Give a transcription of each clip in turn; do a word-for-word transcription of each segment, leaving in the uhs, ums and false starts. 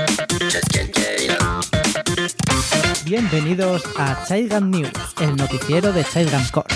Bienvenidos a Childgun News, el noticiero de Childgun Core.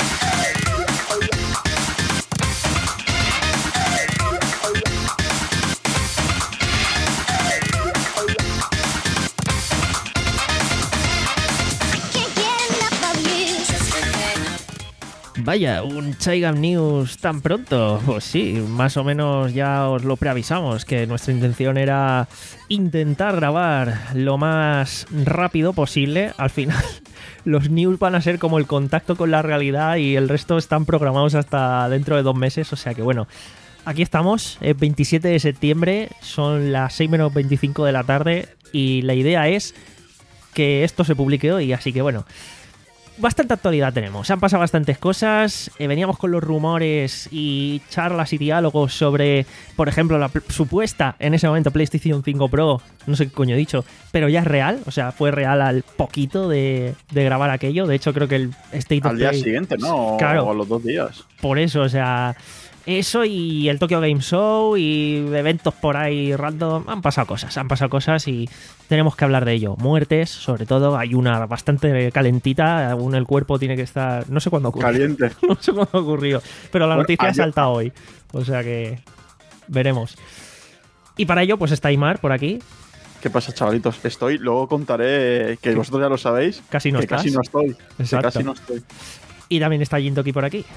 Vaya, un Childgun News tan pronto. Pues sí, más o menos ya os lo preavisamos, que nuestra intención era intentar grabar lo más rápido posible. Al final, los news van a ser como el contacto con la realidad y el resto están programados hasta dentro de dos meses. O sea que bueno, aquí estamos, es veintisiete de septiembre, son las seis menos veinticinco de la tarde y la idea es que esto se publique hoy, así que bueno... Bastante actualidad tenemos, se han pasado bastantes cosas, eh, veníamos con los rumores y charlas y diálogos sobre, por ejemplo, la supuesta, en ese momento, PlayStation cinco Pro, no sé qué coño he dicho, pero ya es real, o sea, fue real al poquito de, de grabar aquello, de hecho creo que el State of Al día Play, siguiente, ¿no? claro, o a los dos días. Por eso, o sea... Eso y el Tokyo Game Show y eventos por ahí random. Han pasado cosas, han pasado cosas y tenemos que hablar de ello. Muertes, sobre todo, hay una bastante calentita. Aún el cuerpo tiene que estar... No sé cuándo ocurrió. Caliente. No sé cuándo ocurrió. Pero la Bueno, noticia ha ayer... saltado hoy. O sea que... Veremos. Y para ello, pues está Aimar por aquí. ¿Qué pasa, chavalitos? Estoy, luego contaré, que vosotros ya lo sabéis, casi no que estás. casi no estoy. Exacto. Que casi no estoy. Y también está Jintoki por aquí.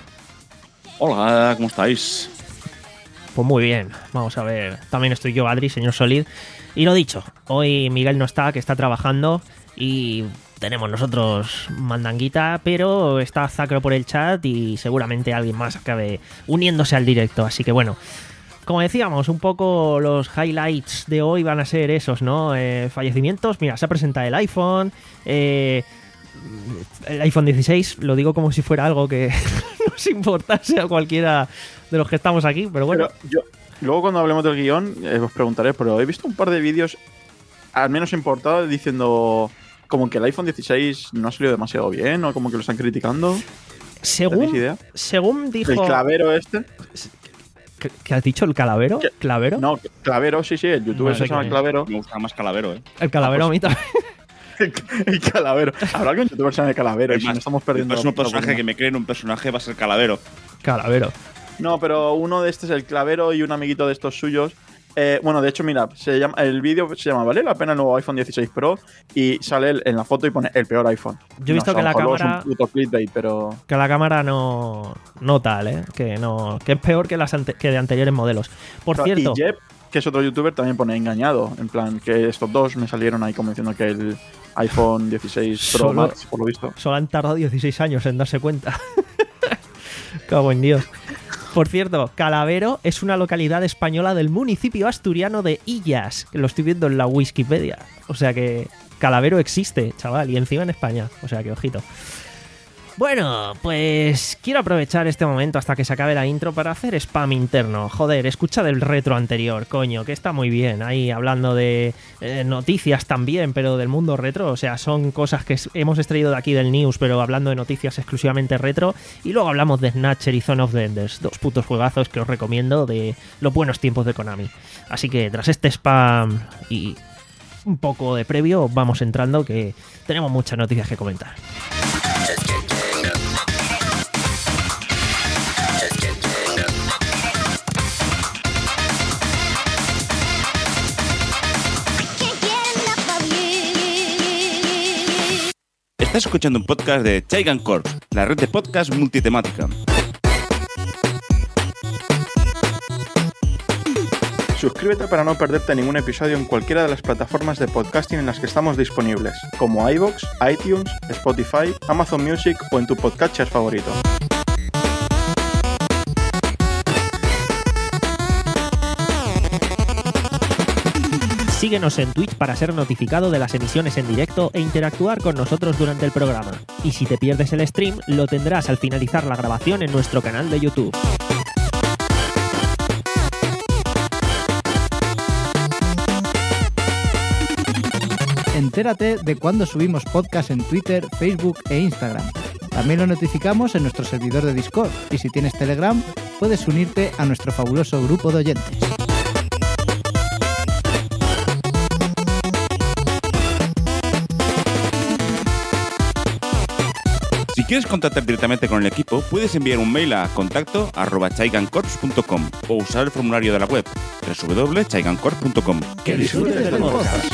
Hola, ¿cómo estáis? Pues muy bien, vamos a ver. También estoy yo, Adri, señor Solid. Y lo dicho, hoy Miguel no está, que está trabajando y tenemos nosotros mandanguita, pero está Zacro por el chat y seguramente alguien más acabe uniéndose al directo. Así que bueno, como decíamos, un poco los highlights de hoy van a ser esos, ¿no? Eh, fallecimientos, mira, se ha presentado el iPhone, eh... el iPhone dieciséis, lo digo como si fuera algo que nos importase a cualquiera de los que estamos aquí, pero bueno. Pero yo, luego cuando hablemos del guión eh, os preguntaré, pero he visto un par de vídeos, al menos en portada, diciendo como que el iPhone dieciséis no ha salido demasiado bien o como que lo están criticando. Según, ¿Tenéis idea? según dijo... ¿El clavero este? ¿Qué, qué has dicho? ¿El calavero? ¿Qué? ¿Clavero? No, clavero, sí, sí, el youtuber No sé se llama quién es. Clavero. Me gusta más Calavero, ¿eh? El calavero Ah, a mí también. El calavero. Habrá algún youtuber que se llame Calavero y si no estamos perdiendo. Es un personaje la que me creen un personaje, va a ser Calavero. Calavero. No, pero uno de estos es el Clavero y un amiguito de estos suyos. Eh, bueno, de hecho, mira, se llama, el vídeo se llama ¿Vale la pena el nuevo iPhone dieciséis Pro? Y sale el, en la foto y pone el peor iPhone. Yo he visto no, que a lo la mejor luego cámara- es un puto clickbait, pero... Que la cámara no... No tal, ¿eh? Que no... Que es peor que, las ante- que de anteriores modelos. Por Claro, cierto... Y Jeb, que es otro youtuber, también pone engañado. En plan, que estos dos me salieron ahí como diciendo que el iPhone dieciséis Pro Solo- Max, por lo visto. Solo han tardado dieciséis años en darse cuenta. Cago en Dios. Por cierto, Calavero es una localidad española del municipio asturiano de Illas, que lo estoy viendo en la Wikipedia. O sea que Calavero existe, chaval, y encima en España. O sea que ojito. Bueno, pues quiero aprovechar este momento hasta que se acabe la intro para hacer spam interno. Joder, escucha del retro anterior, coño, que está muy bien. Ahí hablando de eh, noticias también, pero del mundo retro. O sea, son cosas que hemos extraído de aquí del news, pero hablando de noticias exclusivamente retro. Y luego hablamos de Snatcher y Zone of the Enders, dos putos juegazos que os recomiendo de los buenos tiempos de Konami. Así que tras este spam y un poco de previo, vamos entrando que tenemos muchas noticias que comentar. Estás escuchando un podcast de Childgun Core, la red de podcast multitemática. Suscríbete para no perderte ningún episodio en cualquiera de las plataformas de podcasting en las que estamos disponibles, como iVoox, iTunes, Spotify, Amazon Music o en tu podcatcher favorito. Síguenos en Twitch para ser notificado de las emisiones en directo e interactuar con nosotros durante el programa. Y si te pierdes el stream, lo tendrás al finalizar la grabación en nuestro canal de YouTube. Entérate de cuándo subimos podcast en Twitter, Facebook e Instagram. También lo notificamos en nuestro servidor de Discord y si tienes Telegram, puedes unirte a nuestro fabuloso grupo de oyentes. quieres contactar directamente con el equipo, puedes enviar un mail a contacto arroba chaigancorps punto com o usar el formulario de la web doble u doble u doble u punto chaigancorps punto com. Que disfrutes del podcast.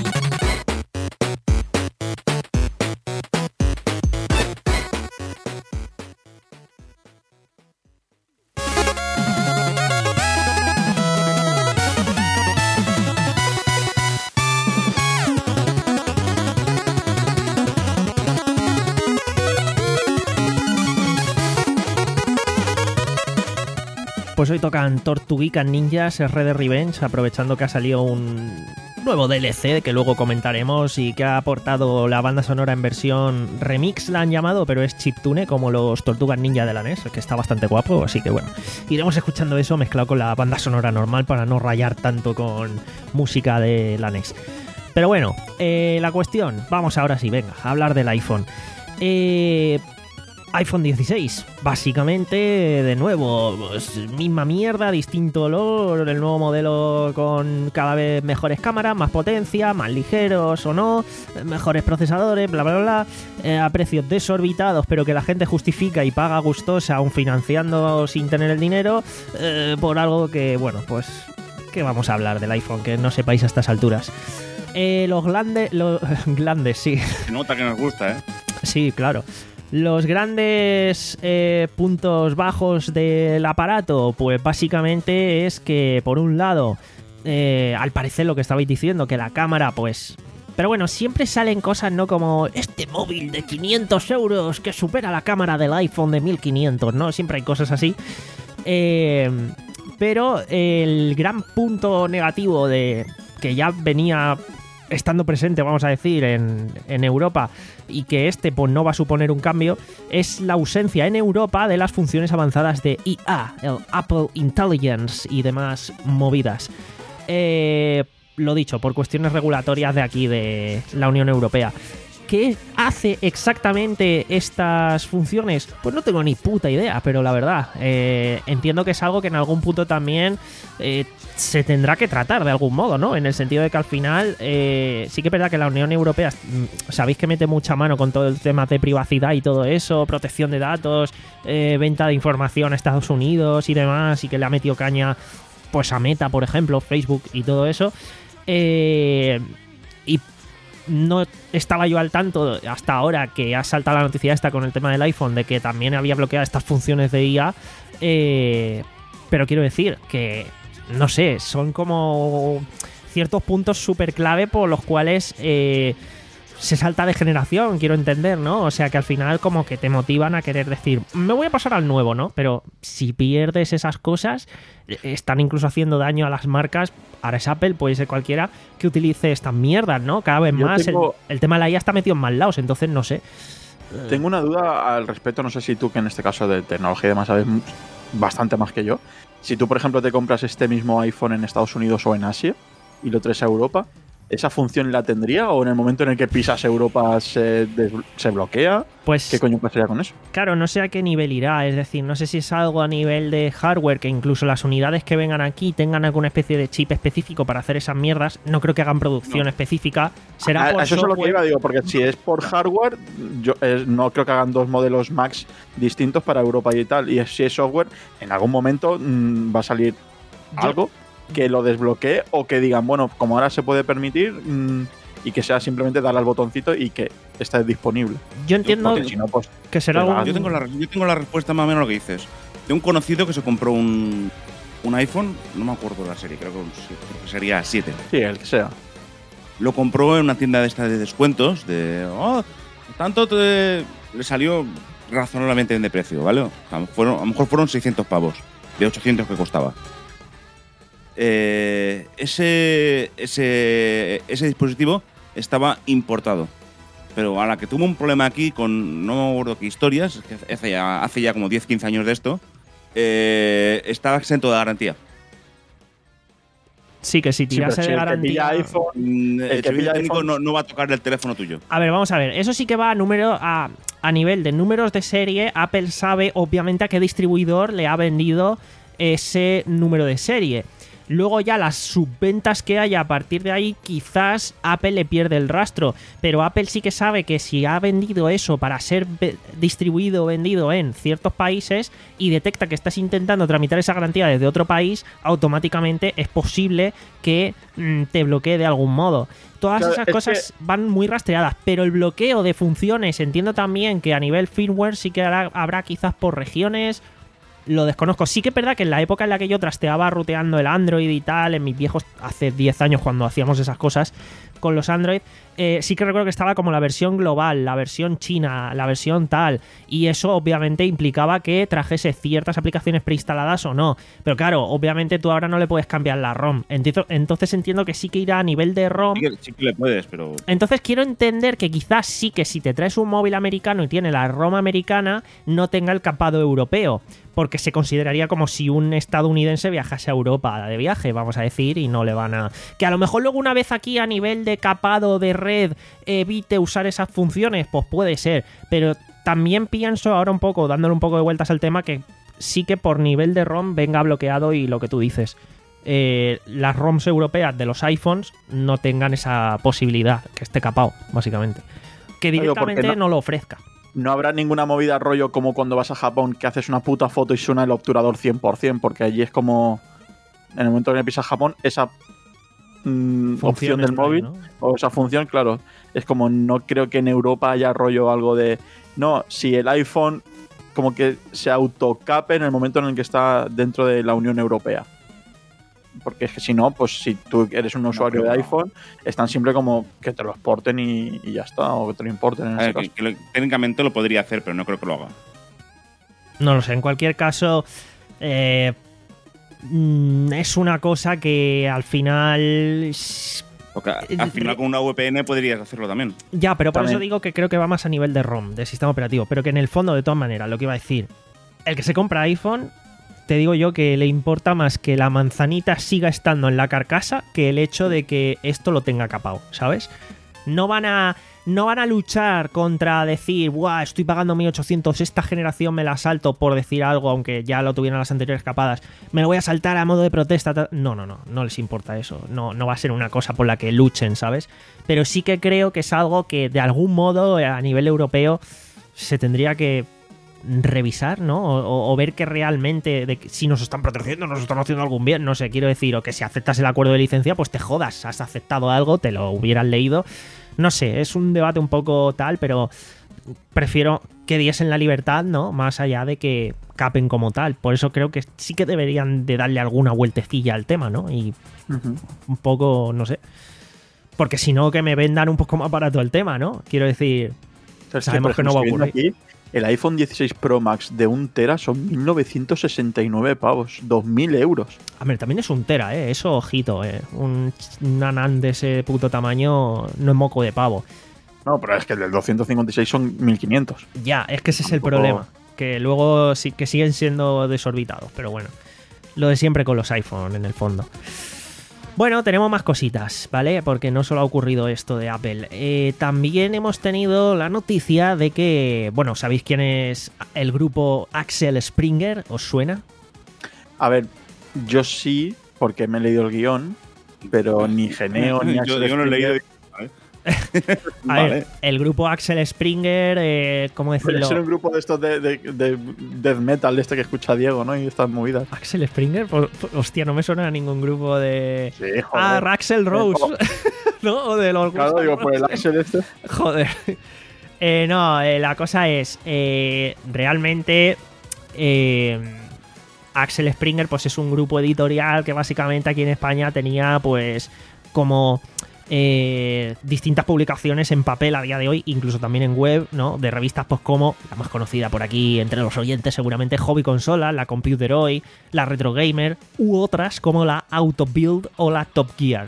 Pues hoy tocan Tortuguitas Ninjas Red Dead Revenge, aprovechando que ha salido un nuevo D L C que luego comentaremos y que ha aportado la banda sonora en versión remix, la han llamado, pero es chiptune como los Tortugas Ninja de la N E S, que está bastante guapo, así que bueno, iremos escuchando eso mezclado con la banda sonora normal para no rayar tanto con música de la N E S. Pero bueno, eh, la cuestión, vamos ahora sí, venga, a hablar del iPhone. Eh... iPhone dieciséis, básicamente, de nuevo, pues, misma mierda, distinto olor, el nuevo modelo con cada vez mejores cámaras, más potencia, más ligeros o no, mejores procesadores, bla bla bla, eh, a precios desorbitados, pero que la gente justifica y paga gustosa, aún financiando sin tener el dinero, eh, por algo que, bueno, pues, ¿qué vamos a hablar del iPhone? Que no sepáis a estas alturas. Eh, los glandes, los glandes, sí. Se nota que nos gusta, ¿eh? Sí, claro. Los grandes eh, puntos bajos del aparato, pues básicamente es que, por un lado, eh, al parecer lo que estabais diciendo, que la cámara, pues... Pero bueno, siempre salen cosas, ¿no? Como este móvil de quinientos euros que supera la cámara del iPhone de mil quinientos, ¿no? Siempre hay cosas así. Eh, pero el gran punto negativo de que ya venía estando presente, vamos a decir, en, en Europa, y que este pues no va a suponer un cambio, es la ausencia en Europa de las funciones avanzadas de I A, el Apple Intelligence y demás movidas. Eh, lo dicho, por cuestiones regulatorias de aquí, de la Unión Europea. ¿Qué hace exactamente estas funciones? Pues no tengo ni puta idea, pero la verdad, eh, entiendo que es algo que en algún punto también eh, se tendrá que tratar de algún modo, ¿no? En el sentido de que al final, eh, sí que es verdad que la Unión Europea, sabéis que mete mucha mano con todo el tema de privacidad y todo eso, protección de datos, eh, venta de información a Estados Unidos y demás, y que le ha metido caña pues a Meta, por ejemplo, Facebook y todo eso. Eh, y no estaba yo al tanto hasta ahora que ha saltado la noticia esta con el tema del iPhone de que también había bloqueado estas funciones de I A, eh, pero quiero decir que, no sé, son como ciertos puntos súper clave por los cuales eh, se salta de generación, quiero entender, ¿no? O sea que al final como que te motivan a querer decir, me voy a pasar al nuevo, ¿no? Pero si pierdes esas cosas, están incluso haciendo daño a las marcas. Ahora es Apple, puede ser cualquiera que utilice estas mierdas, ¿no? Cada vez Yo más tengo... el, el tema de la I A está metido en más lados, entonces no sé. Tengo una duda al respecto, no sé si tú, que en este caso de tecnología y demás sabes bastante más que yo, si tú, por ejemplo, te compras este mismo iPhone en Estados Unidos o en Asia y lo traes a Europa, ¿esa función la tendría o en el momento en el que pisas Europa se, se bloquea? Pues, ¿qué coño pasaría con eso? Claro, no sé a qué nivel irá, es decir, no sé si es algo a nivel de hardware, que incluso las unidades que vengan aquí tengan alguna especie de chip específico para hacer esas mierdas. No creo que hagan producción no. específica. Será a, por a eso software. es lo que iba, digo, porque si es por hardware, yo eh, no creo que hagan dos modelos Max distintos para Europa y tal. Y si es software, en algún momento mmm, va a salir yo, algo que lo desbloquee o que digan, bueno, como ahora se puede permitir, mmm, y que sea simplemente darle al botoncito y que esté disponible. Yo entiendo si no, pues, que será pues, algo... Yo tengo, la, yo tengo la respuesta más o menos a lo que dices. Tengo un conocido que se compró un, un iPhone, no me acuerdo de la serie, creo que, creo que sería siete. Sí, el que sea. Lo compró en una tienda de esta de descuentos, de... Oh, tanto te, le salió razonablemente bien de precio, ¿vale? A lo, fueron, a lo mejor fueron seiscientos pavos, de ochocientos que costaba. Eh, ese, ese, ese dispositivo estaba importado, pero a la que tuvo un problema aquí con no me acuerdo qué historias, que hace ya, hace ya como diez quince años de esto, eh, estaba exento de garantía. Sí, que si tirase sí, de si garantía... El que iPhone, el, el servicio técnico iPhone... no, no va a tocar el teléfono tuyo. A ver, vamos a ver. Eso sí que va a número a, a nivel de números de serie. Apple sabe, obviamente, a qué distribuidor le ha vendido ese número de serie. Luego ya las subventas que haya a partir de ahí, quizás Apple le pierde el rastro. Pero Apple sí que sabe que si ha vendido eso para ser ve- distribuido o vendido en ciertos países y detecta que estás intentando tramitar esa garantía desde otro país, automáticamente es posible que mm, te bloquee de algún modo. Todas Claro, esas es cosas van muy rastreadas, pero el bloqueo de funciones, entiendo también que a nivel firmware sí que habrá, habrá quizás por regiones. Lo desconozco. Sí que es verdad que en la época en la que yo trasteaba ruteando el Android y tal, en mis viejos, hace diez años cuando hacíamos esas cosas con los Android, eh, sí que recuerdo que estaba como la versión global, la versión china, la versión tal, y eso obviamente implicaba que trajese ciertas aplicaciones preinstaladas o no. Pero claro, obviamente tú ahora no le puedes cambiar la ROM. Entiendo- Entonces entiendo que sí que irá a nivel de ROM. Sí que, sí que le puedes, pero. Entonces quiero entender que quizás sí que si te traes un móvil americano y tiene la ROM americana, no tenga el capado europeo, porque se consideraría como si un estadounidense viajase a Europa de viaje, vamos a decir, y no le van a... Que a lo mejor luego una vez aquí a nivel de capado de red evite usar esas funciones, pues puede ser, pero también pienso ahora un poco, dándole un poco de vueltas al tema, que sí que por nivel de ROM venga bloqueado y lo que tú dices. Eh, las ROMs europeas de los iPhones no tengan esa posibilidad, que esté capado, básicamente. Que Digo, directamente porque no... no- lo ofrezca. No habrá ninguna movida rollo como cuando vas a Japón que haces una puta foto y suena el obturador cien por ciento, porque allí es como... En el momento en que pisas Japón, esa mm, opción Funciones del por ahí, móvil, ¿no? o esa función, claro, es como no creo que en Europa haya rollo algo de... No, si el iPhone como que se autocape en el momento en el que está dentro de la Unión Europea. Porque es que si no, pues si tú eres un usuario creo de que no. iPhone, es tan simple como que te lo exporten y, y ya está, o que te lo importen en A ese ver, caso. que- que lo- técnicamente lo podría hacer, pero no creo que lo haga. No lo sé, en cualquier caso, eh, mm, es una cosa que al final... s- Porque a- Eh, al final con una V P N podrías hacerlo también. Ya, pero por También. eso digo que creo que va más a nivel de ROM, de sistema operativo, pero que en el fondo, de todas maneras, lo que iba a decir, el que se compra iPhone, te digo yo que le importa más que la manzanita siga estando en la carcasa que el hecho de que esto lo tenga capado, ¿sabes? No van a... No van a luchar contra decir, ¡buah! Estoy pagando mil ochocientos, esta generación me la salto por decir algo, aunque ya lo tuvieran las anteriores capadas. Me lo voy a saltar a modo de protesta. ta- No, no, no, no les importa eso. No, no va a ser una cosa por la que luchen, ¿sabes? Pero sí que creo que es algo que de algún modo a nivel europeo se tendría que revisar, ¿no? O, o- o ver que realmente de que si nos están protegiendo, nos están haciendo algún bien, no sé, quiero decir, o que si aceptas el acuerdo de licencia, pues te jodas, has aceptado algo, te lo hubieras leído. No sé, es un debate un poco tal, pero prefiero que diesen la libertad, ¿no? Más allá de que capen como tal. Por eso creo que sí que deberían de darle alguna vueltecilla al tema, ¿no? Y Ujú. un poco, no sé. Porque si no, que me vendan un poco más barato el tema, ¿no? Quiero decir, Pero es sabemos por que no va a estoy viendo ocurrir. aquí, el iPhone dieciséis Pro Max de un tera son mil novecientos sesenta y nueve pavos, dos mil euros. a ver, también es un tera, ¿eh? Eso, ojito, ¿eh? Un nanán de ese puto tamaño no es moco de pavo. No, pero es que el del doscientos cincuenta y seis son mil quinientos. Ya, es que ese es el Tampoco- problema. Que luego sí que siguen siendo desorbitados, pero bueno. Lo de siempre con los iPhone, en el fondo. Bueno, tenemos más cositas, ¿vale? Porque no solo ha ocurrido esto de Apple. Eh, también hemos tenido la noticia de que, bueno, ¿sabéis quién es el grupo Axel Springer? ¿Os suena? A ver, yo sí, porque me he leído el guión, pero ni Geneo ni yo, Axel yo no he leído. Springer- ¿vale? A Vale. ver, el grupo Axel Springer, eh, ¿cómo Puede decirlo? ser un grupo de estos de, de, de death metal, de este que escucha Diego, ¿no? Y estas movidas. Axel Springer, Pues- pues, hostia, no me suena a ningún grupo de... Sí, joder. Ah, Raxel Rose, ¿no? O de los Claro, digo, por el Guns N' Axel este. Joder. Eh, no, eh, la cosa es, eh, realmente eh, Axel Springer pues es un grupo editorial que básicamente aquí en España tenía pues como eh, distintas publicaciones en papel a día de hoy, incluso también en web, ¿no? De revistas pues como la más conocida por aquí entre los oyentes seguramente Hobby Consola, la Computer Hoy, la Retro Gamer u otras como la Auto Build o la Top Gear.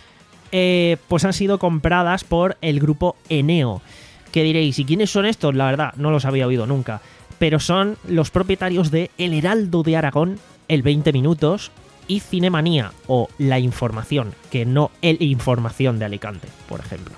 Eh, pues han sido compradas por el grupo Eneo. Que diréis, ¿y quiénes son estos? La verdad, no los había oído nunca. Pero son los propietarios de El Heraldo de Aragón, El veinte Minutos y Cinemanía, o La Información, que no El Información de Alicante, por ejemplo.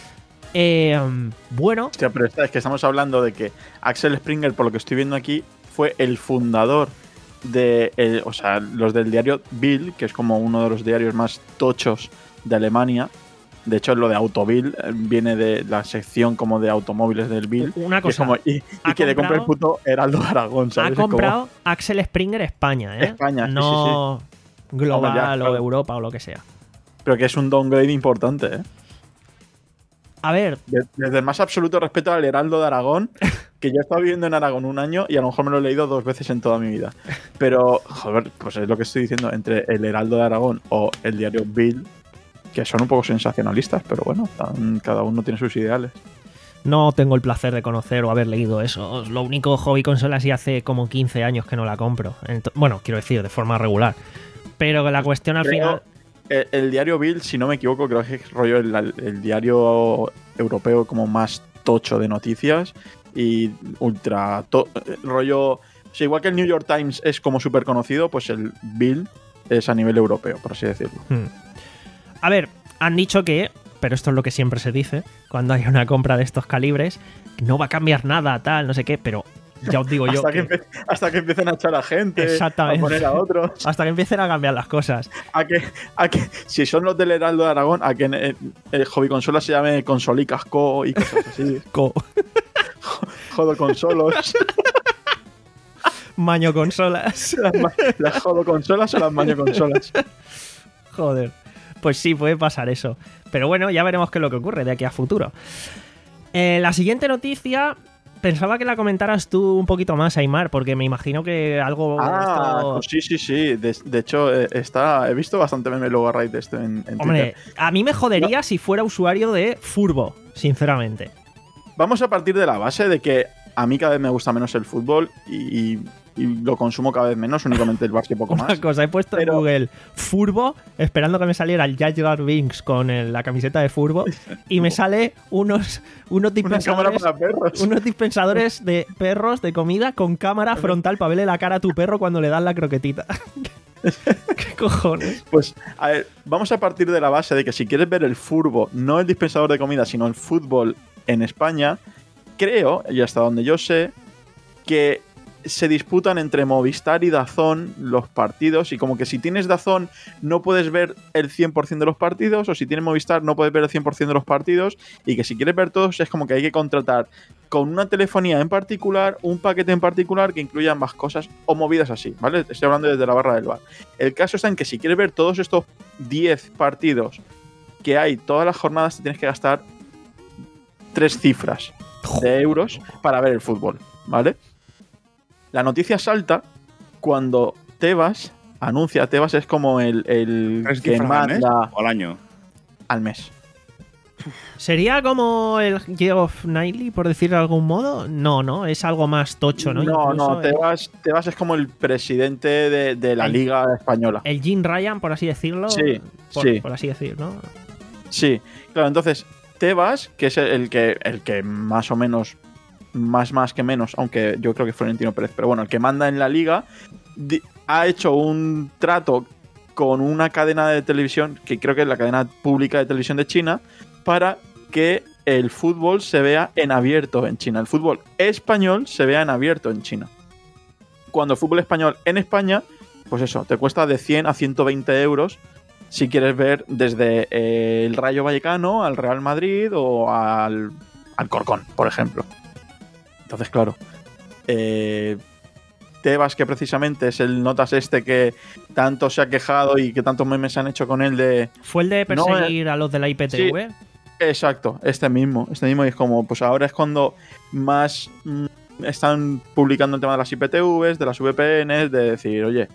Eh, bueno, Hostia, pero esta- es que estamos hablando de que Axel Springer, por lo que estoy viendo aquí, fue el fundador de, eh, o sea, los del diario Bild, que es como uno de los diarios más tochos de Alemania. De hecho, lo de Autobild viene de la sección como de automóviles del Bild. Una cosa. Y, como, y, y que le compre el puto Heraldo de Aragón, ¿sabes? Ha comprado como... Axel Springer España, ¿eh? España, no sí, sí, sí. global Hombre, ya, o claro. Europa o lo que sea. Pero que es un downgrade importante, ¿eh? A ver. Desde el más absoluto respeto al Heraldo de Aragón, que yo he estado viviendo en Aragón un año y a lo mejor me lo he leído dos veces en toda mi vida. Pero, joder, pues es lo que estoy diciendo, entre el Heraldo de Aragón o el diario Bild, que son un poco sensacionalistas, pero bueno, cada uno tiene sus ideales. No tengo el placer de conocer o haber leído eso. Lo único, hobby consolas, y hace como quince años que no la compro. Ent- bueno, quiero decir, de forma regular. Pero la cuestión al Creo final... El, el diario Bild, si no me equivoco, creo que es rollo el, el diario europeo como más tocho de noticias y ultra to- rollo... O sea, igual que el New York Times es como súper conocido, pues el Bild es a nivel europeo, por así decirlo. Hmm. A ver, han dicho que, pero esto es lo que siempre se dice, cuando hay una compra de estos calibres, no va a cambiar nada, tal, no sé qué, pero ya os digo yo hasta, que, que empe- hasta que empiecen a echar a gente, Exactamente. a poner a otros. hasta que empiecen a cambiar las cosas. A que, a que si son los del Heraldo de Aragón, a que en, en, el hobby consola se llame Consolicas Co y cosas así. Co. Jodo consolos. Maño consolas. Las, ma- las jodo consolas o las maño consolas. Joder. Pues sí, puede pasar eso. Pero bueno, ya veremos qué es lo que ocurre de aquí a futuro. Eh, la siguiente noticia, pensaba que la comentaras tú un poquito más, Aimar, porque me imagino que algo... de Ah, esto- pues sí, sí, sí. De, de hecho, eh, está, he visto bastante meme luego a raíz de esto en, en Hombre, Twitter. a mí me jodería si fuera usuario de Furbo, sinceramente. Vamos a partir de la base de que a mí cada vez me gusta menos el fútbol y, y lo consumo cada vez menos, únicamente el básquet y poco Una más. cosa, he puesto Pero- en Google Furbo, esperando que me saliera el Jar Jar Binks con el- la camiseta de Furbo, y me sale unos, unos Una cámara dispensadores... para perros. Unos dispensadores de perros de comida con cámara frontal para verle la cara a tu perro cuando le das la croquetita. ¿Qué cojones? Pues, a ver, vamos a partir de la base de que si quieres ver el furbo, no el dispensador de comida, sino el fútbol en España, creo, y hasta donde yo sé, que se disputan entre Movistar y DAZN los partidos, y como que si tienes DAZN no puedes ver el cien por ciento de los partidos, o si tienes Movistar no puedes ver el cien por ciento de los partidos, y que si quieres ver todos es como que hay que contratar con una telefonía en particular, un paquete en particular que incluya ambas cosas, o movidas así, ¿vale? Estoy hablando desde la barra del bar. El caso está en que si quieres ver todos estos diez partidos que hay todas las jornadas, te tienes que gastar tres cifras de euros para ver el fútbol, ¿vale? La noticia salta cuando Tebas anuncia, Tebas es como el, el ¿Tres que cifras al mes manda o al año? al mes. ¿Sería como el Geoff Knightley, por decirlo de algún modo? No, no, es algo más tocho, ¿no? No, Incluso no, Tebas, Tebas es como el presidente de, de la El- Liga Española. El, el Jim Ryan, por así decirlo. Sí, por, sí. por así decir, ¿no? Sí, claro, entonces Tebas, que es el que, el que más o menos, más más que menos, aunque yo creo que fue Florentino Pérez, pero bueno, el que manda en la liga, di- ha hecho un trato con una cadena de televisión, que creo que es la cadena pública de televisión de China, para que el fútbol se vea en abierto en China. El fútbol español se vea en abierto en China. Cuando el fútbol español en España, pues eso, te cuesta de cien a ciento veinte euros si quieres ver desde eh, el Rayo Vallecano al Real Madrid o al, al Corcón, por ejemplo. Entonces, claro, eh, Tebas, que precisamente es el notas este que tanto se ha quejado y que tantos memes se han hecho con él de... ¿Fue el de No, perseguir a los de la I P T V? Exacto, este mismo, este mismo, y es como, pues ahora es cuando más mm, están publicando el tema de las I P T Vs, de las V P Ns, de decir, oye,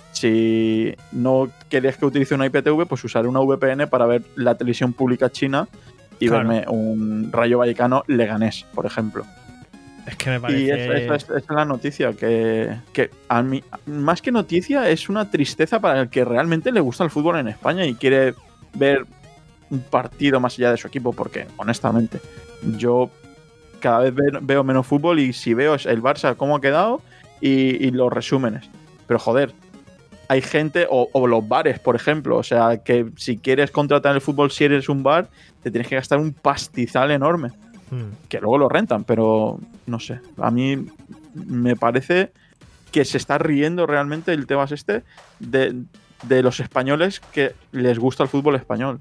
si no querías que utilice una I P T V, pues usaré una V P N para ver la televisión pública china y Claro. verme un Rayo Vallecano Leganés, por ejemplo. Es que me parece... Y esa es, es- es la noticia, que, que a mí, más que noticia, es una tristeza para el que realmente le gusta el fútbol en España y quiere ver un partido más allá de su equipo, porque honestamente yo cada vez ve- veo menos fútbol y si veo es el Barça cómo ha quedado y, y los resúmenes. Pero joder, hay gente, o, o los bares, por ejemplo, o sea, que si quieres contratar el fútbol, si eres un bar, te tienes que gastar un pastizal enorme. Hmm. Que luego lo rentan, pero no sé. A mí me parece que se está riendo realmente el Tebas este de, de los españoles que les gusta el fútbol español.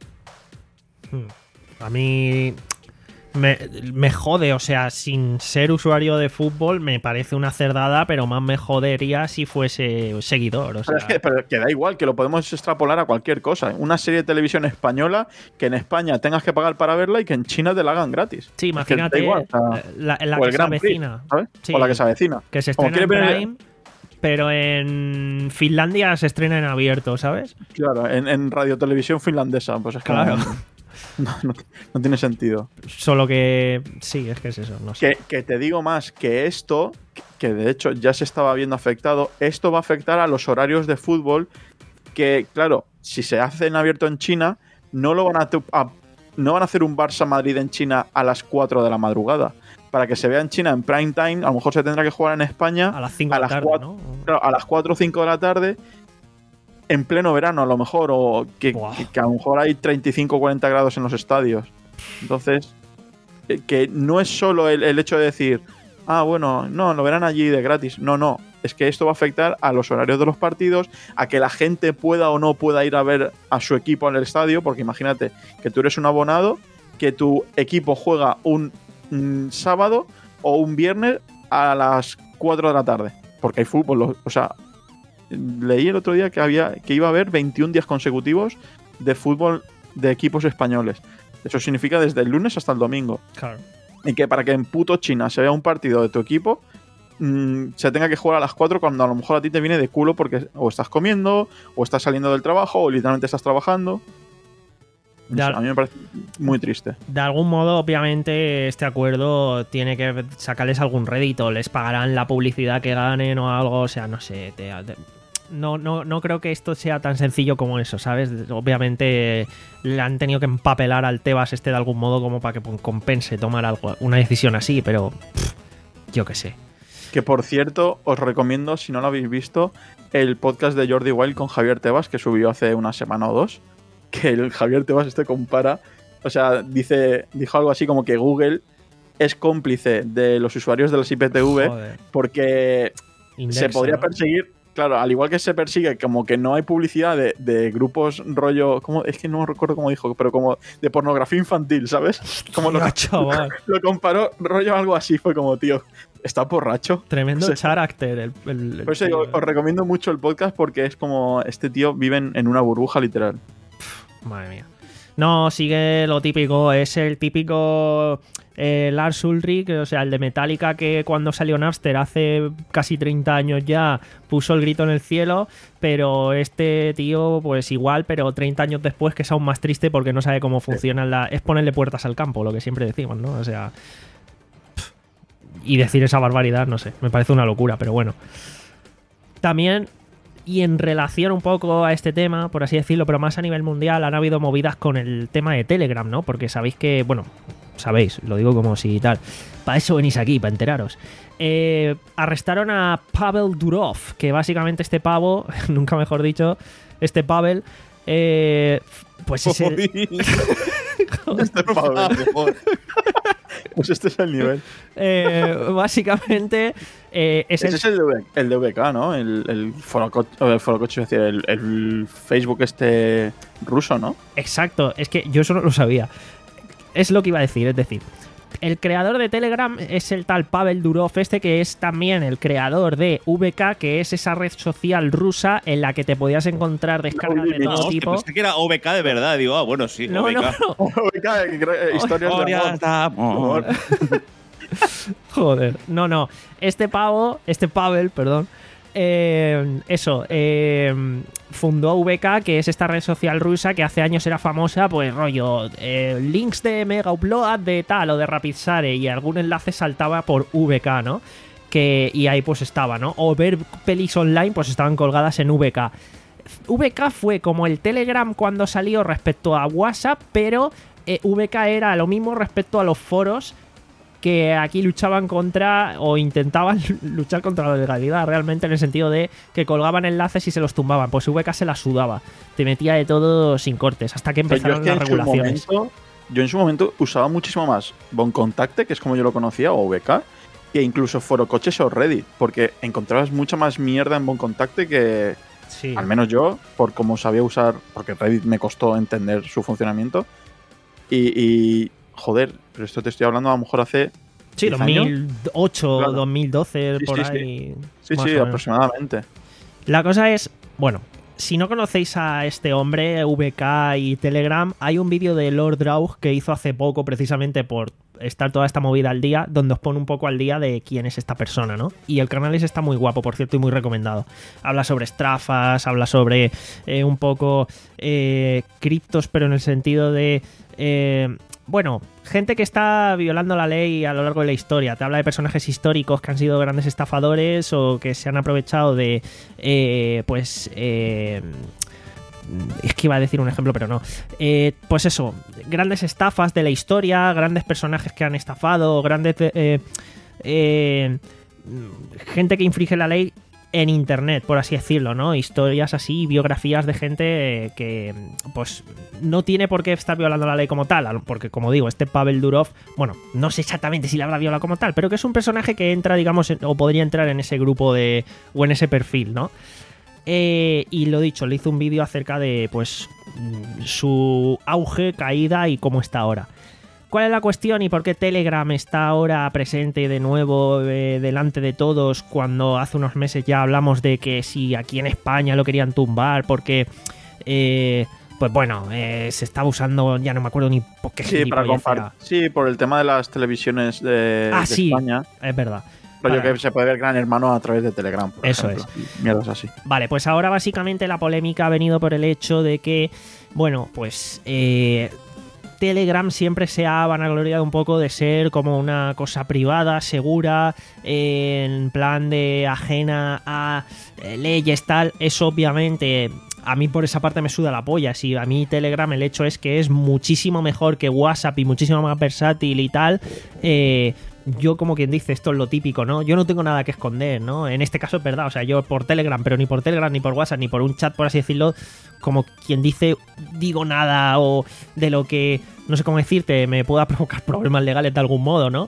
A mí me, me jode, o sea, sin ser usuario de fútbol me parece una cerdada, pero más me jodería si fuese seguidor. O sea. Pero es que, pero que da igual, que lo podemos extrapolar a cualquier cosa. Una serie de televisión española que en España tengas que pagar para verla y que en China te la hagan gratis. Sí, imagínate, es que da igual, o sea, la, la o que el se Grand Prix, avecina. ¿sabes? Sí, O la que se avecina. que se Como estrena en quiere ver- Prime, pero en Finlandia se estrena en abierto, ¿sabes? Claro, en, en radiotelevisión finlandesa. Pues es que Claro. no, no, no- no tiene sentido. Solo que sí, es que es eso, no sé. Que, que te digo más, que esto, que de hecho ya se estaba viendo afectado, esto va a afectar a los horarios de fútbol que, claro, si se hace en abierto en China, no lo van a, tu- a- no van a hacer un Barça-Madrid en China a las cuatro de la madrugada. Para que se vea en China en prime time, a lo mejor se tendrá que jugar en España A las cinco a de la las tarde, cuatro, ¿no? claro, a las cuatro o cinco de la tarde, en pleno verano a lo mejor, o que, Buah. que- que a lo mejor hay treinta y cinco o cuarenta grados en los estadios. Entonces, eh, que no es solo el, el hecho de decir, ah, bueno, no, lo verán allí de gratis. No, no, es que esto va a afectar a los horarios de los partidos, a que la gente pueda o no pueda ir a ver a su equipo en el estadio, porque imagínate que tú eres un abonado, que tu equipo juega un mm, sábado o un viernes a las cuatro de la tarde, porque hay fútbol, lo- o sea, leí el otro día que había que iba a haber veintiún días consecutivos de fútbol de equipos españoles. Eso significa desde el lunes hasta el domingo. Claro. Y que para que en puto China se vea un partido de tu equipo, mmm, se tenga que jugar a las cuatro cuando a lo mejor a ti te viene de culo porque o estás comiendo, o estás saliendo del trabajo, o literalmente estás trabajando. No Ya- sé, a mí me parece muy triste. De algún modo, obviamente, este acuerdo tiene que sacarles algún rédito. Les pagarán la publicidad que ganen o algo. O sea, no sé. te- te- no, no, no creo que esto sea tan sencillo como eso, ¿sabes? Obviamente le han tenido que empapelar al Tebas este de algún modo como para que compense tomar algo, una decisión así, pero pff, yo qué sé. Que por cierto, os recomiendo, si no lo habéis visto, el podcast de Jordi Wild con Javier Tebas, que subió hace una semana o dos. Que el Javier Tebas este compara, o sea, dice, dijo algo así como que Google es cómplice de los usuarios de las I P T V Joder. porque Indexa, se podría ¿no? perseguir, claro, al igual que se persigue como que no hay publicidad de, de grupos rollo, ¿cómo? Es que no recuerdo cómo dijo, pero como de pornografía infantil, ¿sabes? Como lo, Hostia, chaval. lo comparó, rollo algo así, fue como, tío, está borracho. Tremendo Sí. carácter. El, el- el Por eso digo, tío, os recomiendo mucho el podcast porque es como, este tío vive en, en una burbuja literal. Madre mía. No, sigue lo típico. Es el típico eh, Lars Ulrich, o sea, el de Metallica que cuando salió Napster hace casi treinta años ya puso el grito en el cielo, pero este tío pues igual, pero treinta años después, que es aún más triste porque no sabe cómo funciona la... Es ponerle puertas al campo, lo que siempre decimos, ¿no? O sea... pff, y decir esa barbaridad, no sé, me parece una locura, pero bueno. También... Y en relación un poco a este tema, por así decirlo, pero más a nivel mundial, han habido movidas con el tema de Telegram, ¿no? Porque sabéis que, bueno, sabéis, lo digo como si tal. Para eso venís aquí, para enteraros. Eh, arrestaron a Pavel Durov, que básicamente este pavo, nunca mejor dicho, este Pavel, eh, pues es el, Este Pavel. Pues este es el nivel. eh, básicamente eh, es Ese el es el de, V- el de V K, ¿no? El, el forocoche, el, forocoche, es decir, el, el Facebook este ruso, ¿no? Exacto, es que yo eso no lo sabía. Es lo que iba a decir, es decir, el creador de Telegram es el tal Pavel Durov este, que es también el creador de V K, que es esa red social rusa en la que te podías encontrar descargas de No, todo hostia, tipo. pensé que era O V K de verdad. Digo, ah, bueno, sí, No, no, O V K. no. V K, eh, cre- historias de Historias amor. de amor. Joder, no, no. Este pavo, este Pavel, perdón, eh, eso, eh, fundó V K, que es esta red social rusa que hace años era famosa, pues rollo, eh, links de Mega Upload de tal o de Rapidshare, y algún enlace saltaba por V K, ¿no? Que, y ahí pues estaba, ¿no? O ver pelis online, pues estaban colgadas en V K. V K fue como el Telegram cuando salió respecto a WhatsApp, pero eh, V K era lo mismo respecto a los foros, que aquí luchaban contra o intentaban luchar contra la legalidad realmente, en el sentido de que colgaban enlaces y se los tumbaban. Pues V K se la sudaba, te metía de todo sin cortes, hasta que Pero yo, es empezaron que las en su regulaciones. momento, yo en su momento usaba muchísimo más Boncontacte, que es como yo lo conocía, o V K, que incluso Forocoches o Reddit, porque encontrabas mucha más mierda en Boncontacte que, Sí. al menos yo, por cómo sabía usar, porque Reddit me costó entender su funcionamiento. Y, y joder, pero esto te estoy hablando a lo mejor hace Sí, diez dos mil años. ocho, Claro. dos mil doce, Sí, por sí, sí. ahí. Sí, más sí, o menos. aproximadamente. La cosa es, bueno, si no conocéis a este hombre, V K y Telegram, hay un vídeo de Lord Draug que hizo hace poco, precisamente por estar toda esta movida al día, donde os pone un poco al día de quién es esta persona, ¿no? Y el canal ese está muy guapo, por cierto, y muy recomendado. Habla sobre estrafas, habla sobre eh, un poco eh, criptos, pero en el sentido de... Eh, bueno, gente que está violando la ley a lo largo de la historia. Te habla de personajes históricos que han sido grandes estafadores o que se han aprovechado de, eh, pues, eh, es que iba a decir un ejemplo, pero no. Eh, pues eso, grandes estafas de la historia, grandes personajes que han estafado, grandes eh, eh, gente que infringe la ley en internet, por así decirlo, ¿no? Historias así, biografías de gente que, pues, no tiene por qué estar violando la ley como tal, porque, como digo, este Pavel Durov, bueno, no sé exactamente si la habrá violado como tal, pero que es un personaje que entra, digamos, en, o podría entrar en ese grupo de, o en ese perfil, ¿no? Eh, y lo dicho, le hizo un vídeo acerca de, pues, su auge, caída y cómo está ahora. ¿Cuál es la cuestión y por qué Telegram está ahora presente de nuevo eh, delante de todos cuando hace unos meses ya hablamos de que si aquí en España lo querían tumbar porque, eh, pues bueno, eh, se estaba usando, ya no me acuerdo ni por qué Sí, para gilipollez compar- era. sí, por el tema de las televisiones de, Ah, de sí, España. es verdad. Rollo Para- que se puede ver Gran Hermano a través de Telegram, por Eso ejemplo. Y mierdas así. Vale, pues ahora básicamente la polémica ha venido por el hecho de que, bueno, pues eh, Telegram siempre se ha vanagloriado un poco de ser como una cosa privada, segura, eh, en plan de ajena a eh, leyes, tal. Eso obviamente... A mí por esa parte me suda la polla. Si a mí Telegram el hecho es que es muchísimo mejor que WhatsApp y muchísimo más versátil y tal, eh, yo como quien dice, esto es lo típico, ¿no? Yo no tengo nada que esconder, ¿no? En este caso es verdad, o sea, yo por Telegram, pero ni por Telegram, ni por WhatsApp, ni por un chat, por así decirlo, como quien dice, digo nada o de lo que, no sé cómo decirte, me pueda provocar problemas legales de algún modo, ¿no?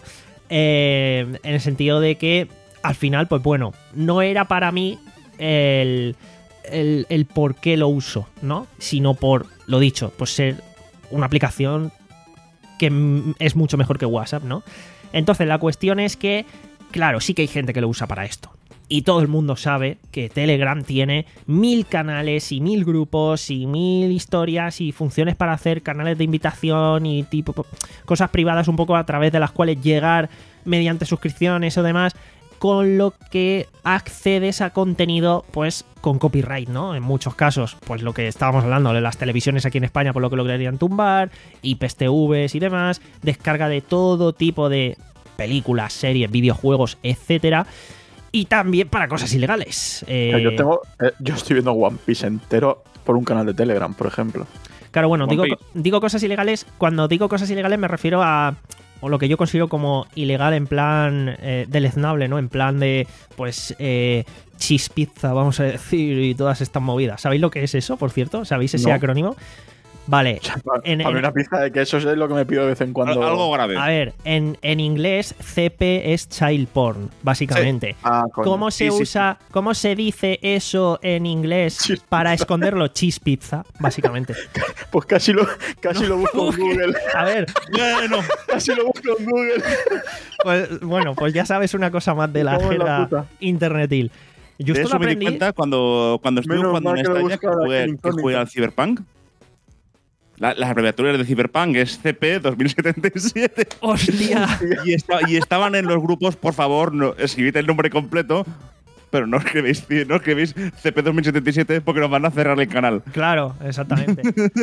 Eh, en el sentido de que, al final, pues bueno, no era para mí el... El, el por qué lo uso, ¿no? Sino por, lo dicho, pues ser una aplicación que mm, es mucho mejor que WhatsApp, ¿no? Entonces la cuestión es que, claro, sí que hay gente que lo usa para esto. Y todo el mundo sabe que Telegram tiene mil canales y mil grupos y mil historias y funciones para hacer canales de invitación y tipo cosas privadas un poco a través de las cuales llegar mediante suscripciones o demás, con lo que accedes a contenido pues con copyright, ¿no? En muchos casos, pues lo que estábamos hablando de las televisiones aquí en España, por lo que lo querían tumbar, I Pes T Vs y demás, descarga de todo tipo de películas, series, videojuegos, etcétera, y también para cosas ilegales. Eh, O sea, yo tengo, eh, yo estoy viendo One Piece entero por un canal de Telegram, por ejemplo. Claro, bueno, One digo, Piece. digo cosas ilegales, cuando digo cosas ilegales me refiero a o lo que yo considero como ilegal en plan eh, deleznable, ¿no? En plan de, pues, eh, cheese pizza, vamos a decir, y todas estas movidas. ¿Sabéis lo que es eso, por cierto? ¿Sabéis ese No. acrónimo? Vale. Para En- para en- una pizza de queso es lo que me pido de vez en cuando. Al- Algo grave. A ver, en, en inglés C P es child porn, básicamente. Ah, coño. ¿Cómo se Sí, sí, usa, cómo se dice eso en inglés Cheese para esconderlo? Cheese pizza, básicamente. Pues casi lo, casi lo busco en Google. A ver, Bueno, Casi lo busco en Google. pues, bueno, pues ya sabes una cosa más de la Me cago en la jerga puta. internetil. Yo de esto eso lo me di aprendí. cuenta cuando, cuando estuve Menos jugando mal en que lo Stadia, que buscaba jugué, en que incógnito. jugué al Cyberpunk. La- las abreviaturas de Cyberpunk es C P dos mil setenta y siete. ¡Hostia! Y, esta- y estaban en los grupos, por favor, no, escribid el nombre completo, pero no escribéis, no escribís C P dos mil setenta y siete porque nos van a cerrar el canal. Claro, exactamente.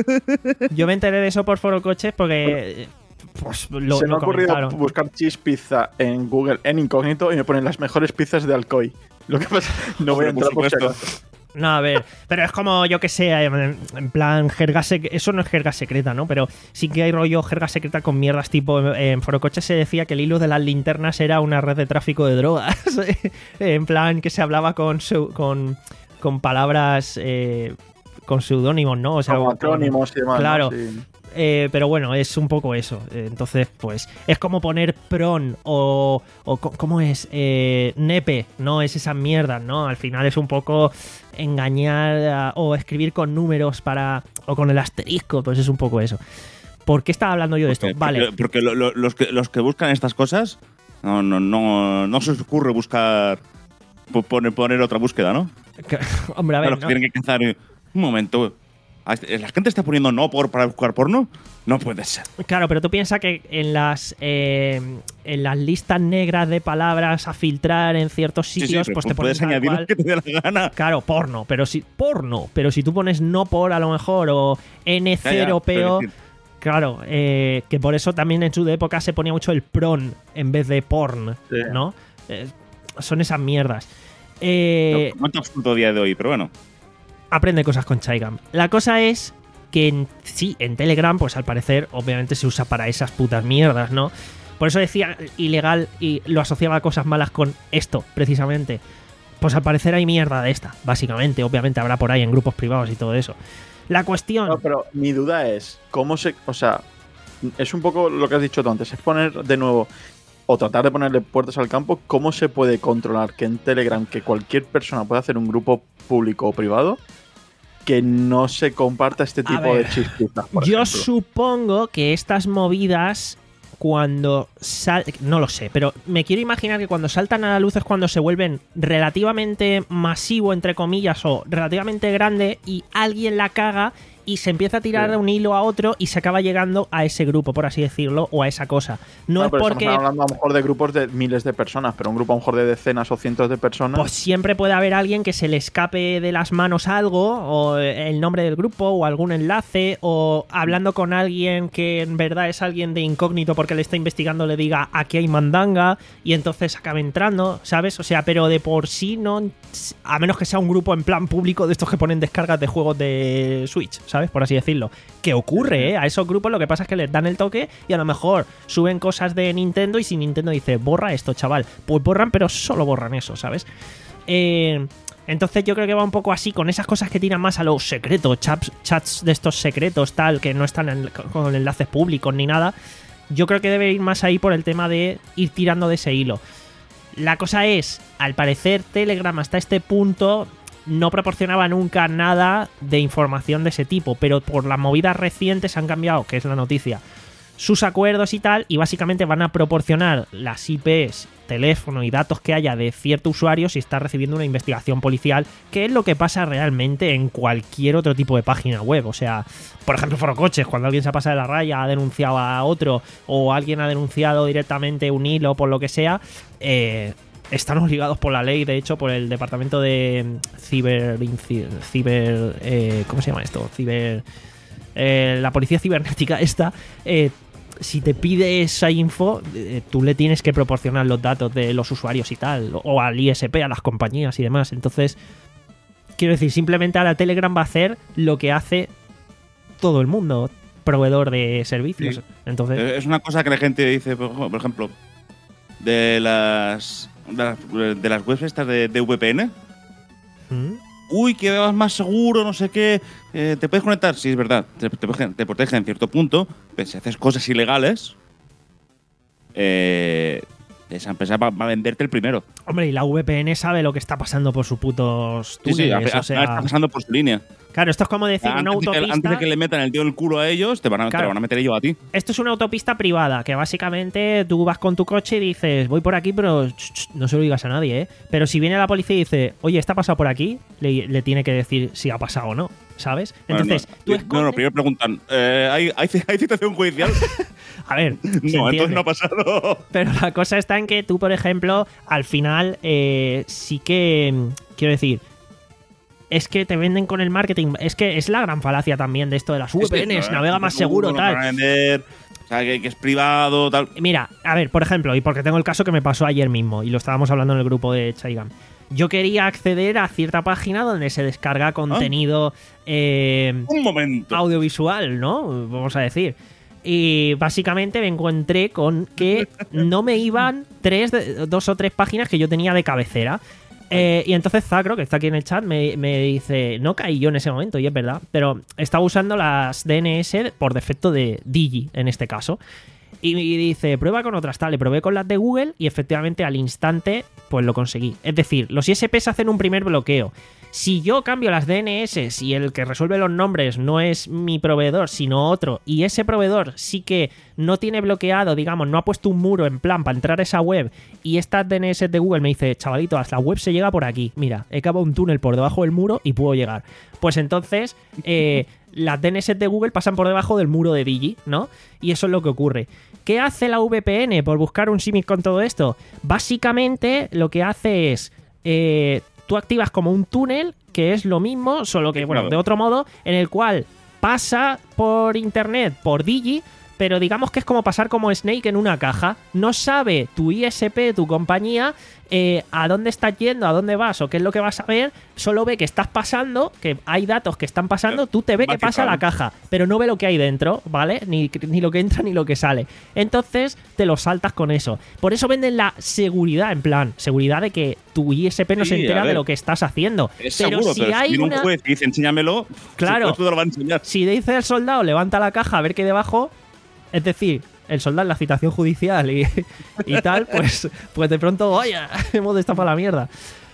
Yo me enteré de eso por Foro Coches porque pues, lo, Se me lo ha ocurrido comentaron. buscar cheese pizza en Google en incógnito y me ponen las mejores pizzas de Alcoy. Lo que pasa, no voy a Hombre, entrar por por si supuesto. acaso. No, a ver, pero es como, yo que sé, en, en plan jerga secreta. Eso no es jerga secreta, ¿no? Pero sí que hay rollo jerga secreta con mierdas tipo. En Forocoches se decía que el hilo de las linternas era una red de tráfico de drogas. En plan que se hablaba con su- con, con palabras. Eh, con seudónimos, ¿no? O sea, Como con- acrónimos y demás. claro. ¿no? Sí. Eh, pero bueno, es un poco eso. Eh, entonces, pues, es como poner pron o, o co- ¿cómo es? Eh, nepe, ¿no? Es esa mierda, ¿no? Al final es un poco engañar a- o escribir con números para o con el asterisco, pues es un poco eso. ¿Por qué estaba hablando yo de esto? Porque, Vale. porque, porque lo- lo- los, que, los que buscan estas cosas, no, no, no, no se os ocurre buscar, po- poner, poner otra búsqueda, ¿no? Hombre, a ver, Claro, que ¿no? tienen que cazar. eh, Un momento. ¿La gente está poniendo no por para buscar porno? No puede ser. Claro, pero tú piensas que en las eh, en las listas negras de palabras a filtrar en ciertos Sí, sitios, sí, pues pero te puedes pones tal añadir cual. lo que te dé la gana. Claro, porno, pero si porno, pero si tú pones no por a lo mejor o N cero P O, pero decir, claro, eh, que por eso también en su época se ponía mucho el pron en vez de porn, Sí. ¿no? Eh, son esas mierdas. Eh, no, no absurdo día de hoy, pero bueno. aprende cosas con Chaigam. La cosa es que en- sí, en Telegram, pues al parecer, obviamente se usa para esas putas mierdas, ¿no? Por eso decía ilegal y lo asociaba a cosas malas con esto, precisamente. Pues al parecer hay mierda de esta, básicamente. Obviamente habrá por ahí en grupos privados y todo eso. La cuestión... No, pero mi duda es, ¿cómo se...? O sea, es un poco lo que has dicho tú antes, es poner de nuevo, o tratar de ponerle puertas al campo, ¿cómo se puede controlar que en Telegram, que cualquier persona pueda hacer un grupo público o privado, que no se comparta este A tipo ver, de chispitas, por Yo ejemplo? supongo que estas movidas, cuando sal... no lo sé, pero me quiero imaginar que cuando saltan a la luz es cuando se vuelven relativamente masivo, entre comillas, o relativamente grande, y alguien la caga y se empieza a tirar Sí. de un hilo a otro y se acaba llegando a ese grupo, por así decirlo, o a esa cosa. No Ah, es pero porque... estamos hablando a lo mejor de grupos de miles de personas, pero un grupo a lo mejor de decenas o cientos de personas. Pues siempre puede haber alguien que se le escape de las manos algo, o el nombre del grupo, o algún enlace, o hablando con alguien que en verdad es alguien de incógnito porque le está investigando, le diga aquí hay mandanga, y entonces acabe entrando, ¿sabes? O sea, pero de por sí no, a menos que sea un grupo en plan público de estos que ponen descargas de juegos de Switch, ¿sabes? Por así decirlo. Que ocurre, ¿eh? A esos grupos lo que pasa es que les dan el toque y a lo mejor suben cosas de Nintendo y si Nintendo dice, borra esto, chaval, pues borran, pero solo borran eso, ¿sabes? Eh, entonces yo creo que va un poco así, con esas cosas que tiran más a lo secreto, chats, chats de estos secretos, tal, que no están en- con enlaces públicos ni nada. Yo creo que debe ir más ahí por el tema de ir tirando de ese hilo. La cosa es, al parecer Telegram hasta este punto no proporcionaba nunca nada de información de ese tipo, pero por las movidas recientes han cambiado, que es la noticia, sus acuerdos y tal, y básicamente van a proporcionar las I Pes, teléfono y datos que haya de cierto usuario si está recibiendo una investigación policial, que es lo que pasa realmente en cualquier otro tipo de página web. O sea, por ejemplo, Forocoches, cuando alguien se ha pasado de la raya, ha denunciado a otro, o alguien ha denunciado directamente un hilo por lo que sea, eh, están obligados por la ley, de hecho, por el departamento de ciber... inci- ciber eh, ¿cómo se llama esto? Ciber... eh, la policía cibernética esta, eh, si te pide esa info, eh, tú le tienes que proporcionar los datos de los usuarios y tal, o al I S P, a las compañías y demás. Entonces, quiero decir, simplemente ahora Telegram va a hacer lo que hace todo el mundo, proveedor de servicios. Sí. Entonces, Eh, Es una cosa que la gente dice, por por ejemplo, de las de las, de las webs estas de, de V P N. ¿Mm? Uy, que vas más seguro, no sé qué. Eh, ¿Te puedes conectar? Sí, es verdad. Te, te, protege- te protege en cierto punto. Pero si haces cosas ilegales, eh, esa empresa va, va a venderte el primero. Hombre, y la V P N sabe lo que está pasando por sus putos Sí, sí, túneles, a- a- o sea, está pasando por su línea. claro, esto es como decir una Antes de, que, autopista. antes de que le metan el dedo en el culo a ellos, te van a, te Claro. lo van a meter ellos a ti. Esto es una autopista privada, que básicamente tú vas con tu coche y dices, voy por aquí, pero ch, ch, no se lo digas a nadie, ¿eh? Pero si viene la policía y dice, oye, ¿está pasado por aquí? Le, le tiene que decir si ha pasado o no, ¿sabes? Bueno, Entonces, no, tú no, escondes... no, primero preguntan, eh, ¿hay, hay, hay citación judicial? A ver, se No, entonces entiende. no ha pasado. Pero la cosa está en que tú, por ejemplo, al final eh, sí que... mm, Quiero decir... Es que te venden con el marketing. Es que es la gran falacia también de esto de las V P Ns, Es que, no, navega no, más no, seguro, no tal. van a vender, o sea, que, que es privado, tal. Mira, a ver, por ejemplo, y porque tengo el caso que me pasó ayer mismo, y lo estábamos hablando en el grupo de Chaigam. Yo quería acceder a cierta página donde se descarga contenido eh, Un momento. audiovisual, ¿no? Vamos a decir. Y básicamente me encontré con que no me iban tres de- dos o tres páginas que yo tenía de cabecera. Eh, y entonces Zacro, que está aquí en el chat, me, me dice, no caí yo en ese momento, y es verdad, pero estaba usando las D N S por defecto de Digi, en este caso. Y, y dice, prueba con otras tal. Le probé con las de Google y efectivamente al instante pues lo conseguí. Es decir, los I S Ps hacen un primer bloqueo. Si yo cambio las D N S y el que resuelve los nombres no es mi proveedor, sino otro, y ese proveedor sí que no tiene bloqueado, digamos, no ha puesto un muro en plan para entrar a esa web, y estas D N S de Google me dice, chavalito, hasta la web se llega por aquí. Mira, he cavado un túnel por debajo del muro y puedo llegar. Pues entonces, eh, las D N S de Google pasan por debajo del muro de Digi, ¿no? Y eso es lo que ocurre. ¿Qué hace la V P N por buscar un símil con todo esto? Básicamente lo que hace es... Eh, tú activas como un túnel, que es lo mismo, solo que, bueno, de otro modo, en el cual pasa por internet, por Digi, pero digamos que es como pasar como Snake en una caja. No sabe tu I S P, tu compañía, eh, a dónde estás yendo, a dónde vas o qué es lo que vas a ver. Solo ve que estás pasando, que hay datos que están pasando, tú te ve que pasa la caja, pero no ve lo que hay dentro, ¿vale? Ni, ni lo que entra ni lo que sale. Entonces te lo saltas con eso. Por eso venden la seguridad, en plan, seguridad de que tu I S P no Sí, se entera a ver. de lo que estás haciendo. Es pero seguro, si pero hay si viene una... un juez y dice, enséñamelo, Claro. el juez te lo va a enseñar. Si dice el soldado, levanta la caja a ver qué hay debajo, es decir, el soldado en la citación judicial y, y tal, pues, pues de pronto, oye, hemos destapado la mierda.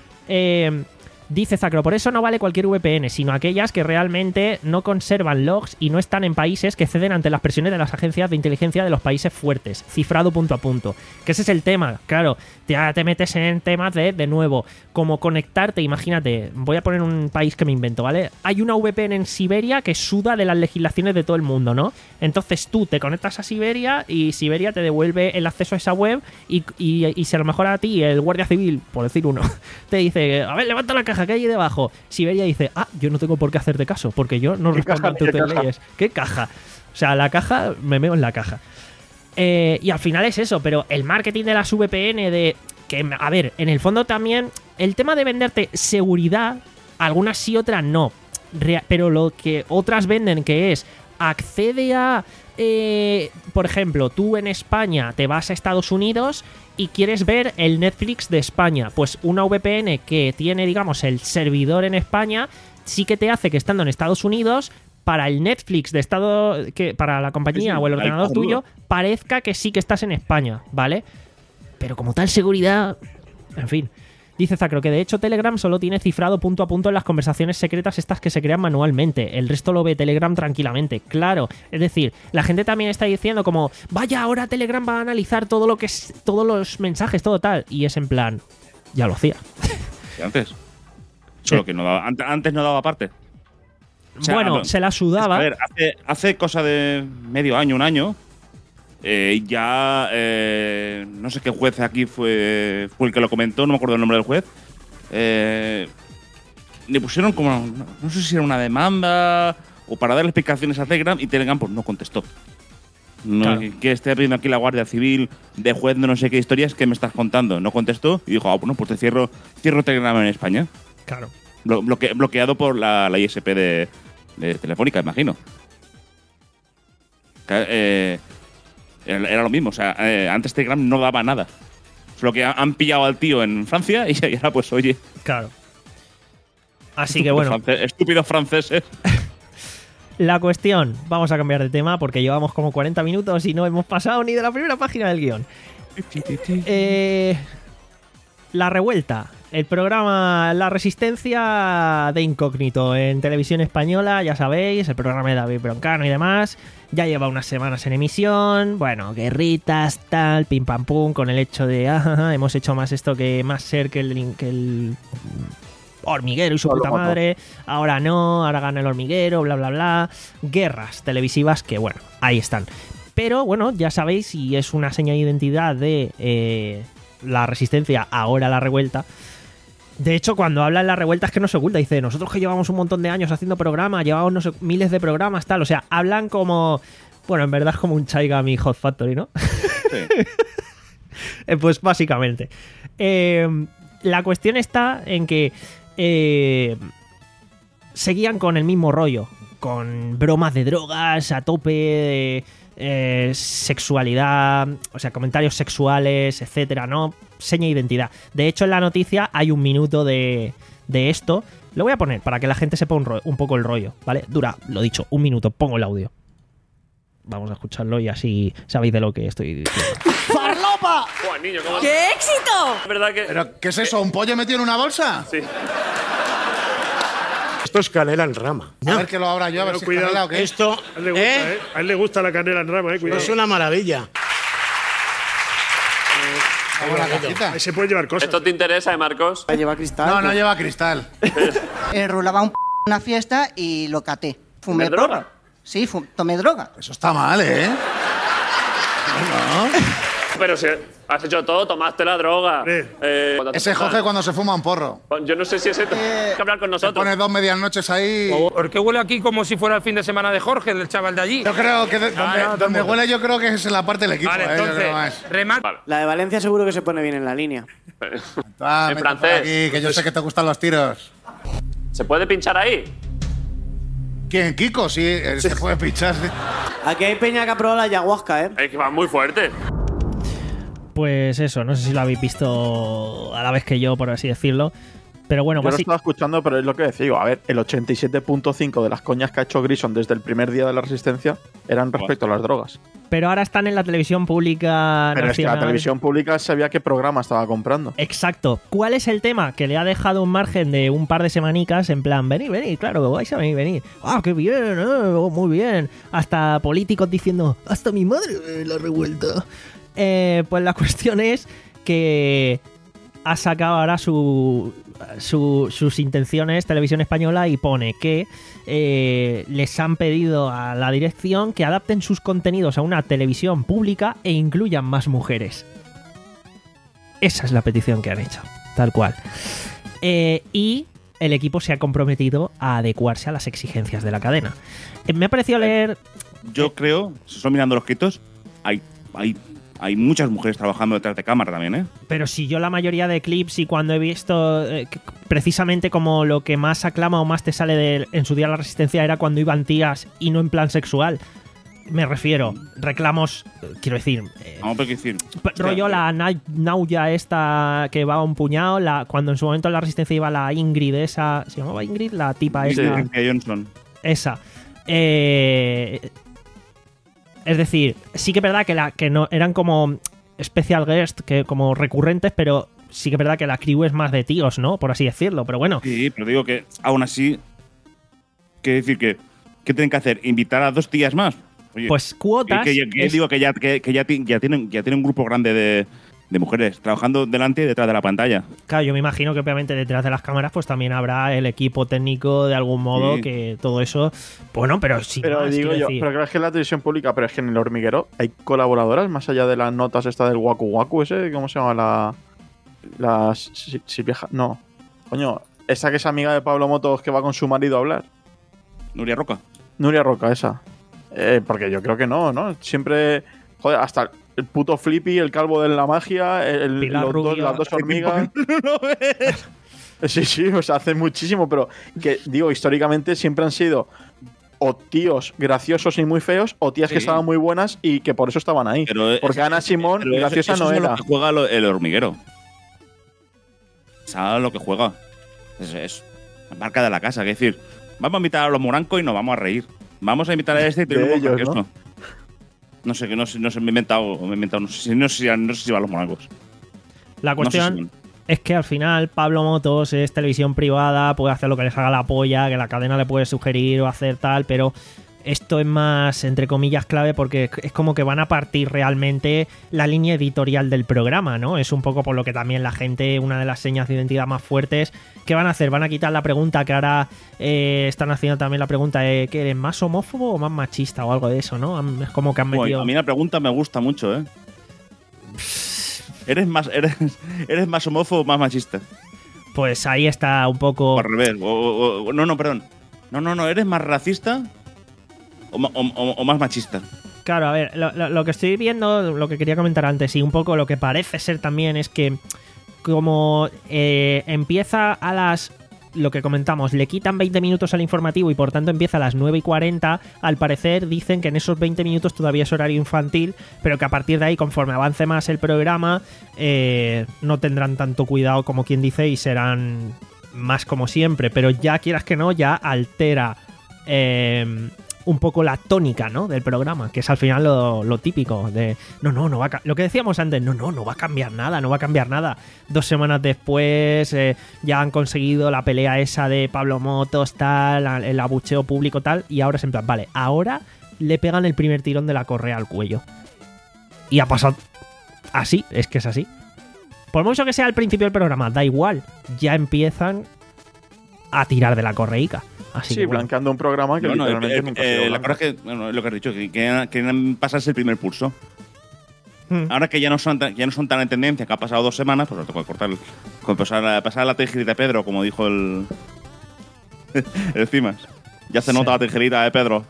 Eh, dice Zacro, por eso no vale cualquier V P N, sino aquellas que realmente no conservan logs y no están en países que ceden ante las presiones de las agencias de inteligencia de los países fuertes, cifrado punto a punto. Que ese es el tema, claro, ya te metes en temas de, de nuevo, como conectarte, imagínate, voy a poner un país que me invento, ¿vale? Hay una V P N en Siberia que suda de las legislaciones de todo el mundo, ¿no? Entonces tú te conectas a Siberia y Siberia te devuelve el acceso a esa web y, y, y si a lo mejor a ti el guardia civil, por decir uno, te dice, a ver, levanta la caja que hay ahí debajo. Siberia dice, ah, yo no tengo por qué hacerte caso, porque yo no respondo ante tus leyes. ¿Qué caja? O sea, la caja, me meo en la caja. Eh, y al final es eso, pero el marketing de las V P N de... que, a ver, en el fondo también el tema de venderte seguridad, algunas sí, otras no. Rea- pero lo que otras venden, que es accede a... Eh, por ejemplo, tú en España te vas a Estados Unidos y quieres ver el Netflix de España. Pues una V P N que tiene, digamos, el servidor en España, sí que te hace que estando en Estados Unidos, para el Netflix de estado, que para la compañía Sí, sí, o el ahí ordenador está, tuyo, duda. parezca que sí que estás en España, ¿vale? Pero como tal seguridad, en fin. Dice Zacro que de hecho Telegram solo tiene cifrado punto a punto en las conversaciones secretas estas que se crean manualmente. El resto lo ve Telegram tranquilamente. Claro, es decir, la gente también está diciendo como, vaya, ahora Telegram va a analizar todo lo que es, todos los mensajes, todo tal. Y es en plan, ya lo hacía. Sí, antes. Solo que no daba, ante- antes no daba parte. O sea, bueno, no, se la sudaba. A ver, hace, hace cosa de medio año, un año, eh, ya eh, no sé qué juez aquí fue, fue el que lo comentó, no me acuerdo el nombre del juez. Eh, le pusieron como, no, no sé si era una demanda o para darle explicaciones a Telegram y Telegram pues no contestó. No, Claro. Que esté pidiendo aquí la Guardia Civil de juez de no sé qué historias que me estás contando. No contestó y dijo, ah, bueno, pues te cierro, cierro Telegram en España. Claro. Blo- bloque- bloqueado por la, la I S P de, de Telefónica, imagino. Que, eh, era, era lo mismo, o sea, eh, antes Telegram no daba nada. Solo que ha- han pillado al tío en Francia y, y ahora pues oye. Claro. Así que bueno, france- estúpidos franceses. la cuestión, vamos a cambiar de tema porque llevamos como cuarenta minutos y no hemos pasado ni de la primera página del guión. Eh, la revuelta. El programa La Resistencia de Incógnito en televisión española, ya sabéis, el programa de David Broncano y demás. Ya lleva unas semanas en emisión. Bueno, guerritas, tal, pim pam pum, con el hecho de, ah, hemos hecho más esto que más ser que el, que el hormiguero y su puta madre. Ahora no, ahora gana el hormiguero, bla, bla, bla. Guerras televisivas que, bueno, ahí están. Pero, bueno, ya sabéis, y es una seña de identidad de eh, La Resistencia, ahora La Revuelta. De hecho, cuando habla en La Revuelta es que no se oculta. Dice, nosotros que llevamos un montón de años haciendo programas, llevamos no sé, miles de programas, tal. O sea, hablan como... Bueno, en verdad es como un Chaigami Hot Factory, ¿no? Sí. Eh, pues básicamente. Eh, la cuestión está en que eh, seguían con el mismo rollo. Con bromas de drogas a tope, de, eh, sexualidad, o sea, comentarios sexuales, etcétera, ¿no? seña de identidad. De hecho, en la noticia hay un minuto de, de esto. Lo voy a poner para que la gente sepa un, ro- un poco el rollo, ¿vale? Dura, lo dicho, un minuto. Pongo el audio. Vamos a escucharlo y así sabéis de lo que estoy diciendo. ¡Farlopa! Buah, niño, ¿cómo- ¡Qué éxito! Es verdad que. ¿Pero qué es eso? ¿Un pollo metido en una bolsa? Sí. Esto es canela en rama. A ver que lo abra yo, a ver Pero si es canela o qué. esto a él le gusta, ¿Eh? ¿eh? A él le gusta la canela en rama, eh. Cuidado. Es una maravilla. Vamos a la cajita. Ahí se puede llevar cosas. ¿Esto te interesa, eh, Marcos? Lleva cristal. No, no lleva cristal. Eh, rulaba un p una fiesta y lo caté. Fumé ¿Tomé droga? porro. Sí, fu- tomé droga. Eso está mal, ¿eh? No. Pero si has hecho todo, tomaste la droga. Sí. Eh, cuando te Ese tomas- Jorge cuando se fuma un porro. Yo no sé si ese. Tienes que hablar con Se nosotros. pone dos medias noches ahí. ¿Por qué huele aquí como si fuera el fin de semana de Jorge, del chaval de allí? Yo creo que de- donde, no, donde tampoco. huele yo creo que es en la parte del equipo, Vale, eh, yo creo entonces, más. remate. Vale. La de Valencia seguro que se pone bien en la línea. Ah, En mete por francés. aquí, que yo sé que te gustan los tiros. ¿Se puede pinchar ahí? ¿Quién? Kiko, sí, eh, se puede pinchar. Sí. Aquí hay peña que ha probado la ayahuasca, ¿eh? Es que va muy fuerte. Pues eso, no sé si lo habéis visto a la vez que yo, por así decirlo. Pero bueno, Yo lo basi- estaba escuchando, pero es lo que decía. A ver, el ochenta y siete punto cinco de las coñas que ha hecho Grison desde el primer día de la Resistencia eran respecto a las drogas. pero ahora están en la televisión pública Pero es que la nacional. televisión pública sabía qué programa estaba comprando. Exacto. ¿Cuál es el tema? Que le ha dejado un margen de un par de semanicas en plan, venid, venid, claro, que vais a venir, venid. ¡Ah, qué bien! eh, oh, muy bien. Hasta políticos diciendo, hasta mi madre ve la revuelta. Eh, pues la cuestión es que ha sacado ahora su, su- sus intenciones Televisión Española y pone que eh, les han pedido a la dirección que adapten sus contenidos a una televisión pública e incluyan más mujeres. Esa es la petición que han hecho, tal cual. Eh, y el equipo se ha comprometido a adecuarse a las exigencias de la cadena. Eh, me ha parecido leer... Yo creo, solo mirando los quitos, hay, hay, hay muchas mujeres trabajando detrás de cámara también, ¿eh? Pero si yo la mayoría de clips y cuando he visto eh, que- precisamente como lo que más aclama o más te sale de en su día la Resistencia era cuando iban tías y no en plan sexual. Me refiero, reclamos, eh, quiero decir, eh, Vamos a decir. p- rollo la na- Nauya esta que va a un puñado, la, cuando en su momento en la Resistencia iba la Ingrid esa, ¿se llamaba Ingrid? La tipa Sí, esta. Cynthia Johnson. Esa. Eh, es decir, sí que es verdad que, la, que no eran como special guest, que como recurrentes, pero sí que es verdad que la crew es más de tíos, ¿no? Por así decirlo. Pero bueno, Sí, pero digo que aún así. Quiere decir que. ¿Qué tienen que hacer? ¿Invitar a dos tías más? Oye, pues cuotas. que, que- que es- digo que ya, que, que ya, ti- ya tienen, ya tienen un grupo grande de, de mujeres trabajando delante y detrás de la pantalla. Claro, yo me imagino que obviamente detrás de las cámaras pues también habrá el equipo técnico de algún modo Sí. que todo eso. Bueno, pero sí. Pero más, digo quiero yo, decir. pero creo que en la televisión pública, pero es que en el hormiguero hay colaboradoras más allá de las notas esta del Waku Waku ese, ¿cómo se llama? La. La. Si, si vieja. No. Coño, esa que es amiga de Pablo Motos que va con su marido a hablar. Nuria Roca. Nuria Roca, esa. Eh, porque yo creo que no, ¿no? Siempre. Joder, hasta el puto Flippy, el calvo de la magia, el, Pilar los dos- Rubio. las dos hormigas. Sí, sí, o sea, hace muchísimo, pero que, digo, históricamente siempre han sido o tíos graciosos y muy feos, o tías que Sí. estaban muy buenas y que por eso estaban ahí. Pero Porque es- Ana Simón, pero eso- graciosa eso no es era. lo que juega lo- el hormiguero. ¿Sabes lo que juega? Es, es la marca de la casa. Que es decir, vamos a invitar a los morancos y nos vamos a reír. Vamos a invitar a este y De tenemos un ellos, gracioso. ¿no? No sé, que no sé, no sé, me he inventado, me he inventado, no sé, si- no sé, si- no sé si va a los morancos. La No sé si cuestión van. es que al final Pablo Motos es televisión privada, puede hacer lo que les haga la polla, que la cadena le puede sugerir o hacer tal, pero esto es más, entre comillas, clave porque es como que van a partir realmente la línea editorial del programa, ¿no? Es un poco por lo que también la gente, una de las señas de identidad más fuertes, ¿qué van a hacer? Van a quitar la pregunta que ahora eh, están haciendo también la pregunta de ¿que eres más homófobo o más machista o algo de eso, ¿no? Han- Es como que han Bueno, metido... a mí la pregunta me gusta mucho, ¿eh? ¿Eres más, eres, eres más homófobo o más machista? Pues ahí está un poco... O al revés. O, o- o- no, no, perdón. No, no, no. ¿Eres más racista o, ma- o- o- o más machista? Claro, a ver, lo, lo- lo que estoy viendo, lo que quería comentar antes, y un poco lo que parece ser también es que como eh, empieza a las lo que comentamos, le quitan veinte minutos al informativo y por tanto empieza a las nueve y cuarenta. Al parecer dicen que en esos veinte minutos todavía es horario infantil, pero que a partir de ahí, conforme avance más el programa, eh, no tendrán tanto cuidado como quien dice y serán más como siempre. Pero ya quieras que no, ya altera eh, un poco la tónica, ¿no?, del programa, que es al final lo, lo típico de no, no, no va a, lo que decíamos antes, no, no, no va a cambiar nada, no va a cambiar nada. Dos semanas después eh, ya han conseguido la pelea esa de Pablo Motos, tal, el abucheo público, tal, y ahora es en plan, vale, ahora le pegan el primer tirón de la correa al cuello. Y ha pasado así, es que es así. Por mucho que sea al principio del programa, da igual, ya empiezan a tirar de la correica. Así sí, que, bueno. blanqueando un programa que No, no, literalmente eh, nunca eh, ha sido la blanco. cosa es que, bueno, lo que has dicho, que quieren, quieren pasarse el primer pulso. Hmm. Ahora que ya no son tan, ya no son tan en tendencia, que ha pasado dos semanas, pues te puede cortar, el- con pasar, pasar la tijerita de Pedro, como dijo el. el Cimas. Ya se Sí. nota la tijerita de Pedro.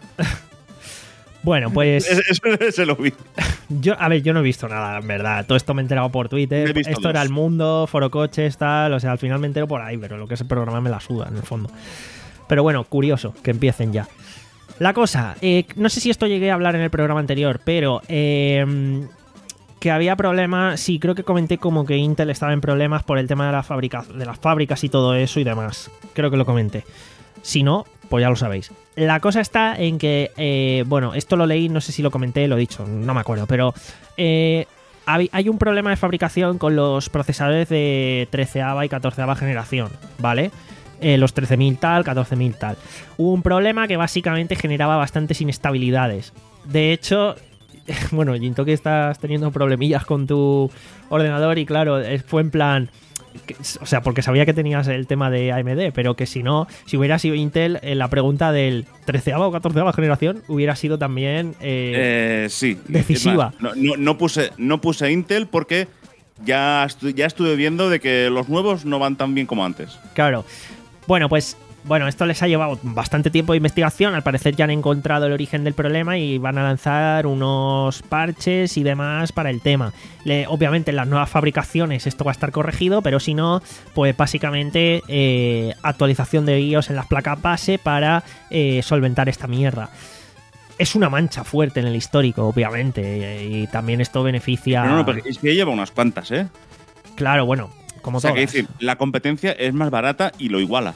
Bueno, pues Eso se lo vi. yo, a ver, yo no he visto nada, en verdad. Todo esto me he enterado por He Twitter. visto Esto dos. era El Mundo, Foro Coches, tal. O sea, al final me entero por ahí, pero lo que es el programa me la suda, en el fondo. Pero bueno, curioso, que empiecen ya. La cosa, eh, no sé si esto llegué a hablar en el programa anterior, pero eh, que había problemas. Sí, creo que comenté como que Intel estaba en problemas por el tema de, la fábrica, de las fábricas y todo eso y demás. Creo que lo comenté. Si no, pues ya lo sabéis. La cosa está en que, eh, bueno, esto lo leí, no sé si lo comenté, lo he dicho, no me acuerdo, pero eh, hay, hay un problema de fabricación con los procesadores de treceava y catorceava generación, ¿vale? Eh, los trece mil tal, catorce mil tal. Hubo un problema que básicamente generaba bastantes inestabilidades. De hecho, bueno, Jinto, que estás teniendo problemillas con tu ordenador y claro, eh, fue en plan... que- o sea, porque sabía que tenías el tema de A M D, pero que si no, si hubiera sido Intel, eh, la pregunta del treceava o catorceava generación hubiera sido también eh, Eh, sí. decisiva. Es más, no, no, no puse, no puse Intel porque ya, estu- ya estuve viendo de que los nuevos no van tan bien como antes. Claro. Bueno, pues bueno, esto les ha llevado bastante tiempo de investigación. Al parecer ya han encontrado el origen del problema y van a lanzar unos parches y demás para el tema. Le- obviamente en las nuevas fabricaciones esto va a estar corregido, pero si no, pues básicamente eh, actualización de BIOS en las placas base para eh, solventar esta mierda. Es una mancha fuerte en el histórico, obviamente, eh, y también esto beneficia... Pero no, no, pero es que ya lleva unas cuantas, ¿eh? Claro, bueno, como O sea, todas. que decir, la competencia es más barata y lo iguala.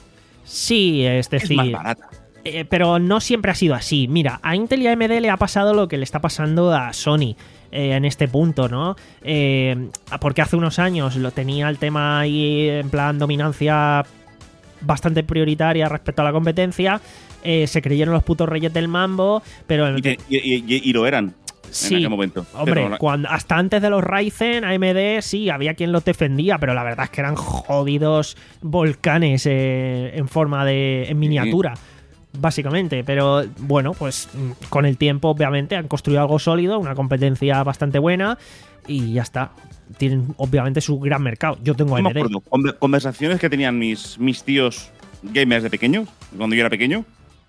Sí, es decir... Es más barata. Eh, pero no siempre ha sido así. Mira, a Intel y a A M D le ha pasado lo que le está pasando a Sony eh, en este punto, ¿no? Eh, porque hace unos años lo tenía el tema ahí en plan dominancia bastante prioritaria respecto a la competencia. Eh, se creyeron los putos reyes del mambo, pero... Y, te- y- y- y lo eran Sí, en aquel momento. hombre, Pero la- cuando, hasta antes de los Ryzen, A M D sí, había quien los defendía, pero la verdad es que eran jodidos volcanes eh, en forma de... en miniatura, básicamente. Pero bueno, pues mm, con el tiempo obviamente han construido algo sólido, una competencia bastante buena y ya está. Tienen obviamente su gran mercado. Yo tengo no me A M D. acuerdo. Conver- Conversaciones que tenían mis, mis tíos gamers de pequeños, cuando yo era pequeño.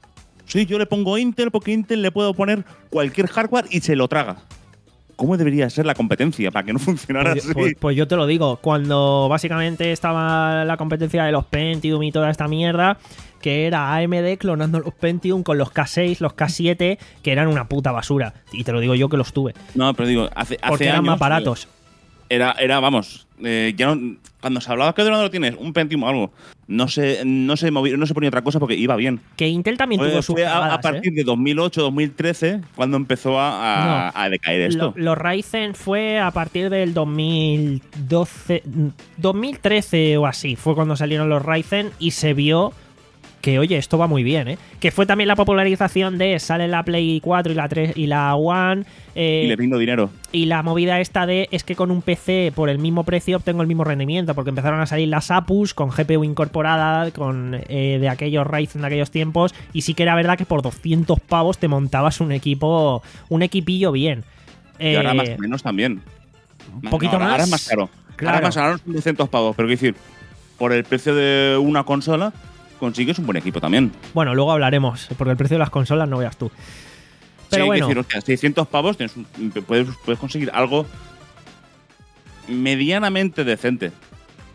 Sí, yo le pongo Intel porque Intel le puedo poner cualquier hardware y se lo traga. ¿Cómo debería ser la competencia para que no funcionara Pues, así? pues- pues yo te lo digo, cuando básicamente estaba la competencia de los Pentium y toda esta mierda, que era A M D clonando los Pentium con los K seis, los K siete, que eran una puta basura. Y te lo digo yo que los tuve. No, pero digo, hace, hace Porque eran años, más baratos. Era, era vamos, eh, ya no, cuando se hablaba que ordenador tienes, un Pentium o algo, no se, no se movía, no se ponía otra cosa porque iba bien. Que Intel también Fue, tuvo sus fue a, a cagadas, partir ¿eh? de dos mil ocho, dos mil trece cuando empezó a, a- a decaer esto. Lo- los Ryzen fue a partir del dos mil doce, dos mil trece o así, fue cuando salieron los Ryzen y se vio que, oye, esto va muy bien, ¿eh? Que fue también la popularización de sale la Play cuatro y la tres y la One. eh, y le brindo dinero. Y la movida esta de es que con un P C por el mismo precio obtengo el mismo rendimiento, porque empezaron a salir las A P Us con G P U incorporada, con eh, de aquellos Ryzen de aquellos tiempos, y sí que era verdad que por doscientos pavos te montabas un equipo, un equipillo bien. Y ahora Eh, más o menos también. un poquito ahora, más. Ahora es más caro. Claro. Ahora más caro son doscientos pavos, pero quiero decir, por el precio de una consola consigues un buen equipo también. Bueno, luego hablaremos, porque el precio de las consolas no veas tú. Pero sí, bueno, hay que decir, hostia, seiscientos pavos tienes un- puedes, puedes conseguir algo medianamente decente.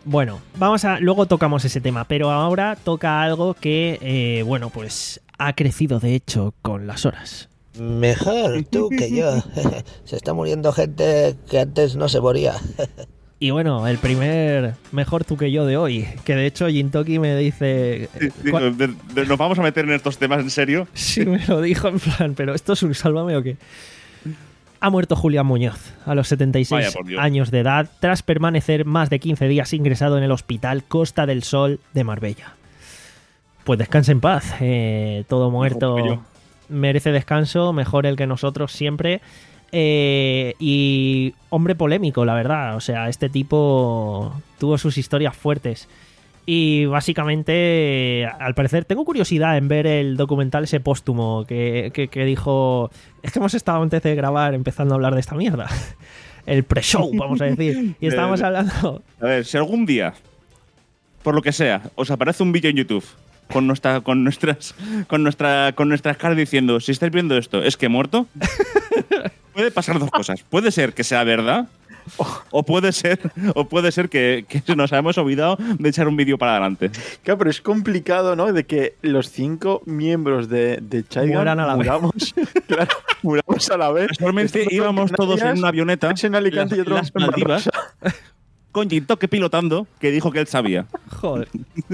Bueno, vamos a. Luego tocamos ese tema, pero ahora toca algo que, eh, bueno, pues ha crecido de hecho con las horas. Mejor tú que yo. Se está muriendo gente que antes no se moría. Y bueno, el primer mejor tú que yo de hoy, que de hecho Jintoki me dice... Sí, digo, de, de, ¿nos vamos a meter en estos temas en serio? Sí, me lo dijo en plan, pero ¿esto es un sálvame o qué? Ha muerto Julián Muñoz a los setenta y seis años de edad tras permanecer más de quince días ingresado en el hospital Costa del Sol de Marbella. Pues descanse en paz, eh, todo muerto merece descanso, mejor el que nosotros siempre. Eh, y hombre polémico, la verdad. O sea, este tipo tuvo sus historias fuertes. Y básicamente, al parecer, tengo curiosidad en ver el documental ese póstumo que, que, que dijo... Es que hemos estado antes de grabar empezando a hablar de esta mierda. El pre-show, vamos a decir. Y estábamos hablando... A ver, si algún día, por lo que sea, os aparece un vídeo en YouTube con nuestra, con nuestras, con nuestra, con nuestras caras diciendo, si estáis viendo esto, es que he muerto... Puede pasar dos cosas. Puede ser que sea verdad o puede ser, o puede ser que, que nos hayamos olvidado de echar un vídeo para adelante. Claro, pero es complicado, ¿no? De que los cinco miembros de, de Chaigan muramos, claro, muramos a la vez. Casualmente íbamos todos en una avioneta en Alicante y otro en Maldivas, con Jintoki pilotando, que dijo que él sabía. Joder.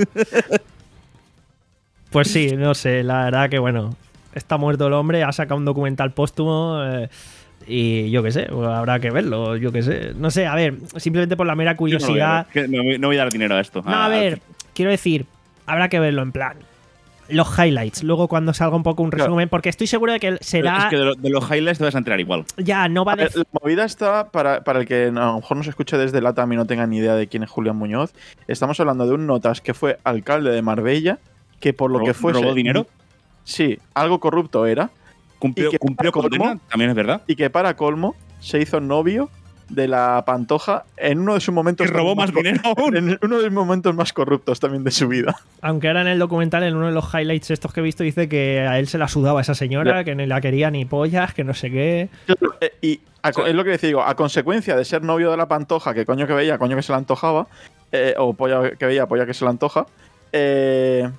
Pues sí, no sé, la verdad que bueno, está muerto el hombre, ha sacado un documental póstumo... Eh, y yo qué sé, habrá que verlo, yo qué sé. No sé, a ver, simplemente por la mera curiosidad. No voy, a, no voy, no voy a dar dinero a esto. No, a ver, quiero decir, habrá que verlo en plan. Los highlights, luego cuando salga un poco un resumen, claro. Porque estoy seguro de que será. Pero es que de, lo, de los highlights te vas a enterar igual. Ya, no va a ver, La movida está, para, para el que a lo mejor nos escuche desde LATAM y no tenga ni idea de quién es Julián Muñoz, estamos hablando de un notas que fue alcalde de Marbella, que por lo ¿Robó, que fuese. ¿Robó dinero? Sí, algo corrupto era. Cumplió, cumplió condena, colmo, también es verdad. Y que para colmo se hizo novio de la Pantoja en uno de sus momentos. Y robó más dinero aún. En uno de los momentos más corruptos también de su vida. Aunque ahora en el documental, en uno de los highlights estos que he visto, dice que a él se la sudaba esa señora, ya. Que no la quería ni pollas, que no sé qué. Y a, es lo que decía, digo, a consecuencia de ser novio de la Pantoja, que coño que veía, coño que se la antojaba, eh, o polla que veía, polla que se la antoja, eh.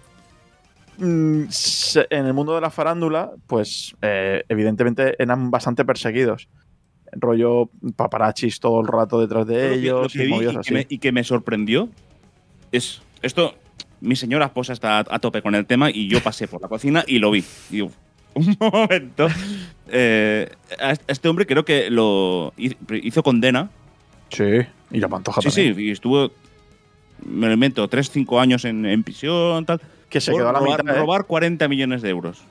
En el mundo de la farándula, pues eh, evidentemente eran bastante perseguidos. Rollo paparachis todo el rato detrás de Pero ellos. Lo que, lo que y, vi y, que me, y que me sorprendió es esto. Mi señora esposa está a, a tope con el tema y yo pasé por la cocina y lo vi. Y yo, un momento. Eh, a este hombre creo que lo hizo condena. Sí, y la Pantoja sí, también. Sí, y estuvo, me lo invento, tres cinco años en, en prisión, tal. Que se quedó a la robar, mitad, ¿eh? robar cuarenta millones de euros.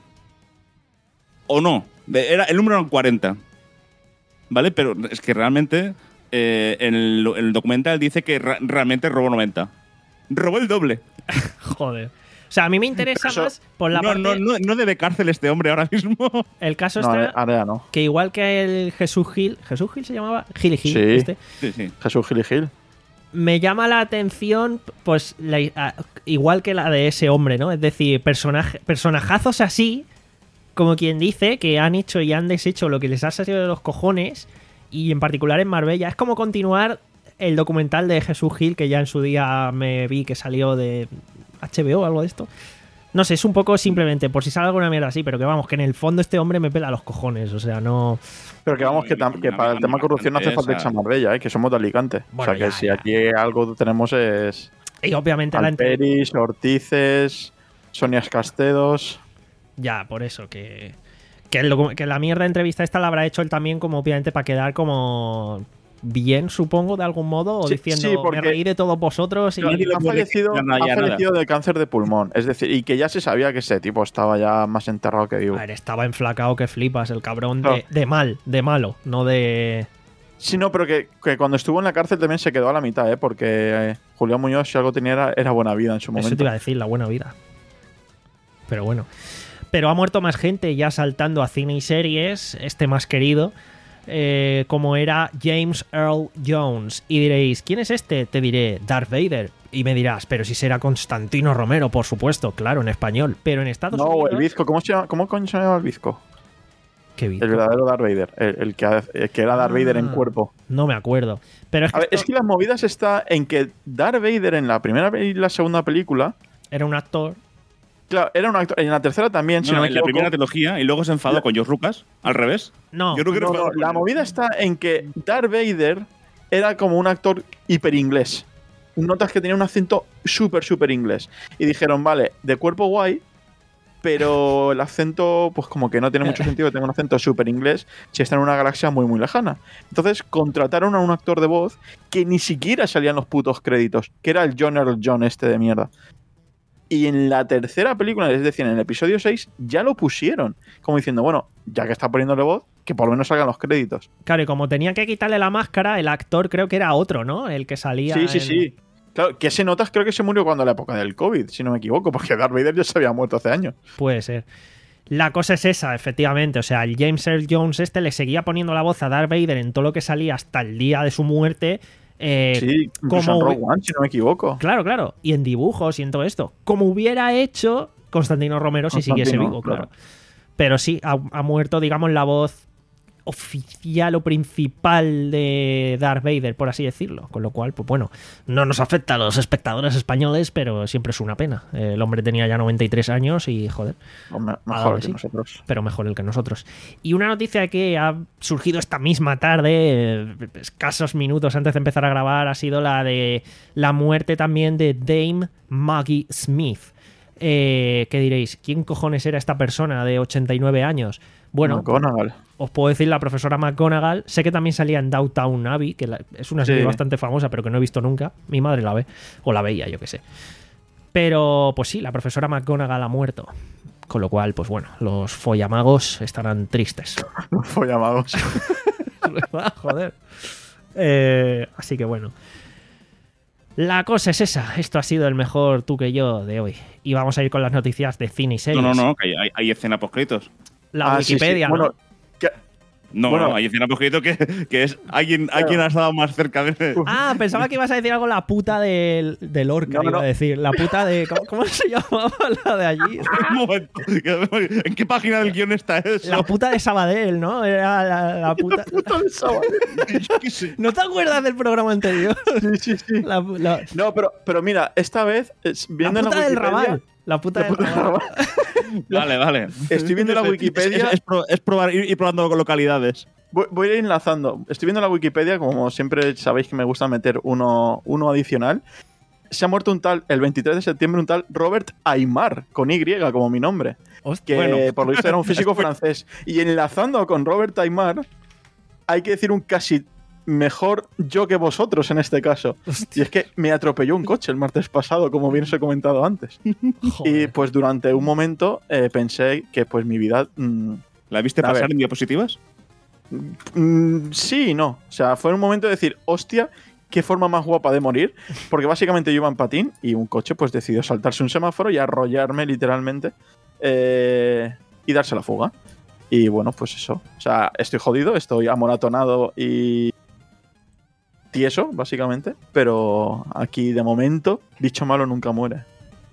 O no. Era, el número eran cuarenta. ¿Vale? Pero es que realmente eh, en, el, en el documental dice que ra- realmente robó noventa. Robó el doble. Joder. O sea, a mí me interesa eso, más por la no, parte... No, no, no debe cárcel este hombre ahora mismo. El caso no, está ahora no. que igual que el Jesús Gil... ¿Jesús Gil se llamaba? Gil y Gil. Sí, este, sí, sí. Jesús Gil y Gil. Me llama la atención, pues, la, a, igual que la de ese hombre, ¿no? Es decir, personaje, personajazos así, como quien dice, que han hecho y han deshecho lo que les ha salido de los cojones, y en particular en Marbella. Es como continuar el documental de Jesús Gil, que ya en su día me vi que salió de H B O o algo de esto. No sé, es un poco simplemente, por si sale alguna mierda así, pero que vamos, que en el fondo este hombre me pela los cojones, o sea, no... Pero que vamos, que, tam- que para el tema corrupción no hace falta irse a Marbella, ¿eh? Que somos de Alicante. Bueno, o sea, que ya, si ya. aquí algo tenemos es... Y obviamente la Alperis, Ortices, Sonias Castedos... Ya, por eso, que... Que, el docu- que la mierda de entrevista esta la habrá hecho él también como obviamente para quedar como... bien, supongo, de algún modo, o sí, diciendo, sí, porque me reí de todos vosotros y... ha fallecido, no, no, ha fallecido nada. de cáncer de pulmón. Es decir, y que ya se sabía que ese tipo estaba ya más enterrado que vivo. A ver, estaba enflacado que flipas, el cabrón Claro. de, de mal, de malo, no de... Sí, no, pero que, que cuando estuvo en la cárcel también se quedó a la mitad, ¿eh? Porque eh, Julián Muñoz, si algo tenía, era, era buena vida en su momento. Eso te iba a decir, la buena vida. Pero bueno. Pero ha muerto más gente ya saltando a cine y series, este más querido, eh, como era James Earl Jones. Y diréis, ¿quién es este? Te diré, Darth Vader. Y me dirás, pero si será Constantino Romero, por supuesto, claro, en español. Pero en Estados No, Unidos... el bizco, ¿cómo, se llama, ¿cómo coño se llama el bizco? Qué bien. El verdadero Darth Vader. El, el que, ha- el que era Darth Vader en Ah. cuerpo. No me acuerdo. Pero es que, A ver, esto es que las movidas está en que Darth Vader en la primera y la segunda película. era un actor. Claro, era un actor. En la tercera también, si No, no, me en la equivoco. primera trilogía y luego se enfadó con George Lucas, al revés. No, Yo creo que No, era no, peor con la él. movida está en que Darth Vader era como un actor hiper inglés. Notas que tenía un acento súper, súper inglés. Y dijeron, vale, de cuerpo guay, pero el acento, pues como que no tiene mucho sentido que tenga un acento súper inglés si está en una galaxia muy, muy lejana. Entonces contrataron a un actor de voz que ni siquiera salía en los putos créditos, que era el John Earl John este de mierda. Y en la tercera película, es decir, en el episodio seis, ya lo pusieron. Como diciendo, bueno, ya que está poniéndole voz, que por lo menos salgan los créditos. Claro, y como tenía que quitarle la máscara, el actor creo que era otro, ¿no? El que salía. Sí, sí, en- sí. Claro, que ese notas creo que se murió cuando la época del COVID, si no me equivoco, porque Darth Vader ya se había muerto hace años. Puede ser. La cosa es esa, efectivamente. O sea, el James Earl Jones este le seguía poniendo la voz a Darth Vader en todo lo que salía hasta el día de su muerte. Eh, Sí, incluso en Rogue One, si no me equivoco. Claro, claro. Y en dibujos y en todo esto. Como hubiera hecho Constantino Romero si siguiese Constantino, vivo, claro. claro. Pero sí, ha, ha muerto, digamos, la voz oficial o principal de Darth Vader, por así decirlo. Con lo cual, pues bueno, no nos afecta a los espectadores españoles, pero siempre es una pena. El hombre tenía ya noventa y tres años y, joder, Hombre, ha dado mejor de que sí. nosotros. Pero mejor el que nosotros. Y una noticia que ha surgido esta misma tarde, eh, escasos minutos antes de empezar a grabar, ha sido la de la muerte también de Dame Maggie Smith. Eh, ¿Qué diréis? ¿Quién cojones era esta persona de ochenta y nueve años? Bueno, McGonagall. os puedo decir la profesora McGonagall. Sé que también salía en Downton Abbey, que la- es una serie Sí. bastante famosa, pero que no he visto nunca. Mi madre la ve, o la veía, yo qué sé. Pero, pues sí, la profesora McGonagall ha muerto. Con lo cual, pues bueno, los follamagos estarán tristes. Fue llamados. ¿Verdad? Joder. Eh, así que bueno. La cosa es esa. Esto ha sido el mejor tú que yo de hoy. Y vamos a ir con las noticias de cine y series. No, no, no, que hay, hay, hay escena post-créditos. La Ah, sí, sí. Wikipedia, ¿no? Bueno, que- No, Bueno. no, hay escena post-crédito que, que es alguien, alguien ha estado más cerca de. Ah, pensaba que ibas a decir algo la puta del, del Orca, No, iba no. a decir. La puta de... ¿Cómo, cómo se llamaba la de allí? Un momento. ¿En qué página del guión está eso? La puta de Sabadell, ¿no? Era la, la puta... Yo qué sé. ¿No te acuerdas del programa anterior? Sí, sí, sí. La, la- No, pero, pero mira, esta vez, es- la viendo puta en la del Wikipedia, Raval. La puta la del puta del Raval. Raval. Vale, vale. Estoy viendo la Es- Wikipedia. Es, es pro- es probar, ir, ir probando con localidades. Voy, voy a ir enlazando. Estoy viendo la Wikipedia, como siempre sabéis que me gusta meter uno, uno adicional. Se ha muerto un tal, el veintitrés de septiembre, un tal Robert Aymar, con Y, como mi nombre. Hostia. Que Bueno. por lo visto era un físico francés. Y enlazando con Robert Aymar, hay que decir un casi mejor yo que vosotros en este caso. Y es que me atropelló un coche el martes pasado, como bien os he comentado antes. Y Joder. pues durante un momento eh, pensé que pues mi vida... mm, ¿La viste A pasar ver. en diapositivas? Mm, sí y no. O sea, fue un momento de decir, hostia, qué forma más guapa de morir. Porque básicamente yo iba en patín y un coche pues decidió saltarse un semáforo y arrollarme literalmente eh, y darse la fuga. Y bueno, pues eso. O sea, estoy jodido, estoy amoratonado y tieso, básicamente. Pero aquí de momento, bicho malo nunca muere.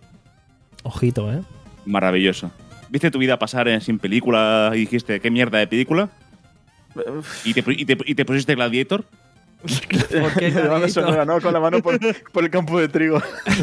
Ojito, ¿eh? Maravilloso. ¿Viste tu vida pasar en, sin película y dijiste, qué mierda de película? ¿Y te, y te, y te pusiste Gladiator? ¿Por qué De banda Gladiator? sonora, ¿no? Con la mano por, por el campo de trigo.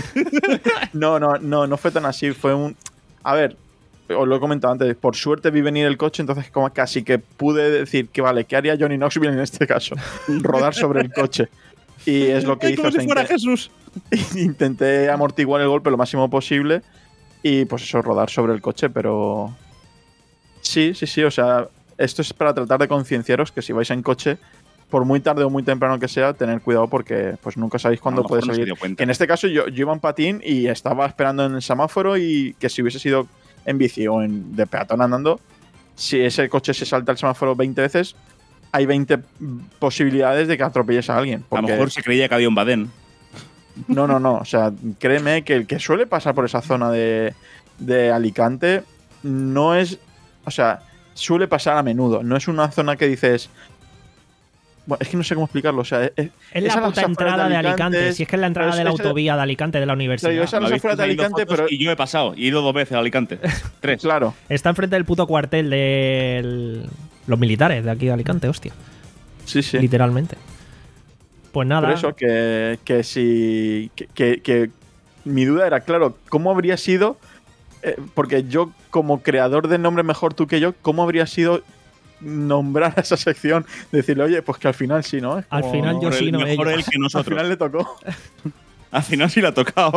No, no, no, no fue tan así. Fue un. A ver, os lo he comentado antes. Por suerte vi venir el coche, entonces como casi que pude decir que vale, ¿qué haría Johnny Knoxville en este caso? Rodar sobre el coche. Y es lo que Ay, hizo. como o sea, si fuera inte- Jesús. Intenté amortiguar el golpe lo máximo posible. Y pues eso, rodar sobre el coche, pero. Sí, sí, sí. O sea, esto es para tratar de concienciaros que si vais en coche, por muy tarde o muy temprano que sea, tener cuidado porque pues nunca sabéis cuándo A lo puede mejor no se salir. dio cuenta. Que en este caso yo, yo iba en patín y estaba esperando en el semáforo y que si hubiese sido en bici o en, de peatón andando, si ese coche se salta el semáforo veinte veces, hay veinte posibilidades de que atropelles a alguien. A lo porque- mejor se creía que había un Badén. no, no, no. O sea, créeme que el que suele pasar por esa zona de, de Alicante no es. O sea, suele pasar a menudo. No es una zona que dices. Bueno, es que no sé cómo explicarlo. O sea, es, Es es la a las puta afueras entrada de Alicante. Si es que es la entrada pero de la es- es- autovía de Alicante de la universidad. Claro, esa- a las Lo afueras de visteis viendo Alicante, fotos pero- Y yo he pasado. Y he ido dos veces a Alicante. Tres. Claro. Está enfrente del puto cuartel del. Los militares de aquí de Alicante, hostia. Sí, sí. Literalmente. Pues nada. Por eso que, que si. Que, que, que mi duda era, claro, ¿cómo habría sido? Eh, porque yo, como creador del nombre Mejor Tú Que Yo, ¿cómo habría sido nombrar a esa sección? Decirle, oye, pues que al final sí, ¿no? Es Al como- final yo Mejor sí, él- no mejor ellos. él que Al nosotros. final le tocó. Al final sí le ha tocado.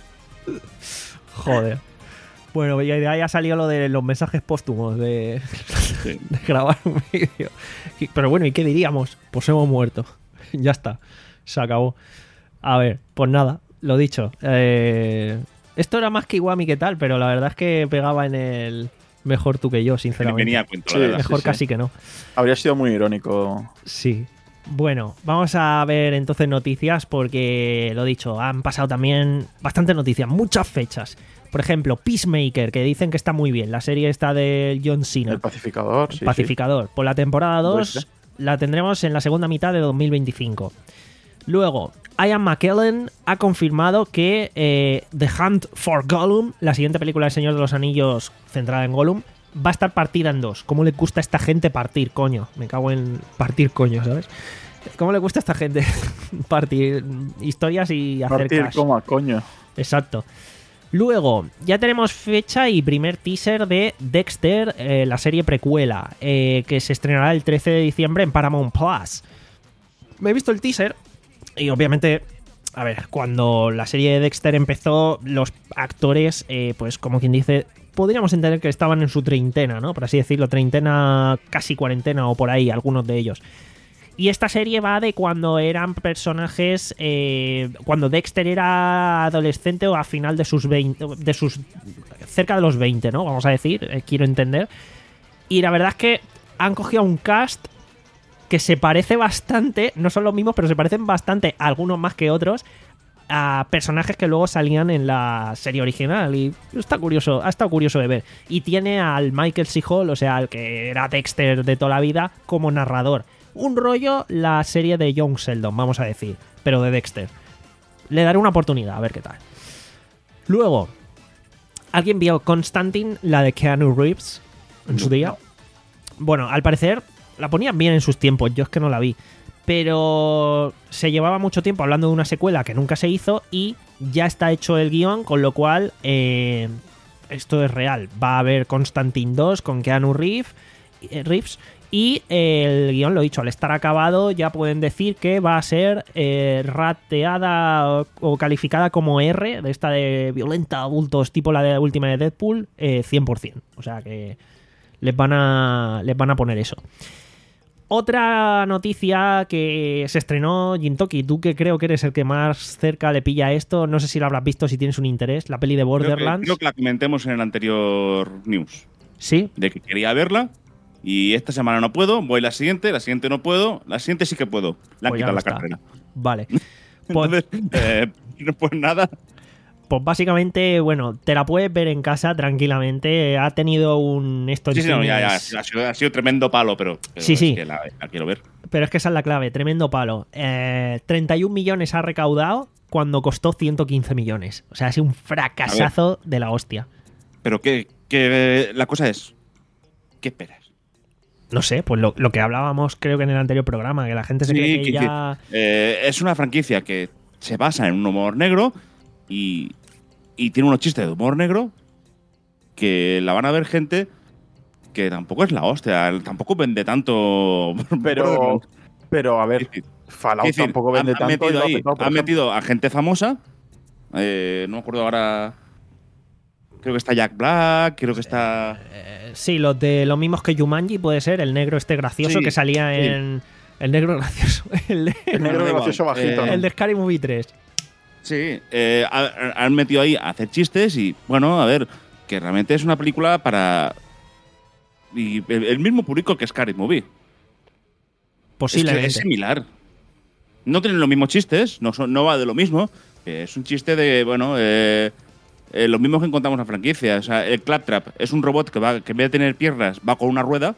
Joder. Bueno, y de ahí ha salido lo de los mensajes póstumos de, de grabar un vídeo. Y- Pero bueno, ¿y qué diríamos? Pues hemos muerto. Ya está. Se acabó. A ver, pues nada, lo dicho. Eh, esto era más que Iwami que tal, pero la verdad es que pegaba en el Mejor Tú Que Yo, sinceramente. Venía a cuento, la Sí, verdad. Mejor sí, sí. casi que no. Habría sido muy irónico. Sí. Bueno, vamos a ver entonces noticias porque, lo dicho, han pasado también bastantes noticias, muchas fechas. Por ejemplo, Peacemaker, que dicen que está muy bien. La serie está de John Cena. El pacificador, sí. Pacificador. Por la temporada dos Pues, la tendremos en la segunda mitad de dos mil veinticinco. Luego, Ian McKellen ha confirmado que eh, The Hunt for Gollum, la siguiente película del Señor de los Anillos centrada en Gollum, va a estar partida en dos. ¿Cómo le gusta a esta gente partir, coño? Me cago en partir, coño, ¿sabes? ¿Cómo le gusta a esta gente partir historias y sí. hacer Partir cash? como a coño. Exacto. Luego, ya tenemos fecha y primer teaser de Dexter, eh, la serie precuela, eh, que se estrenará el trece de diciembre en Paramount Plus. Me he visto el teaser y obviamente, a ver, cuando la serie de Dexter empezó, los actores, eh, pues como quien dice, podríamos entender que estaban en su treintena, ¿no? Por así decirlo, treintena, casi cuarentena o por ahí, algunos de ellos. Y esta serie va de cuando eran personajes. Eh, cuando Dexter era adolescente o a final de sus veinte. De sus. Cerca de los veinte, ¿no? Vamos a decir. Eh, quiero entender. Y la verdad es que han cogido un cast que se parece bastante. No son los mismos, pero se parecen bastante, algunos más que otros, a personajes que luego salían en la serie original. Y está curioso. Ha estado curioso de ver. Y tiene al Michael C. Hall, o sea, al que era Dexter de toda la vida, como narrador. Un rollo la serie de Young Sheldon, vamos a decir, pero de Dexter. Le daré una oportunidad, a ver qué tal. Luego, ¿alguien vio Constantine, la de Keanu Reeves, en su día? Bueno, al parecer la ponían bien en sus tiempos, yo es que no la vi. Pero se llevaba mucho tiempo hablando de una secuela que nunca se hizo y ya está hecho el guión, con lo cual eh, esto es real. Va a haber Constantine dos con Keanu Reeves, eh, Reeves y el guión, lo dicho, al estar acabado ya pueden decir que va a ser eh, rateada o, o calificada como R, de esta de violenta adultos tipo la de última de Deadpool, eh, cien por ciento. O sea que les van a, les van a poner eso. Otra noticia que se estrenó, Jintoki, tú que creo que eres el que más cerca le pilla a esto, no sé si lo habrás visto, si tienes un interés, la peli de Creo que, Borderlands. creo que la comentemos en el anterior news. Sí. De que quería verla. Y esta semana no puedo, voy la siguiente, la siguiente no puedo, la siguiente sí que puedo. La han Pues ya quitado no la está. carrera. Vale. Entonces, eh, pues nada. Pues básicamente, bueno, te la puedes ver en casa tranquilamente. Ha tenido un esto en Sí, sí, no, ya, ya. cines- Ha sido, ha sido tremendo palo, pero, pero Sí, es sí. que la, la quiero ver. Pero es que esa es la clave, tremendo palo. Eh, treinta y un millones ha recaudado cuando costó ciento quince millones. O sea, ha sido un fracasazo de la hostia. Pero que, que la cosa es, ¿qué esperas? No sé, pues lo, lo que hablábamos creo que en el anterior programa, que la gente se Sí, cree que que- ya... Eh, es una franquicia que se basa en un humor negro y, y tiene unos chistes de humor negro que la van a ver gente que tampoco es la hostia, tampoco vende tanto. Pero, pero a ver, Fallout Es decir, tampoco vende han, han tanto. y metido, lo ha ahí- petado, por han ejemplo. metido a gente famosa. eh, no me acuerdo ahora. Creo que está Jack Black, creo que está. Sí, los de los mismos que Jumanji, puede ser, el negro este gracioso Sí, que salía sí. en... El negro gracioso. El, de, El negro da igual. gracioso bajito. Eh, ¿no? el de Scary Movie tres. Sí, eh, ha- han metido ahí a hacer chistes y, bueno, a ver, que realmente es una película para. Y el, el mismo público que Scary Movie. Es, que Posiblemente. es similar. No tienen los mismos chistes, no, son, no va de lo mismo. eh, Es un chiste de, bueno, eh, eh, lo mismo que encontramos en la franquicia. O sea, el Claptrap es un robot que, va, que en vez de tener piernas va con una rueda.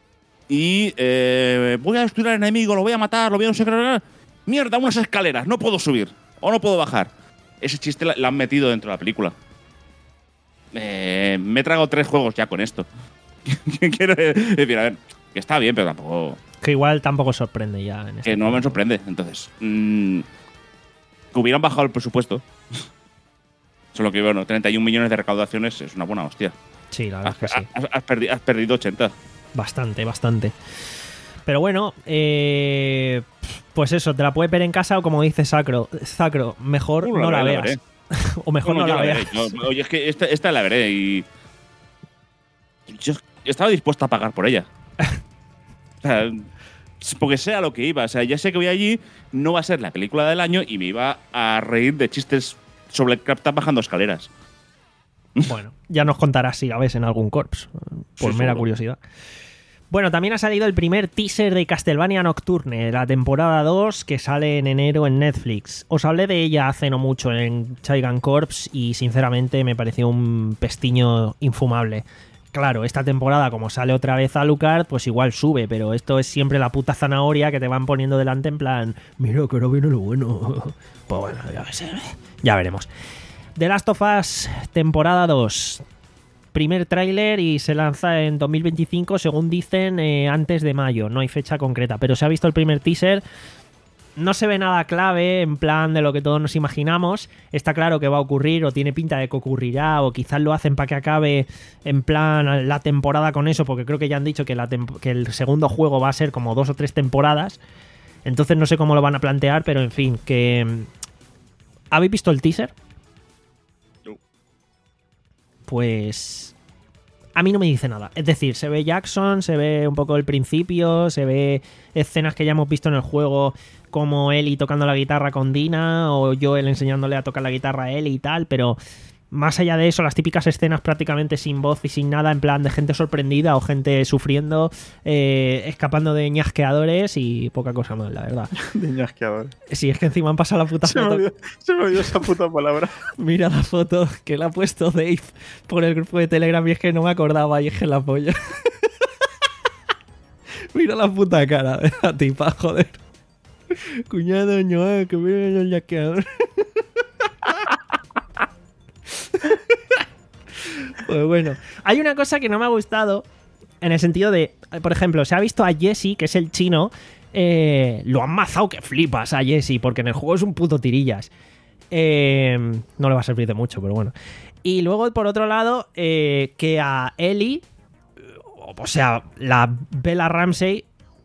Y eh, voy a destruir al enemigo, lo voy a matar, lo voy a no sé qué. Mierda, unas escaleras, no puedo subir. O no puedo bajar. Ese chiste la- lo han metido dentro de la película. Eh, me he tragado tres juegos ya con esto. Quiero decir, a ver, Que está bien, pero tampoco. Que igual tampoco sorprende ya. En este Que no me sorprende. Entonces, mmm, que hubieran bajado el presupuesto. Solo que, bueno, treinta y un millones de recaudaciones es una buena hostia. Sí, la verdad Has, es que sí. has, has perdi- has perdido ochenta. Bastante, bastante. Pero bueno, eh, pues eso, te la puedes ver en casa o como dice Sacro, Sacro mejor Uh, no la, veré, la veas. veré. O mejor Bueno, no yo la la veas. veré. Yo- oye, es que esta, esta la veré y. Yo estaba dispuesto a pagar por ella. O sea, porque sea lo que iba. O sea, ya sé que voy allí, no va a ser la película del año y me iba a reír de chistes sobre el Craftas bajando escaleras. Bueno, ya nos contarás si la ves en algún corps, por Sí, mera seguro. curiosidad. Bueno, también ha salido el primer teaser de Castlevania Nocturne, la temporada dos, que sale en enero en Netflix. Os hablé de ella hace no mucho en Chaigan Corps y sinceramente me pareció un pestiño infumable. Claro, esta temporada como sale otra vez Alucard, pues igual sube, pero esto es siempre la puta zanahoria que te van poniendo delante en plan, mira que ahora viene lo bueno. Pues bueno, ya, ves, ya veremos. The Last of Us temporada dos. Primer tráiler y se lanza en dos mil veinticinco, según dicen, eh, antes de mayo. No hay fecha concreta, pero se ha visto el primer teaser. No se ve nada clave, en plan de lo que todos nos imaginamos. Está claro que va a ocurrir, o tiene pinta de que ocurrirá, o quizás lo hacen para que acabe en plan la temporada con eso, porque creo que ya han dicho que, la temp- que el segundo juego va a ser como dos o tres temporadas. Entonces no sé cómo lo van a plantear, pero en fin, que... ¿Habéis visto el teaser? Pues a mí no me dice nada. Es decir, se ve Jackson, se ve un poco el principio, se ve escenas que ya hemos visto en el juego, como Ellie tocando la guitarra con Dina, o Joel enseñándole a tocar la guitarra a Ellie y tal, pero más allá de eso, las típicas escenas prácticamente sin voz y sin nada, en plan de gente sorprendida o gente sufriendo, eh, escapando de ñasqueadores y poca cosa más, la verdad. De ñasqueador. Sí, es que encima han pasado la puta Se me, foto. olvidó, se me olvidó esa puta palabra. Mira la foto que le ha puesto Dave por el grupo de Telegram y es que no me acordaba y es que la polla. Mira la puta cara de la tipa, joder. Cuñado, no, que viene el ñasqueador. Pues bueno, hay una cosa que no me ha gustado en el sentido de, por ejemplo, se ha visto a Jesse, que es el chino, eh, lo han mazado que flipas a Jesse, porque en el juego es un puto tirillas. Eh, no le va a servir de mucho, pero bueno. Y luego, por otro lado, eh, que a Ellie, o sea, la Bella Ramsey,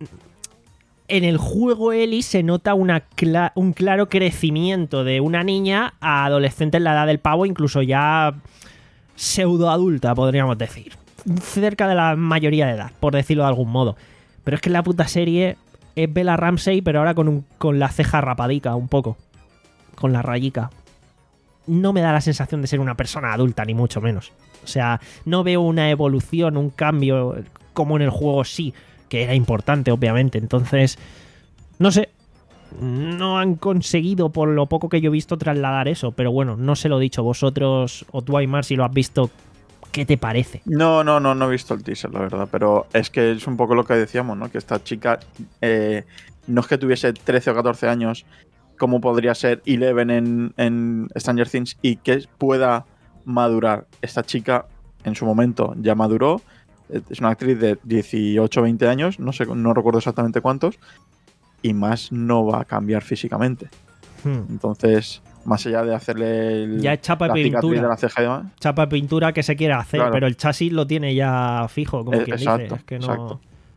en el juego Ellie se nota una cla- un claro crecimiento de una niña a adolescente en la edad del pavo, incluso ya pseudo adulta, podríamos decir. Cerca de la mayoría de edad, por decirlo de algún modo. Pero es que en la puta serie es Bella Ramsey, pero ahora con, un, con la ceja rapadica un poco. Con la rayica. No me da la sensación de ser una persona adulta, ni mucho menos. O sea, no veo una evolución, un cambio, como en el juego sí, que era importante, obviamente. Entonces, no sé. No han conseguido, por lo poco que yo he visto, trasladar eso. Pero bueno, no se lo he dicho. Vosotros, o tú, Aymar, si lo has visto, ¿qué te parece? No, no, no, no he visto el teaser, la verdad. Pero es que es un poco lo que decíamos, ¿no? Que esta chica eh, no es que tuviese trece o catorce años, como podría ser Eleven en, en Stranger Things, y que pueda madurar. Esta chica, en su momento, ya maduró. Es una actriz de dieciocho o veinte años, no sé, no recuerdo exactamente cuántos. Y más no va a cambiar físicamente. Hmm. Entonces, más allá de hacerle el, Ya es chapa la de cicatriz pintura. de la ceja y demás. Chapa de pintura que se quiere hacer, Claro. pero el chasis lo tiene ya fijo, como Eh, quien exacto, dice. Es que no... exacto.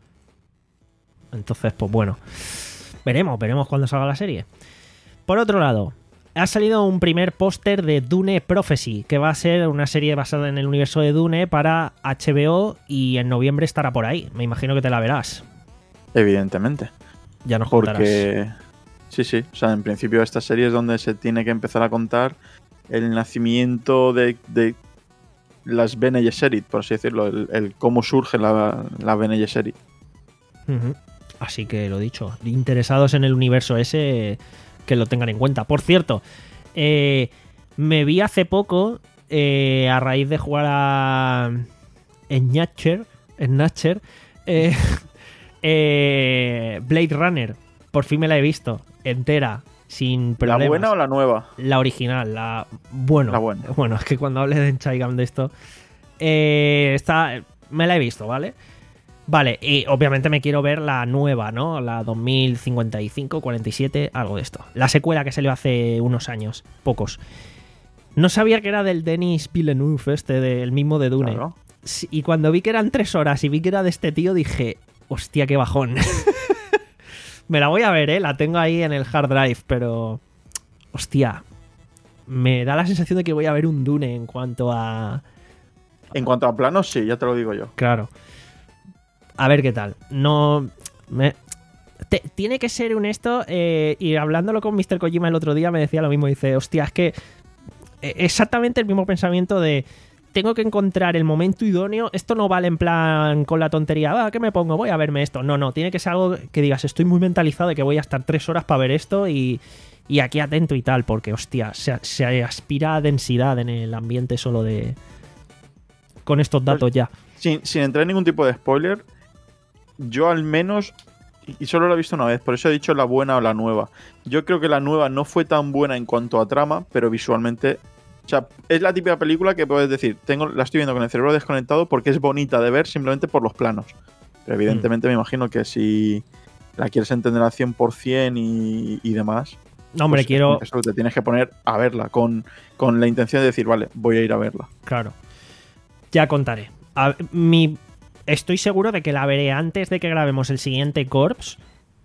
Entonces, pues bueno. Veremos, veremos cuando salga la serie. Por otro lado, ha salido un primer póster de Dune Prophecy, que va a ser una serie basada en el universo de Dune para H B O y en noviembre estará por ahí. Me imagino que te la verás. Evidentemente. Ya nos contarás. Porque, sí, sí. O sea, en principio esta serie es donde se tiene que empezar a contar el nacimiento de, de las Bene Gesserit, por así decirlo. El, el cómo surge la, la Bene Gesserit. Ujú. Así que lo dicho, interesados en el universo ese, que lo tengan en cuenta. Por cierto, eh, me vi hace poco, eh, a raíz de jugar a Snatcher, Snatcher eh, eh, Blade Runner. Por fin me la he visto, entera, sin problemas. ¿La buena o la nueva? La original, la bueno. La buena. Bueno, es que cuando hable de Enchaigam de esto, eh, está, me la he visto, ¿vale? Vale, y obviamente me quiero ver la nueva, ¿no? La dos mil cincuenta y cinco, cuarenta y siete, algo de esto. La secuela que salió hace unos años, pocos. No sabía que era del Denis Villeneuve, este, del mismo de Dune. Claro. Sí, y cuando vi que eran tres horas y vi que era de este tío, dije, hostia, qué bajón. Me la voy a ver, ¿eh? La tengo ahí en el hard drive, pero... Hostia, me da la sensación de que voy a ver un Dune en cuanto a... En cuanto a planos, sí, ya te lo digo yo. Claro. A ver qué tal. No... Me... Te- tiene que ser honesto, eh, y hablándolo con mister Kojima el otro día me decía lo mismo. Dice, hostia, es que eh, exactamente el mismo pensamiento de tengo que encontrar el momento idóneo. Esto no vale en plan con la tontería, ah, ¿qué me pongo? Voy a verme esto. No, no, tiene que ser algo que digas, estoy muy mentalizado de que voy a estar tres horas para ver esto y, y aquí atento y tal, porque, hostia, se, se aspira a densidad en el ambiente solo de... con estos datos ya. Sin, sin entrar en ningún tipo de spoiler, yo al menos, y solo lo he visto una vez, por eso he dicho la buena o la nueva. Yo creo que la nueva no fue tan buena en cuanto a trama, pero visualmente, o sea, es la típica película que puedes decir, tengo, la estoy viendo con el cerebro desconectado porque es bonita de ver simplemente por los planos. Pero evidentemente mm. me imagino que si la quieres entender al cien por ciento y, y demás, no, hombre, pues quiero... eso te tienes que poner a verla con, con la intención de decir, vale, voy a ir a verla. Claro. Ya contaré. A, mi... Estoy seguro de que la veré antes de que grabemos el siguiente Corps,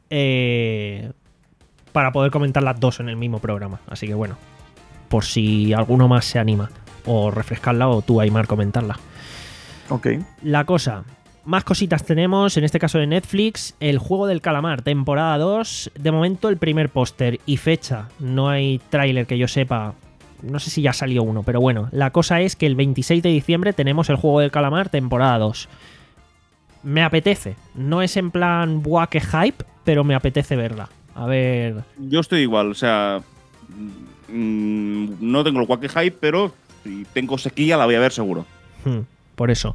eh, para poder comentar las dos en el mismo programa. Así que bueno, por si alguno más se anima, o refrescarla o tú, Aymar, comentarla. Ok. La cosa, más cositas tenemos, en este caso de Netflix, El Juego del Calamar, temporada dos. De momento el primer póster y fecha. No hay tráiler que yo sepa. No sé si ya salió uno, pero bueno. La cosa es que el veintiséis de diciembre tenemos El Juego del Calamar, temporada dos. Me apetece. No es en plan, buah, qué hype, pero me apetece verla. A ver... Yo estoy igual, o sea... Mmm, no tengo el guaque hype, pero si tengo sequía la voy a ver seguro. Hmm, por eso.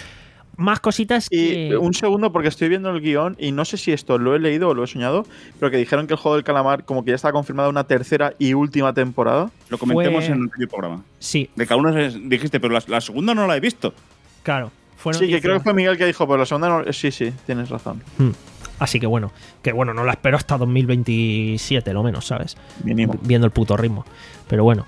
Más cositas y que... Un segundo, porque estoy viendo el guión y no sé si esto lo he leído o lo he soñado, pero que dijeron que El Juego del Calamar como que ya está confirmada una tercera y última temporada. Lo comentemos Fue... en el primer programa. Sí. De cada uno dijiste, pero la, la segunda no la he visto. Claro. Fue sí, que creo que fue Miguel que dijo, pero la segunda no... Sí, sí, tienes razón. Hmm. Así que bueno, que bueno, no la espero hasta dos mil veintisiete, lo menos, ¿sabes? Mínimo. Viendo el puto ritmo. Pero bueno.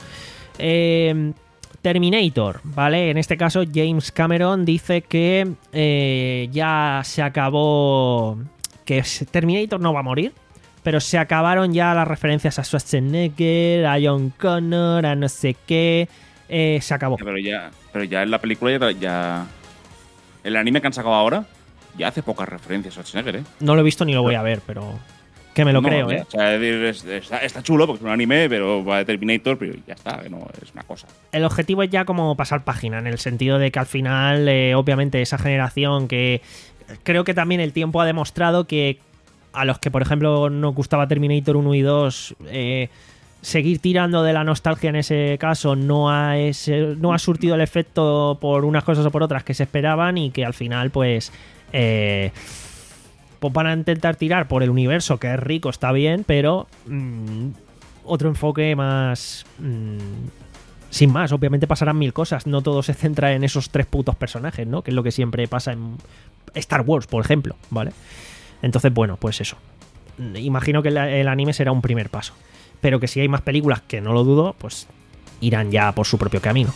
Eh, Terminator, ¿vale? En este caso, James Cameron dice que eh, ya se acabó... Que Terminator no va a morir, pero se acabaron ya las referencias a Schwarzenegger, a John Connor, a no sé qué... Eh, se acabó. Pero ya, pero ya en la película ya... ya... El anime que han sacado ahora ya hace pocas referencias a Schwarzenegger, ¿eh? No lo he visto ni lo voy a ver, pero que me lo no, creo, ya, ¿eh? O sea, es, está, está chulo porque es un anime, pero va de Terminator, pero ya está, que no es una cosa. El objetivo es ya como pasar página, en el sentido de que al final, eh, obviamente, esa generación que creo que también el tiempo ha demostrado que a los que, por ejemplo, nos gustaba Terminator uno y dos, eh, seguir tirando de la nostalgia en ese caso no ha, ese, no ha surtido el efecto por unas cosas o por otras que se esperaban y que al final pues, eh, pues van a intentar tirar por el universo, que es rico, está bien, pero mmm, otro enfoque más... Mmm, sin más, obviamente pasarán mil cosas, no todo se centra en esos tres putos personajes, ¿no? Que es lo que siempre pasa en Star Wars, por ejemplo, ¿vale? Entonces, bueno, pues eso. Imagino que el anime será un primer paso. Pero que si hay más películas, que no lo dudo, pues irán ya por su propio camino.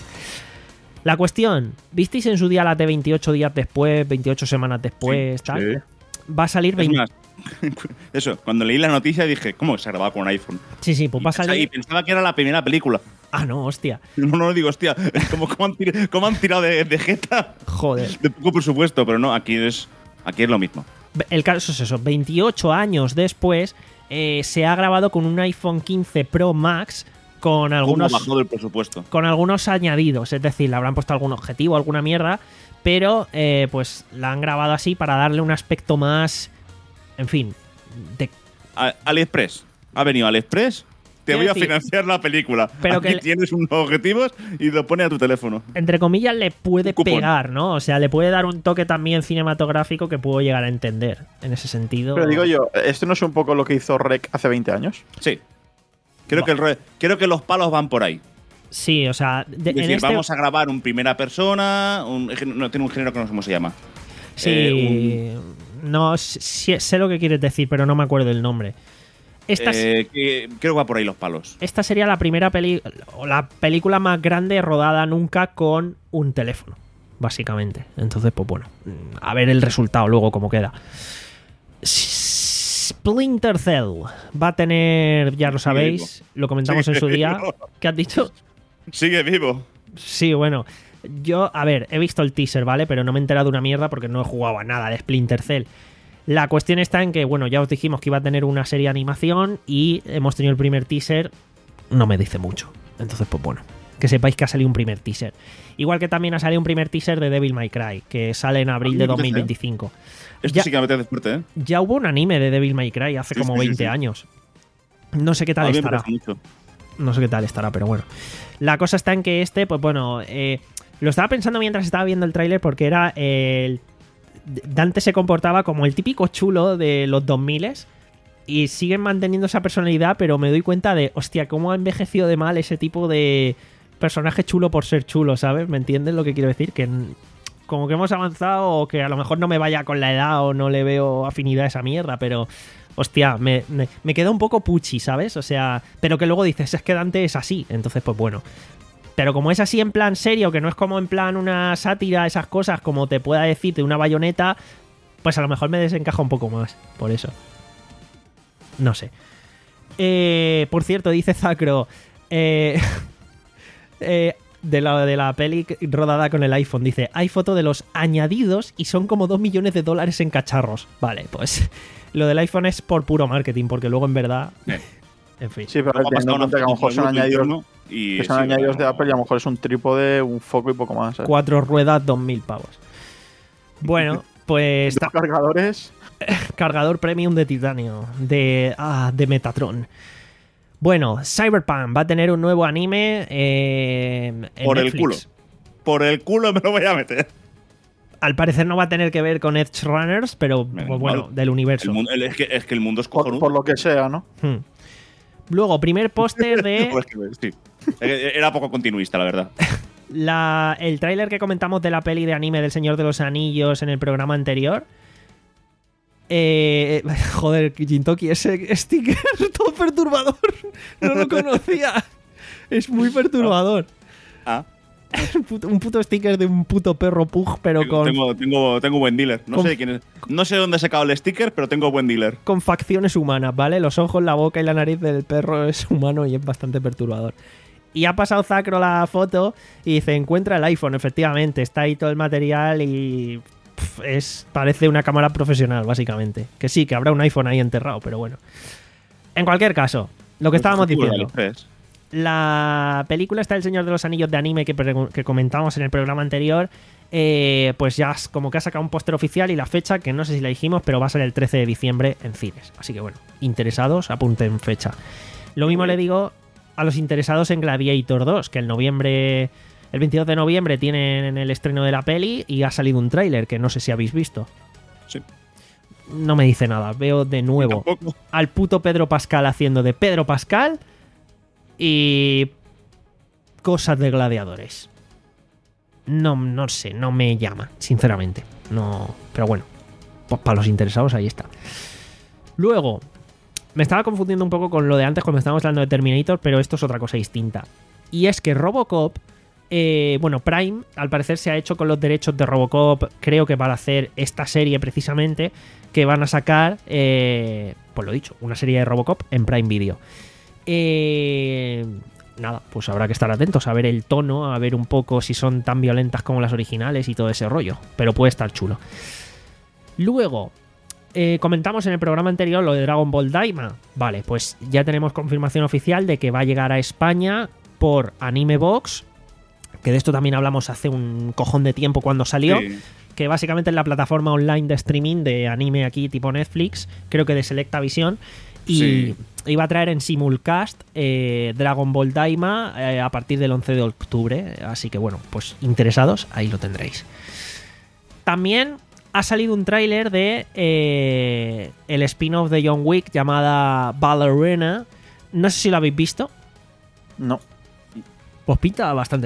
La cuestión, ¿visteis en su día la de veintiocho días después, veintiocho semanas después, sí, tal? Sí. Va a salir... veinte... Es más, eso, cuando leí la noticia dije, ¿cómo que se grababa con iPhone? Sí, sí, pues va a salir... Y pensaba que era la primera película. Ah, no, hostia. No, no, digo, hostia, ¿cómo, cómo, han, tirado, cómo han tirado de, de jeta? Joder. De poco presupuesto, pero no, aquí es, aquí es lo mismo. El caso es eso, veintiocho años después... Eh, se ha grabado con un iPhone quince Pro Max con algunos bajado del presupuesto. Con algunos añadidos, es decir, le habrán puesto algún objetivo, alguna mierda, pero eh, pues la han grabado así para darle un aspecto más, en fin, de... A AliExpress. Ha venido AliExpress, te voy decir, a financiar la película. Pero Aquí que tienes unos objetivos y lo pone a tu teléfono. Entre comillas, le puede pegar, ¿no? O sea, le puede dar un toque también cinematográfico que puedo llegar a entender en ese sentido. Pero digo yo, ¿esto no es un poco lo que hizo Rec hace veinte años? Sí. Creo, que, el re, creo que los palos van por ahí. Sí, o sea... De, es decir, en este... vamos a grabar un primera persona, un, no tiene un género que no sé cómo se llama. Sí, eh, no sí, sé lo que quieres decir, pero no me acuerdo el nombre. Esta, eh, que, creo que va por ahí los palos. esta sería la primera peli o la película más grande rodada nunca con un teléfono, básicamente. Entonces, pues bueno, a ver el resultado luego cómo queda. Splinter Cell va a tener, ya lo sabéis, lo comentamos Sigue en su día. vivo. ¿Qué has dicho? Sigue vivo. Sí, bueno. Yo, a ver, he visto el teaser, ¿vale? Pero no me he enterado de una mierda porque no he jugado a nada de Splinter Cell. La cuestión está en que, bueno, ya os dijimos que iba a tener una serie de animación y hemos tenido el primer teaser. No me dice mucho. Entonces, pues bueno, que sepáis que ha salido un primer teaser. Igual que también ha salido un primer teaser de Devil May Cry, que sale en abril de dos mil veinticinco. Esto ya, sí que me apetece fuerte, ¿eh? Ya hubo un anime de Devil May Cry hace Sí, como sí, sí, veinte sí. años. No sé qué A tal mí me estará. parece mucho. No sé qué tal estará, pero bueno. La cosa está en que este, pues bueno, eh, lo estaba pensando mientras estaba viendo el tráiler porque era el... Dante se comportaba como el típico chulo de los dos mil y siguen manteniendo esa personalidad, pero me doy cuenta de, hostia, cómo ha envejecido de mal ese tipo de personaje chulo por ser chulo, ¿sabes? ¿Me entiendes lo que quiero decir? Que como que hemos avanzado o que a lo mejor no me vaya con la edad o no le veo afinidad a esa mierda, pero... Hostia, me, me, me queda un poco puchi, ¿sabes? O sea, pero que luego dices, es que Dante es así. Entonces, pues bueno. Pero como es así en plan serio, que no es como en plan una sátira, esas cosas, como te pueda decir de una bayoneta, pues a lo mejor me desencaja un poco más. Por eso. No sé. Eh, por cierto, dice Zacro, eh, eh, de, la, de la peli rodada con el iPhone, dice, hay foto de los añadidos y son como dos millones de dólares en cacharros. Vale, pues... Lo del iPhone es por puro marketing, porque luego en verdad... Eh. En fin. Sí, pero Luego ha teniendo en pasado cuenta que a lo mejor son una añadidos, foto y que son sí, añadidos de bueno, Apple y a lo mejor es un trípode, un foco y poco más. ¿sabes? Cuatro ruedas, dos mil pavos. Bueno, pues... Dos cargadores. Cargador premium de titanio. De, ah, de Metatron. Bueno, Cyberpunk va a tener un nuevo anime eh, en Por el Netflix. culo. Por el culo me lo voy a meter. Al parecer no va a tener que ver con Edge Runners, pero Menos pues, bueno, mal. del universo. El mundo- el- es, que, es que el mundo es Por, cojonudo. por lo que sea, ¿no? Hmm. Luego, primer póster de... Pues que, sí. Era poco continuista, la verdad. La, el tráiler que comentamos de la peli de anime del Señor de los Anillos en el programa anterior. Eh, joder, Jintoki, ese sticker es todo perturbador. No lo conocía. Es muy perturbador. Ah, Un puto, un puto sticker de un puto perro pug, pero tengo, con, tengo, tengo, tengo buen dealer. No con- sé de quién es. No sé dónde he sacado el sticker, pero tengo buen dealer. con facciones humanas, ¿vale? Los ojos, la boca y la nariz del perro es humano y es bastante perturbador. Y ha pasado Zacro la foto y dice, encuentra el iPhone, efectivamente, está ahí todo el material y pf, es, parece una cámara profesional, básicamente. Que sí, que habrá un iPhone ahí enterrado, pero bueno. En cualquier caso, lo que estábamos Objetivo de diciendo. AliExpress. La película está El Señor de los Anillos de anime que, pre- que comentamos en el programa anterior. Eh, pues ya es como que ha sacado un póster oficial y la fecha, que no sé si la dijimos, pero va a ser el trece de diciembre en cines. Así que bueno, interesados, apunten fecha. Lo mismo le digo a los interesados en Gladiator dos, que el noviembre, el veintidós de noviembre tienen el estreno de la peli y ha salido un tráiler que no sé si habéis visto. Sí. No me dice nada, veo de nuevo Tampoco. al puto Pedro Pascal haciendo de Pedro Pascal y cosas de gladiadores. No, no sé, no me llama, sinceramente. No, pero bueno, pues para los interesados ahí está. Luego, me estaba confundiendo un poco con lo de antes cuando estábamos hablando de Terminator, pero esto es otra cosa distinta. Y es que Robocop, eh, bueno, Prime, al parecer se ha hecho con los derechos de Robocop, creo que para hacer esta serie precisamente, que van a sacar, eh, pues lo dicho, una serie de Robocop en Prime Video. Eh, nada, pues habrá que estar atentos a ver el tono, a ver un poco si son tan violentas como las originales y todo ese rollo, pero puede estar chulo. Luego, eh, comentamos en el programa anterior lo de Dragon Ball Daima. Vale, pues ya tenemos confirmación oficial de que va a llegar a España por Anime Box, que de esto también hablamos hace un cojón de tiempo cuando salió. Sí. Que básicamente es la plataforma online de streaming de anime aquí tipo Netflix, creo que de Selecta Visión, y Sí. iba a traer en simulcast eh, Dragon Ball Daima eh, a partir del once de octubre, así que bueno, pues interesados, ahí lo tendréis. También ha salido un tráiler de eh, el spin-off de John Wick llamada Ballerina, no sé si lo habéis visto, No. pues pinta bastante bien.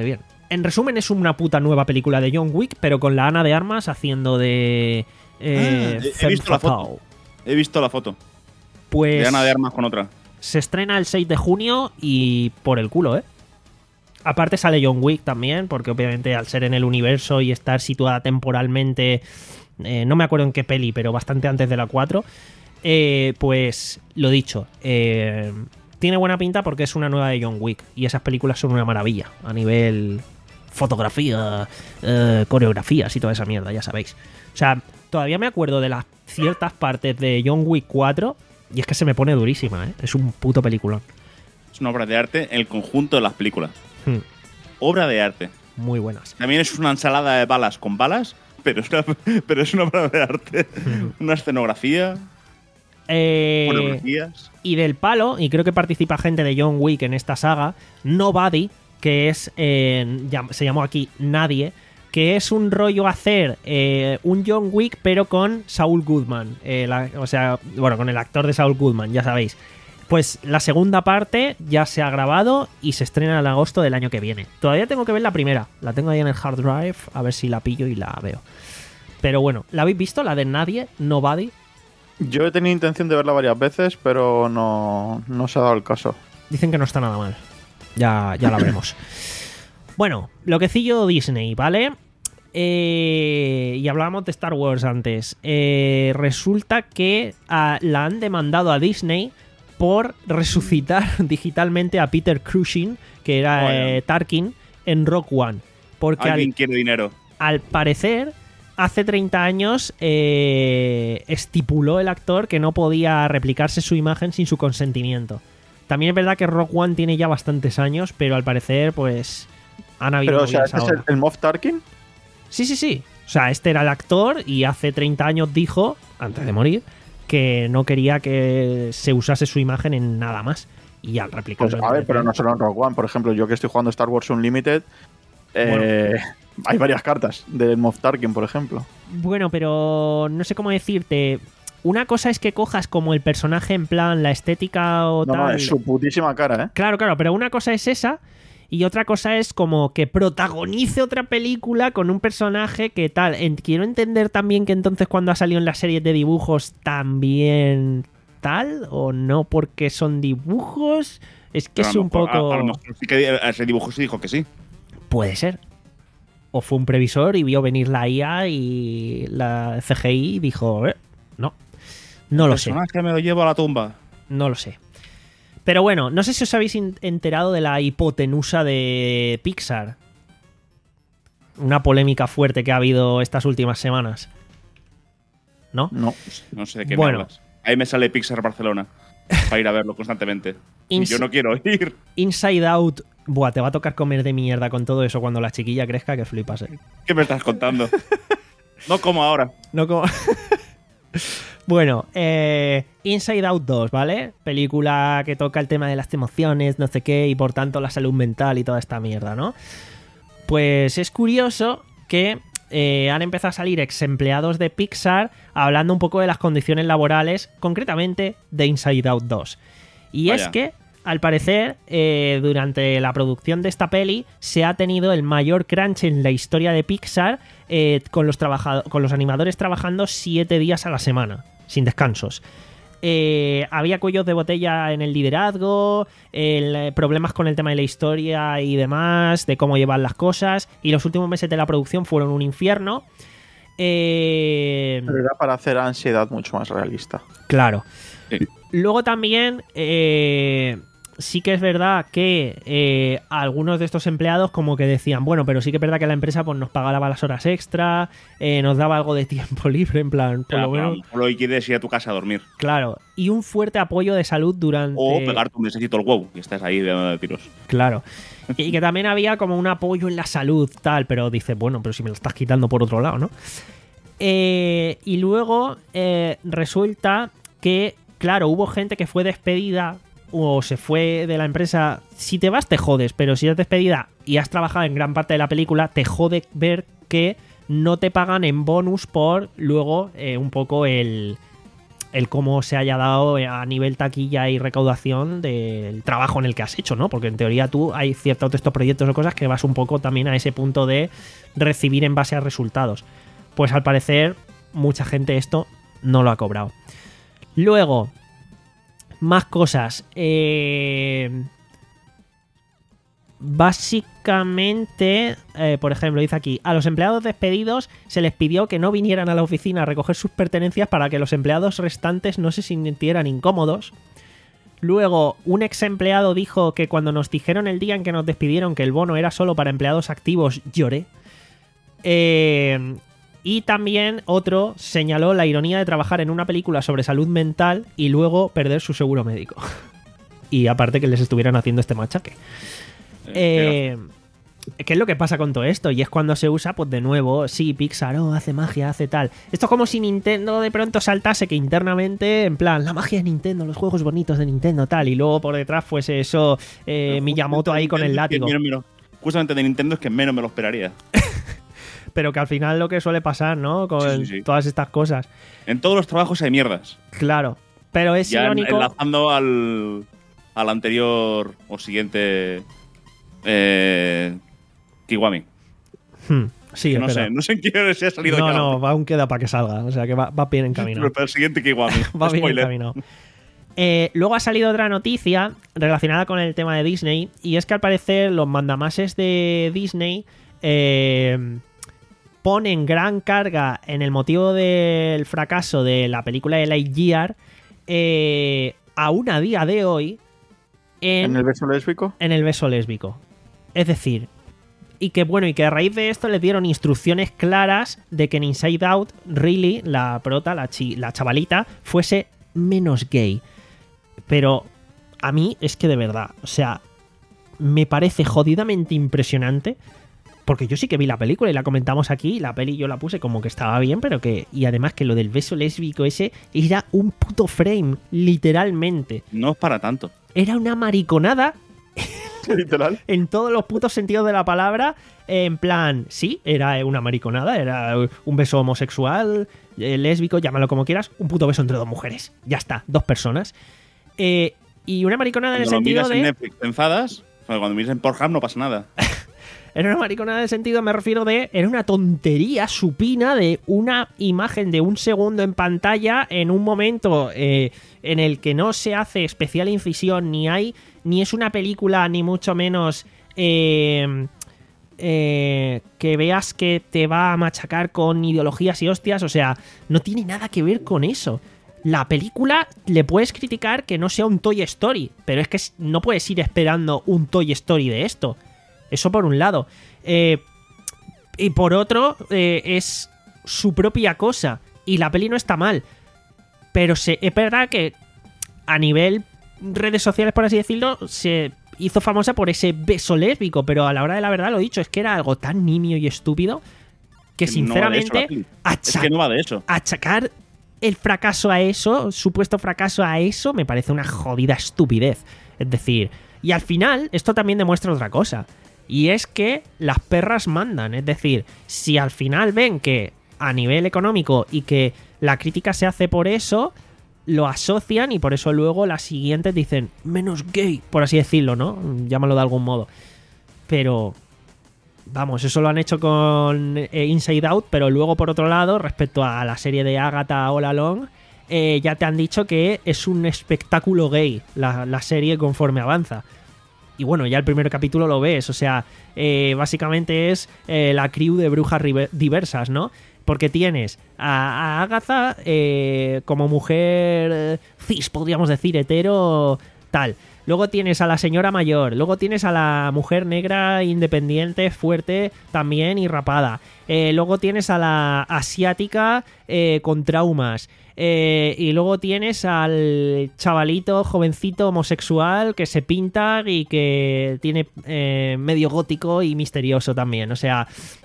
En resumen, es una puta nueva película de John Wick, pero con la Ana de Armas haciendo de... Eh, Ah, he- he Femme visto la Fatale. foto. He visto la foto. Pues De Ana de Armas con otra. se estrena el seis de junio y por el culo, ¿eh? Aparte sale John Wick también, porque obviamente al ser en el universo y estar situada temporalmente, eh, no me acuerdo en qué peli, pero bastante antes de la cuatro, eh, pues lo dicho, eh, tiene buena pinta porque es una nueva de John Wick y esas películas son una maravilla a nivel fotografía, eh, coreografías y toda esa mierda, ya sabéis. O sea, todavía me acuerdo de las ciertas partes de John Wick cuatro y es que se me pone durísima, ¿eh? Es un puto peliculón. Es una obra de arte en el conjunto de las películas. Hmm. Obra de arte. Muy buenas. También es una ensalada de balas con balas, pero es una, pero es una obra de arte. Una escenografía, Eh, coreografías. y del palo, y creo que participa gente de John Wick en esta saga, Nobody, que es, eh, llam- se llamó aquí Nadie, que es un rollo hacer eh, un John Wick pero con Saul Goodman, eh, la- o sea, bueno, con el actor de Saul Goodman, ya sabéis. Pues la segunda parte ya se ha grabado y se estrena en agosto del año que viene. Todavía tengo que ver la primera, la tengo ahí en el hard drive, a ver si la pillo y la veo. Pero bueno, ¿la habéis visto? La de Nadie, Nobody. Yo he tenido intención de verla varias veces, pero no, no se ha dado el caso. Dicen que no está nada mal. Ya, ya la veremos. Bueno, bloquecillo Disney, ¿vale? Eh, y hablábamos de Star Wars antes. Eh, resulta que ah, la han demandado a Disney por resucitar digitalmente a Peter Cushing, que era Bueno. eh, Tarkin, en Rogue One. Porque al, Alguien quiere dinero. al parecer, hace treinta años eh, estipuló el actor que no podía replicarse su imagen sin su consentimiento. También es verdad que Rogue One tiene ya bastantes años, pero al parecer, pues, han habido Pero, o sea, movidas ¿este es el, ahora. el Moff Tarkin? Sí, sí, sí. O sea, este era el actor y hace treinta años dijo, antes de morir, que no quería que se usase su imagen en nada más. Y al replicarlo... Pues, a ver, pero no solo en Rogue One. Por ejemplo, yo que estoy jugando Star Wars Unlimited, eh, hay varias cartas del Moff Tarkin, por ejemplo. Bueno, pero no sé cómo decirte. Una cosa es que cojas como el personaje en plan la estética o No, tal. no, es su putísima cara, ¿eh? Claro, claro, pero una cosa es esa y otra cosa es como que protagonice otra película con un personaje que tal. En- quiero entender también que entonces cuando ha salido en las series de dibujos también tal o no porque son dibujos. Es que Pero es a lo un mejor- poco... A, a lo mejor sí que a ese dibujo sí dijo que sí. Puede ser. O fue un previsor y vio venir la I A y la C G I y dijo, eh, no, no lo sé. Que me lo llevo a la tumba. No lo sé. Pero bueno, no sé si os habéis in- enterado de la hipotenusa de Pixar. Una polémica fuerte que ha habido estas últimas semanas. ¿No? No. No sé de qué Bueno. me hablas. Ahí me sale Pixar Barcelona para ir a verlo constantemente. Y Ins- yo no quiero ir. Inside Out. Buah, te va a tocar comer de mierda con todo eso cuando la chiquilla crezca, que flipas, eh. ¿Qué me estás contando? No como ahora. No como... Bueno, eh, Inside Out dos, ¿vale? Película que toca el tema de las emociones, no sé qué, y por tanto la salud mental y toda esta mierda, ¿no? Pues es curioso que eh, han empezado a salir ex empleados de Pixar hablando un poco de las condiciones laborales, concretamente de Inside Out dos. Y Vaya. es que, al parecer, eh, durante la producción de esta peli se ha tenido el mayor crunch en la historia de Pixar, eh, con, los trabajado- con los animadores trabajando siete días a la semana, sin descansos. Eh, había cuellos de botella en el liderazgo, el, eh, problemas con el tema de la historia y demás, de cómo llevar las cosas, y los últimos meses de la producción fueron un infierno. Eh, Pero era para hacer ansiedad mucho más realista. Claro. Sí. Luego también, eh, sí que es verdad que eh, algunos de estos empleados como que decían, bueno, pero sí que es verdad que la empresa pues, nos pagaba las horas extra, eh, nos daba algo de tiempo libre, en plan, por Ya, lo menos... Lo que quieres ir a tu casa a dormir. Claro. Y un fuerte apoyo de salud durante... O pegarte un mesecito al wow y estás ahí de tiros. Claro. Y que también había como un apoyo en la salud, tal, pero dices, bueno, pero si me lo estás quitando por otro lado, ¿no? Eh, y luego eh, resulta que, claro, hubo gente que fue despedida o se fue de la empresa. Si te vas, te jodes, pero si eres despedida y has trabajado en gran parte de la película, te jode ver que no te pagan en bonus por luego eh, un poco el... el cómo se haya dado a nivel taquilla y recaudación del trabajo en el que has hecho, ¿no? Porque en teoría tú hay ciertos de estos proyectos o cosas que vas un poco también a ese punto de recibir en base a resultados. Pues al parecer mucha gente esto no lo ha cobrado. Luego, más cosas. Eh... Básicamente, eh, por ejemplo, dice aquí, a los empleados despedidos se les pidió que no vinieran a la oficina a recoger sus pertenencias para que los empleados restantes no se sintieran incómodos. Luego, un ex empleado dijo que cuando nos dijeron el día en que nos despidieron que el bono era solo para empleados activos, lloré. Eh, y también otro señaló la ironía de trabajar en una película sobre salud mental y luego perder su seguro médico. Y aparte que les estuvieran haciendo este machaque. Eh, ¿Qué es lo que pasa con todo esto? Y es cuando se usa, pues de nuevo, sí, Pixar, oh, hace magia, hace tal. Esto es como si Nintendo de pronto saltase que internamente, en plan, la magia de Nintendo, los juegos bonitos de Nintendo, tal, y luego por detrás fuese eso, eh, Miyamoto ahí con el látigo. Menos, menos, justamente de Nintendo es que menos me lo esperaría. Pero que al final lo que suele pasar, ¿no? Con sí, sí, sí. todas estas cosas. En todos los trabajos hay mierdas. Claro, pero es ya irónico. Enlazando al, al anterior o siguiente... Eh, Kiwami. Hmm, sí, no espera. sé, no sé en qué se ha salido no, ya. No, no, aún queda para que salga. O sea que va, va bien encaminado. Pero para el siguiente Kiwami. va bien Spoiler. encaminado. Eh, luego ha salido otra noticia relacionada con el tema de Disney. Y es que al parecer los mandamases de Disney eh, ponen gran carga en el motivo del fracaso de la película de Lightyear. Eh, aún a día de hoy. En, ¿En el beso lésbico? En el beso lésbico. Es decir, y que bueno, y que a raíz de esto les dieron instrucciones claras de que en Inside Out, Riley, la prota, la, chi, la chavalita, fuese menos gay. Pero a mí es que de verdad, o sea, me parece jodidamente impresionante. Porque yo sí que vi la película y la comentamos aquí, la peli yo la puse como que estaba bien, pero que... Y además que lo del beso lésbico ese era un puto frame, literalmente. No es para tanto. Era una mariconada... Literal. En todos los putos sentidos de la palabra, en plan, sí, era una mariconada, era un beso homosexual, eh, lésbico, llámalo como quieras, un puto beso entre dos mujeres. Ya está, dos personas. Eh, y una mariconada en el Cuando sentido lo miras de... en Netflix te enfadas, cuando miras en Pornhub no pasa nada. Era una mariconada en el sentido, me refiero de... Era una tontería supina de una imagen de un segundo en pantalla en un momento eh, en el que no se hace especial incisión, ni hay... Ni es una película, ni mucho menos... Eh, eh, que veas que te va a machacar con ideologías y hostias. O sea, no tiene nada que ver con eso. La película le puedes criticar que no sea un Toy Story, pero es que no puedes ir esperando un Toy Story de esto. Eso por un lado. Eh, y por otro, eh, es su propia cosa. Y la peli no está mal. Pero se, es verdad que a nivel redes sociales, por así decirlo, se hizo famosa por ese beso lésbico. Pero a la hora de la verdad, lo dicho, es que era algo tan nimio y estúpido que, que sinceramente, no achac- es que no va de eso. achacar el fracaso a eso, supuesto fracaso a eso, me parece una jodida estupidez. Es decir, y al final, esto también demuestra otra cosa. Y es que las perras mandan. Es decir, si al final ven que a nivel económico y que la crítica se hace por eso, lo asocian y por eso luego las siguientes dicen menos gay, por así decirlo, ¿no? Llámalo de algún modo. Pero... Vamos, eso lo han hecho con eh, Inside Out, pero luego por otro lado, respecto a la serie de Agatha All Along, eh, ya te han dicho que es un espectáculo gay la, la serie conforme avanza. Y bueno, ya el primer capítulo lo ves, o sea, eh, básicamente es eh, la crew de brujas diversas, ¿no? Porque tienes a, a Agatha eh, como mujer eh, cis, podríamos decir, hetero, tal. Luego tienes a la señora mayor, luego tienes a la mujer negra independiente, fuerte también y rapada. Eh, luego tienes a la asiática eh, con traumas. Eh, y luego tienes al chavalito jovencito homosexual que se pinta y que tiene eh, medio gótico y misterioso también. O sea...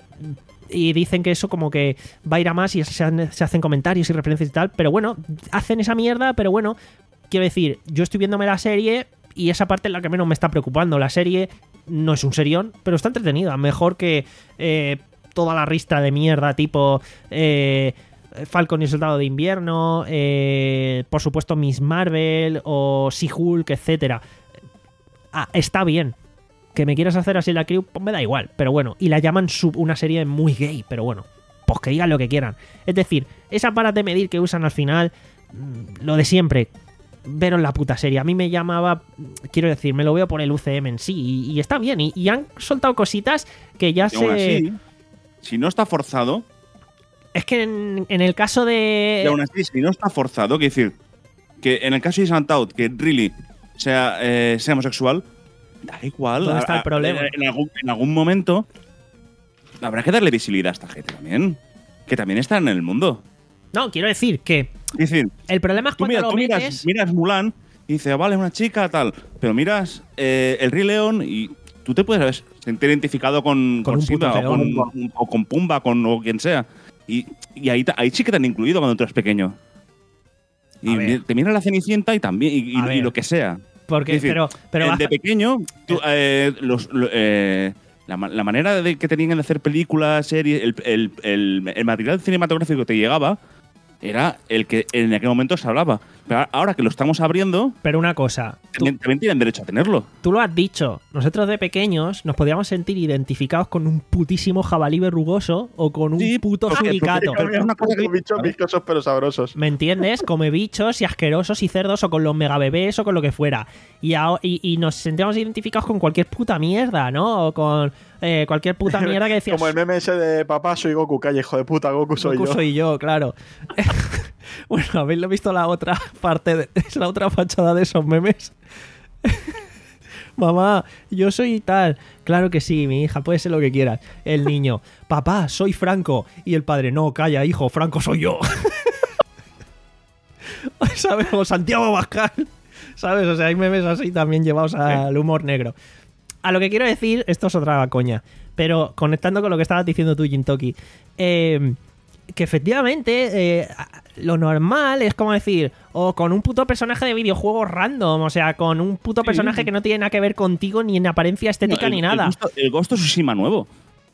Y dicen que eso como que va a ir a más y se, han, se hacen comentarios y referencias y tal. Pero bueno, hacen esa mierda, pero bueno, quiero decir, yo estoy viéndome la serie... Y esa parte es la que menos me está preocupando. La serie no es un serión, pero está entretenida. Mejor que eh, toda la ristra de mierda tipo... Eh, Falcon y el Soldado de Invierno, eh, por supuesto Miss Marvel o She-Hulk, etcétera. Ah, está bien. Que me quieras hacer así la crew, pues me da igual, pero bueno. Y la llaman sub una serie muy gay, pero bueno, pues que digan lo que quieran. Es decir, esa para de medir que usan al final, lo de siempre, veros la puta serie. A mí me llamaba, quiero decir, me lo veo por el U C M en sí, y, y está bien. Y, y han soltado cositas que ya Y aún se... así, si no está forzado, Es que en, en el caso de... y aún así, si no está forzado, quiero decir, que en el caso de Santout, que really sea, eh, sea homosexual, da igual. ¿Dónde está el A- a- problema? En, en algún, en algún momento habrá que darle visibilidad a esta gente también. Que también está en el mundo. No, quiero decir que Es decir, el problema es tú, cuando mira- lo tú miras, metes... miras Mulan y dices, vale, una chica, tal. Pero miras eh, El Rey León y tú te puedes sentir identificado con, Con con un puto Simba o con, león. o con Pumba con, o quien sea. Y, y ahí, ta- ahí sí que te han incluido cuando tú eres pequeño. Y A ver. te mira la Cenicienta y también y, y- A ver. y lo que sea. Porque, Es decir, pero, pero el vas- de pequeño, tú, eh, los, lo- eh, la, ma- la manera de que tenían de hacer películas, series, el, el- el- el material cinematográfico que te llegaba era el que en aquel momento se hablaba. Pero ahora que lo estamos abriendo, pero una cosa, tú, también, también tienen derecho a tenerlo. tú lo has dicho, nosotros de pequeños nos podíamos sentir identificados con un putísimo jabalí verrugoso o con un Sí, puto porque- suricato. porque- es una cosa que- bichos viscosos pero sabrosos. ¿Me entiendes? Come bichos y asquerosos y cerdos o con los megabebés o con lo que fuera. Y, a- y, y nos sentíamos identificados con cualquier puta mierda, ¿no? O con eh, cualquier puta mierda que decías. Como el meme ese de papá, soy Goku, calla, hijo de puta, Goku soy Goku yo. soy yo, claro. Bueno, ¿habéis visto la otra parte, de, es la otra fachada de esos memes? Mamá, yo soy tal. Claro que sí, mi hija, puede ser lo que quieras. El niño, papá, soy Franco. Y el padre, no, calla, hijo, Franco soy yo. ¿Sabes? O Santiago Abascal. ¿Sabes? O sea, hay memes así también llevados al humor negro. A lo que quiero decir, esto es otra coña, pero conectando con lo que estabas diciendo tú, Jintoki, eh, que efectivamente eh, lo normal es como decir, o con un puto personaje de videojuegos random, o sea, con un puto Sí. personaje que no tiene nada que ver contigo ni en apariencia estética No, el- ni nada. El Ghost, el Ghost of Tsushima nuevo.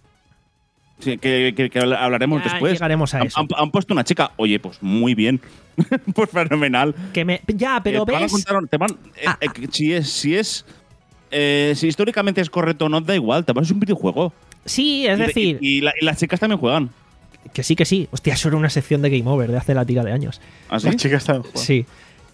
Sí, que, que- que hablaremos Ya después. llegaremos a Han- eso. Han, han puesto una chica, oye, pues muy bien. Pues fenomenal. Que me, ya, pero Eh, te van a ves. contar- te van- eh, Ah, eh, que si es, si es eh, si históricamente es correcto o no, da igual, te vas a un videojuego. Sí, es Y- decir, Y, y la- y las chicas también juegan. que sí, que sí. Hostia, eso era una sección de Game Over de hace la tira de años. ¿Así? Las chicas están jugando. Sí.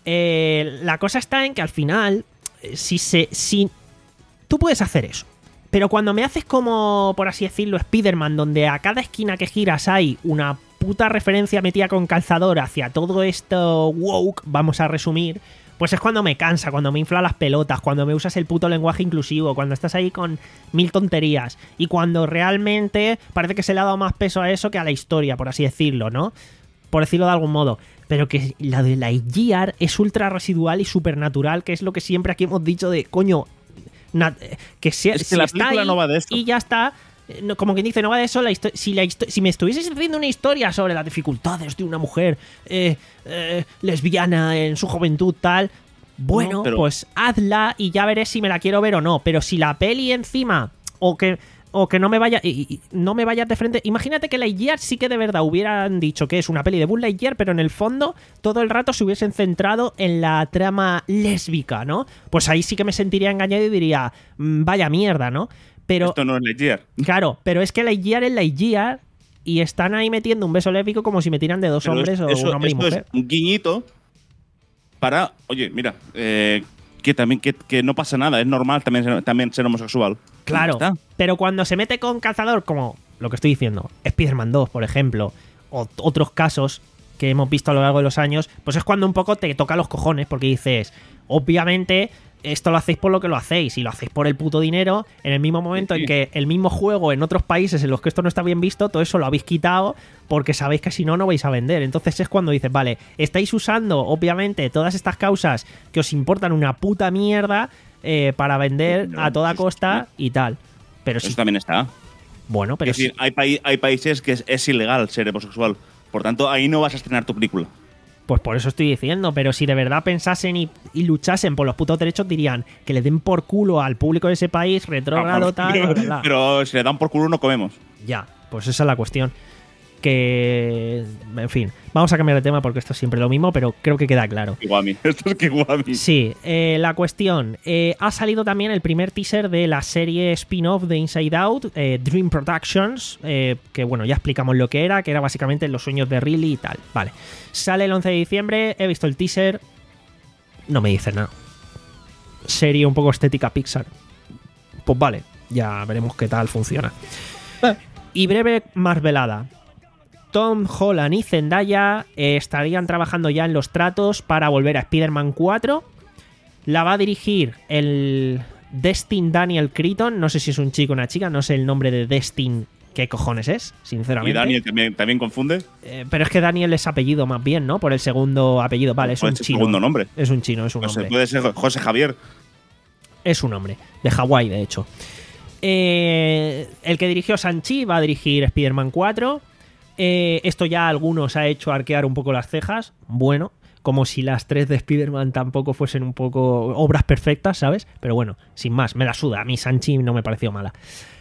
Eh, la cosa está en que al final, eh, si se. Si, tú puedes hacer eso. Pero cuando me haces como, por así decirlo, Spider-Man, donde a cada esquina que giras hay una puta referencia metida con calzador hacia todo esto woke, vamos a resumir, pues es cuando me cansa, cuando me infla las pelotas, cuando me usas el puto lenguaje inclusivo, cuando estás ahí con mil tonterías y cuando realmente parece que se le ha dado más peso a eso que a la historia, por así decirlo, ¿no? Por decirlo de algún modo. Pero que la de Lightyear es ultra residual y supernatural, que es lo que siempre aquí hemos dicho de, coño, na- que sea, Es que si la está película ahí no va de esto. y ya está. eh, no- como quien dice, no va de eso. La histo- si, la histo- si me estuvieses haciendo una historia sobre las dificultades de una mujer eh, eh, lesbiana en su juventud, tal, bueno, No, pero- pues hazla y ya veré si me la quiero ver o no. Pero si la peli encima, o que. O que no me vaya y- y- no me vayas de frente. Imagínate que Lightyear sí que de verdad hubieran dicho que es una peli de Buzz Lightyear, pero en el fondo todo el rato se hubiesen centrado en la trama lésbica, ¿no? Pues ahí sí que me sentiría engañado y diría, "Mm, vaya mierda, ¿no? Pero Esto no es Lightyear. claro, pero es que Lightyear es Lightyear y están ahí metiendo un beso lésbico como si metieran de dos Pero hombres es- o eso- un hombre y esto mujer. es un guiñito para, oye, mira, eh, que también que, que no pasa nada, es normal también ser, también ser homosexual. Claro, Ya está. pero cuando se mete con calzador, como lo que estoy diciendo, Spider-Man dos, por ejemplo, o t- otros casos que hemos visto a lo largo de los años, pues es cuando un poco te toca los cojones, porque dices, obviamente, esto lo hacéis por lo que lo hacéis, y lo hacéis por el puto dinero, en el mismo momento Sí, sí. en que el mismo juego en otros países en los que esto no está bien visto, todo eso lo habéis quitado porque sabéis que si no, no vais a vender. Entonces es cuando dices, vale, estáis usando, obviamente, todas estas causas que os importan una puta mierda eh, para vender a toda costa y tal. Pero sí, Eso también está. bueno, pero es decir, sí. hay, pai- hay países que es, es ilegal ser homosexual. Por tanto, ahí no vas a estrenar tu película. Pues por eso estoy diciendo, pero si de verdad pensasen y, y luchasen por los putos derechos, dirían que le den por culo al público de ese país, retrógrado, tal, bla, bla, bla. Pero si le dan por culo no comemos. Ya, pues esa es la cuestión. que, en fin, vamos a cambiar de tema porque esto es siempre lo mismo, pero creo que queda claro. Kiwami, esto es Kiwami. Sí, eh, la cuestión, eh, ha salido también el primer teaser de la serie spin-off de Inside Out, eh, Dream Productions, eh, que bueno, ya explicamos lo que era, que era básicamente los sueños de Riley y tal. Vale, sale el once de diciembre, he visto el teaser, no me dice nada. Serie un poco estética Pixar. Pues vale, ya veremos qué tal funciona. Y breve más velada. Tom Holland y Zendaya eh, estarían trabajando ya en los tratos para volver a Spider-Man cuatro. La va a dirigir el Destin Daniel Cretton. No sé si es un chico o una chica. No sé el nombre de Destin qué cojones es, sinceramente. ¿Y Daniel también, también confunde? Eh, pero es que Daniel es apellido más bien, ¿no? Por el segundo apellido. Vale, es un es chino. segundo nombre. Es un chino, es un No sé, hombre. puede ser José Javier. Es un hombre. De Hawái, de hecho. Eh, el que dirigió Shang-Chi va a dirigir Spider-Man cuatro. Eh, esto ya a algunos ha hecho arquear un poco las cejas. Bueno, como si las tres de Spider-Man tampoco fuesen un poco obras perfectas, ¿sabes? Pero bueno, sin más, me la suda. A mí Shang-Chi no me pareció mala.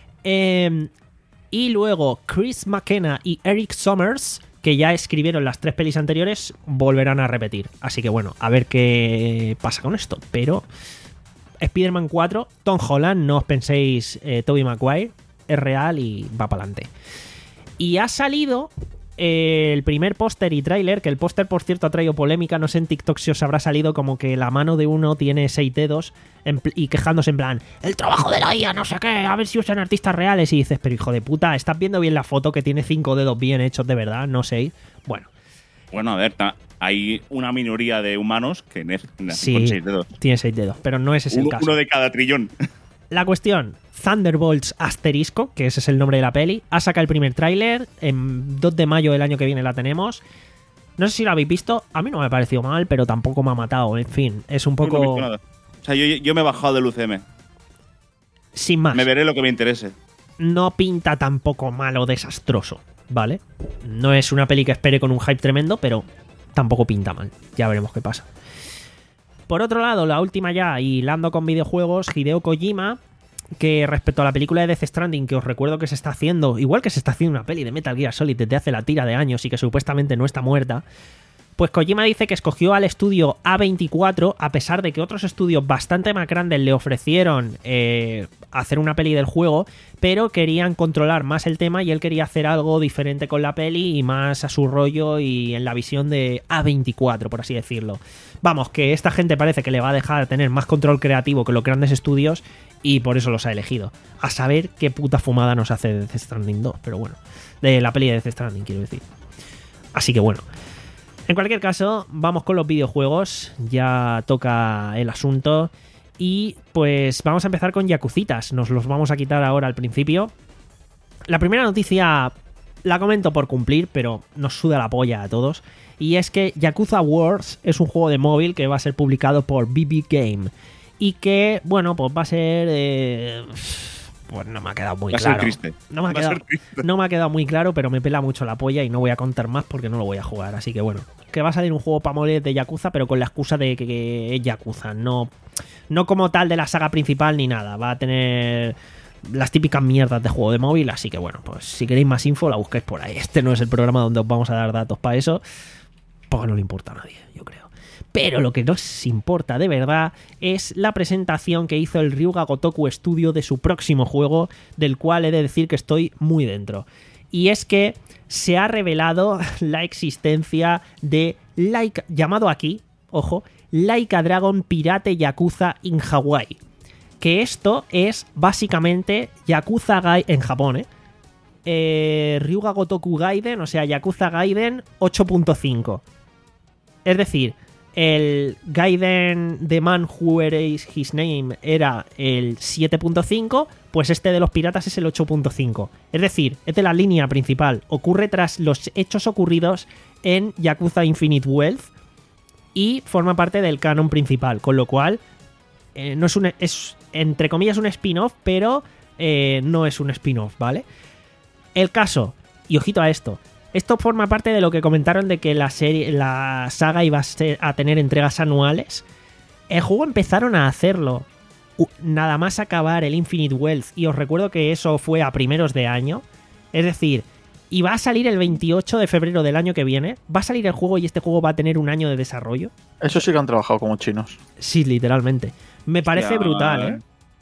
Eh, y luego Chris McKenna y Eric Summers, que ya escribieron las tres pelis anteriores, volverán a repetir. Así que bueno, a ver qué pasa con esto. Pero Spider-Man cuatro, Tom Holland, no os penséis eh, Tobey Maguire, es real y va para adelante. Y ha salido eh, el primer póster y tráiler, que el póster, por cierto, ha traído polémica. No sé en TikTok si os habrá salido como que la mano de uno tiene seis dedos en y quejándose en plan, el trabajo de la I A, no sé qué, a ver si usan artistas reales. Y dices, pero hijo de puta, ¿estás viendo bien la foto que tiene cinco dedos bien hechos de verdad? No sé. Bueno. Bueno, a ver, ta- hay una minoría de humanos que nacen Sí, con seis dedos. tiene seis dedos, pero no ese es el Uno, caso. uno de cada trillón. La cuestión, Thunderbolts Asterisco, que ese es el nombre de la peli, ha sacado el primer tráiler, en dos de mayo del año que viene la tenemos. No sé si lo habéis visto, a mí no me ha parecido mal, pero tampoco me ha matado, en fin, es un Yo no he poco visto nada. O sea, yo, yo me he bajado del U C M. sin más. Me veré lo que me interese. No pinta tampoco mal o desastroso, ¿vale? No es una peli que espere con un hype tremendo, pero tampoco pinta mal, ya veremos qué pasa. Por otro lado, la última ya, hilando con videojuegos, Hideo Kojima, que respecto a la película de Death Stranding, que os recuerdo que se está haciendo, igual que se está haciendo una peli de Metal Gear Solid desde hace la tira de años y que supuestamente no está muerta, pues Kojima dice que escogió al estudio A veinticuatro a pesar de que otros estudios bastante más grandes le ofrecieron eh, hacer una peli del juego, pero querían controlar más el tema y él quería hacer algo diferente con la peli y más a su rollo y en la visión de A veinticuatro, por así decirlo. Vamos, que esta gente parece que le va a dejar tener más control creativo que los grandes estudios y por eso los ha elegido. A saber qué puta fumada nos hace de Death Stranding dos, pero bueno, de la peli de Death Stranding, quiero decir. Así que bueno. En cualquier caso, vamos con los videojuegos, ya toca el asunto y pues vamos a empezar con Yakuzitas, nos los vamos a quitar ahora al principio. La primera noticia la comento por cumplir, pero nos suda la polla a todos, y es que Yakuza Wars es un juego de móvil que va a ser publicado por B B Game y que, bueno, pues va a ser... Eh, pues no me ha quedado muy Va a claro. ser triste. No me, ha Va a quedado, ser triste. no me ha quedado muy claro, pero me pela mucho la polla y no voy a contar más porque no lo voy a jugar. Así que bueno, que va a salir un juego para morir de Yakuza, pero con la excusa de que, que es Yakuza. No, no como tal de la saga principal ni nada. Va a tener las típicas mierdas de juego de móvil. Así que bueno, pues si queréis más info la busquéis por ahí. Este no es el programa donde os vamos a dar datos para eso, porque no le importa a nadie, yo creo. Pero lo que nos importa de verdad es la presentación que hizo el Ryuga Gotoku Studio de su próximo juego, del cual he de decir que estoy muy dentro. Y es que se ha revelado la existencia de Laika, llamado aquí, ojo, Laika Dragon Pirate Yakuza in Hawaii. Que esto es básicamente Yakuza Gaiden en Japón, ¿eh? eh Ryuga Gotoku Gaiden, o sea, Yakuza Gaiden ocho punto cinco. Es decir, el Gaiden The Man Who Erased His Name era el siete punto cinco, pues este de los piratas es el ocho punto cinco. Es decir, es de la línea principal. Ocurre tras los hechos ocurridos en Yakuza Infinite Wealth y forma parte del canon principal, con lo cual eh, no es un es entre comillas un spin-off, pero eh, no es un spin-off, ¿vale? El caso, y ojito a esto, esto forma parte de lo que comentaron de que la serie, la saga iba a, ser, a tener entregas anuales. El juego empezaron a hacerlo nada más acabar el Infinite Wealth, y os recuerdo que eso fue a primeros de año. Es decir, y va a salir el veintiocho de febrero del año que viene. Va a salir el juego y este juego va a tener un año de desarrollo. Eso sí que han trabajado como chinos. Sí, literalmente. Me parece Ya, brutal, ¿eh?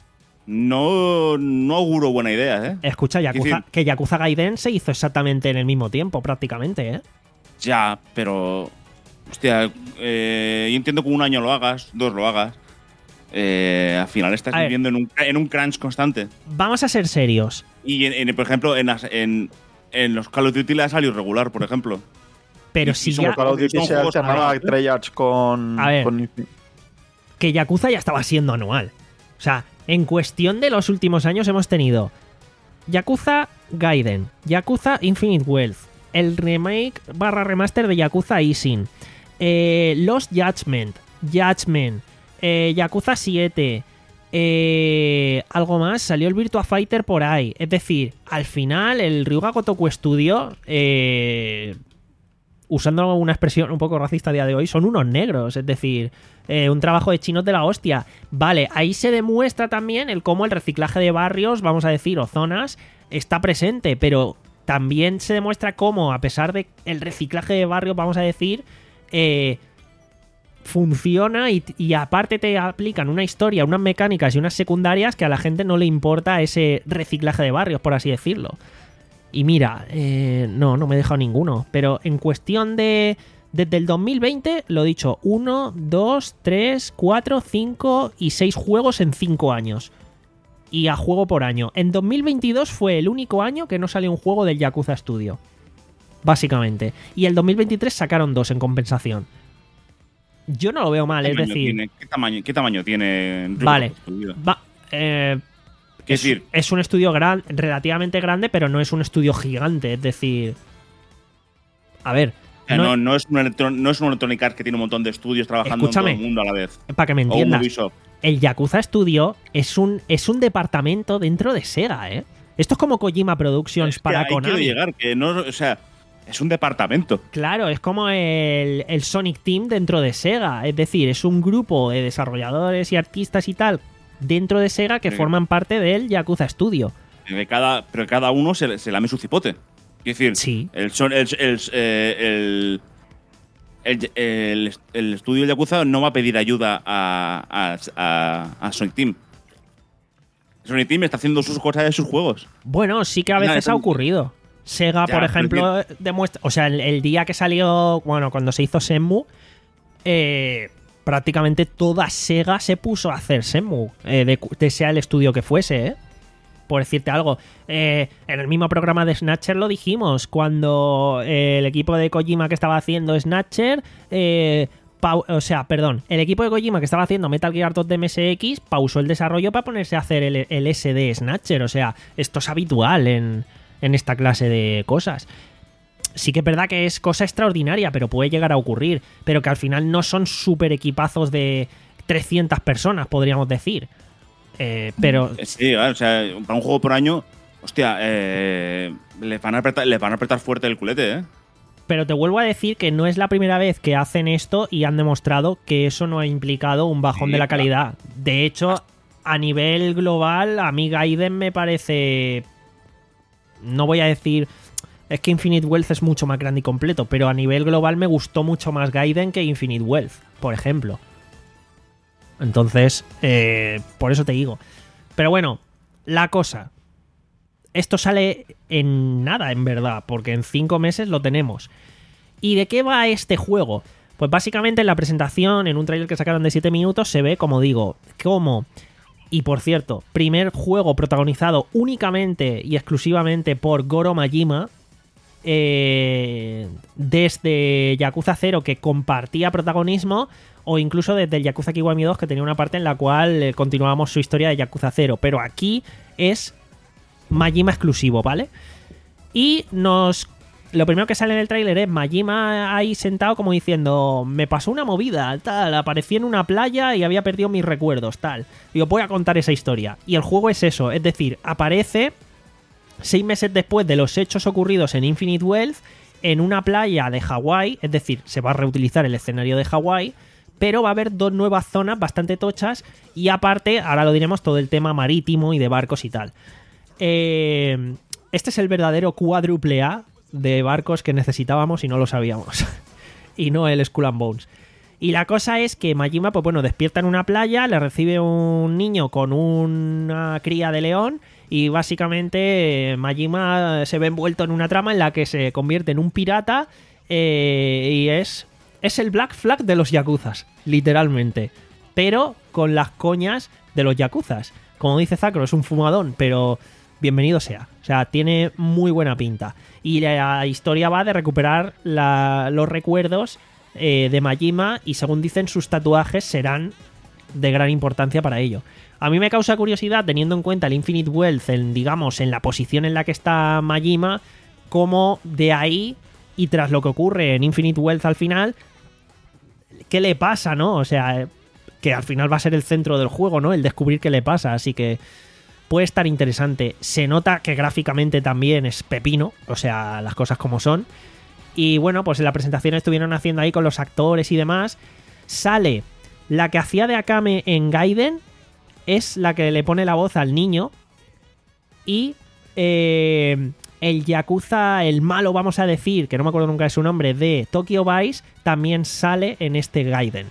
No, no auguro buena idea, ¿eh? Escucha, Yakuza, que Yakuza Gaiden se hizo exactamente en el mismo tiempo, prácticamente, ¿eh? Ya, pero... Hostia, eh, yo entiendo que un año lo hagas, dos lo hagas. Eh, al final estás A ver. viviendo en un, en un crunch constante. Vamos a ser serios. Y, en, en- por ejemplo, en, las- en, en los Call of Duty le ha salido regular, por ejemplo. Pero Y- si y son ya... Call of Duty son se juegos alternaba parados, ¿eh? Treyarch con, A ver. con Infinite. que Yakuza ya estaba siendo anual. O sea, en cuestión de los últimos años hemos tenido Yakuza Gaiden, Yakuza Infinite Wealth, el remake barra remaster de Yakuza Ishin, eh, Lost Judgment, Judgment, eh, Yakuza siete, eh, algo más, salió el Virtua Fighter por ahí. Es decir, al final el Ryuga Gotoku Studio, eh, usando una expresión un poco racista a día de hoy, son unos negros, es decir, eh, un trabajo de chinos de la hostia. Vale, ahí se demuestra también el cómo el reciclaje de barrios, vamos a decir, o zonas, está presente, pero también se demuestra cómo, a pesar de el reciclaje de barrios, vamos a decir, eh, funciona y, y aparte te aplican una historia, unas mecánicas y unas secundarias que a la gente no le importa ese reciclaje de barrios, por así decirlo. Y mira, eh, no, no me he dejado ninguno. Pero en cuestión de... Desde el dos mil veinte, lo dicho, uno, dos, tres, cuatro, cinco y seis juegos en cinco años. Y a juego por año. En dos mil veintidós fue el único año que no salió un juego del Yakuza Studio. Básicamente. Y el dos mil veintitrés sacaron dos en compensación. Yo no lo veo mal, ¿Qué es tamaño decir... tiene? ¿Qué tamaño, qué tamaño tiene Ryuga Vale. Studio? Va, eh, ¿Qué es, decir? es un estudio gran, relativamente grande, pero no es un estudio gigante. Es decir... A ver... O sea, no- no, no es un electro- no es un Electronic Arts que tiene un montón de estudios trabajando Escúchame. en todo el mundo a la vez. Para que me O un entiendas, Ubisoft. el Yakuza Studio es un, es un departamento dentro de Sega, ¿eh? Esto es como Kojima Productions Es que para ahí quiero Konami. llegar, que no, o sea, es un departamento. Claro, es como el, el Sonic Team dentro de Sega. Es decir, es un grupo de desarrolladores y artistas y tal dentro de Sega que Sí. forman parte del Yakuza Studio. De cada, pero cada uno se, se lame su cipote. Quiero decir, Sí. el, son- el, el, eh, el, el, el- el estudio de Yakuza no va a pedir ayuda a, a, a, a Sonic Team. Sonic Team está haciendo sus cosas de sus juegos. Bueno, sí que a Nada, veces es ha un- ocurrido. Sega, Ya, por pero ejemplo, demuestra. O sea, el, el día que salió. Bueno, cuando se hizo Shenmue. eh, prácticamente toda Sega se puso a hacer Shenmue. eh, de, de sea el estudio que fuese, ¿eh? Por decirte algo. Eh, en el mismo programa de Snatcher lo dijimos. Cuando eh, el equipo de Kojima que estaba haciendo Snatcher. eh, pau- o sea, perdón. El equipo de Kojima que estaba haciendo Metal Gear dos de M S X pausó el desarrollo para ponerse a hacer el, el S D Snatcher. O sea, esto es habitual en, en esta clase de cosas. Sí que es verdad que es cosa extraordinaria, pero puede llegar a ocurrir. Pero que al final no son super equipazos de trescientas personas, podríamos decir. Eh, pero Eh, Sí, o sea, para un juego por año, hostia, eh, le, van a apretar, le van a apretar fuerte el culete, ¿eh? Pero te vuelvo a decir que no es la primera vez que hacen esto y han demostrado que eso no ha implicado un bajón Sí, de la claro. calidad. De hecho, a nivel global, a mí Gaiden me parece... No voy a decir... Es que Infinite Wealth es mucho más grande y completo, pero a nivel global me gustó mucho más Gaiden que Infinite Wealth, por ejemplo. Entonces, eh, por eso te digo. Pero bueno, la cosa... Esto sale en nada, en verdad, porque en cinco meses lo tenemos. ¿Y de qué va este juego? Pues básicamente en la presentación, en un trailer que sacaron de siete minutos, se ve, como digo, como... Y por cierto, primer juego protagonizado únicamente y exclusivamente por Goro Majima, eh, desde Yakuza cero, que compartía protagonismo, o incluso desde el Yakuza Kiwami dos, que tenía una parte en la cual eh, continuábamos su historia de Yakuza cero. Pero aquí es Majima exclusivo, ¿vale? Y nos... Lo primero que sale en el tráiler es Majima ahí sentado como diciendo: me pasó una movida, tal, aparecí en una playa y había perdido mis recuerdos, tal. Digo, voy a contar esa historia. Y el juego es eso, es decir, aparece seis meses después de los hechos ocurridos en Infinite Wealth en una playa de Hawái, es decir, se va a reutilizar el escenario de Hawái, pero va a haber dos nuevas zonas bastante tochas y aparte, ahora lo diremos, todo el tema marítimo y de barcos y tal. Eh, este es el verdadero cuádruple A de barcos que necesitábamos y no lo sabíamos. Y no el Skull and Bones. Y la cosa es que Majima, pues bueno, despierta en una playa, le recibe un niño con una cría de león y básicamente eh, Majima se ve envuelto en una trama en la que se convierte en un pirata eh, y es, es el Black Flag de los yakuzas, literalmente. Pero con las coñas de los yakuzas. Como dice Zacro, es un fumadón, pero bienvenido sea. O sea, tiene muy buena pinta. Y la historia va de recuperar la, los recuerdos eh, de Majima y según dicen sus tatuajes serán de gran importancia para ello. A mí me causa curiosidad, teniendo en cuenta el Infinite Wealth, en, digamos, en la posición en la que está Majima, cómo de ahí y tras lo que ocurre en Infinite Wealth al final, ¿qué le pasa, no? O sea, que al final va a ser el centro del juego, ¿no? El descubrir qué le pasa, así que puede estar interesante. Se nota que gráficamente también es pepino, o sea, las cosas como son. Y bueno, pues en la presentación estuvieron haciendo ahí con los actores y demás. Sale la que hacía de Akame en Gaiden, es la que le pone la voz al niño. Y eh, el Yakuza, el malo, vamos a decir, que no me acuerdo nunca de su nombre, de Tokyo Vice, también sale en este Gaiden.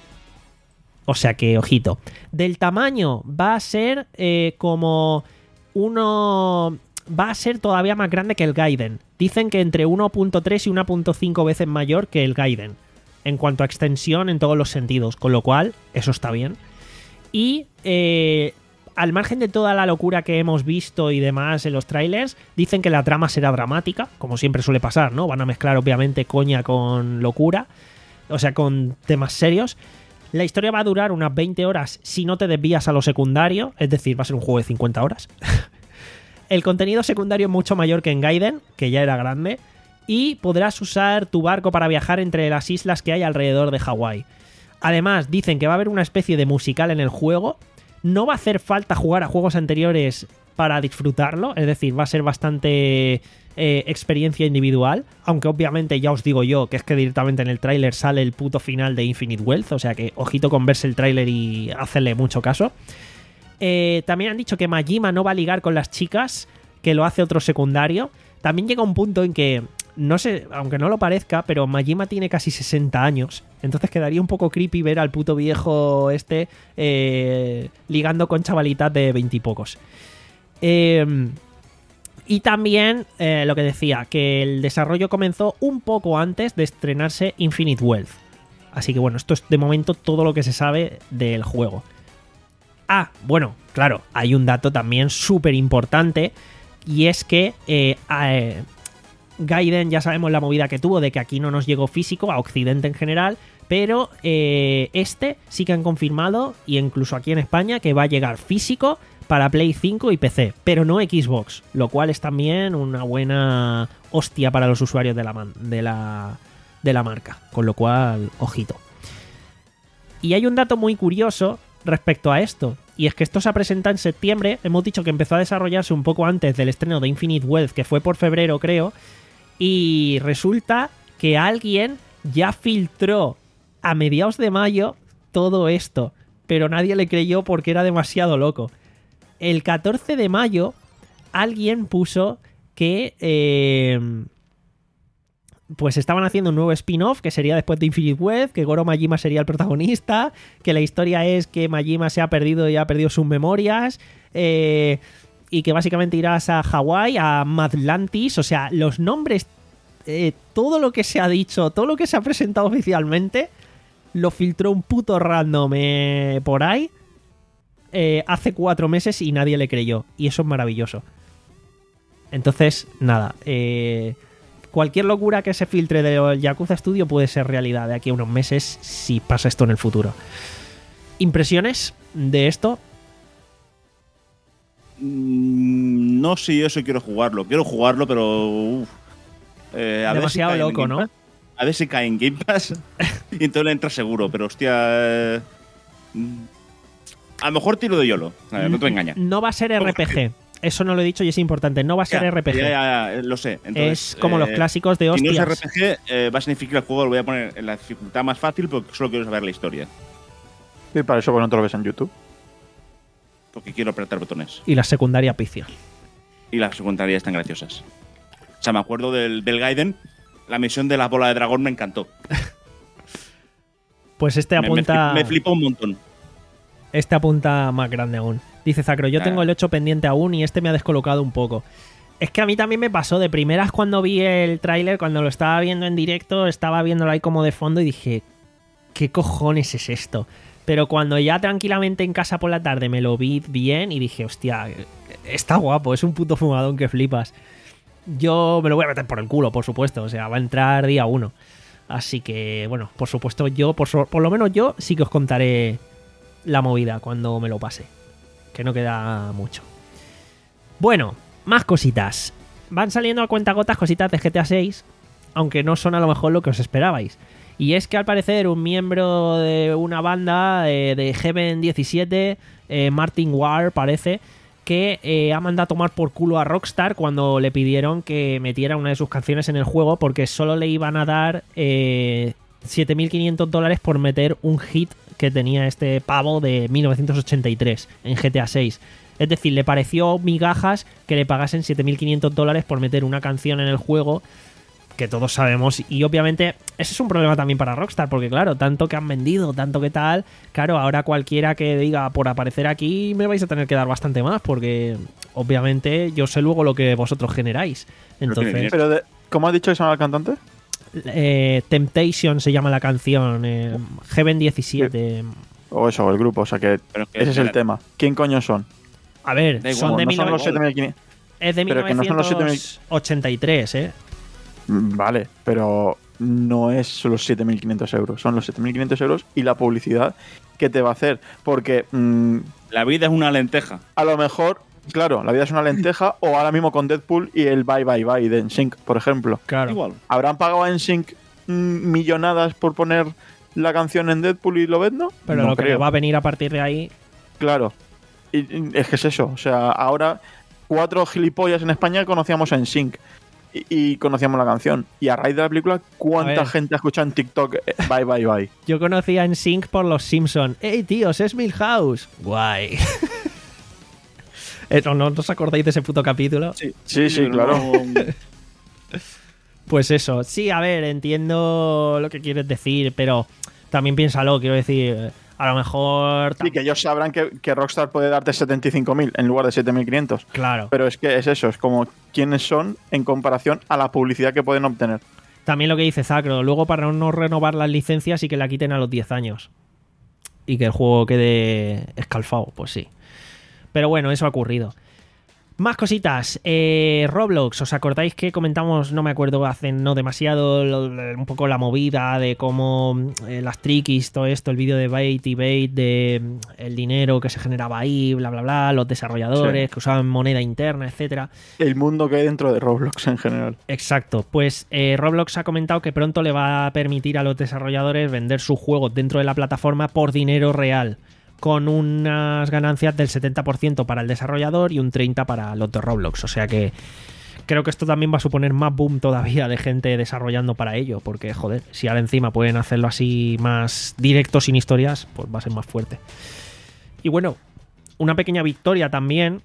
O sea que, ojito. Del tamaño va a ser eh, como uno... Va a ser todavía más grande que el Gaiden. Dicen que entre uno punto tres y uno punto cinco veces mayor que el Gaiden. En cuanto a extensión en todos los sentidos. Con lo cual, eso está bien. Y eh, al margen de toda la locura que hemos visto y demás en los trailers, dicen que la trama será dramática. Como siempre suele pasar, ¿no? Van a mezclar obviamente coña con locura. O sea, con temas serios. La historia va a durar unas veinte horas si no te desvías a lo secundario, es decir, va a ser un juego de cincuenta horas. El contenido secundario es mucho mayor que en Gaiden, que ya era grande, y podrás usar tu barco para viajar entre las islas que hay alrededor de Hawái. Además, dicen que va a haber una especie de musical en el juego. No va a hacer falta jugar a juegos anteriores para disfrutarlo, es decir, va a ser bastante eh, experiencia individual, aunque obviamente ya os digo yo que es que directamente en el tráiler sale el puto final de Infinite Wealth, o sea que ojito con verse el tráiler y hacerle mucho caso. Eh, también han dicho que Majima no va a ligar con las chicas, que lo hace otro secundario. También llega un punto en que, no sé, aunque no lo parezca, pero Majima tiene casi sesenta años, entonces quedaría un poco creepy ver al puto viejo este eh, ligando con chavalitas de veintipocos. Eh, y también eh, lo que decía, que el desarrollo comenzó un poco antes de estrenarse Infinite Wealth. Así que bueno, esto es de momento todo lo que se sabe del juego. Ah, bueno, claro, hay un dato también súper importante, y es que eh, eh, Gaiden, ya sabemos la movida que tuvo de que aquí no nos llegó físico, a Occidente en general, pero eh, este sí que han confirmado, y incluso aquí en España, que va a llegar físico para Play cinco y P C, pero no Xbox, lo cual es también una buena hostia para los usuarios de la, man- de la, de la marca, con lo cual, ojito. Y hay un dato muy curioso respecto a esto, y es que esto se presenta en septiembre. Hemos dicho que empezó a desarrollarse un poco antes del estreno de Infinite Wealth, que fue por febrero creo, y resulta que alguien ya filtró a mediados de mayo todo esto, pero nadie le creyó porque era demasiado loco. El catorce de mayo alguien puso que eh, pues estaban haciendo un nuevo spin-off que sería después de Infinite Wealth, que Goro Majima sería el protagonista, que la historia es que Majima se ha perdido y ha perdido sus memorias, eh, y que básicamente irás a Hawái, a Madlantis. O sea, los nombres, eh, todo lo que se ha dicho, todo lo que se ha presentado oficialmente, lo filtró un puto random eh, por ahí eh, hace cuatro meses y nadie le creyó, y eso es maravilloso. Entonces, nada, eh... cualquier locura que se filtre del Yakuza Studio puede ser realidad de aquí a unos meses si pasa esto en el futuro. ¿Impresiones de esto? Mm, no sé, yo eso quiero jugarlo. Quiero jugarlo, pero... Uf, eh, a demasiado ver si loco, ¿no? Pass, a ver si cae en Game Pass y entonces le entra seguro. Pero hostia... Eh, a lo mejor tiro de YOLO. A ver, no te engañas. No va a ser R P G. Eso no lo he dicho y es importante. No va a ser ya, R P G. Ya, ya, ya, lo sé. Entonces, es como eh, los clásicos de hostias. Si no es R P G, eh, va a significar que el juego lo voy a poner en la dificultad más fácil porque solo quiero saber la historia. Y para eso, bueno, te lo ves en YouTube. Porque quiero apretar botones. Y la secundaria picia. Y las secundarias están graciosas. sea, me acuerdo del, del Gaiden, la misión de la bola de dragón me encantó. Pues este Me, me, apunta. flip- me flipó un montón. Este apunta más grande aún. Dice Zacro, yo tengo el ocho pendiente aún y este me ha descolocado un poco. Es que a mí también me pasó. De primeras cuando vi el tráiler, cuando lo estaba viendo en directo, estaba viéndolo ahí como de fondo y dije, ¿qué cojones es esto? Pero cuando ya tranquilamente en casa por la tarde me lo vi bien y dije, hostia, está guapo, es un puto fumadón que flipas. Yo me lo voy a meter por el culo, por supuesto. O sea, va a entrar día uno. Así que, bueno, por supuesto, yo, por, so- por lo menos yo, sí que os contaré la movida cuando me lo pase. Que no queda mucho. Bueno, más cositas. Van saliendo a cuentagotas cositas de G T A seis, aunque no son a lo mejor lo que os esperabais. Y es que al parecer un miembro de una banda eh, de Heaven diecisiete, eh, Martin Ward, parece, que eh, ha mandado a tomar por culo a Rockstar cuando le pidieron que metiera una de sus canciones en el juego, porque solo le iban a dar eh, siete mil quinientos dólares por meter un hit que tenía este pavo de mil novecientos ochenta y tres en G T A seis. Es decir, le pareció migajas que le pagasen siete mil quinientos dólares por meter una canción en el juego, que todos sabemos. Y obviamente ese es un problema también para Rockstar, porque claro, tanto que han vendido, tanto que tal, claro, ahora cualquiera que diga por aparecer aquí me vais a tener que dar bastante más, porque obviamente yo sé luego lo que vosotros generáis. Entonces, Pero de- ¿cómo has dicho que se llama el cantante? eh, Temptation se llama la canción, eh, Heaven diecisiete. O eso, o el grupo, o sea que, Pero que ese es el la- tema. ¿Quién coño son? A ver, Da igual, son de no mil son los novecientos siete mil quinientos. es de pero que no son los siete mil- mil novecientos ochenta y tres, ¿eh? Mm, Vale, pero no es los siete mil quinientos euros, son los siete mil quinientos euros y la publicidad que te va a hacer. Porque mm, La vida es una lenteja. a lo mejor, claro, la vida es una lenteja, o ahora mismo con Deadpool y el Bye Bye Bye de N Sync, por ejemplo. Claro. Igual. ¿Habrán pagado a N Sync mm, millonadas por poner la canción en Deadpool y Lobezno? Pero No lo que creo. le va a venir a partir de ahí. Claro. Y, y es que es eso. O sea, ahora cuatro gilipollas en España conocíamos a N Sync y, y conocíamos la canción. Y a raíz de la película, A ¿cuánta ver. gente ha escuchado en TikTok eh, Bye Bye Bye? Yo conocía en Sync por los Simpsons. ¡Ey, tíos, es Milhouse! Guay. Eh, ¿No, ¿No os acordáis de ese puto capítulo? Sí, sí, pero claro. no- Pues eso. Sí, a ver, entiendo lo que quieres decir, pero también piénsalo, quiero decir. A lo mejor. Sí, que ellos sabrán que, que Rockstar puede darte setenta y cinco mil en lugar de siete mil quinientos. Claro. Pero es que es eso, es como quiénes son en comparación a la publicidad que pueden obtener. También lo que dice Zacro. Luego, para no renovar las licencias y que la quiten a los diez años. Y que el juego quede escalfado, pues sí. Pero bueno, eso ha ocurrido. Más cositas. Eh, Roblox, ¿os acordáis que comentamos, no me acuerdo, hace no demasiado, lo- un poco la movida de cómo eh, las trickies, todo esto, el vídeo de Bait y Bait, de mm, el dinero que se generaba ahí, bla, bla, bla, los desarrolladores Sí. que usaban moneda interna, etcétera? El mundo que hay dentro de Roblox en general. Exacto, pues eh, Roblox ha comentado que pronto le va a permitir a los desarrolladores vender sus juegos dentro de la plataforma por dinero real, con unas ganancias del setenta por ciento para el desarrollador y un treinta por ciento para los de Roblox. O sea que creo que esto también va a suponer más boom todavía de gente desarrollando para ello, porque joder, si ahora encima pueden hacerlo así más directo, sin historias, pues va a ser más fuerte. Y bueno, una pequeña victoria también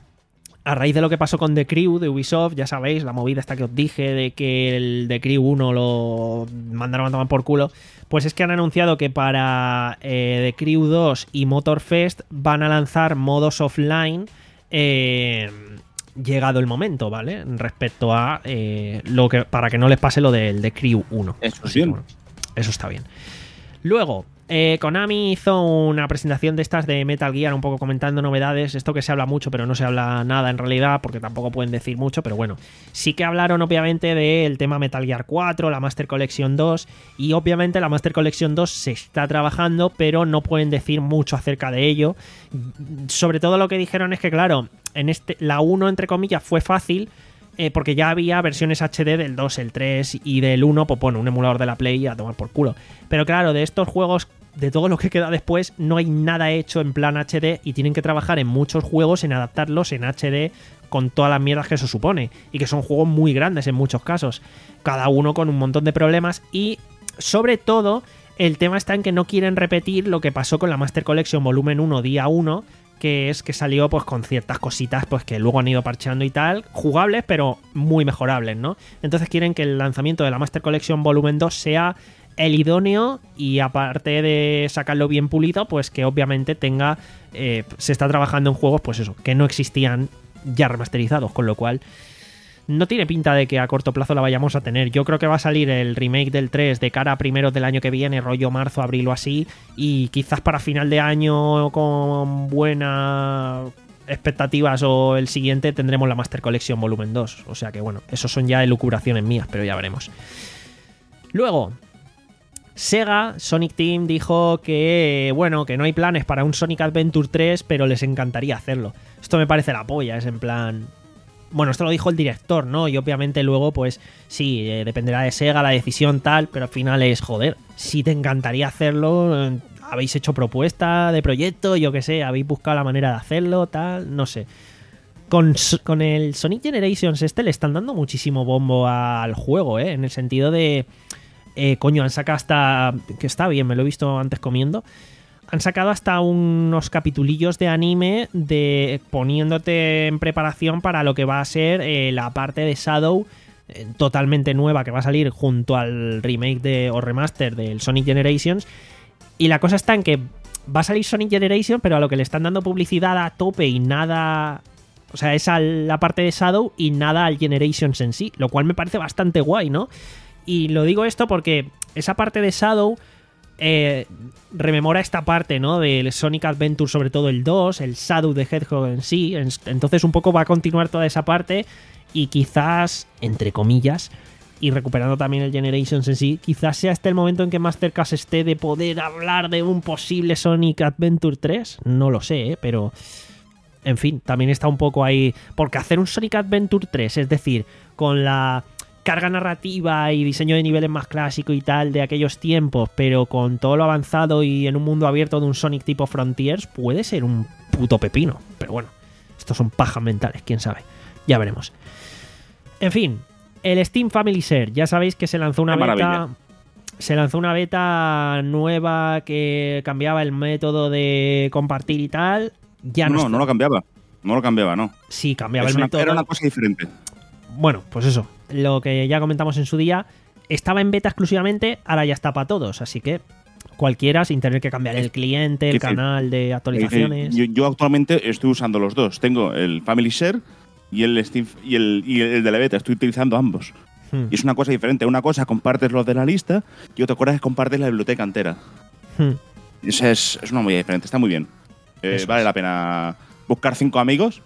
a raíz de lo que pasó con The Crew de Ubisoft. Ya sabéis, la movida esta que os dije de que el The Crew uno lo mandaron a tomar por culo. Pues es que han anunciado que para eh, The Crew dos y Motorfest van a lanzar modos offline eh, llegado el momento, ¿vale? Respecto a eh, lo que para que no les pase lo del The Crew uno. Eso es Así que, bien. bueno, eso está bien. Luego, eh, Konami hizo una presentación de estas de Metal Gear, un poco comentando novedades. Esto que se habla mucho, pero no se habla nada en realidad, porque tampoco pueden decir mucho, pero bueno. Sí que hablaron obviamente del tema Metal Gear cuatro, la Master Collection dos, y obviamente la Master Collection dos se está trabajando, pero no pueden decir mucho acerca de ello. Sobre todo lo que dijeron es que, claro, en este la uno, entre comillas, fue fácil, Eh, porque ya había versiones H D del dos, el tres y del uno, pues bueno, un emulador de la Play a tomar por culo. Pero claro, de estos juegos, de todo lo que queda después, no hay nada hecho en plan H D y tienen que trabajar en muchos juegos en adaptarlos en H D con todas las mierdas que eso supone. Y que son juegos muy grandes en muchos casos, cada uno con un montón de problemas. Y sobre todo, el tema está en que no quieren repetir lo que pasó con la Master Collection Volumen uno Día uno, que es que salió pues con ciertas cositas pues que luego han ido parcheando y tal, jugables pero muy mejorables, ¿no? Entonces quieren que el lanzamiento de la Master Collection Volumen dos sea el idóneo y aparte de sacarlo bien pulido, pues que obviamente tenga, eh, se está trabajando en juegos pues eso, que no existían ya remasterizados, con lo cual no tiene pinta de que a corto plazo la vayamos a tener. Yo creo que va a salir el remake del tres de cara a primeros del año que viene, rollo marzo, abril o así, y quizás para final de año con buenas expectativas o el siguiente tendremos la Master Collection Volumen dos. O sea que bueno, eso son ya elucubraciones mías, pero ya veremos. Luego, Sega, Sonic Team dijo que, bueno, que no hay planes para un Sonic Adventure tres, pero les encantaría hacerlo. Esto me parece la polla, es en plan... Bueno, esto lo dijo el director, ¿no? Y obviamente luego, pues sí, eh, dependerá de Sega la decisión tal, pero al final es, joder, si te encantaría hacerlo, eh, habéis hecho propuesta de proyecto, yo qué sé, habéis buscado la manera de hacerlo, tal, no sé. Con, con el Sonic Generations este le están dando muchísimo bombo al juego, ¿eh? En el sentido de... Eh, coño, han sacado hasta... que está bien, me lo he visto antes comiendo. Han sacado hasta unos capitulillos de anime de poniéndote en preparación para lo que va a ser eh, la parte de Shadow eh, totalmente nueva que va a salir junto al remake de, o remaster del Sonic Generations. Y la cosa está en que va a salir Sonic Generation, pero a lo que le están dando publicidad a tope y nada... O sea, es a la parte de Shadow y nada al Generations en sí, lo cual me parece bastante guay, ¿no? Y lo digo esto porque esa parte de Shadow... Eh, rememora esta parte, ¿no? Del Sonic Adventure, sobre todo el dos, el Shadow the Hedgehog en sí. Entonces un poco va a continuar toda esa parte y quizás, entre comillas, y recuperando también el Generations en sí, quizás sea este el momento en que más cerca se esté de poder hablar de un posible Sonic Adventure tres. No lo sé, ¿eh? Pero... En fin, también está un poco ahí... Porque hacer un Sonic Adventure tres, es decir, con la... carga narrativa y diseño de niveles más clásico y tal de aquellos tiempos, pero con todo lo avanzado y en un mundo abierto de un Sonic tipo Frontiers, puede ser un puto pepino. Pero bueno, estos son pajas mentales, quién sabe. Ya veremos. En fin, el Steam Family Share, ya sabéis que se lanzó una Qué beta... maravilla. Se lanzó una beta nueva que cambiaba el método de compartir y tal. Ya no, no, está... no lo cambiaba. No lo cambiaba, no. Sí, cambiaba Es el una- método. Era una cosa diferente. Bueno, pues eso, lo que ya comentamos en su día, estaba en beta exclusivamente, ahora ya está para todos, así que cualquiera, sin tener que cambiar el cliente, el Sí, sí. canal de actualizaciones. Yo, yo actualmente estoy usando los dos. Tengo el Family Share y el Steam y el, y el de la beta. Estoy utilizando ambos. Hmm. Y es una cosa diferente. Una cosa compartes los de la lista y otra cosa es compartes la biblioteca entera. Hmm. Esa es, es una muy diferente. Está muy bien. Eh, Eso vale es. la pena buscar cinco amigos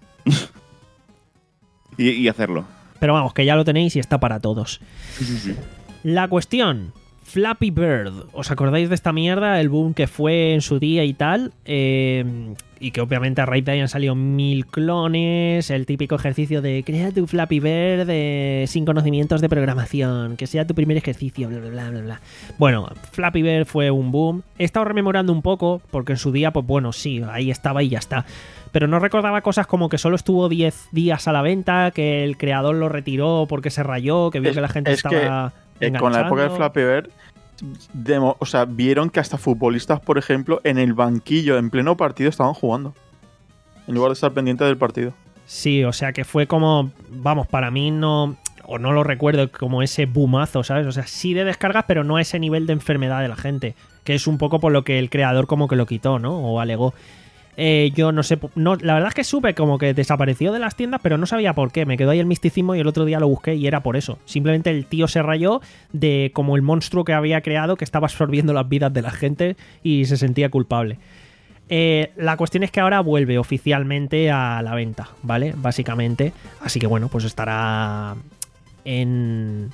y, y hacerlo. Pero vamos, que ya lo tenéis y está para todos. Sí, sí, sí. La cuestión, Flappy Bird. ¿Os acordáis de esta mierda? El boom que fue en su día y tal. Eh, y que obviamente a raíz de ahí han salido mil clones. El típico ejercicio de crea tu Flappy Bird eh, sin conocimientos de programación. Que sea tu primer ejercicio, bla, bla, bla, bla, bla. Bueno, Flappy Bird fue un boom. He estado rememorando un poco, porque en su día, pues bueno, sí, ahí estaba y ya está. Pero no recordaba cosas como que solo estuvo diez días a la venta, que el creador lo retiró porque se rayó, que vio Es- que la gente es estaba que, eh, con la época de enganchando. Flappy Bird, demo- o sea, vieron que hasta futbolistas, por ejemplo, en el banquillo, en pleno partido, estaban jugando. En lugar de estar pendientes del partido. Sí, o sea que fue como, vamos, para mí no, o no lo recuerdo como ese boomazo, ¿sabes? O sea, sí de descargas, pero no a ese nivel de enfermedad de la gente, que es un poco por lo que el creador como que lo quitó, ¿no? O alegó. Eh, yo no sé, no, la verdad es que supe como que desapareció de las tiendas, pero no sabía por qué. Me quedó ahí el misticismo y el otro día lo busqué y era por eso. Simplemente el tío se rayó de como el monstruo que había creado, que estaba absorbiendo las vidas de la gente y se sentía culpable. Eh, la cuestión es que ahora vuelve oficialmente a la venta, ¿vale? Básicamente. Así que bueno, pues estará en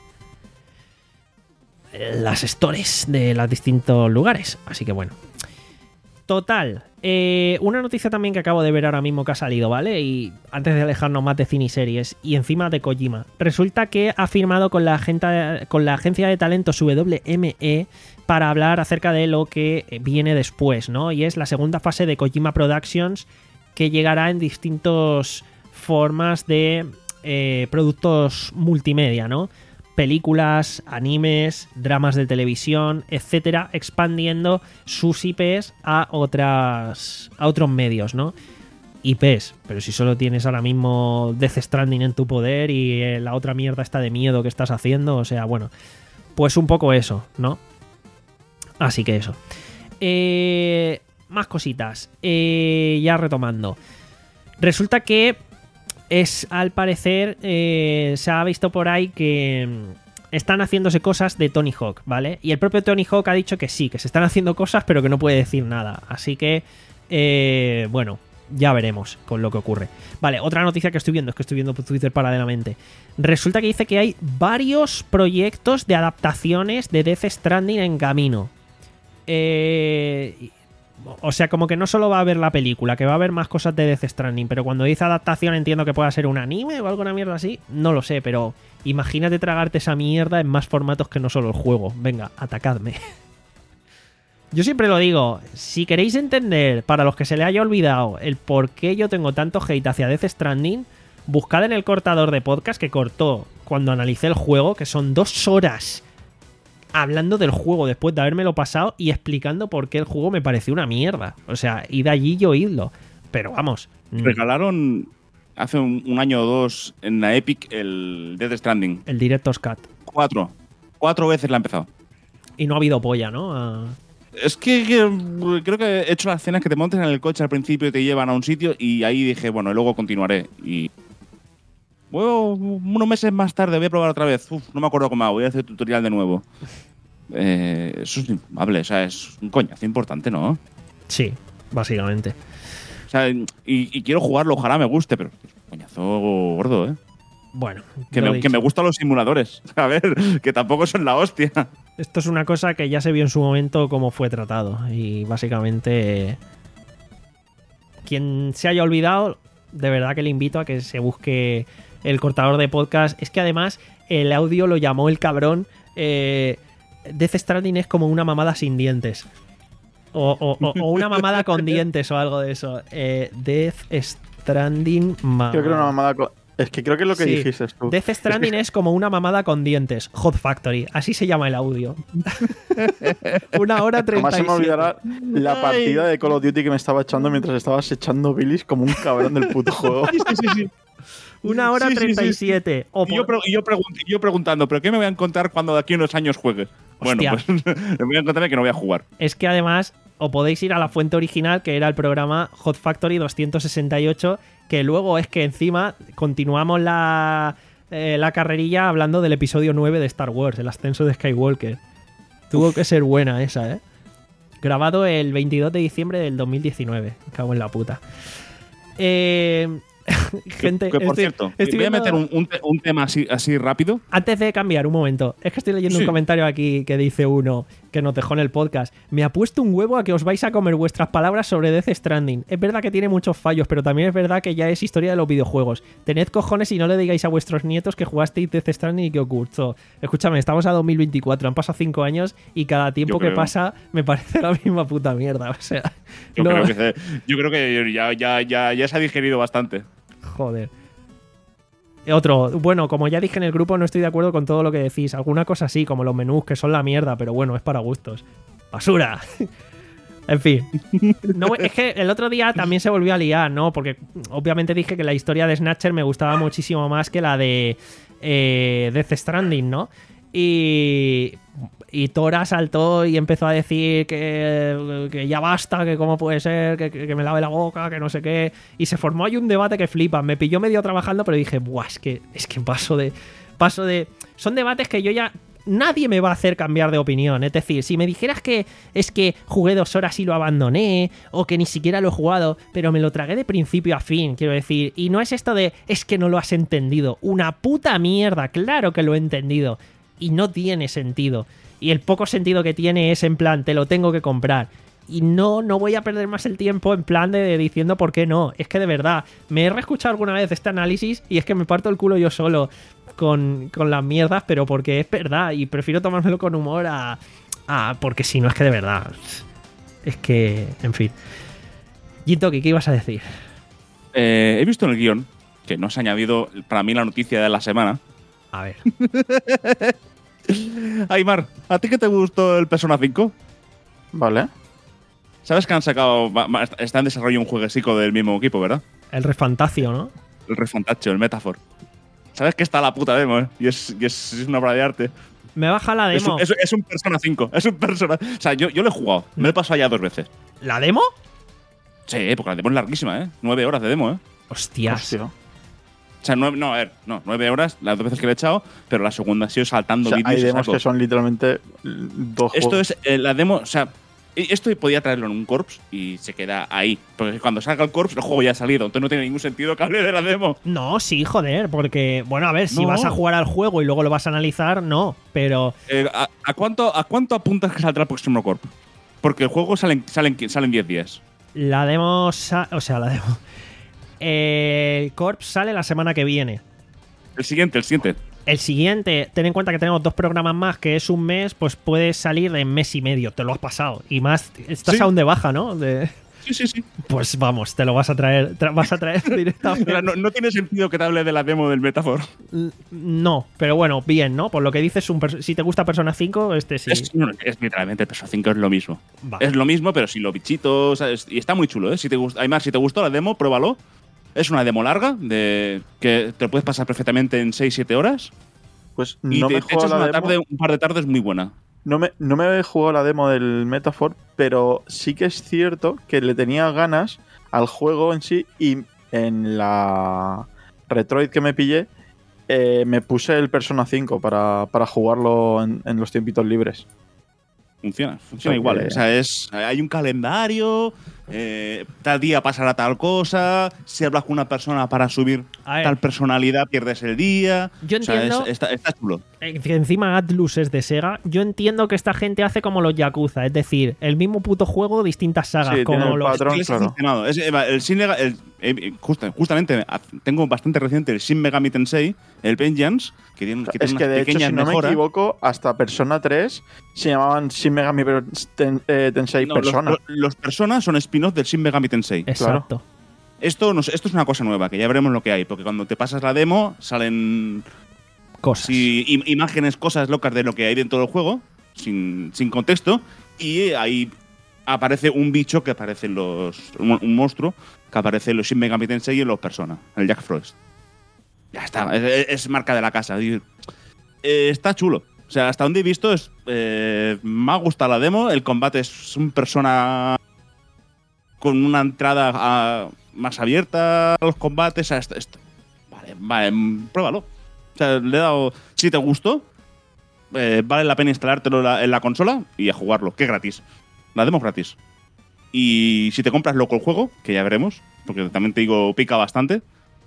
las stores de los distintos lugares. Así que bueno. Total, eh, una noticia también que acabo de ver ahora mismo que ha salido, ¿vale? Y antes de alejarnos más de cine y series, y encima de Kojima, resulta que ha firmado con la, agenda, con la agencia de talentos W M E para hablar acerca de lo que viene después, ¿no? Y es la segunda fase de Kojima Productions, que llegará en distintas formas de eh, productos multimedia, ¿no? películas, animes, dramas de televisión, etcétera, expandiendo sus I Pes a otras a otros medios, ¿no? I Pes, pero si solo tienes ahora mismo Death Stranding en tu poder y eh, la otra mierda está de miedo que estás haciendo, o sea, bueno, pues un poco eso, ¿no? Así que eso. Eh, más cositas. Eh, ya retomando. Resulta que es, al parecer, eh, se ha visto por ahí que están haciéndose cosas de Tony Hawk, ¿vale? Y el propio Tony Hawk ha dicho que sí, que se están haciendo cosas, pero que no puede decir nada. Así que, eh, bueno, ya veremos con lo que ocurre. Vale, otra noticia que estoy viendo, es que estoy viendo por Twitter paralelamente. Resulta que dice que hay varios proyectos de adaptaciones de Death Stranding en camino. Eh... O sea, como que no solo va a haber la película, que va a haber más cosas de Death Stranding, pero cuando dice adaptación entiendo que pueda ser un anime o alguna mierda así, no lo sé, pero imagínate tragarte esa mierda en más formatos que no solo el juego. Venga, atacadme. Yo siempre lo digo, si queréis entender, para los que se le haya olvidado, el por qué yo tengo tanto hate hacia Death Stranding, buscad en el cortador de podcast que cortó cuando analicé el juego, que son dos horas hablando del juego después de habérmelo pasado y explicando por qué el juego me pareció una mierda. O sea, id allí y oídlo. Pero vamos. Regalaron hace un, un año o dos en la Epic el Death Stranding. El Director's Cut. Cuatro. Cuatro veces la he empezado. Y no ha habido polla, ¿no? A... Es que, que creo que he hecho las escenas que te montes en el coche al principio y te llevan a un sitio y ahí dije, bueno, y luego continuaré. Y bueno, unos meses más tarde voy a probar otra vez. Uf, no me acuerdo cómo hago, voy a hacer el tutorial de nuevo. Eh, eso es infumable, o sea, es un coñazo importante, ¿no? Sí, básicamente. O sea, y, y quiero jugarlo, ojalá me guste, pero es un coñazo gordo, ¿eh? Bueno, que me, que me gustan los simuladores. A ver, que tampoco son la hostia. Esto es una cosa que ya se vio en su momento cómo fue tratado. Y básicamente, quien se haya olvidado, de verdad que le invito a que se busque el cortador de podcast. Es que además el audio lo llamó el cabrón eh, Death Stranding es como una mamada sin dientes o, o, o, o una mamada con dientes o algo de eso. eh, Death Stranding mamada. Creo que era una mamada con... Es que creo que es lo que sí. dijiste tú. Death Stranding es como una mamada con dientes. Hot Factory, así se llama el audio. Una hora treinta y siete. Jamás se me olvidará la partida de Call of Duty que me estaba echando mientras estabas echando bilis como un cabrón del puto juego. Sí, sí, sí. Una hora sí, treinta y siete. Sí, sí. Y, yo, y, yo pregunt, y yo preguntando, ¿pero qué me voy a encontrar cuando de aquí a unos años juegue? Hostia. Bueno, pues me voy a encontrar que no voy a jugar. Es que además, o podéis ir a la fuente original, que era el programa Hot Factory doscientos sesenta y ocho, que luego es que encima continuamos la, eh, la carrerilla hablando del episodio nueve de Star Wars, el ascenso de Skywalker. Tuvo Uf. que ser buena esa, ¿eh? Grabado el veintidós de diciembre del dos mil diecinueve. Me cago en la puta. Eh... Gente, que, que por estoy, cierto, estoy voy viendo... a meter un, un, un tema así, así rápido. Antes de cambiar, un momento. Es que estoy leyendo sí. un comentario aquí que dice uno que nos dejó en el podcast. Me apuesto un huevo a que os vais a comer vuestras palabras sobre Death Stranding. Es verdad que tiene muchos fallos, pero también es verdad que ya es historia de los videojuegos. Tened cojones y no le digáis a vuestros nietos que jugasteis Death Stranding y que os gustó. Escúchame, estamos a dos mil veinticuatro, han pasado cinco años y cada tiempo que pasa me parece la misma puta mierda. O sea, yo, no... creo que, yo creo que ya, ya, ya, ya se ha digerido bastante. Joder. Otro, bueno, como ya dije en el grupo, no estoy de acuerdo con todo lo que decís. Alguna cosa sí, como los menús, que son la mierda, pero bueno, es para gustos. ¡Basura! En fin. No, es que el otro día también se volvió a liar, ¿no? Porque obviamente dije que la historia de Snatcher me gustaba muchísimo más que la de eh, Death Stranding, ¿no? Y... Y Tora saltó y empezó a decir que, que ya basta, que cómo puede ser, que, que me lave la boca, que no sé qué. Y se formó ahí un debate que flipa. Me pilló medio trabajando, pero dije, buah, es que, es que paso de... Paso de... Son debates que yo ya... Nadie me va a hacer cambiar de opinión. Es decir, si me dijeras que es que jugué dos horas y lo abandoné, o que ni siquiera lo he jugado, pero me lo tragué de principio a fin, quiero decir. Y no es esto de, es que no lo has entendido. Una puta mierda, claro que lo he entendido. Y no tiene sentido. Y el poco sentido que tiene es en plan, te lo tengo que comprar. Y no, no voy a perder más el tiempo en plan de, de diciendo por qué no. Es que de verdad, me he reescuchado alguna vez este análisis y es que me parto el culo yo solo con, con las mierdas, pero porque es verdad y prefiero tomármelo con humor a, a... Porque si no, es que de verdad... Es que, en fin. Jintoki, ¿qué ibas a decir? Eh, he visto en el guión, que no se ha añadido para mí la noticia de la semana, A ver. Aymar, ¿a ti qué te gustó el Persona cinco? Vale. ¿Sabes que han sacado, está en desarrollo un jueguecico del mismo equipo, verdad? El Refantacio, ¿no? El Refantacho, el Metaphor. ¿Sabes que está la puta demo, eh? Y es, y es, es una obra de arte. Me baja la Es demo. un, es, es un Persona cinco. Es un Persona. O sea, yo, yo lo he jugado. Me lo he pasado ya dos veces. ¿La demo? Sí, porque la demo es larguísima, ¿eh? Nueve horas de demo, ¿eh? Hostias. Hostia. O sea, nueve, no, a ver, no, nueve horas, las dos veces que le he echado, pero la segunda ha sido saltando O sea, vídeos. hay y demos saco. que son literalmente dos Esto juegos. es eh, la demo, o sea, y esto podía traerlo en un corps y se queda ahí. Porque cuando salga el corps, el juego ya ha salido. Entonces no tiene ningún sentido que hable de la demo. No, sí, joder, porque, bueno, a ver, si No. vas a jugar al juego y luego lo vas a analizar, no, pero Eh, ¿a, a cuánto, ¿A cuánto apuntas que saldrá el próximo corp? Porque el juego salen salen salen diez días. la demo, sa- o sea, la demo. Eh, el Corps sale la semana que viene. El siguiente, el siguiente. El siguiente, ten en cuenta que tenemos dos programas más, que es un mes, pues puede salir en mes y medio. Te lo has pasado. Y más, estás Sí. aún de baja, ¿no? De- Sí, sí, sí. Pues vamos, te lo vas a traer, tra- vas a traer directamente. Mira, no, no tiene sentido que te hable de la demo del Metaphor. No, pero bueno, bien, ¿no? Por lo que dices, un pers- si te gusta Persona cinco, este sí. Es, no, es literalmente el Persona cinco es lo mismo. Vale. Es lo mismo, pero sin los bichitos. ¿sabes? Y está muy chulo, ¿eh? Si te gusta, Aymar, si te gustó la demo, pruébalo. Es una demo larga, de que te lo puedes pasar perfectamente en seis siete horas. Pues Y no te, me he te jugado echas la una demo. tarde, un par de tardes muy buena. No me, no me he jugado la demo del Metaphor, pero sí que es cierto que le tenía ganas al juego en sí y en la Retroid que me pillé eh, me puse el Persona cinco para, para jugarlo en, en los tiempitos libres. Funciona, funciona O sea igual. que- ¿eh? O sea, es, hay un calendario, eh, tal día pasará tal cosa, si hablas con una persona para subir A ver. tal personalidad, pierdes el día. Yo O sea, es- entiendo- está, está chulo. Eh, que encima Atlus es de Sega, yo entiendo que esta gente hace como los Yakuza, es decir, el mismo puto juego, distintas sagas, Sí, tiene como el los… patrón. Sí, les ha claro. funcionado. Es, eh, el Shin Mega- el- eh, justa- justamente a- tengo bastante reciente el Shin Megami Tensei, el Vengeance, que tiene, que tiene Es que unas de hecho, pequeñas si no me mejoras. equivoco, hasta Persona tres se llamaban Shin Megami Ten- eh, Tensei No, los, Persona. los- los personas son spin-off del Shin Megami Tensei. Exacto. Esto, nos- esto es una cosa nueva, que ya veremos lo que hay, porque cuando te pasas la demo salen Cosas. sí, im- imágenes, cosas locas de lo que hay dentro del juego, sin, sin contexto, y ahí aparece un bicho que aparece en los. Un, un monstruo que aparece en los Shin Megami Tensei y en los Persona, el Jack Frost. Ya está, es, es marca de la casa. Y, eh, está chulo. O sea, hasta donde he visto, es, eh, me ha gustado la demo. El combate es un Persona con una entrada a- más abierta a los combates. O sea, esto- esto- vale, vale, mm, pruébalo. O sea, le he dado. Si te gustó, eh, vale la pena instalártelo en la, en la consola y a jugarlo, que es gratis. La demo es gratis. Y si te compras loco el juego, que ya veremos, porque también te digo, pica bastante.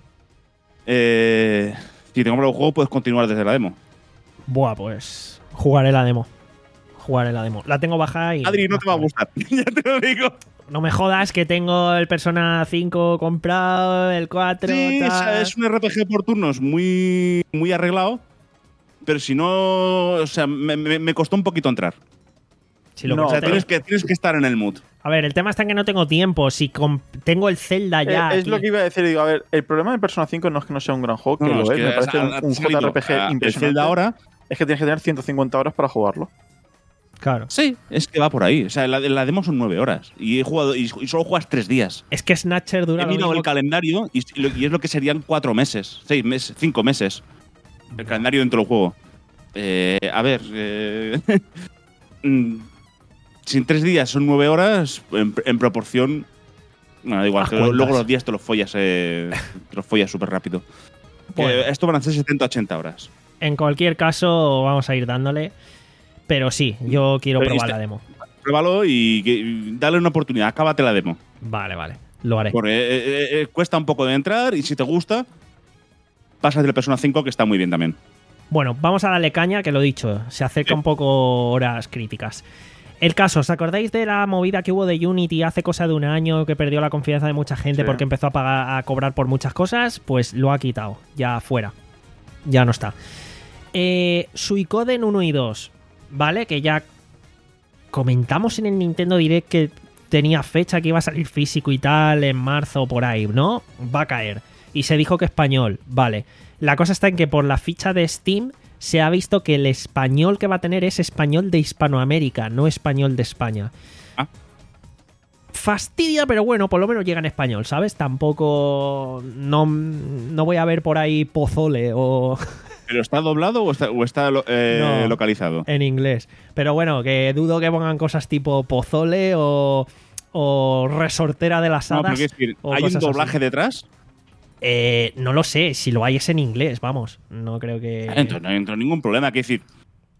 Eh, si te compras el juego, puedes continuar desde la demo. Buah, pues jugaré la demo. Jugaré la demo. La tengo bajada y… Adri, no te va a gustar. Ya te lo digo. No me jodas que tengo el Persona cinco comprado, el cuatro… Sí, o sea, tal. es un R P G por turnos muy, muy arreglado. Pero si no. O sea, me, me- me costó un poquito entrar. Si lo No, que O sea, te- tienes que, tienes que estar en el mood. A ver, el tema está en que no tengo tiempo. Si com- tengo el Zelda ya… Eh, es aquí. lo que iba a decir. Digo, a ver, el problema de Persona cinco no es que no sea un gran juego, que No, no, lo es es. que Me parece ha- un, ha un salido, J R P G ah, el impresionante. Zelda ahora. Es que tienes que tener ciento cincuenta horas para jugarlo. Claro. Sí, es que va por ahí. O sea, la, la demo son nueve horas. Y he jugado y, y solo juegas tres días. Es que Snatcher dura He lo mirado mismo el calendario y, y lo- y es lo que serían cuatro meses, seis meses, cinco meses. El calendario dentro del juego. Eh, a ver. eh, mm, si en tres días son nueve horas, en, en proporción. Bueno, da igual, Haz que lo- cuentas. luego los días te los follas, eh, te los follas súper rápido. Que Bueno. esto van a ser setenta a ochenta horas. En cualquier caso, vamos a ir dándole. Pero sí, yo quiero Pero probar este- la demo. Pruébalo y, que- y dale una oportunidad. Acábate la demo. Vale, vale. Lo haré. Porque eh, eh, eh, cuesta un poco de entrar y si te gusta, pasas del Persona cinco, que está muy bien también. Bueno, vamos a darle caña, que lo dicho, se acerca Sí. un poco horas críticas. El caso, ¿os acordáis de la movida que hubo de Unity hace cosa de un año que perdió la confianza de mucha gente Sí. porque empezó a pagar, a cobrar por muchas cosas? Pues lo ha quitado, ya fuera. Ya no está. Eh, Suicoden uno y dos, ¿vale? Que ya comentamos en el Nintendo Direct que tenía fecha que iba a salir físico y tal en marzo o por ahí, ¿no? Va a caer. y se dijo que español, vale. La cosa está en que por la ficha de Steam se ha visto que el español que va a tener es español de Hispanoamérica, no español de España. Ah. Fastidia, pero bueno, por lo menos llega en español, ¿sabes? Tampoco... No, no voy a ver por ahí pozole o... ¿Pero está doblado o está, o está eh, No, localizado? En inglés. Pero bueno, que dudo que pongan cosas tipo pozole o, o resortera de las No, pero hadas. quiero decir, o ¿hay un cosas doblaje así. detrás? Eh, no lo sé, si lo hay es en inglés, vamos. No creo que... Entonces no hay entonces ningún problema. Quiero decir,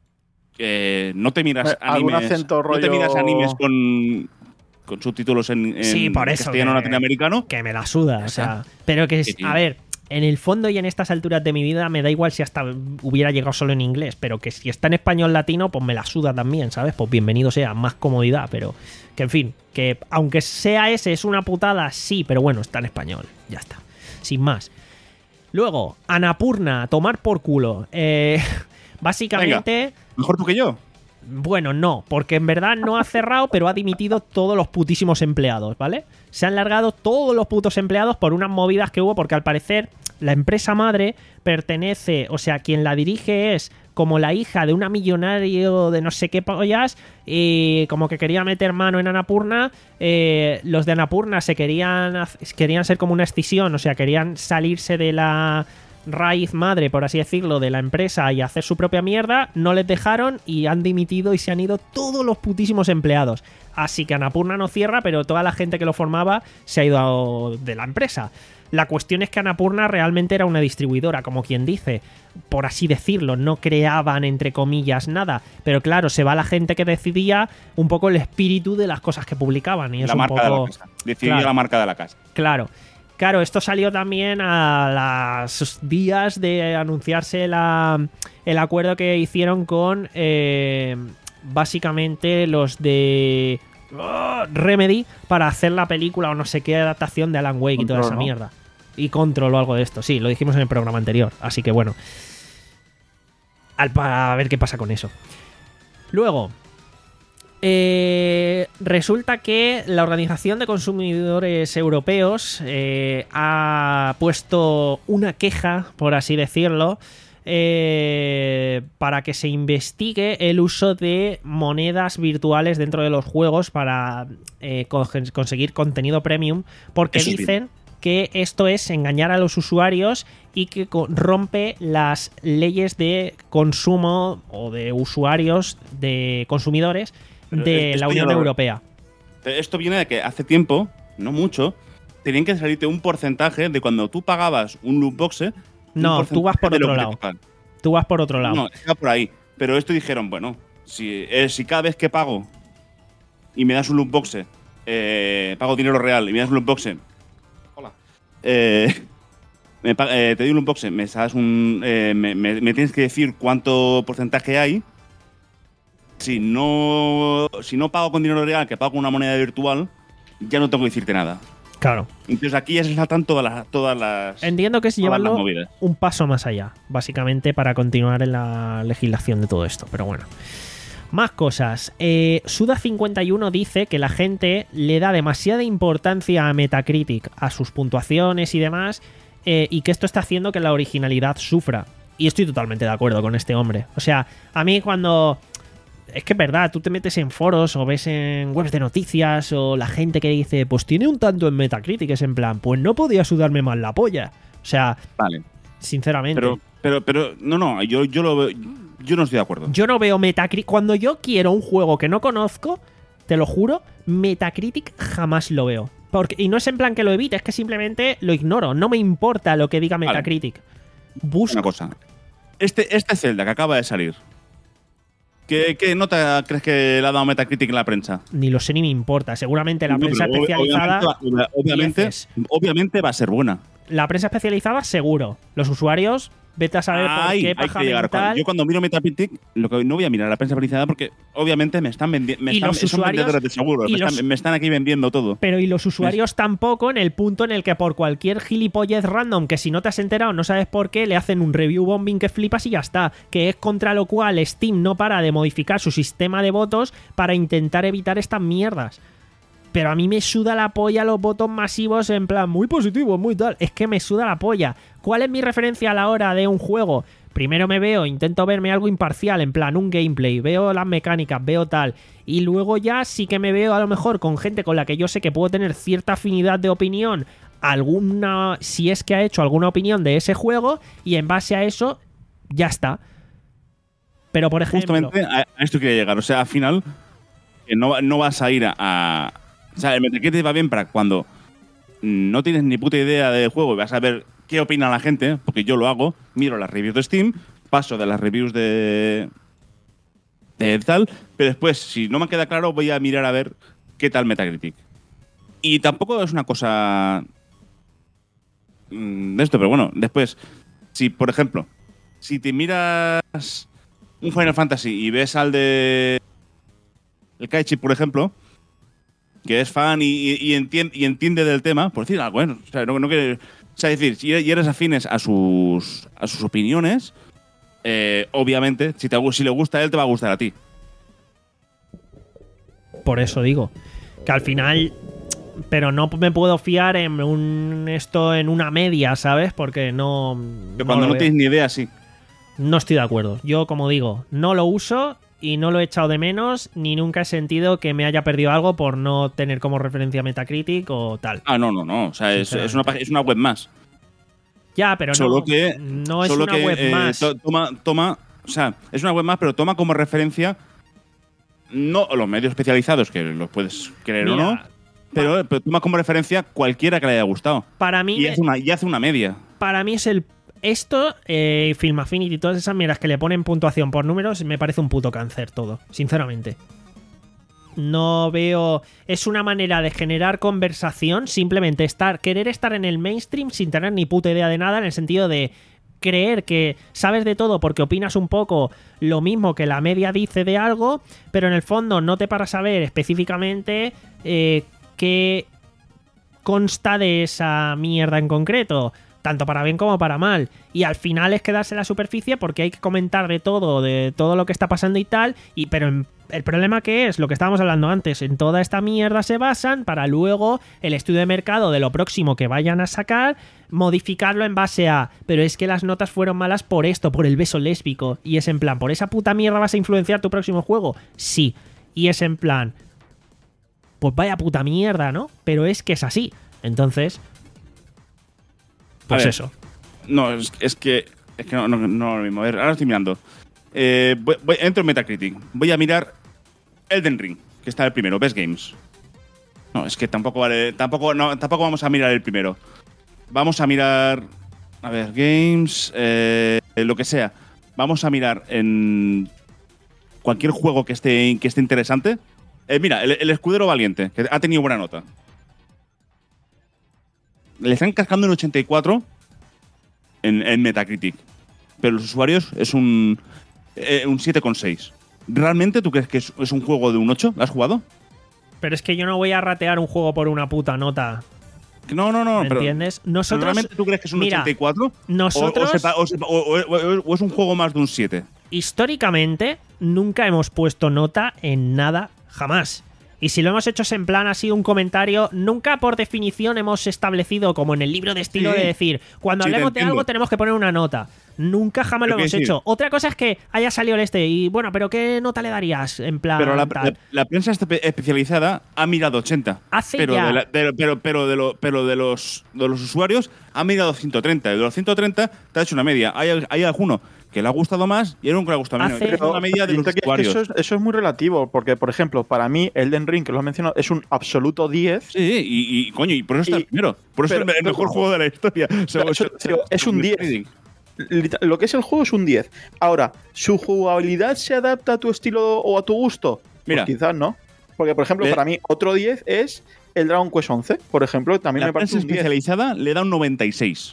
eh, no te miras Eh, ¿algún animes, acento no te rollo- miras animes con, con subtítulos en, en Sí, por eso, castellano que- latinoamericano. Que me la suda, o Ya sea... está. Pero que, Sí, tío. a ver, en el fondo y en estas alturas de mi vida me da igual si hasta hubiera llegado solo en inglés, pero que si está en español latino, pues me la suda también, ¿sabes? Pues bienvenido sea, más comodidad, pero... Que en fin, que aunque sea ese, es una putada, sí, pero bueno, está en español, ya está. Sin más. Luego, Annapurna, tomar por culo. Eh, básicamente... Venga, mejor tú que yo. Bueno, no, porque en verdad no ha cerrado, pero ha dimitido todos los putísimos empleados, ¿vale? Se han largado todos los putos empleados por unas movidas que hubo, porque al parecer la empresa madre pertenece, o sea, quien la dirige es como la hija de una millonario de no sé qué pollas, y como que quería meter mano en Annapurna. Eh, los de Annapurna se querían, haz- querían ser como una escisión, o sea, querían salirse de la raíz madre, por así decirlo, de la empresa y hacer su propia mierda. No les dejaron y han dimitido y se han ido todos los putísimos empleados. Así que Annapurna no cierra, pero toda la gente que lo formaba se ha ido de la empresa. La cuestión es que Annapurna realmente era una distribuidora, como quien dice, por así decirlo, no creaban entre comillas nada, pero claro, se va la gente que decidía un poco el espíritu de las cosas que publicaban y es La un marca poco... de la casa. Decidía Claro. la marca de la casa. Claro. Claro, esto salió también a los días de anunciarse la, el acuerdo que hicieron con eh, básicamente los de oh, Remedy para hacer la película o no sé qué adaptación de Alan Wake y toda Control, esa ¿no? mierda. Y Control o algo de esto. Sí, lo dijimos en el programa anterior. Así que bueno. Al, para ver qué pasa con eso. Luego, eh, resulta que la Organización de Consumidores Europeos eh, ha puesto una queja, por así decirlo, eh, para que se investigue el uso de monedas virtuales dentro de los juegos para eh, con- conseguir contenido premium, porque Eso es dicen que esto es engañar a los usuarios y que co- rompe las leyes de consumo o de usuarios, de consumidores Pero de esto la ya Unión lo- Europea. Esto viene de que hace tiempo, no mucho, tenían que salirte un porcentaje de cuando tú pagabas un loot box. un No, tú vas por porcentaje de lo otro que te lado. tocan. Tú vas por otro lado. No, está por ahí. Pero esto dijeron, bueno, si, eh, si cada vez que pago y me das un loot box, eh, pago dinero real y me das un loot box, hola, eh, me pa- eh, te doy un loot box, me, das un, eh, me, me- me tienes que decir cuánto porcentaje hay. Si no, si no pago con dinero real, que pago con una moneda virtual, ya no tengo que decirte nada. Claro. Entonces aquí ya se saltan todas las, todas las, Entiendo que es todas las llevarlo movidas. un paso más allá, básicamente para continuar en la legislación de todo esto, pero bueno. Más cosas. Eh, Suda cincuenta y uno dice que la gente le da demasiada importancia a Metacritic, a sus puntuaciones y demás, eh, y que esto está haciendo que la originalidad sufra. Y estoy totalmente de acuerdo con este hombre. O sea, a mí cuando... Es que es verdad, tú te metes en foros o ves en webs de noticias o la gente que dice, pues tiene un tanto en Metacritic, es en plan, pues no podía sudarme más la polla. O sea, Vale. sinceramente. Pero, pero, pero, no, no, yo, yo lo veo, yo no estoy de acuerdo. Yo no veo Metacritic. Cuando yo quiero un juego que no conozco, te lo juro, Metacritic jamás lo veo. Porque, y no es en plan que lo evite, es que simplemente lo ignoro. No me importa lo que diga Vale. Metacritic. Busco. Una cosa. Este, este Zelda que acaba de salir, ¿qué, qué nota crees que le ha dado Metacritic en la prensa? Ni lo sé ni me importa. Seguramente la No, prensa pero ob- especializada. Obviamente, va- obviamente, dieces. obviamente va a ser buena. La prensa especializada, seguro. Los usuarios, vete a saber por Ahí, qué hay paja que llegar. mental. Cuando- Yo cuando miro Metacritic, lo que no voy a mirar la prensa especializada porque obviamente me están vendiendo. Y los son usuarios- vendedores de seguros. y Me, los- están, me están aquí vendiendo todo. Pero y los usuarios tampoco, en el punto en el que por cualquier gilipollez random que si no te has enterado no sabes por qué, le hacen un review bombing que flipas y ya está. Que es contra lo cual Steam no para de modificar su sistema de votos para intentar evitar estas mierdas. Pero a mí me suda la polla los votos masivos en plan muy positivo, muy tal. Es que me suda la polla. ¿Cuál es mi referencia a la hora de un juego? Primero me veo, intento verme algo imparcial, en plan un gameplay, veo las mecánicas, veo tal. Y luego ya sí que me veo a lo mejor con gente con la que yo sé que puedo tener cierta afinidad de opinión, alguna, si es que ha hecho alguna opinión de ese juego, y en base a eso, ya está. Pero por ejemplo... Justamente a esto quería llegar. O sea, al final, que no, no vas a ir a... a o sea, el Metacritic va bien para cuando no tienes ni puta idea del juego y vas a ver qué opina la gente, porque yo lo hago, miro las reviews de Steam, paso de las reviews de, de tal, pero después, si no me queda claro, voy a mirar a ver qué tal Metacritic. Y tampoco es una cosa de esto, pero bueno, después, si por ejemplo, si te miras un Final Fantasy y ves al de el Kaichi, por ejemplo, que es fan y, y, y, entiende, y entiende del tema, por decir algo, bueno, o sea, no, no quiere, o sea, es decir, si eres afines a sus a sus opiniones, eh, obviamente, si, te, si le gusta a él, te va a gustar a ti. Por eso digo, que al final... Pero no me puedo fiar en un esto en una media, ¿sabes? Porque no... Que cuando no, no tienes ni idea, sí. No estoy de acuerdo. Yo, como digo, no lo uso y no lo he echado de menos, ni nunca he sentido que me haya perdido algo por no tener como referencia Metacritic o tal. Ah, no, no, no. O sea, es, es, una, es una web más. Ya, pero solo no, que, no es solo una que, web eh, más. To, toma, toma, o sea, es una web más, pero toma como referencia no los medios especializados, que los puedes creer Mira, o no, pero, pero toma como referencia cualquiera que le haya gustado. Para mí... Y hace una, y hace una media. Para mí es el... Esto, eh, Film Affinity y todas esas mierdas que le ponen puntuación por números, me parece un puto cáncer todo, sinceramente. No veo... Es una manera de generar conversación, simplemente estar, querer estar en el mainstream sin tener ni puta idea de nada, en el sentido de creer que sabes de todo porque opinas un poco lo mismo que la media dice de algo, pero en el fondo no te paras a ver específicamente eh, qué consta de esa mierda en concreto, tanto para bien como para mal, y al final es quedarse en la superficie porque hay que comentar de todo, de todo lo que está pasando y tal, y pero en, el problema que es, lo que estábamos hablando antes, en toda esta mierda se basan para luego el estudio de mercado de lo próximo que vayan a sacar, modificarlo en base a, pero es que las notas fueron malas por esto, por el beso lésbico, y es en plan, ¿por esa puta mierda vas a influenciar tu próximo juego? Sí, y es en plan, pues vaya puta mierda, ¿no? Pero es que es así, entonces... Pues ver, eso. No, es, es que es que no, no, no lo mismo. A ver, ahora estoy mirando. Eh, voy, voy, entro en Metacritic. Voy a mirar Elden Ring, que está el primero, Best Games. No, es que tampoco vale, tampoco, no, tampoco vamos a mirar el primero. Vamos a mirar, a ver, Games, eh, lo que sea. Vamos a mirar en cualquier juego que esté, que esté interesante. Eh, mira, el, el Escudero Valiente, que ha tenido buena nota. Le están cascando un ochenta y cuatro en, en Metacritic. Pero los usuarios es un, eh, un siete coma seis. ¿Realmente tú crees que es, es un juego de un ocho? ¿Lo has jugado? Pero es que yo no voy a ratear un juego por una puta nota. No, no, no. ¿Me pero, entiendes? Nosotros, ¿realmente tú crees que es un mira, ochenta y cuatro? Nosotros, o, o, sepa, o, sepa, o, o, o es un juego más de un siete? Históricamente, nunca hemos puesto nota en nada, jamás. Y si lo hemos hecho es en plan así un comentario, nunca por definición hemos establecido como en el libro de estilo sí. de decir, cuando sí, hablemos de algo tenemos que poner una nota. Nunca jamás lo hemos decir? hecho. Otra cosa es que haya salido el este y bueno, pero ¿qué nota le darías? En plan Pero la, tal. la, la prensa especializada ha mirado ochenta. Hace pero ya. De la, de, pero pero, de, lo, pero de, los, de los usuarios ha mirado ciento treinta. Y de los ciento treinta te ha hecho una media. Hay, hay alguno que le ha gustado más y hay uno que le ha gustado menos. Hace... Es una media de los usuarios. Eso es, eso es muy relativo, porque, por ejemplo, para mí, Elden Ring, que lo he mencionado, es un absoluto diez. Sí, y, y coño, y por eso está y, el primero. Por eso pero, es el mejor pero, juego de la historia. O sea, eso, eso, es un diez. Lo que es el juego es un diez. Ahora, ¿su jugabilidad se adapta a tu estilo o a tu gusto? Mira, pues quizás no. Porque, por ejemplo, le, para mí, otro diez es el Dragon Quest once, por ejemplo. También la me parece un especializada diez. Le da un noventa y seis.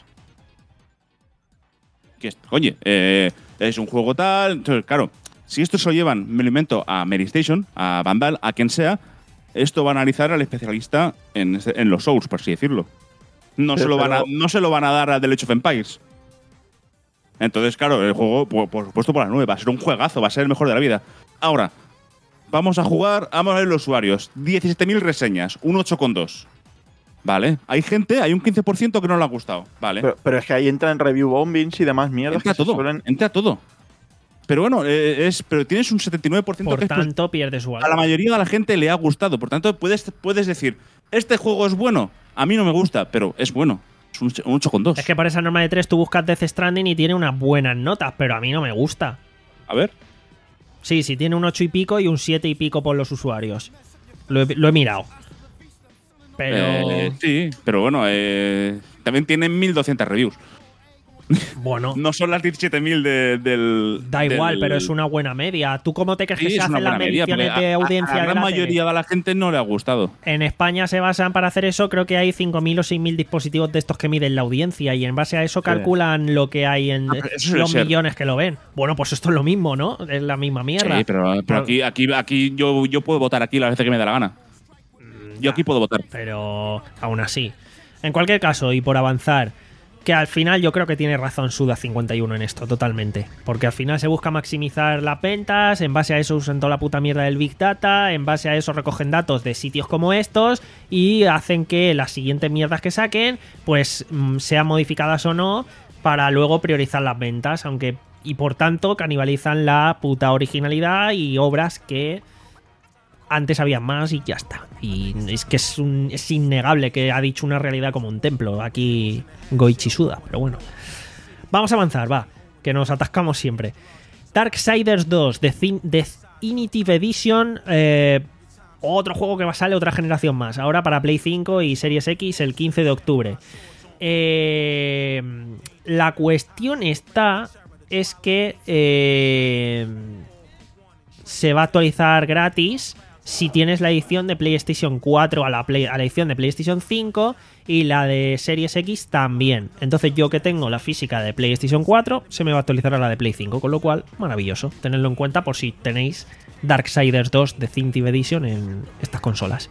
Que es, oye, eh, es un juego tal. Entonces, claro, si esto se lo llevan, me lo invento, a Mary Station, a Vandal, a quien sea, esto va a analizar al especialista en, en los Souls, por así decirlo. No, se lo, van a, no se lo van a dar a The Age of Empires. Entonces, claro, el juego, por, por supuesto, por la nube, va a ser un juegazo, va a ser el mejor de la vida. Ahora, vamos a jugar, vamos a ver los usuarios. diecisiete mil reseñas, un ocho coma dos. Vale. Hay gente, hay un quince por ciento que no le ha gustado. Vale. Pero, pero es que ahí entran review bombings y demás mierdas. Entra que se todo, suelen- entra todo. Pero bueno, eh, es, pero tienes un setenta y nueve por ciento Por que es pues, tanto, pierde su a la valor. mayoría de la gente le ha gustado. Por tanto, puedes, puedes decir, este juego es bueno. A mí no me gusta, pero es bueno. Es un, un ocho coma dos. Es que por esa norma de tres tú buscas Death Stranding y tiene unas buenas notas, pero a mí no me gusta. A ver. Sí, sí, tiene un ocho y pico y un siete y pico por los usuarios. Lo he, lo he mirado. Pero. Eh, sí, pero bueno, eh, también tienen mil doscientas reviews. Bueno. No son las diecisiete mil de, del. Da igual, del- pero es una buena media. ¿Tú cómo te crees Sí, que se es una hacen las buena media, mediciones porque de a- a- audiencia a la de gran la tele? mayoría de la gente no le ha gustado. En España se basan para hacer eso, creo que hay cinco mil o seis mil dispositivos de estos que miden la audiencia y en base a eso calculan lo que hay en Ah, pero eso suele los ser. millones que lo ven. Bueno, pues esto es lo mismo, ¿no? Es la misma mierda. Sí, pero, pero aquí, aquí, aquí yo, yo puedo votar aquí las veces que me da la gana. Yo aquí puedo votar. Pero aún así. En cualquier caso, y por avanzar, que al final yo creo que tiene razón Suda cincuenta y uno en esto, totalmente. Porque al final se busca maximizar las ventas, en base a eso usan toda la puta mierda del Big Data, en base a eso recogen datos de sitios como estos y hacen que las siguientes mierdas que saquen, pues mm, sean modificadas o no, para luego priorizar las ventas, aunque y por tanto canibalizan la puta originalidad y obras que antes había más y ya está. Y es que es, un, es innegable que ha dicho una realidad como un templo aquí Goichi Suda, pero bueno. Vamos a avanzar, va, que nos atascamos siempre. Darksiders dos, The Thin- Definitive Edition, eh, otro juego que va a salir otra generación más, ahora para Play cinco y Series X el quince de octubre. Eh, la cuestión está es que eh, se va a actualizar gratis si tienes la edición de PlayStation cuatro a la, Play- a la edición de PlayStation cinco y la de Series X también. Entonces yo que tengo la física de PlayStation cuatro se me va a actualizar a la de Play cinco, con lo cual, maravilloso. Tenedlo en cuenta por si tenéis Darksiders dos Definitive Edition en estas consolas.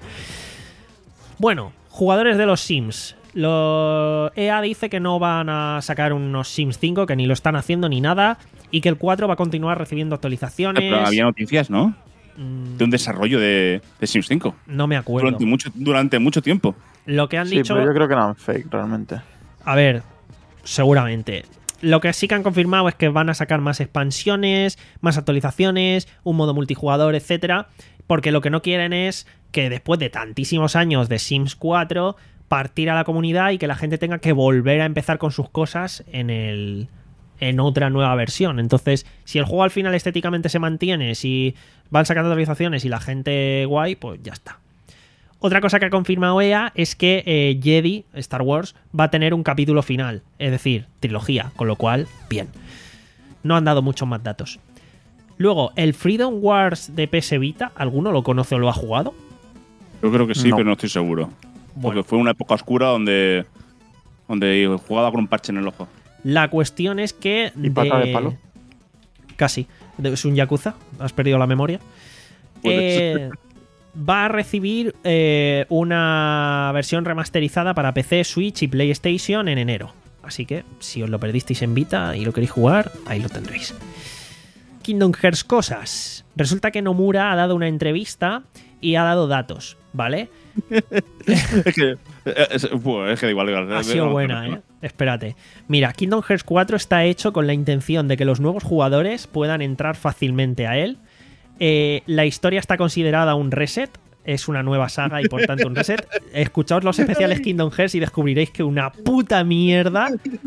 Bueno, jugadores de los Sims. Lo... E A dice que no van a sacar unos Sims cinco, que ni lo están haciendo ni nada, y que el cuatro va a continuar recibiendo actualizaciones. Pero había noticias, ¿no? De un desarrollo de, de Sims cinco. No me acuerdo. Durante mucho, durante mucho tiempo. Lo que han Sí, dicho. pero yo creo que eran fake, realmente. A ver, seguramente. Lo que sí que han confirmado es que van a sacar más expansiones, más actualizaciones, un modo multijugador, etcétera. Porque lo que no quieren es que después de tantísimos años de Sims cuatro partir a la comunidad y que la gente tenga que volver a empezar con sus cosas en el en otra nueva versión. Entonces, si el juego al final estéticamente se mantiene, si van sacando actualizaciones y la gente guay, pues ya está. Otra cosa que ha confirmado E A es que eh, Jedi, Star Wars, va a tener un capítulo final, es decir, trilogía, con lo cual, bien. No han dado muchos más datos. Luego, el Freedom Wars de P S Vita, ¿alguno lo conoce o lo ha jugado? Yo creo que sí, No. pero no estoy seguro. Porque fue una época oscura donde, donde jugaba con un parche en el ojo. La cuestión es que... ¿Y pata de palo? Casi. Es un Yakuza, has perdido la memoria. Puede Eh, va a recibir eh, una versión remasterizada para P C, Switch y PlayStation en enero. Así que, si os lo perdisteis en Vita y lo queréis jugar, ahí lo tendréis. Kingdom Hearts cosas. Resulta que Nomura ha dado una entrevista y ha dado datos, ¿vale? es, que, es, bueno, es que da igual. da igual. Ha sido buena, ¿eh? Espérate. Mira, Kingdom Hearts cuatro está hecho con la intención de que los nuevos jugadores puedan entrar fácilmente a él. Eh, la historia está considerada un reset. Es una nueva saga y por tanto un reset. Escuchaos los especiales Kingdom Hearts y descubriréis que una puta mierda.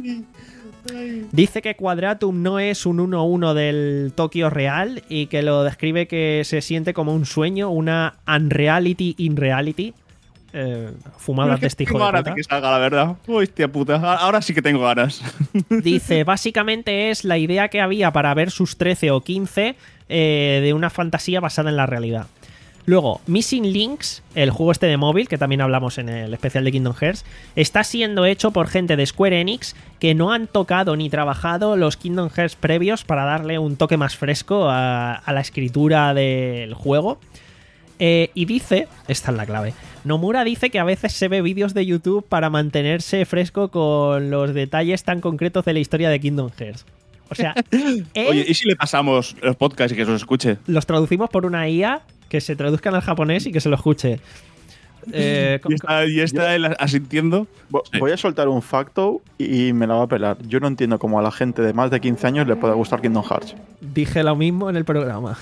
Dice que Quadratum no es un uno uno del Tokio real y que lo describe que se siente como un sueño, una unreality in reality. Eh, fumadas de este hijo Tengo de ganas puta. de que salga, la verdad. Hostia puta. Ahora sí que tengo ganas. Dice, básicamente es la idea que había para ver sus trece o quince eh, de una fantasía basada en la realidad. Luego, Missing Links, el juego este de móvil, que también hablamos en el especial de Kingdom Hearts, está siendo hecho por gente de Square Enix que no han tocado ni trabajado los Kingdom Hearts previos para darle un toque más fresco a, a la escritura del juego. Eh, y dice, esta es la clave, Nomura dice que a veces se ve vídeos de YouTube para mantenerse fresco con los detalles tan concretos de la historia de Kingdom Hearts. O sea, él, Oye, ¿y si le pasamos los podcasts y que se los escuche? los traducimos por una I A Que se traduzcan al japonés y que se lo escuche. Eh, y está, y está él asintiendo. Voy a soltar un facto y me la va a pelar. Yo no entiendo cómo a la gente de más de quince años le puede gustar Kingdom Hearts. Dije lo mismo en el programa.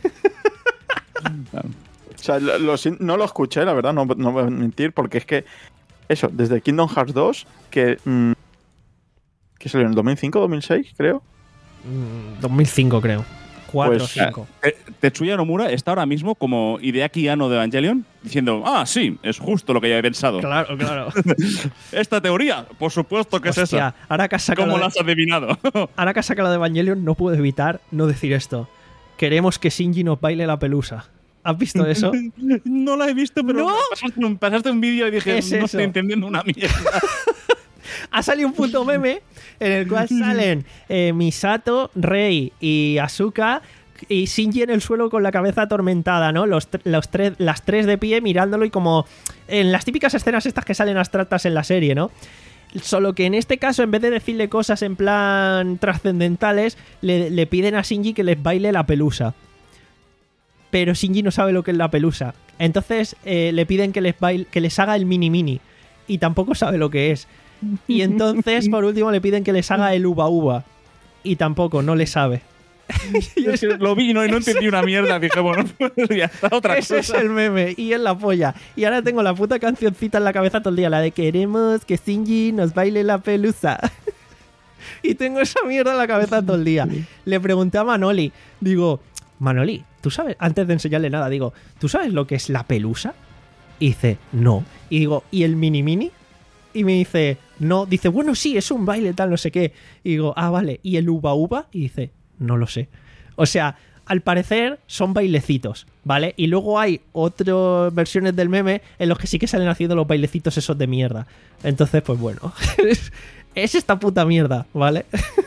O sea, lo, lo, no lo escuché, la verdad, no, no voy a mentir, porque es que eso, desde Kingdom Hearts dos, que, mmm, que salió en el dos mil cinco, dos mil seis, creo. Mm, dos mil cinco, creo. cuatro o Pues, cinco. Eh, Tetsuya Nomura está ahora mismo como Hideaki Anno de Evangelion diciendo, ah, sí, es justo lo que ya he pensado. Claro, claro. Esta teoría, por supuesto que Hostia, es esa. Ahora que has sacado ¿Cómo de- la has adivinado? Ahora que has sacado de Evangelion, no puedo evitar no decir esto. Queremos que Shinji nos baile la pelusa. ¿Has visto eso? No la he visto, pero ¿No? me pasaste un, pasaste un vídeo y dije, Es no eso. estoy entendiendo una mierda. Ha salido un puto meme en el cual salen eh, Misato, Rei y Asuka y Shinji en el suelo con la cabeza atormentada, ¿no? Los, tr- los tres, las tres de pie mirándolo y como en las típicas escenas estas que salen abstractas en la serie, ¿no? Solo que en este caso, en vez de decirle cosas en plan trascendentales, le, le piden a Shinji que les baile la pelusa. Pero Shinji no sabe lo que es la pelusa. Entonces eh, le piden que les, baile, que les haga el mini mini. Y tampoco sabe lo que es. Y entonces, por último, le piden que les haga el uva uva. Y tampoco, no le sabe. Yo es que lo vi y no, no entendí una mierda. Dije, bueno, ya está, otra Ese cosa. es el meme y es la polla. Y ahora tengo la puta cancioncita en la cabeza todo el día, la de queremos que Shinji nos baile la pelusa. Y tengo esa mierda en la cabeza todo el día. Le pregunté a Manoli, digo, Manoli, ¿tú sabes? Antes de enseñarle nada, digo, ¿tú sabes lo que es la pelusa? Y dice, no. Y digo, ¿y el mini mini? Y me dice, no. Dice, bueno, sí, es un baile tal, no sé qué. Y digo, ah, vale. ¿Y el uva uva? Y dice, no lo sé. O sea, al parecer son bailecitos, ¿vale? Y luego hay otras versiones del meme en los que sí que salen haciendo los bailecitos esos de mierda. Entonces, pues bueno, es esta puta mierda, ¿vale?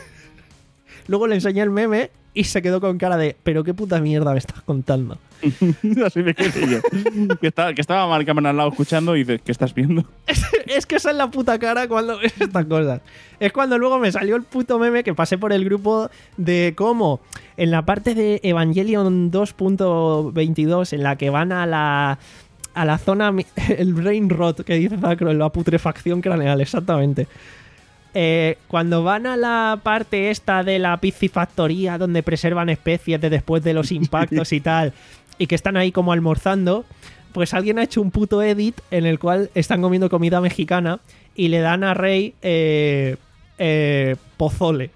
Luego le enseñé el meme y se quedó con cara de, pero qué puta mierda me estás contando. Así me quedé yo. Que estaba, que estaba Marcaman al lado escuchando y dice, ¿qué estás viendo? Es que esa es la puta cara cuando ves estas cosas. Es cuando luego me salió el puto meme que pasé por el grupo de cómo en la parte de Evangelion dos punto veintidós en la que van a la a la zona, el brain rot que dice Zacro, la putrefacción craneal, exactamente. Eh, cuando van a la parte esta de la piscifactoría donde preservan especies de después de los impactos y tal, y que están ahí como almorzando, pues alguien ha hecho un puto edit en el cual están comiendo comida mexicana y le dan a Rey eh, eh, pozole.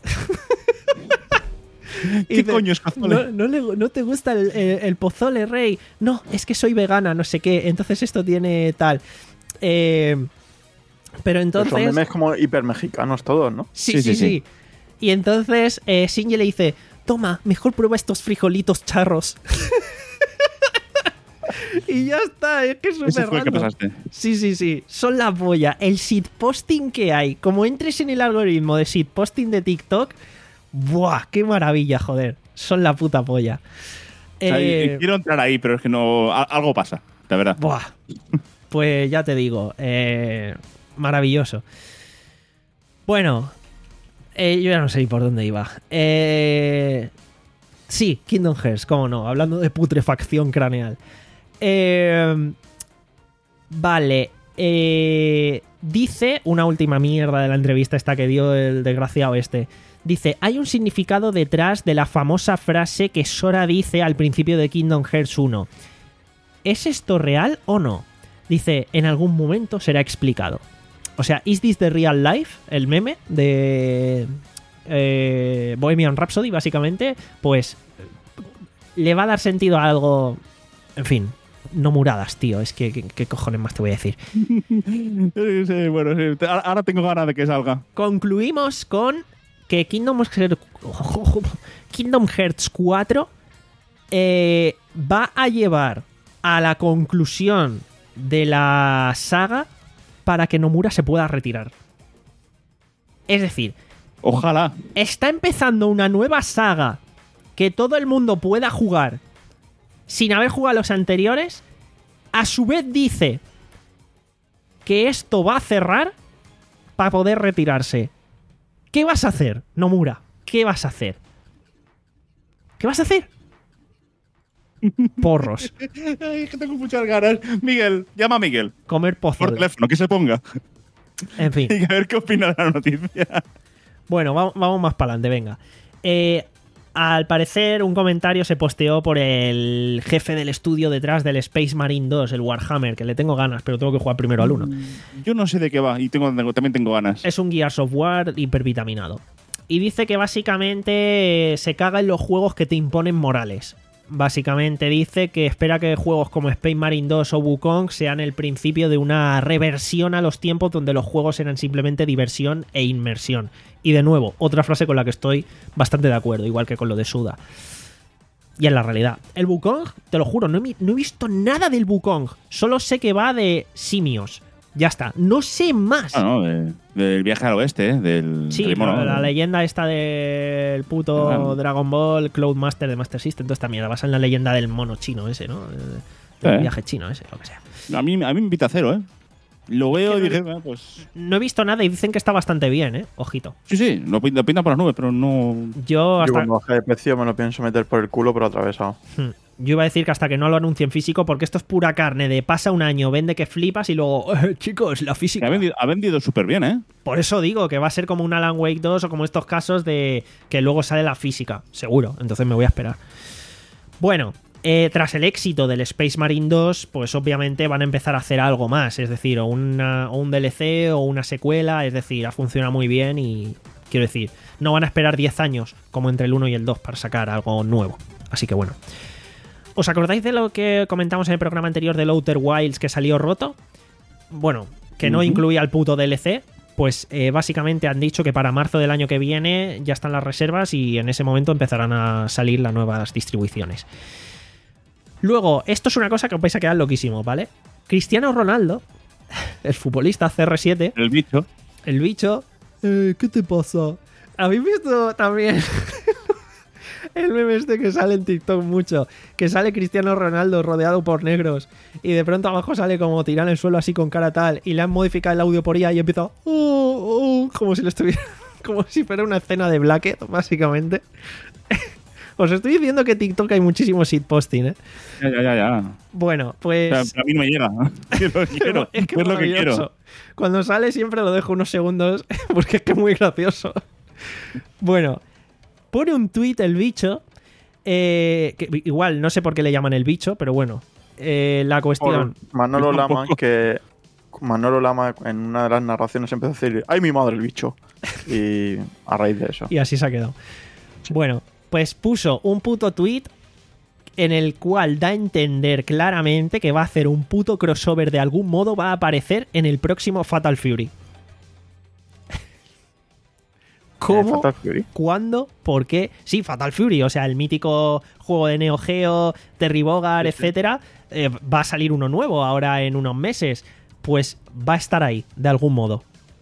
¿Qué coño es pozole? No, no, le- ¿no te gusta el, el- el pozole, Rey? No, es que soy vegana, no sé qué. Entonces esto tiene tal. Eh, pero entonces... Pero son memes como hipermexicanos todos, ¿no? Sí, sí, sí. Y entonces eh, Shinji le dice, toma, mejor prueba estos frijolitos charros. Y ya está, es que es Ese súper fue el que random. pasaste. Sí, sí, sí, son la polla. El shitposting que hay, como entres en el algoritmo de shitposting de TikTok, ¡buah! ¡Qué maravilla, joder! Son la puta polla. O sea, Eh, quiero entrar ahí, pero es que no. a- Algo pasa, de verdad. Buah. Pues ya te digo, eh, maravilloso. Bueno, eh, yo ya no sé por dónde iba. Eh, sí, Kingdom Hearts, cómo no, hablando de putrefacción craneal. Eh, vale, eh, dice una última mierda de la entrevista esta que dio el desgraciado este. Dice, hay un significado detrás de la famosa frase que Sora dice al principio de Kingdom Hearts uno. ¿Es esto real o no? Dice, en algún momento será explicado. O sea, ¿is this the real life? El meme de eh, Bohemian Rhapsody, básicamente, pues le va a dar sentido a algo. En fin, no muradas, tío. Es que, ¿qué, qué cojones más te voy a decir? Sí, sí, bueno, sí. Ahora- Ahora tengo ganas de que salga. Concluimos con que Kingdom Hearts, Kingdom Hearts cuatro eh, va a llevar a la conclusión de la saga para que Nomura se pueda retirar. Es decir, Ojalá. está empezando una nueva saga que todo el mundo pueda jugar sin haber jugado a los anteriores. A su vez dice que esto va a cerrar para poder retirarse. ¿Qué vas a hacer, Nomura? ¿Qué vas a hacer? ¿Qué vas a hacer? Porros. Ay, que tengo muchas ganas. Miguel, llama a Miguel. Comer Por pozole. teléfono, que se ponga. En fin. Y a ver qué opina de la noticia. Bueno, vamos, vamos más para adelante, venga. Eh, al parecer, un comentario se posteó por el jefe del estudio detrás del Space Marine dos, el Warhammer, que le tengo ganas, pero tengo que jugar primero al uno. Yo no sé de qué va y tengo, tengo- también tengo ganas. Es un Gears of War hipervitaminado. Y dice que básicamente eh, se caga en los juegos que te imponen morales. Básicamente dice que espera que juegos como Space Marine dos o Wukong sean el principio de una reversión a los tiempos donde los juegos eran simplemente diversión e inmersión. Y de nuevo, otra frase con la que estoy bastante de acuerdo, igual que con lo de Suda. Y en la realidad, el Wukong, te lo juro, no he, mi- no he visto nada del Wukong. Solo sé que va de simios. Ya está, no sé más. Ah, no, de- del viaje al oeste, ¿eh? Del Sí, del mono, la, la ¿no? leyenda esta del puto Ah. Dragon Ball, Cloud Master de Master System, toda esta mierda, basa en la leyenda del mono chino ese, ¿no? De- Del Eh. viaje chino ese, lo que sea. A mí, a mí me invita a cero, ¿eh? Lo veo y que dije, no- "Ah, pues. No he visto nada y dicen que está bastante bien, ¿eh? Ojito. Sí, sí, lo pinta, pinta por las nubes, pero no. Yo Yo hasta... cuando baje de precio me lo pienso meter por el culo, pero atravesado. Hmm. Yo iba a decir que hasta que no lo anuncien físico, porque esto es pura carne de pasa un año, vende que flipas y luego, "Eh, chicos, la física". Ha vendido, ha vendido súper bien, ¿eh? Por eso digo que va a ser como un Alan Wake dos o como estos casos de que luego sale la física, seguro. Entonces me voy a esperar. Bueno, eh, tras el éxito del Space Marine dos, pues obviamente van a empezar a hacer algo más. Es decir, o, una, o un D L C o una secuela. Es decir, ha funcionado muy bien y quiero decir, no van a esperar diez años como entre el uno y el dos para sacar algo nuevo. Así que bueno. ¿Os acordáis de lo que comentamos en el programa anterior del Outer Wilds que salió roto? Bueno, que no Ujú. incluía el puto D L C. Pues eh, básicamente han dicho que para marzo del año que viene ya están las reservas y en ese momento empezarán a salir las nuevas distribuciones. Luego, esto es una cosa que os vais a quedar loquísimo, ¿vale? Cristiano Ronaldo, el futbolista C R siete, El bicho. el bicho... Eh, ¿Qué te pasa? ¿Habéis visto también el meme este que sale en TikTok mucho? Que sale Cristiano Ronaldo rodeado por negros y de pronto abajo sale como tirado en el suelo así con cara tal y le han modificado el audio por I A y empieza... "Oh, oh", como si le estuviera... como si fuera una escena de Blackhead, básicamente. Os estoy diciendo que en TikTok hay muchísimo shitposting, ¿eh? Ya, ya, ya. ya. Bueno, O pues... sea, a mí no me llega. Yo lo quiero. Es que es lo que maravilloso. quiero. Cuando sale siempre lo dejo unos segundos porque es que es muy gracioso. Bueno, pone un tuit el bicho. eh, que igual, no sé por qué le llaman el bicho, pero bueno. eh, la cuestión... Por Manolo Yo Lama, tampoco. que Manolo Lama en una de las narraciones empezó a decir, ¡ay, mi madre, el bicho! Y a raíz de eso. Y así se ha quedado. Bueno, pues puso un puto tweet en el cual da a entender claramente que va a hacer un puto crossover de algún modo, va a aparecer en el próximo Fatal Fury. ¿Cómo? Eh, Fatal Fury. ¿Cuándo? ¿Por qué? Sí, Fatal Fury, o sea, el mítico juego de Neo Geo, Terry Bogard, etcétera, eh, va a salir uno nuevo ahora en unos meses. Pues va a estar ahí, de algún modo.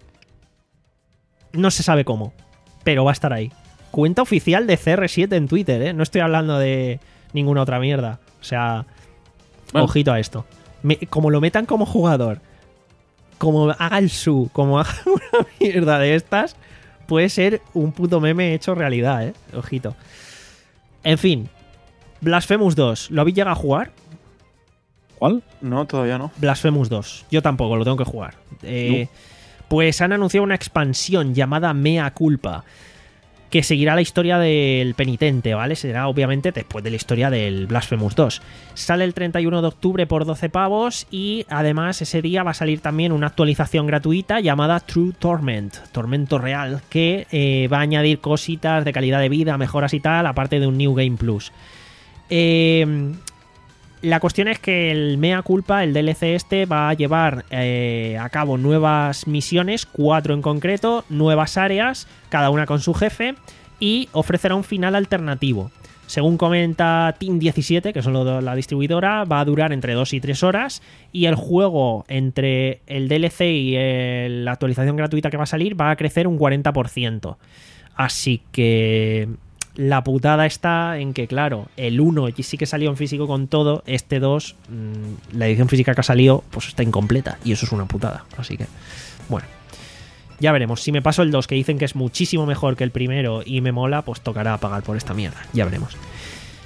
No se sabe cómo, pero va a estar ahí. Cuenta oficial de C R siete en Twitter, ¿eh? No estoy hablando de ninguna otra mierda. O sea, Bueno. ojito a esto. Me- como lo metan como jugador, como haga el su, como haga una mierda de estas, puede ser un puto meme hecho realidad, ¿eh? Ojito. En fin, Blasphemous dos, ¿lo habéis llegado a jugar? ¿Cuál? No, todavía no. Blasphemous dos. Yo tampoco, lo tengo que jugar. Eh, Pues han anunciado una expansión llamada Mea Culpa, que seguirá la historia del penitente, ¿vale? Será obviamente después de la historia del Blasphemous dos. Sale el treinta y uno de octubre por doce pavos y además ese día va a salir también una actualización gratuita llamada True Torment, Tormento Real, que eh, va a añadir cositas de calidad de vida, mejoras y tal, aparte de un New Game Plus. Eh... La cuestión es que el Mea Culpa, el D L C este, va a llevar eh, a cabo nuevas misiones, cuatro en concreto, nuevas áreas, cada una con su jefe, y ofrecerá un final alternativo. Según comenta Team diecisiete, que son lo de la distribuidora, va a durar entre dos y tres horas, y el juego entre el D L C y el- la actualización gratuita que va a salir va a crecer un cuarenta por ciento. Así que... la putada está en que, claro, el uno sí que salió en físico con todo, este dos, mmm, la edición física que ha salido, pues está incompleta, y eso es una putada. Así que, bueno, ya veremos. Si me paso el dos, que dicen que es muchísimo mejor que el primero y me mola, pues tocará pagar por esta mierda. Ya veremos.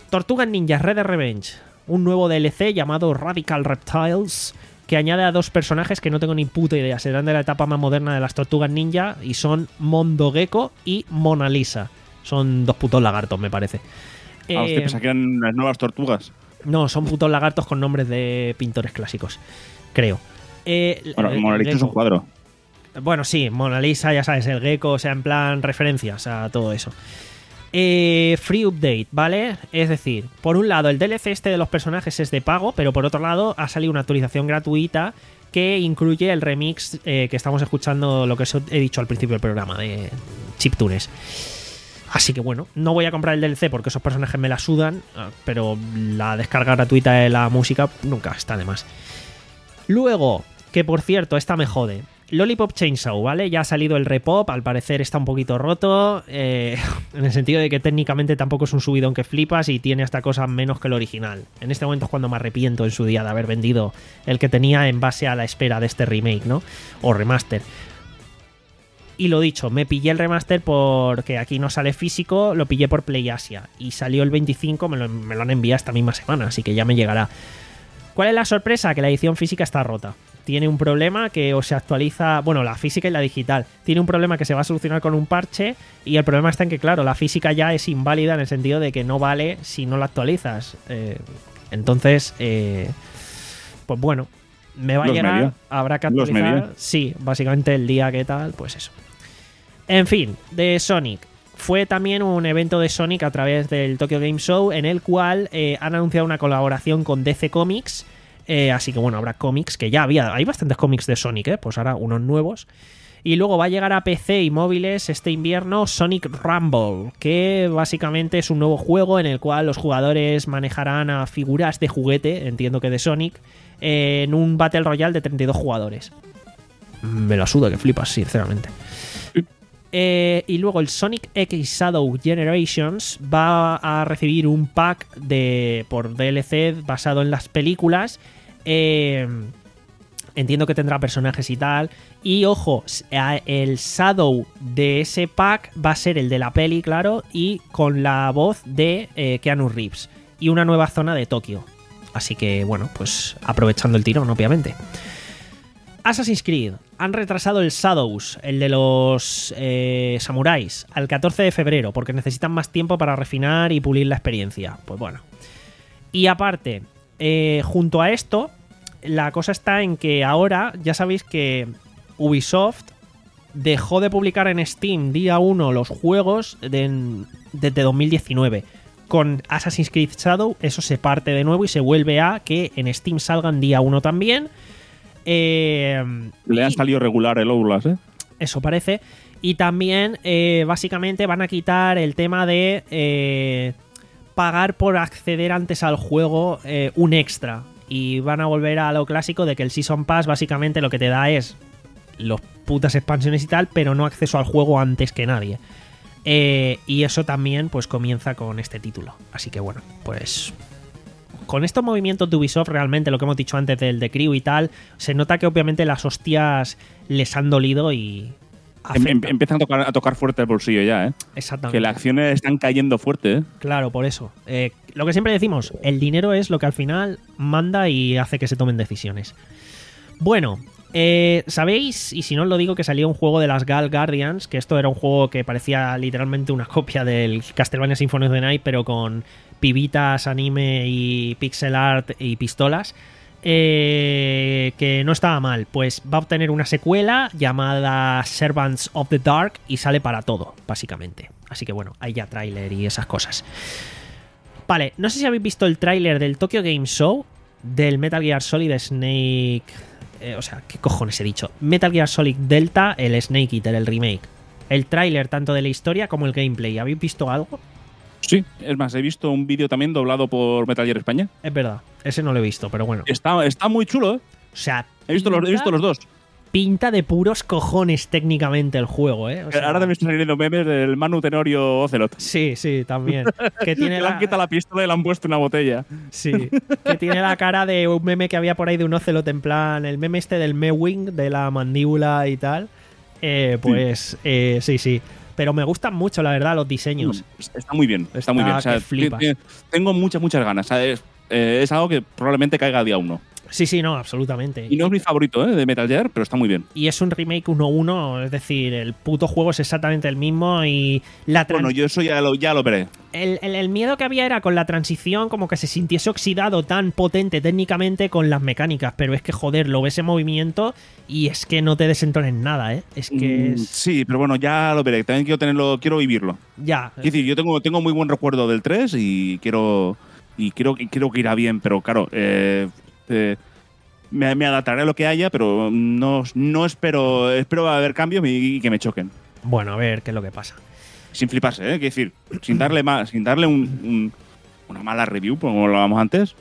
Tortugas Ninja Red Dead Revenge. Un nuevo D L C llamado Radical Reptiles, que añade a dos personajes que no tengo ni puta idea. Serán de la etapa más moderna de las Tortugas Ninja y son Mondo Gecko y Mona Lisa. Son dos putos lagartos, me parece. Ah, hostia, Eh, pensaba que eran las nuevas tortugas. no, son putos lagartos con nombres de pintores clásicos, creo. Eh, Bueno, el- Mona el Lisa es un gecko. cuadro. Bueno, sí, Mona Lisa, ya sabes, el gecko, o sea, en plan referencias a todo eso. Eh, free update, ¿vale? Es decir, por un lado, el D L C este de los personajes es de pago, pero por otro lado, ha salido una actualización gratuita que incluye el remix eh, que estamos escuchando, lo que os he dicho al principio del programa, de Chiptunes. Así que bueno, no voy a comprar el D L C porque esos personajes me la sudan, pero la descarga gratuita de la música nunca está de más. Luego, que por cierto, esta me jode. Lollipop Chainsaw, ¿vale? Ya ha salido el repop, al parecer está un poquito roto, eh, en el sentido de que técnicamente tampoco es un subidón que flipas y tiene esta cosa menos que el original. En este momento es cuando me arrepiento en su día de haber vendido el que tenía en base a la espera de este remake, ¿no? O remaster. Y lo dicho, me pillé el remaster porque aquí no sale físico, lo pillé por PlayAsia y salió el veinticinco, me lo, me lo han enviado esta misma semana, así que ya me llegará. ¿Cuál es la sorpresa? Que la edición física está rota. Tiene un problema que o se actualiza, bueno, la física y la digital. Tiene un problema que se va a solucionar con un parche y el problema está en que, claro, la física ya es inválida en el sentido de que no vale si no la actualizas. Eh, entonces, eh, pues bueno, me va a Los llegar, media. habrá que Los actualizar. media. Sí, básicamente el día que tal, pues eso. En fin, de Sonic. Fue también un evento de Sonic a través del Tokyo Game Show en el cual eh, han anunciado una colaboración con D C Comics. Eh, así que bueno, habrá cómics, que ya había, hay bastantes cómics de Sonic, ¿eh? Pues ahora unos nuevos. Y luego va a llegar a P C y móviles este invierno Sonic Rumble, que básicamente es un nuevo juego en el cual los jugadores manejarán a figuras de juguete, entiendo que de Sonic, eh, en un Battle Royale de treinta y dos jugadores. Me la suda que flipas, sinceramente. Eh, y luego el Sonic X Shadow Generations va a recibir un pack de por D L C basado en las películas. Eh, entiendo que tendrá personajes y tal. Y ojo, el Shadow de ese pack va a ser el de la peli, claro, y con la voz de eh, Keanu Reeves. Y una nueva zona de Tokio. Así que bueno, pues aprovechando el tirón, obviamente. Assassin's Creed. Han retrasado el Shadows, el de los eh, samuráis, al catorce de febrero, porque necesitan más tiempo para refinar y pulir la experiencia. Pues bueno. Y aparte, eh, junto a esto, la cosa está en que ahora, ya sabéis que Ubisoft dejó de publicar en Steam día uno los juegos de, desde dos mil diecinueve. Con Assassin's Creed Shadow eso se parte de nuevo y se vuelve a que en Steam salgan día uno también. Eh, Le ha y- salido regular el Outlast, ¿eh? Eso parece. Y también, eh, básicamente, van a quitar el tema de eh, pagar por acceder antes al juego eh, un extra. Y van a volver a lo clásico de que el Season Pass básicamente lo que te da es los putas expansiones y tal, pero no acceso al juego antes que nadie. Eh, y eso también pues comienza con este título. Así que bueno, pues con estos movimientos de Ubisoft realmente, lo que hemos dicho antes del de Crew y tal, se nota que obviamente las hostias les han dolido y Em- em- afectan. empiezan a tocar, a tocar fuerte el bolsillo ya, ¿eh? Exactamente. Que las acciones están cayendo fuerte, ¿eh? Claro, por eso. Eh, lo que siempre decimos, el dinero es lo que al final manda y hace que se tomen decisiones. Bueno, eh, sabéis, y si no os lo digo, que salió un juego de las Gal Guardians, que esto era un juego que parecía literalmente una copia del Castlevania Symphony of the Night, pero con pibitas, anime y pixel art y pistolas. Eh, que no estaba mal, pues va a obtener una secuela llamada Servants of the Dark y sale para todo, básicamente. Así que bueno, hay ya tráiler y esas cosas. Vale, no sé si habéis visto el tráiler del Tokyo Game Show del Metal Gear Solid Snake... eh, o sea, ¿qué cojones he dicho? Metal Gear Solid Delta, el Snake Eater, el remake. El tráiler tanto de la historia como el gameplay. ¿Habéis visto algo? Sí, es más, he visto un vídeo también doblado por Metal Gear España. Es verdad, ese no lo he visto, pero bueno. Está, está muy chulo, ¿eh? O sea, He visto, los, he visto los dos. pinta de puros cojones técnicamente el juego, ¿eh? O sea, Ahora también están saliendo memes del Manu Tenorio Ocelot. Sí, sí, también. Que tiene Le la... han quitado la pistola y le han puesto una botella. Sí, que tiene la cara de un meme que había por ahí de un Ocelot, en plan, el meme este del Mewing, de la mandíbula y tal. Eh, pues, sí. Eh, sí, sí. pero me gustan mucho, la verdad, los diseños. Está muy bien, está, está muy bien. O sea, que flipas. Tengo muchas, muchas ganas. ¿Sabes? Eh, es algo que probablemente caiga a día uno. Sí, sí, no, absolutamente. Y no es mi favorito, ¿eh? De Metal Gear, pero está muy bien. Y es un remake uno uno, es decir, el puto juego es exactamente el mismo y la trans- Bueno, yo eso ya lo, ya lo veré. El, el, el miedo que había era con la transición, como que se sintiese oxidado tan potente técnicamente con las mecánicas, pero es que, joder, lo ves en movimiento y es que no te desentones nada, ¿eh? Es que es... Sí, pero bueno, ya lo veré. También quiero tenerlo, quiero vivirlo. Ya. Es decir, yo tengo, tengo muy buen recuerdo del tres y quiero y quiero, quiero que irá bien, pero claro, eh, eh, me, me adaptaré a lo que haya, pero no, no espero, espero haber cambios y, y que me choquen. Bueno, a ver qué es lo que pasa. Sin fliparse, ¿eh? Quiero decir, sin darle más, sin darle un, un, una mala review, como lo hablábamos antes.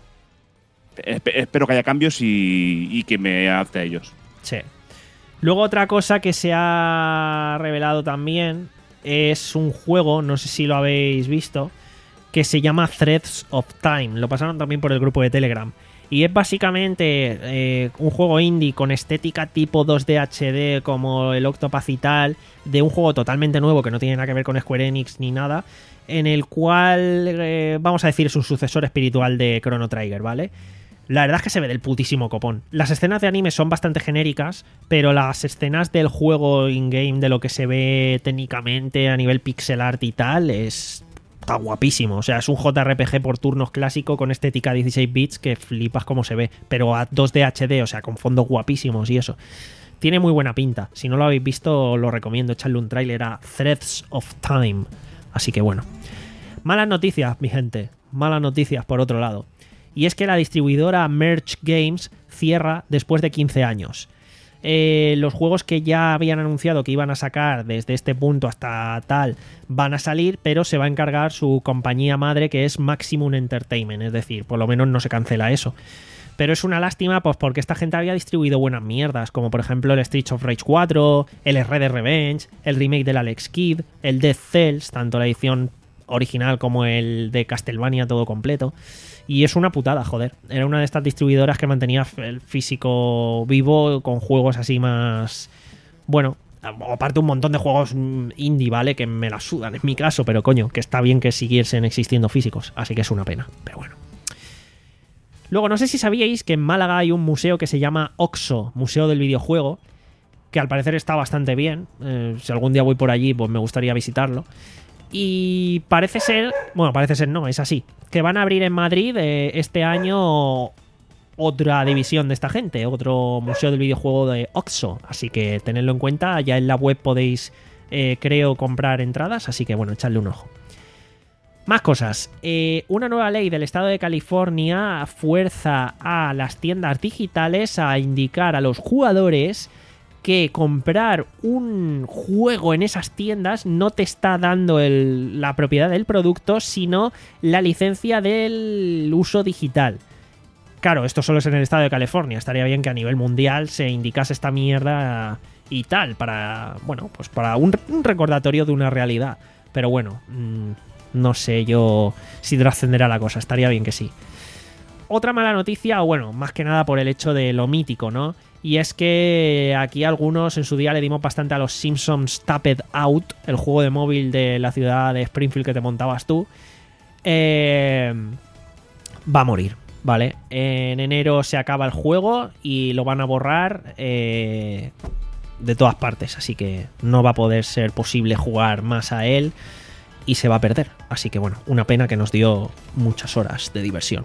Espe- espero que haya cambios y, y que me adapte a ellos. Sí. Luego otra cosa que se ha revelado también es un juego, no sé si lo habéis visto, que se llama Threads of Time. Lo pasaron también por el grupo de Telegram. Y es básicamente eh, un juego indie con estética tipo dos D H D como el Octopath y tal, de un juego totalmente nuevo que no tiene nada que ver con Square Enix ni nada, en el cual, eh, vamos a decir, es un sucesor espiritual de Chrono Trigger, ¿vale? La verdad es que se ve del putísimo copón. Las escenas de anime son bastante genéricas, pero las escenas del juego in-game, de lo que se ve técnicamente a nivel pixel art y tal, es... está guapísimo. O sea, es un J R P G por turnos clásico con estética dieciséis bits que flipas cómo se ve, pero a dos D H D, o sea, con fondos guapísimos y eso. Tiene muy buena pinta. Si no lo habéis visto, lo recomiendo. Echarle un tráiler a Threads of Time. Así que bueno. Malas noticias, mi gente. Malas noticias por otro lado. Y es que la distribuidora Merge Games cierra después de quince años. Eh, los juegos que ya habían anunciado que iban a sacar desde este punto hasta tal van a salir, pero se va a encargar su compañía madre, que es Maximum Entertainment, es decir, por lo menos no se cancela eso. Pero es una lástima, pues porque esta gente había distribuido buenas mierdas, como por ejemplo el Streets of Rage cuatro, el Red Dead Revenge, el remake del Alex Kidd, el Dead Cells, tanto la edición original como el de Castlevania todo completo. Y es una putada, joder. Era una de estas distribuidoras que mantenía el físico vivo con juegos así más... Bueno, aparte un montón de juegos indie, ¿vale? Que me la sudan, en mi caso, pero coño, que está bien que siguiesen existiendo físicos. Así que es una pena, pero bueno. Luego, no sé si sabíais que en Málaga hay un museo que se llama Oxo, Museo del Videojuego, que al parecer está bastante bien. Eh, si algún día voy por allí, pues me gustaría visitarlo. Y parece ser, bueno, parece ser no, es así, que van a abrir en Madrid eh, este año otra división de esta gente, otro museo del videojuego de Oxo, así que tenedlo en cuenta, ya en la web podéis, eh, creo, comprar entradas, así que bueno, echadle un ojo. Más cosas, eh, una nueva ley del estado de California fuerza a las tiendas digitales a indicar a los jugadores que comprar un juego en esas tiendas no te está dando el, la propiedad del producto, sino la licencia del uso digital. Claro, esto solo es en el estado de California. Estaría bien que a nivel mundial se indicase esta mierda y tal, para, bueno, pues para un, un recordatorio de una realidad. Pero bueno, mmm, no sé yo si trascenderá la cosa. Estaría bien que sí. Otra mala noticia, o bueno, más que nada por el hecho de lo mítico, ¿no? Y es que aquí algunos en su día le dimos bastante a los Simpsons Tapped Out, el juego de móvil de la ciudad de Springfield que te montabas tú. Eh, va a morir, ¿vale? En enero se acaba el juego y lo van a borrar eh, de todas partes, así que no va a poder ser posible jugar más a él y se va a perder. Así que bueno, una pena que nos dio muchas horas de diversión.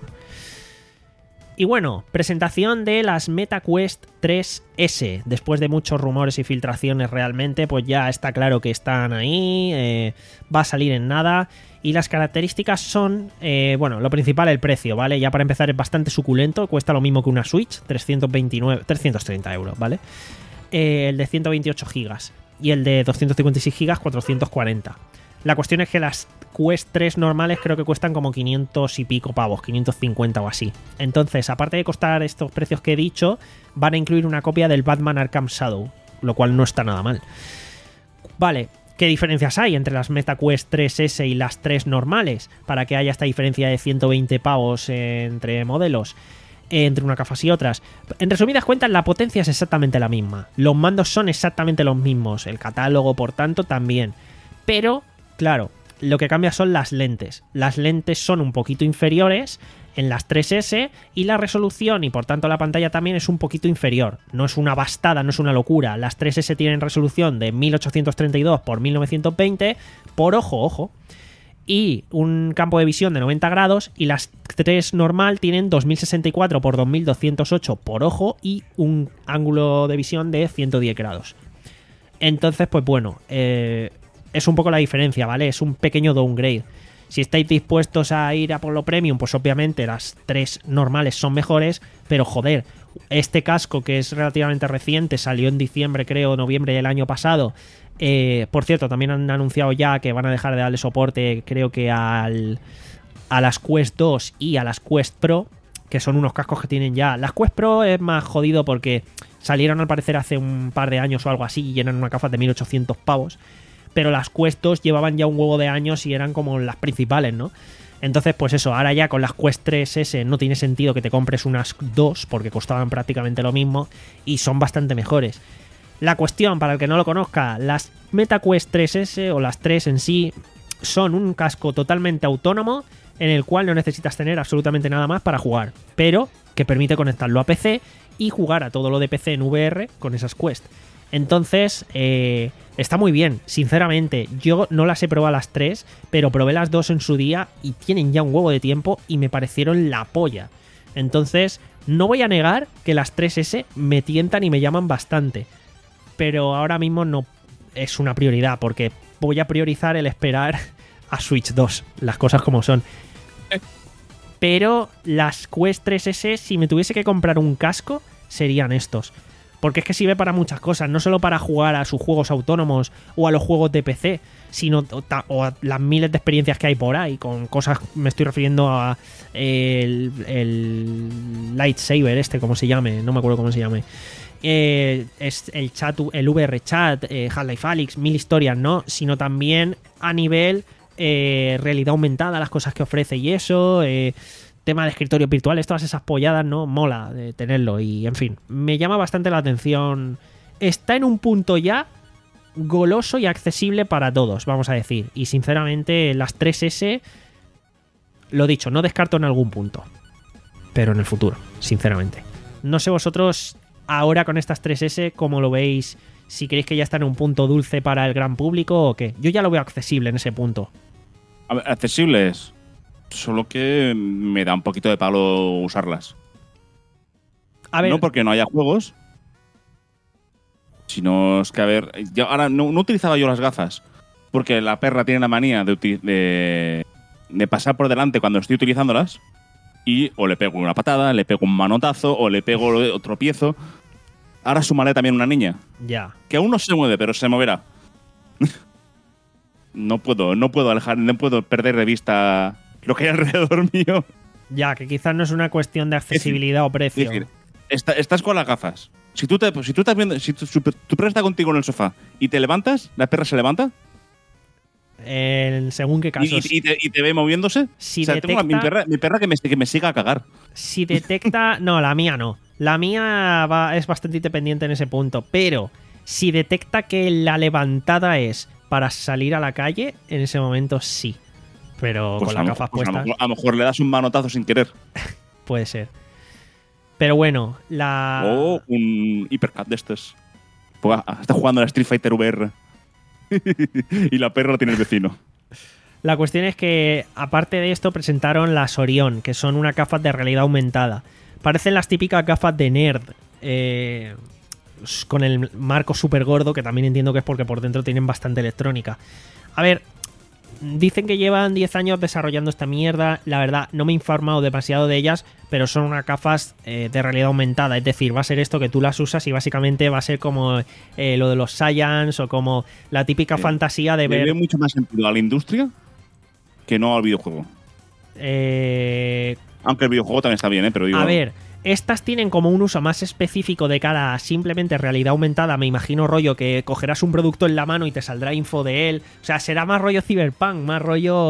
Y bueno, presentación de las MetaQuest tres ese. Después de muchos rumores y filtraciones realmente, pues ya está claro que están ahí, eh, va a salir en nada. Y las características son, eh, bueno, lo principal, el precio, ¿vale? Ya para empezar es bastante suculento, cuesta lo mismo que una Switch, trescientos veintinueve, trescientos treinta euros, ¿vale? Eh, el de ciento veintiocho gigas y el de doscientos cincuenta y seis gigas, cuatrocientos cuarenta. La cuestión es que las Quest tres normales creo que cuestan como quinientos y pico pavos, quinientos cincuenta o así. Entonces, aparte de costar estos precios que he dicho, van a incluir una copia del Batman Arkham Shadow, lo cual no está nada mal. Vale, ¿qué diferencias hay entre las MetaQuest tres ese y las tres normales? Para que haya esta diferencia de ciento veinte pavos entre modelos. eh, entre unas gafas y otras. En resumidas cuentas, la potencia es exactamente la misma. Los mandos son exactamente los mismos. El catálogo, por tanto, también. Pero, claro, lo que cambia son las lentes. Las lentes son un poquito inferiores en las tres ese y la resolución y por tanto la pantalla también es un poquito inferior. No es una bastada, no es una locura. Las tres ese tienen resolución de mil ochocientos treinta y dos por mil novecientos veinte por ojo, ojo. Y un campo de visión de noventa grados y las tres normal tienen dos mil sesenta y cuatro por dos mil doscientos ocho por ojo y un ángulo de visión de ciento diez grados. Entonces, pues bueno, eh, es un poco la diferencia, ¿vale? Es un pequeño downgrade. Si estáis dispuestos a ir a por lo premium, pues obviamente las tres normales son mejores, pero joder, este casco que es relativamente reciente, salió en diciembre, creo, noviembre del año pasado. Eh, por cierto, también han anunciado ya que van a dejar de darle soporte, creo que al, a las Quest dos y a las Quest Pro, que son unos cascos que tienen ya. Las Quest Pro es más jodido porque salieron al parecer hace un par de años o algo así y eran una gafas de mil ochocientos pavos. Pero las Quest dos llevaban ya un huevo de años y eran como las principales, ¿no? Entonces, pues eso, ahora ya con las Quest tres ese no tiene sentido que te compres unas dos porque costaban prácticamente lo mismo y son bastante mejores. La cuestión, para el que no lo conozca, las MetaQuest tres ese o las tres en sí son un casco totalmente autónomo en el cual no necesitas tener absolutamente nada más para jugar, pero que permite conectarlo a P C y jugar a todo lo de P C en V R con esas Quest. Entonces, eh, está muy bien, sinceramente. Yo no las he probado las tres, pero probé las dos en su día y tienen ya un huevo de tiempo y me parecieron la polla. Entonces, no voy a negar que las tres ese me tientan y me llaman bastante, pero ahora mismo no es una prioridad porque voy a priorizar el esperar a Switch dos, las cosas como son. Pero las Quest tres ese, si me tuviese que comprar un casco, serían estos. Porque es que sirve para muchas cosas, no solo para jugar a sus juegos autónomos o a los juegos de P C, sino o a las miles de experiencias que hay por ahí, con cosas, me estoy refiriendo a el, el Lightsaber este, como se llame, no me acuerdo cómo se llame. Eh, es el chat, el V R Chat, eh, Half-Life Alyx, mil historias, ¿no? Sino también a nivel eh, realidad aumentada, las cosas que ofrece y eso, eh, tema de escritorios virtuales, todas esas polladas, ¿no? Mola de tenerlo y, en fin, me llama bastante la atención. Está en un punto ya goloso y accesible para todos, vamos a decir. Y, sinceramente, las tres ese, lo dicho, no descarto en algún punto. Pero en el futuro, sinceramente. No sé vosotros, ahora con estas tres ese, cómo lo veis, si creéis que ya está en un punto dulce para el gran público o qué. Yo ya lo veo accesible en ese punto. A ver, accesible es... Solo que me da un poquito de palo usarlas. A ver. No porque no haya juegos, sino es que, a ver, yo ahora no, no utilizaba yo las gafas, porque la perra tiene la manía de, de, de pasar por delante cuando estoy utilizándolas y o le pego una patada, le pego un manotazo o le pego otro piezo. Ahora sumaré también una niña. Ya. Que aún no se mueve, pero se moverá. no puedo, no puedo alejar, no puedo perder de vista lo que hay alrededor mío. Ya, que quizás no es una cuestión de accesibilidad es, o precio. Es decir, está, estás con las gafas. Si tú, te, si tú estás viendo, si tu, tu perra está contigo en el sofá y te levantas, ¿la perra se levanta? En según qué casos. ¿Y, y, te, y te ve moviéndose? Si o sea, detecta, tengo a mi perra, mi perra que, me, que me siga a cagar. Si detecta... No, la mía no. La mía va, es bastante independiente en ese punto. Pero si detecta que la levantada es para salir a la calle, en ese momento sí. Pero pues con las gafas pues puestas. A lo, mejor, a lo mejor le das un manotazo sin querer. Puede ser. Pero bueno, la. O un hipercut de estos. Pues, está jugando a la Street Fighter V R. y la perra lo tiene el vecino. La cuestión es que, aparte de esto, presentaron las Orion, que son unas gafas de realidad aumentada. Parecen las típicas gafas de nerd. Eh, con el marco súper gordo, que también entiendo que es porque por dentro tienen bastante electrónica. A ver. Dicen que llevan diez años desarrollando esta mierda. La verdad, no me he informado demasiado de ellas, pero son unas gafas eh, de realidad aumentada. Es decir, va a ser esto que tú las usas y básicamente va a ser como eh, lo de los Science o como la típica eh, fantasía de ver... Le veo mucho más sentido a la industria que no al videojuego. Eh... Aunque el videojuego también está bien, ¿eh? Pero digo... A ver... Estas tienen como un uso más específico de cara a simplemente realidad aumentada. Me imagino rollo que cogerás un producto en la mano y te saldrá info de él. O sea, será más rollo Cyberpunk, más rollo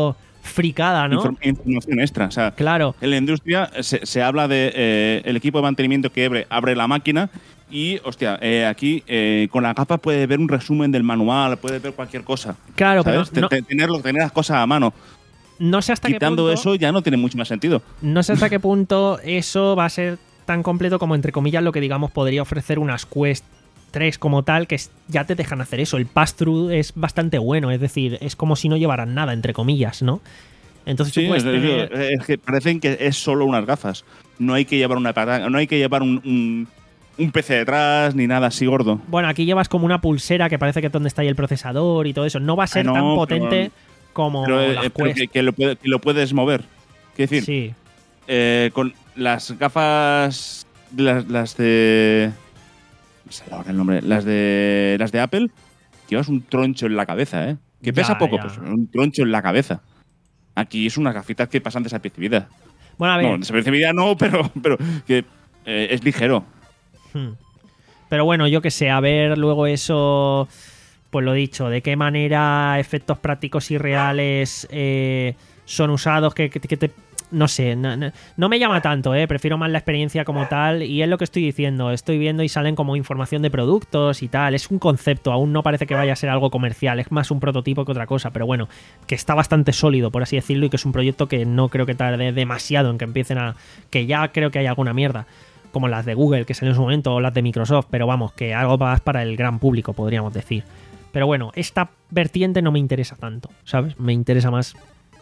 fricada, ¿no? Inform- información extra. O sea, claro. En la industria se, se habla de eh, el equipo de mantenimiento que abre, abre la máquina y, hostia, eh, aquí eh, con la gafa puede ver un resumen del manual, puede ver cualquier cosa. Claro, ¿sabes? pero no, Te- tenerlo, tener las cosas a mano. No sé hasta Quitando qué punto, eso ya no tiene mucho más sentido. No sé hasta qué punto eso va a ser tan completo como, entre comillas, lo que digamos podría ofrecer unas Quest tres como tal, que ya te dejan hacer eso. El pass-through es bastante bueno, es decir, es como si no llevaran nada, entre comillas, ¿no? Entonces Sí, tú puedes es, tener... es que parecen que es solo unas gafas. No hay que llevar una pata- no hay que llevar un, un, un P C detrás ni nada así gordo. Bueno, aquí llevas como una pulsera que parece que es donde está ahí el procesador y todo eso. No va a ser Ah, no, tan pero- potente como Pero, eh, las pero Quest. que, que lo, puede- que lo puedes mover. Quiero decir, Sí. eh, con las gafas, las, las de... no sé ahora el nombre. Las de, las de Apple, llevas un troncho en la cabeza, ¿eh? Que pesa Ya, poco, ya. pues un troncho en la cabeza. Aquí es unas gafitas que pasan desapercibidas. Bueno, a ver. No, desapercibida no, pero, pero que eh, es ligero. Hmm. Pero bueno, yo que sé, a ver luego eso, pues lo dicho, de qué manera efectos prácticos y reales eh, son usados, que, que- que te... No sé, no, no- no me llama tanto, eh, prefiero más la experiencia como tal y es lo que estoy diciendo, estoy viendo y salen como información de productos y tal, es un concepto, aún no parece que vaya a ser algo comercial, es más un prototipo que otra cosa, pero bueno, que está bastante sólido, por así decirlo, y que es un proyecto que no creo que tarde demasiado en que empiecen a... que ya creo que hay alguna mierda, como las de Google que salió en su momento o las de Microsoft, pero vamos, que algo más para el gran público, podríamos decir. Pero bueno, esta vertiente no me interesa tanto, ¿sabes? Me interesa más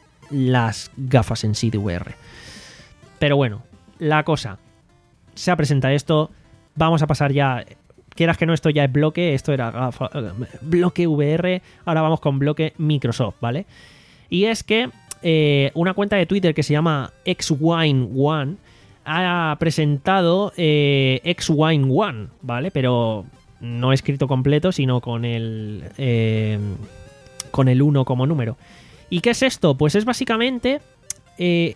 las gafas en sí de V R. Pero bueno, la cosa, se ha presentado esto, vamos a pasar ya, quieras que no, esto ya es bloque, esto era gafa- bloque V R, ahora vamos con bloque Microsoft, ¿vale? Y es que eh, una cuenta de Twitter que se llama Xwine One ha presentado eh, Xwine One, ¿vale? Pero no escrito completo, sino con el eh, con el uno como número. ¿Y qué es esto? Pues es básicamente eh,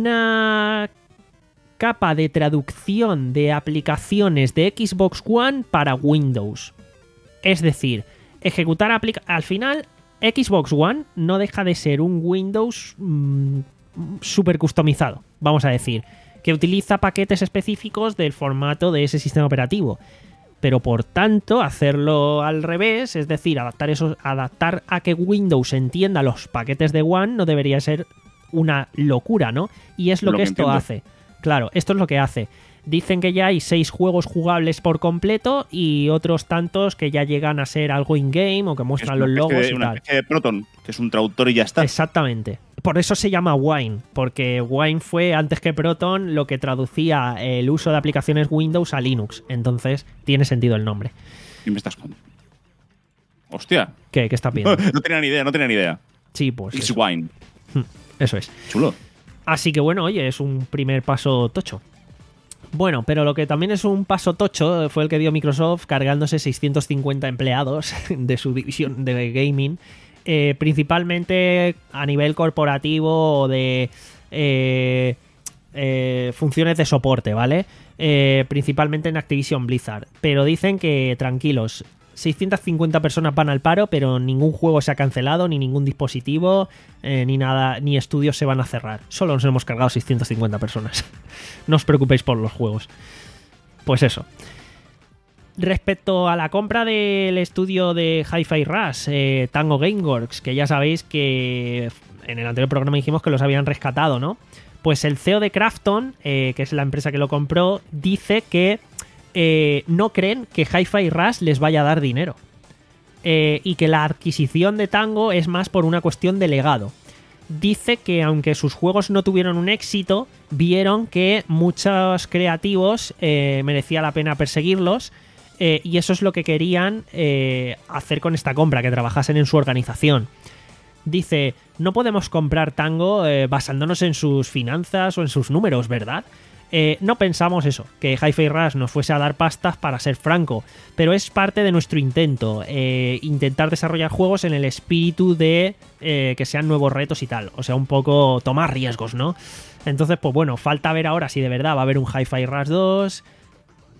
una capa de traducción de aplicaciones de Xbox One para Windows. Es decir, ejecutar aplica- al final Xbox One no deja de ser un Windows mmm, súper customizado, vamos a decir, que utiliza paquetes específicos del formato de ese sistema operativo. Pero por tanto, hacerlo al revés, es decir, adaptar eso, adaptar a que Windows entienda los paquetes de One, no debería ser una locura, ¿no? Y es lo, Lo que, que esto entiendo. hace. Claro, esto es lo que hace. Dicen que ya hay seis juegos jugables por completo y otros tantos que ya llegan a ser algo in-game o que Es muestran una los especie logos de- y una tal. especie de Proton, que es un traductor y ya está. Exactamente. Por eso se llama Wine, porque Wine fue antes que Proton lo que traducía el uso de aplicaciones Windows a Linux. Entonces tiene sentido el nombre. Y me estás con... Hostia. ¿Qué, qué estás viendo? No tenía ni idea, no tenía ni idea. Sí, pues It's eso. wine. Eso es. Chulo. Así que bueno, oye, es un primer paso tocho. Bueno, pero lo que también es un paso tocho fue el que dio Microsoft cargándose seiscientos cincuenta empleados de su división de gaming, eh, principalmente a nivel corporativo o de eh, eh, funciones de soporte, ¿vale? Eh, principalmente en Activision Blizzard. Pero dicen que tranquilos, seiscientas cincuenta personas van al paro, pero ningún juego se ha cancelado, ni ningún dispositivo, eh, ni nada, ni estudios se van a cerrar. Solo nos hemos cargado seiscientas cincuenta personas. No os preocupéis por los juegos. Pues eso. Respecto a la compra del estudio de Hi-Fi Rush, eh, Tango Gameworks, que ya sabéis que en el anterior programa dijimos que los habían rescatado, ¿no? Pues el C E O de Krafton, eh, que es la empresa que lo compró, dice que eh, no creen que Hi-Fi Rush les vaya a dar dinero. Eh, y que la adquisición de Tango es más por una cuestión de legado. Dice que aunque sus juegos no tuvieron un éxito, vieron que muchos creativos eh, merecía la pena perseguirlos. Eh, y eso es lo que querían eh, hacer con esta compra, que trabajasen en su organización. Dice, no podemos comprar Tango eh, basándonos en sus finanzas o en sus números, ¿verdad? Eh, no pensamos eso, que Hi-Fi Rush nos fuese a dar pastas, para ser franco, pero es parte de nuestro intento, eh, intentar desarrollar juegos en el espíritu de eh, que sean nuevos retos y tal, o sea, un poco tomar riesgos, ¿no? Entonces, pues bueno, falta ver ahora si de verdad va a haber un Hi-Fi Rush dos...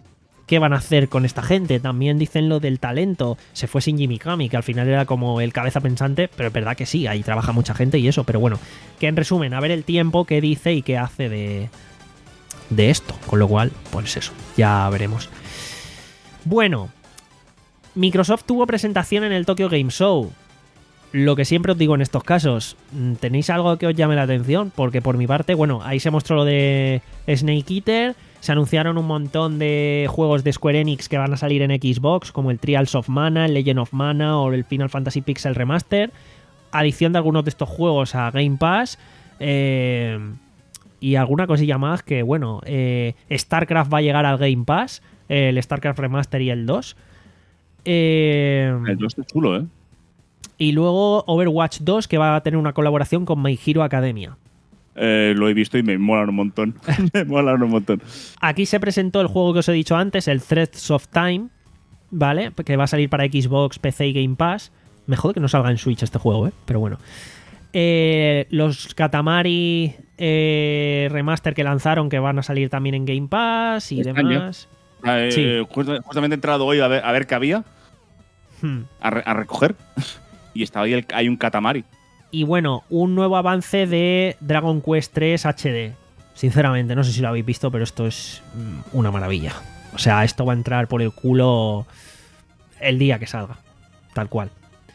¿qué van a hacer con esta gente? También dicen lo del talento. Se fue Shinji Mikami, que al final era como el cabeza pensante, pero es verdad que sí, ahí trabaja mucha gente y eso. Pero bueno, que en resumen, a ver el tiempo que dice y qué hace de, de esto. Con lo cual, pues eso, ya veremos. Bueno, Microsoft tuvo presentación en el Tokyo Game Show. Lo que siempre os digo en estos casos, ¿tenéis algo que os llame la atención? Porque por mi parte, bueno, ahí se mostró lo de Snake Eater, se anunciaron un montón de juegos de Square Enix que van a salir en Xbox, como el Trials of Mana, el Legend of Mana o el Final Fantasy Pixel Remaster, adición de algunos de estos juegos a Game Pass, eh, y alguna cosilla más que, bueno, eh, StarCraft va a llegar al Game Pass, eh, el StarCraft Remaster y el dos. Eh, el dos es chulo, ¿eh? Y luego Overwatch dos, que va a tener una colaboración con My Hero Academia. Eh, lo he visto y me molan un montón. me molan un montón. Aquí se presentó el juego que os he dicho antes, el Threads of Time, ¿vale? Que va a salir para Xbox, P C y Game Pass. Me jode que no salga en Switch este juego, ¿eh? Pero bueno. Eh, los Katamari eh, Remaster que lanzaron, que van a salir también en Game Pass y este demás. Eh, sí. Justamente he entrado hoy a ver, a ver qué había. Hmm. A, re, a recoger. Y estaba ahí el, hay un Katamari. Y bueno, un nuevo avance de Dragon Quest tres H D. Sinceramente, no sé si lo habéis visto, pero esto es una maravilla. O sea, esto va a entrar por el culo el día que salga. Tal cual.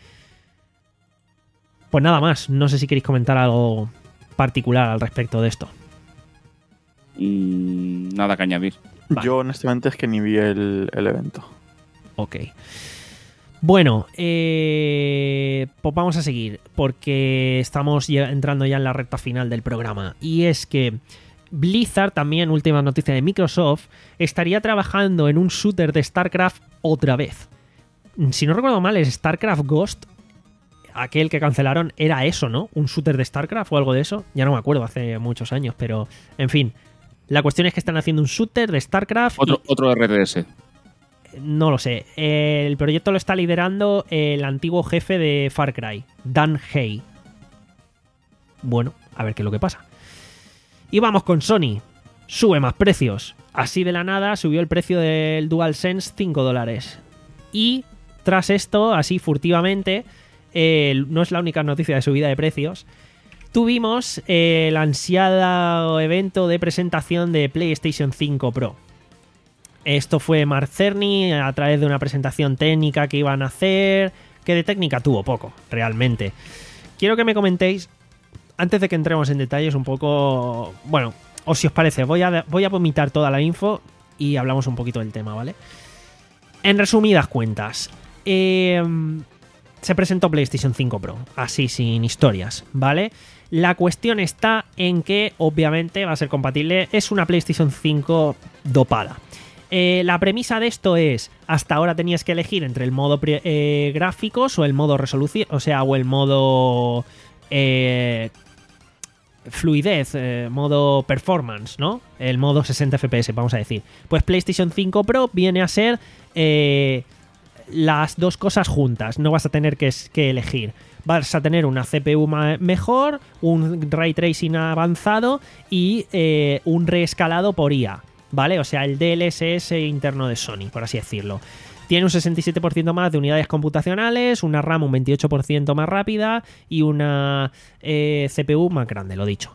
Pues nada más. No sé si queréis comentar algo particular al respecto de esto. Mm, nada que añadir. Vale. Yo honestamente es que ni vi el, el evento. Ok. Bueno, eh, pues vamos a seguir, porque estamos ya entrando ya en la recta final del programa. Y es que Blizzard, también última noticia de Microsoft, estaría trabajando en un shooter de StarCraft otra vez. Si no recuerdo mal, es StarCraft Ghost, aquel que cancelaron, era eso, ¿no? Un shooter de StarCraft o algo de eso. Ya no me acuerdo, hace muchos años, pero en fin. La cuestión es que están haciendo un shooter de StarCraft. Otro, y... otro R T S. No lo sé. El proyecto lo está liderando el antiguo jefe de Far Cry, Dan Hay. Bueno, a ver qué es lo que pasa. Y vamos con Sony. Sube más precios. Así de la nada subió el precio del DualSense cinco dólares. Y tras esto, así furtivamente, eh, no es la única noticia de subida de precios. Tuvimos eh, el ansiado evento de presentación de PlayStation cinco Pro. Esto fue Mark Cerny a través de una presentación técnica que iban a hacer, que de técnica tuvo poco, realmente. Quiero que me comentéis, antes de que entremos en detalles un poco, bueno, o si os parece, voy a, voy a vomitar toda la info y hablamos un poquito del tema, ¿vale? En resumidas cuentas, eh, se presentó PlayStation cinco Pro, así sin historias, ¿vale? La cuestión está en que, obviamente, va a ser compatible, es una PlayStation cinco dopada. Eh, la premisa de esto es, hasta ahora tenías que elegir entre el modo eh, gráficos o el modo resolución, o sea, o el modo eh, fluidez, eh, modo performance, ¿no? El modo sesenta F P S, vamos a decir. Pues PlayStation cinco Pro viene a ser eh, las dos cosas juntas, no vas a tener que, que elegir. Vas a tener una C P U mejor, un ray tracing avanzado y eh, un reescalado por I A. ¿Vale? O sea, el D L S S interno de Sony, por así decirlo. Tiene un sesenta y siete por ciento más de unidades computacionales, una RAM un veintiocho por ciento más rápida y una eh, C P U más grande, lo dicho.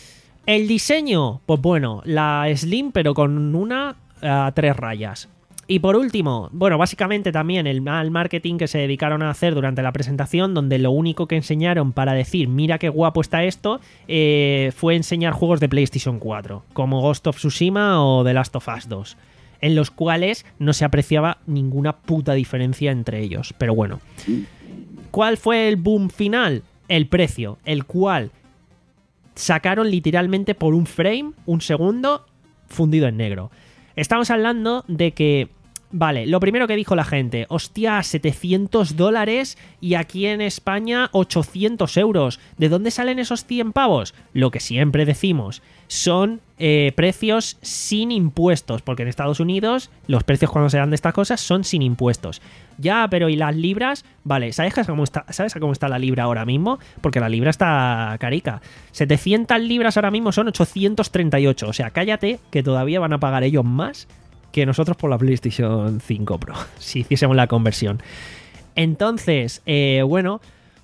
El diseño, pues bueno, la Slim pero con una a tres rayas. Y por último, bueno, básicamente también el mal marketing que se dedicaron a hacer durante la presentación, donde lo único que enseñaron para decir mira qué guapo está esto, eh, fue enseñar juegos de PlayStation cuatro, como Ghost of Tsushima o The Last of Us dos, en los cuales no se apreciaba ninguna puta diferencia entre ellos. Pero bueno, ¿cuál fue el boom final? El precio, el cual sacaron literalmente por un frame, un segundo, fundido en negro. Estamos hablando de que, vale, lo primero que dijo la gente, hostia, setecientos dólares y aquí en España ochocientos euros. ¿De dónde salen esos cien pavos? Lo que siempre decimos, son eh, precios sin impuestos, porque en Estados Unidos los precios cuando se dan de estas cosas son sin impuestos. Ya, pero ¿y las libras? Vale, ¿sabes cómo está, ¿sabes cómo está la libra ahora mismo? Porque la libra está carica. setecientas libras ahora mismo son ochocientos treinta y ocho. O sea, cállate que todavía van a pagar ellos más que nosotros por la PlayStation cinco Pro, si hiciésemos la conversión. Entonces, eh, bueno,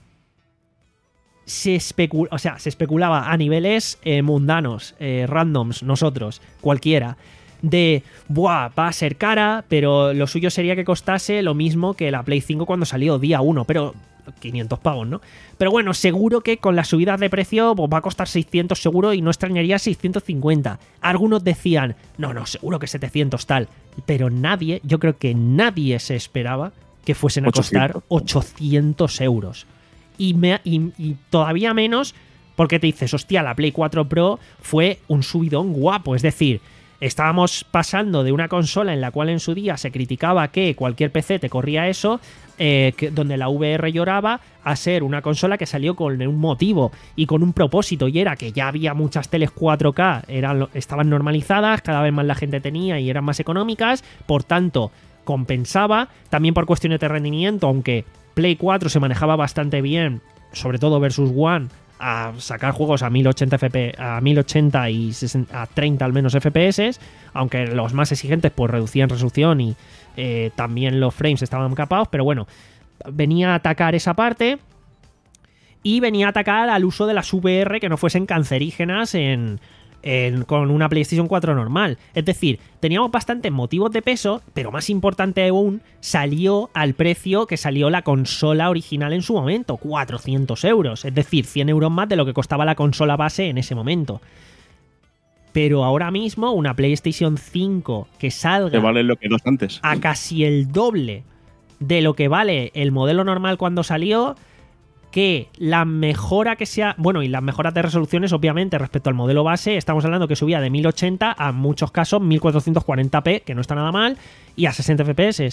se, especul o sea, se especulaba a niveles eh, mundanos, eh, randoms, nosotros, cualquiera, de, buah, va a ser cara, pero lo suyo sería que costase lo mismo que la Play cinco cuando salió día uno, pero quinientos pavos, ¿no? Pero bueno, seguro que con las subidas de precio pues va a costar seiscientos seguro y no extrañaría seiscientos cincuenta. Algunos decían, no, no, seguro que setecientos tal, pero nadie, yo creo que nadie se esperaba que fuesen a costar ochocientos euros. Y, me, y, y todavía menos porque te dices, hostia, la Play cuatro Pro fue un subidón guapo, es decir, estábamos pasando de una consola en la cual en su día se criticaba que cualquier P C te corría eso, eh, que, donde la V R lloraba, a ser una consola que salió con un motivo y con un propósito, y era que ya había muchas teles cuatro K, eran, estaban normalizadas, cada vez más la gente tenía y eran más económicas, por tanto compensaba, también por cuestiones de rendimiento, aunque Play cuatro se manejaba bastante bien, sobre todo versus One, a sacar juegos a mil ochenta F P, a mil ochenta y sesenta, a treinta al menos F P S, aunque los más exigentes pues reducían resolución y eh, también los frames estaban capados, pero bueno, venía a atacar esa parte y venía a atacar al uso de las V R que no fuesen cancerígenas en, en, con una PlayStation cuatro normal. Es decir, teníamos bastantes motivos de peso, pero más importante aún, salió al precio que salió la consola original en su momento, cuatrocientos euros, es decir, cien euros más de lo que costaba la consola base en ese momento. Pero ahora mismo una PlayStation cinco que salga que vale lo que no antes, a casi el doble de lo que vale el modelo normal cuando salió, que la mejora que sea, bueno, y las mejoras de resoluciones obviamente respecto al modelo base, estamos hablando que subía de mil ochenta a muchos casos mil cuatrocientos cuarenta p, que no está nada mal, y a sesenta F P S.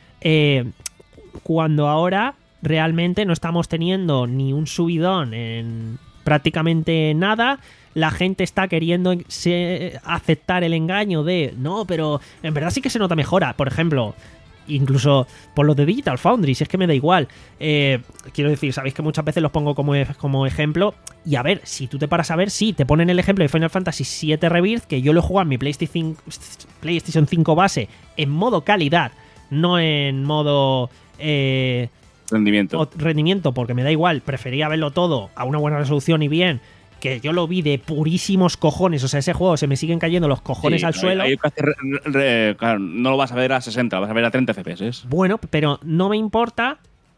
Eh, cuando ahora realmente no estamos teniendo ni un subidón en prácticamente nada, la gente está queriendo se, aceptar el engaño de, no, pero en verdad sí que se nota mejora. Por ejemplo, incluso por los de Digital Foundry, si es que me da igual. Eh, quiero decir, sabéis que muchas veces los pongo como, como ejemplo. Y a ver, si tú te paras a ver, sí, te ponen el ejemplo de Final Fantasy siete Rebirth, que yo lo he jugado en mi PlayStation, PlayStation cinco base en modo calidad, no en modo eh, rendimiento. rendimiento, porque me da igual, prefería verlo todo a una buena resolución y bien, que yo lo vi de purísimos cojones. O sea, ese juego se me siguen cayendo los cojones sí, al suelo. Hay, hay que hacer, re, claro, no lo vas a ver a sesenta, lo vas a ver a treinta F P S. Bueno, pero no me importa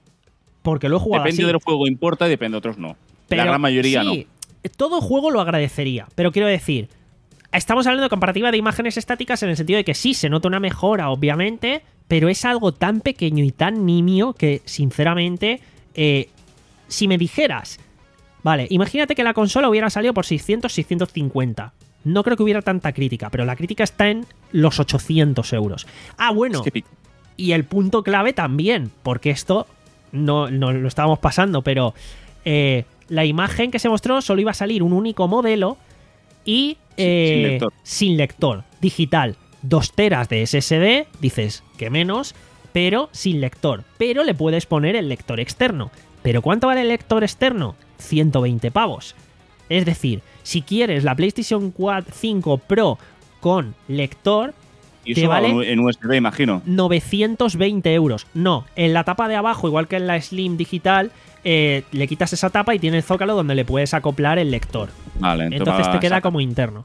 porque lo he jugado depende así. Del juego importa y depende de otros no. Pero, la gran mayoría sí, no. Todo juego lo agradecería, pero quiero decir, estamos hablando de comparativa de imágenes estáticas en el sentido de que sí, se nota una mejora, obviamente, pero es algo tan pequeño y tan nimio que, sinceramente, eh, si me dijeras, vale, imagínate que la consola hubiera salido por seiscientos, seiscientos cincuenta. No creo que hubiera tanta crítica, pero la crítica está en los ochocientos euros. Ah, bueno, es que... y el punto clave también, porque esto no, no lo estábamos pasando, pero eh, la imagen que se mostró solo iba a salir un único modelo y eh, sin, lector. sin lector, digital. Dos teras de S S D, dices que menos, pero sin lector. Pero le puedes poner el lector externo. ¿Pero cuánto vale el lector externo? ciento veinte pavos. Es decir, si quieres la PlayStation cinco Pro con lector, y eso te vale en U S B, imagino. novecientos veinte euros. No, en la tapa de abajo, igual que en la Slim digital, eh, le quitas esa tapa y tiene el zócalo donde le puedes acoplar el lector. Vale, entonces, entonces te queda a... como interno.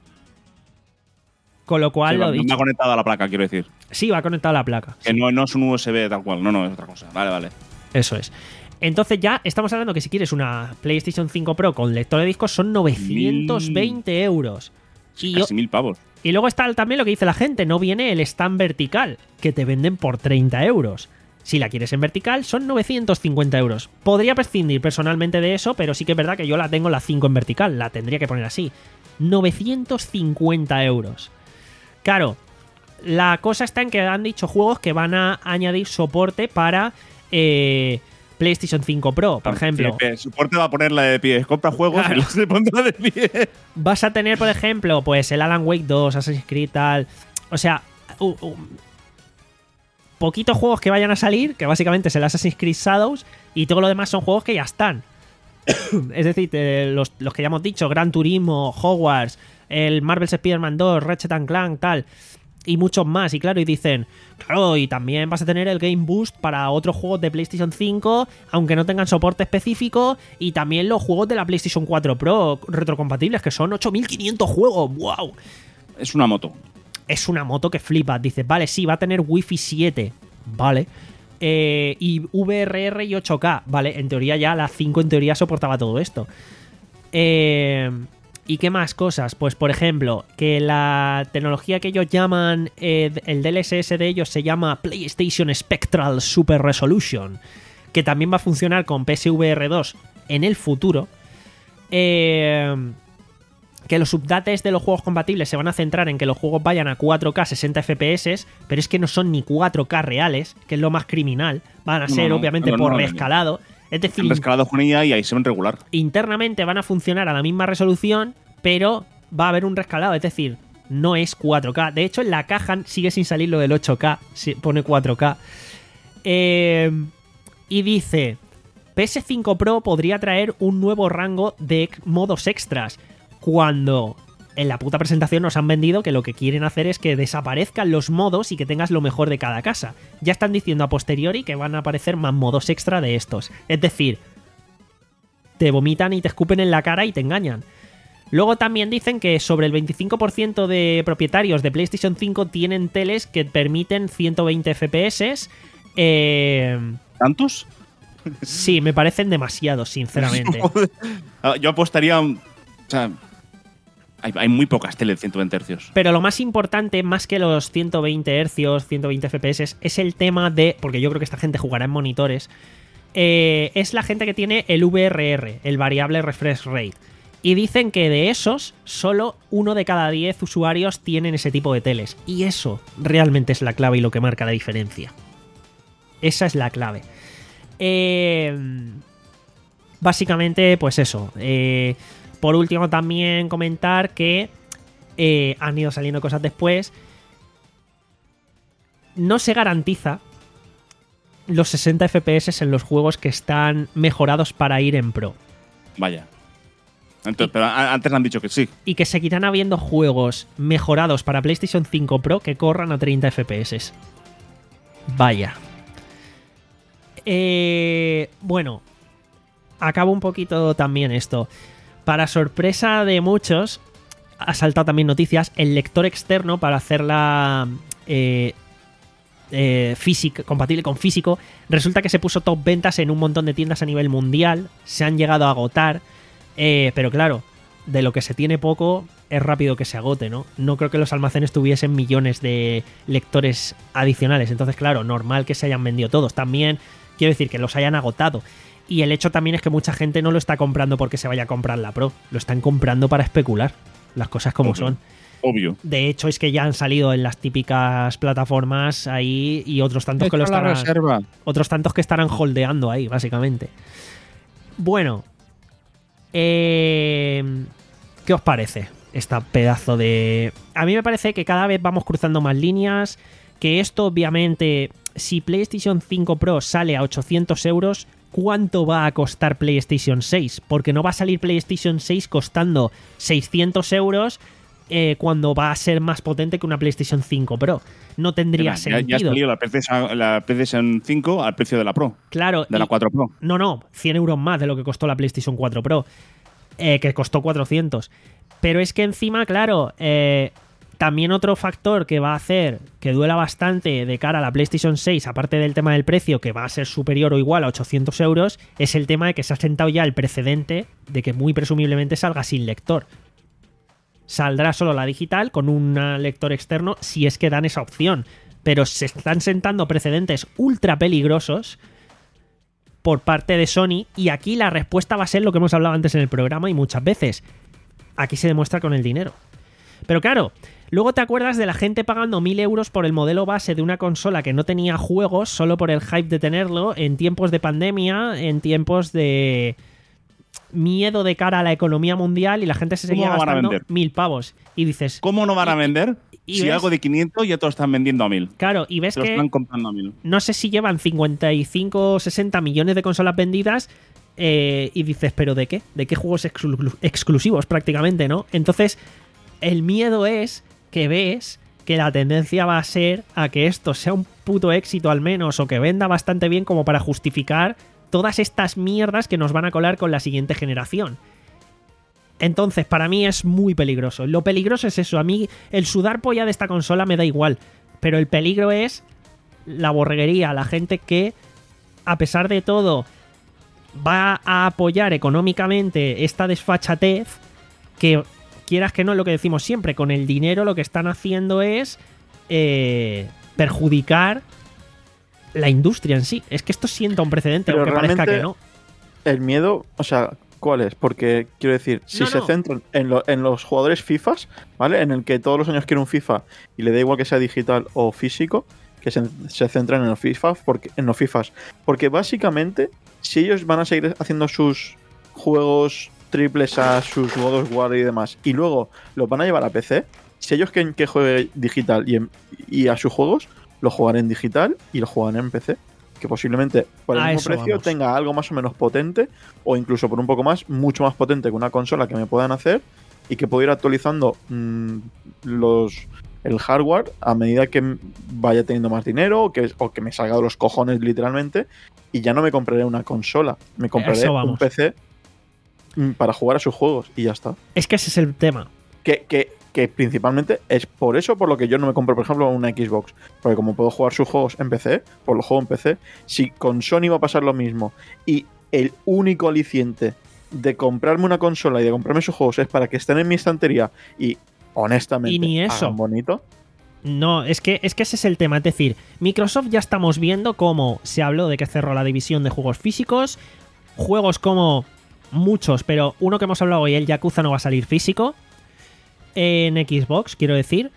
Con lo cual sí, lo va, dicho. va conectado a la placa, quiero decir. Sí, va conectado a la placa. Que sí. no, no es un U S B tal cual, no, no, es otra cosa. Vale, vale. Eso es. Entonces ya estamos hablando que si quieres una PlayStation cinco Pro con lector de discos son novecientos veinte mil... euros. Y casi yo... mil pavos. Y luego está también lo que dice la gente, no viene el stand vertical, que te venden por treinta euros. Si la quieres en vertical son novecientos cincuenta euros. Podría prescindir personalmente de eso, pero sí que es verdad que yo la tengo la cinco en vertical, la tendría que poner así. novecientos cincuenta euros. Claro, la cosa está en que han dicho juegos que van a añadir soporte para eh, PlayStation cinco Pro, por ejemplo. El soporte va a ponerla de pie. Compra juegos claro. y se pondrá de pie. Vas a tener, por ejemplo, pues el Alan Wake dos, Assassin's Creed, tal. O sea, uh, uh, poquitos juegos que vayan a salir, que básicamente es el Assassin's Creed Shadows, y todo lo demás son juegos que ya están. Es decir, eh, los, los que ya hemos dicho, Gran Turismo, Hogwarts, el Marvel's Spider-Man dos, Ratchet and Clank, tal. y muchos más. Y claro, y dicen, claro, y también vas a tener el Game Boost para otros juegos de PlayStation cinco, aunque no tengan soporte específico, y también los juegos de la PlayStation cuatro Pro retrocompatibles, que son ocho mil quinientos juegos. ¡Wow! Es una moto. Es una moto que flipas. Dices, vale, sí, va a tener Wi-Fi siete. Vale. Eh, y V R R y ocho K. Vale, en teoría ya la cinco en teoría soportaba todo esto. Eh... ¿Y qué más cosas? Pues por ejemplo, que la tecnología que ellos llaman, eh, el D L S S de ellos se llama PlayStation Spectral Super Resolution, que también va a funcionar con P S V R dos en el futuro. Eh, que los updates de los juegos compatibles se van a centrar en que los juegos vayan a cuatro K sesenta F P S, pero es que no son ni cuatro K reales, que es lo más criminal. Van a ser, no, no, obviamente, no, no, por no, reescalado. Es decir, rescalado con ella y ahí se ven regular. Internamente van a funcionar a la misma resolución, pero va a haber un rescalado, es decir, no es cuatro K. De hecho, en la caja sigue sin salir lo del ocho K, pone cuatro K. Eh, y dice, P S cinco Pro podría traer un nuevo rango de modos extras, cuando en la puta presentación nos han vendido que lo que quieren hacer es que desaparezcan los modos y que tengas lo mejor de cada casa. Ya están diciendo a posteriori que van a aparecer más modos extra de estos. Es decir, te vomitan y te escupen en la cara y te engañan. Luego también dicen que sobre el veinticinco por ciento de propietarios de PlayStation cinco tienen teles que permiten ciento veinte F P S. Eh... ¿Tantos? Sí, me parecen demasiados, sinceramente. Yo apostaría... O sea... Hay, hay muy pocas teles de ciento veinte hercios. Pero lo más importante, más que los ciento veinte hercios, ciento veinte F P S, es el tema de... Porque yo creo que esta gente jugará en monitores. Eh, es la gente que tiene el V R R, el variable refresh rate. Y dicen que de esos, solo uno de cada diez usuarios tienen ese tipo de teles. Y eso realmente es la clave y lo que marca la diferencia. Esa es la clave. Eh, básicamente, pues eso. Eh... Por último, también comentar que eh, han ido saliendo cosas después. No se garantiza los sesenta F P S en los juegos que están mejorados para ir en Pro. Vaya. Entonces, y, pero antes han dicho que sí. Y que seguirán habiendo juegos mejorados para PlayStation cinco Pro que corran a treinta F P S. Vaya. Eh, bueno, acabo un poquito también esto. Para sorpresa de muchos, ha saltado también noticias, el lector externo para hacerla eh, eh, física, compatible con físico, resulta que se puso top ventas en un montón de tiendas a nivel mundial, se han llegado a agotar, eh, pero claro, de lo que se tiene poco, es rápido que se agote, ¿no? No creo que los almacenes tuviesen millones de lectores adicionales, entonces claro, normal que se hayan vendido todos, también quiero decir que los hayan agotado. Y el hecho también es que mucha gente no lo está comprando porque se vaya a comprar la Pro. Lo están comprando para especular. Las cosas como Obvio. son. Obvio. De hecho, es que ya han salido en las típicas plataformas ahí y otros tantos que lo Hecho la estarán. reserva. Otros tantos que estarán holdeando ahí, básicamente. Bueno. Eh, ¿Qué os parece esta pedazo de...? A mí me parece que cada vez vamos cruzando más líneas. Que esto, obviamente, si PlayStation cinco Pro sale a ochocientos euros... ¿Cuánto va a costar PlayStation seis? Porque no va a salir PlayStation seis costando seiscientos euros eh, cuando va a ser más potente que una PlayStation cinco Pro. No tendría ya, sentido. Ya ha salido la PlayStation, la PlayStation cinco al precio de la Pro. Claro. De la cuatro Pro. No, no, cien euros más de lo que costó la PlayStation cuatro Pro. Eh, que costó cuatrocientos. Pero es que encima, claro... Eh, También otro factor que va a hacer que duela bastante de cara a la PlayStation seis, aparte del tema del precio, que va a ser superior o igual a ochocientos euros, es el tema de que se ha sentado ya el precedente de que muy presumiblemente salga sin lector. Saldrá solo la digital con un lector externo si es que dan esa opción. Pero se están sentando precedentes ultra peligrosos por parte de Sony y aquí la respuesta va a ser lo que hemos hablado antes en el programa y muchas veces. Aquí se demuestra con el dinero. Pero claro, luego te acuerdas de la gente pagando mil euros por el modelo base de una consola que no tenía juegos solo por el hype de tenerlo en tiempos de pandemia, en tiempos de miedo de cara a la economía mundial y la gente se seguía ¿Cómo no van a gastando vender? mil pavos. Y dices... ¿Cómo no van a vender? y Si ves- algo de quinientos ya todos están vendiendo a mil. Claro, y ves Se lo que están comprando a mil. no sé si llevan cincuenta y cinco o sesenta millones de consolas vendidas eh, y dices, ¿pero de qué? ¿De qué juegos exclu- exclusivos prácticamente, no? Entonces, el miedo es que ves que la tendencia va a ser a que esto sea un puto éxito al menos, o que venda bastante bien como para justificar todas estas mierdas que nos van a colar con la siguiente generación. Entonces, para mí es muy peligroso. Lo peligroso es eso. A mí el sudar polla de esta consola me da igual. Pero el peligro es la borreguería, la gente que, a pesar de todo, va a apoyar económicamente esta desfachatez, que, quieras que no, es lo que decimos siempre, con el dinero lo que están haciendo es eh, perjudicar la industria en sí. Es que esto sienta un precedente, Pero aunque parezca que no. El miedo, o sea, ¿cuál es? Porque, quiero decir, si No, se no. centran en, lo- en los jugadores FIFAs, ¿vale? En el que todos los años quiere un FIFA y le da igual que sea digital o físico, que se, se centran en los FIFA, porque, en los FIFAs. Porque básicamente, si ellos van a seguir haciendo sus juegos triples A, sus God of War y demás, y luego los van a llevar a P C, si ellos quieren que juegue digital y, en- y a sus juegos, lo juegan en digital y lo juegan en P C. Que posiblemente por el A mismo eso precio vamos. tenga algo más o menos potente, o incluso por un poco más, mucho más potente que una consola que me puedan hacer, y que puedo ir actualizando mm, los el hardware a medida que m- vaya teniendo más dinero, o que, o que me salga de los cojones literalmente, y ya no me compraré una consola, me compraré Eso un vamos. P C mm, para jugar a sus juegos y ya está. Es que ese es el tema. Que, que, que principalmente es por eso por lo que yo no me compro, por ejemplo, una Xbox. Porque como puedo jugar sus juegos en P C, pues los juego en P C. Si con Sony va a pasar lo mismo, y el único aliciente de comprarme una consola y de comprarme sus juegos es para que estén en mi estantería y, honestamente, Y ni eso. hagan bonito. No, es que, es que ese es el tema. Es decir, Microsoft ya estamos viendo cómo se habló de que cerró la división de juegos físicos. Juegos como muchos, pero uno que hemos hablado hoy, el Yakuza, no va a salir físico en Xbox, quiero decir.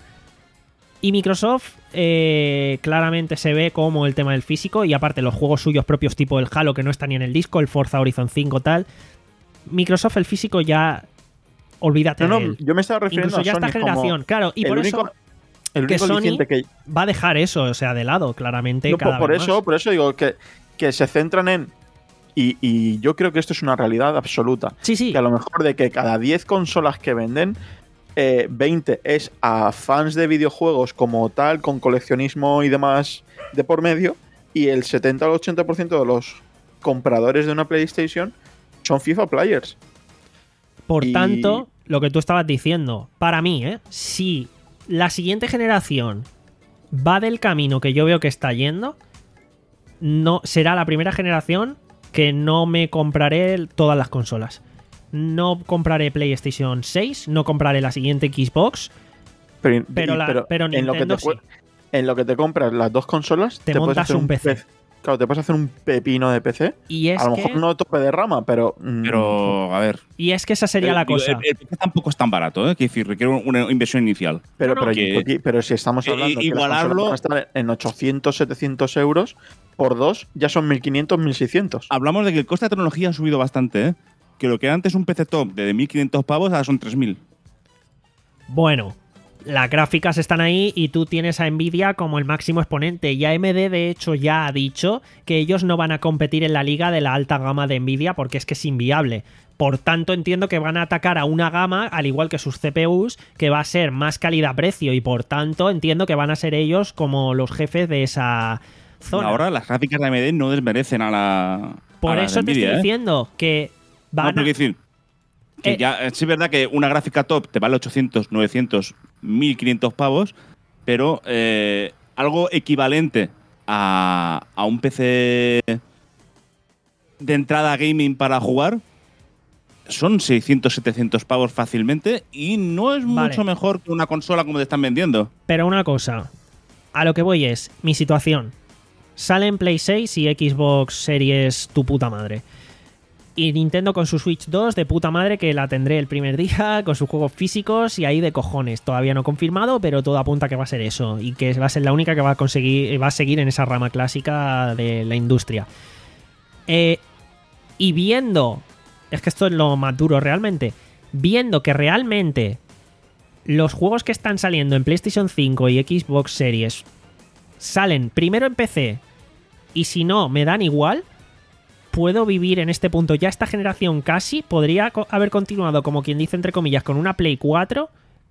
Y Microsoft eh, claramente se ve como el tema del físico, y aparte los juegos suyos propios tipo el Halo, que no está ni en el disco, el Forza Horizon cinco, tal. Microsoft el físico ya... Olvídate No, de no, él. yo me estaba refiriendo Incluso ya a Sony esta generación, como claro, y el por único, eso el que único Sony aliciente que, va a dejar eso, o sea, de lado, claramente. No, cada por, por vez eso, más. por eso digo que, que se centran en. Y, y yo creo que esto es una realidad absoluta. Sí, sí. Que a lo mejor de que cada diez consolas que venden, eh, veinte es a fans de videojuegos como tal, con coleccionismo y demás de por medio, y el setenta al ochenta por ciento de los compradores de una PlayStation son FIFA players. Por Y- tanto, lo que tú estabas diciendo, para mí, ¿eh? Si la siguiente generación va del camino que yo veo que está yendo, no será la primera generación que no me compraré todas las consolas. No compraré PlayStation seis, no compraré la siguiente Xbox, Pero, pero, y- la, pero, en, lo que Nintendo te, sí. cu- en lo que te compras las dos consolas, Te puedes montas hacer un P C. pe- Claro, te puedes hacer un pepino de P C. Y es a lo que- mejor no tope de rama, pero. mm, Pero, a ver. Y es que esa sería Eh, la digo, cosa. El, el P C tampoco es tan barato, ¿eh? Quiero decir, requiere una inversión inicial. Pero, No, no. pero, Que- Yuki, pero si estamos eh, hablando que las igualarlo- consolas van a estar en ochocientos, setecientos euros, por dos ya son mil quinientos, mil seiscientos. Hablamos de que el coste de tecnología ha subido bastante, ¿eh? Que lo que era antes un P C top de mil quinientos pavos, ahora son tres mil. Bueno, las gráficas están ahí y tú tienes a Nvidia como el máximo exponente. Y A M D, de hecho, ya ha dicho que ellos no van a competir en la liga de la alta gama de Nvidia porque es que es inviable. Por tanto, entiendo que van a atacar a una gama, al igual que sus C P Us, que va a ser más calidad-precio. Y por tanto, entiendo que van a ser ellos como los jefes de esa zona. Ahora las gráficas de A M D no desmerecen a la. por a las eso de te Nvidia, estoy ¿eh? diciendo que No, van pero a... quiero decir. Que Eh. ya, sí es verdad que una gráfica top te vale ochocientos, novecientos, mil quinientos pavos, pero eh, algo equivalente a, a un P C de entrada gaming para jugar son seiscientos, setecientos pavos fácilmente y no es Vale. mucho mejor que una consola como te están vendiendo. Pero una cosa, a lo que voy es, mi situación. Salen Play seis y Xbox Series tu puta madre. Y Nintendo con su Switch dos de puta madre, que la tendré el primer día, con sus juegos físicos y ahí de cojones. Todavía no confirmado, pero todo apunta que va a ser eso. Y que va a ser la única que va a conseguir, va a seguir en esa rama clásica de la industria. Eh, y viendo, es que esto es lo más duro realmente, viendo que realmente los juegos que están saliendo en PlayStation cinco y Xbox Series salen primero en P C y si no me dan igual, puedo vivir en este punto. Ya esta generación casi podría co- haber continuado, como quien dice entre comillas, con una Play cuatro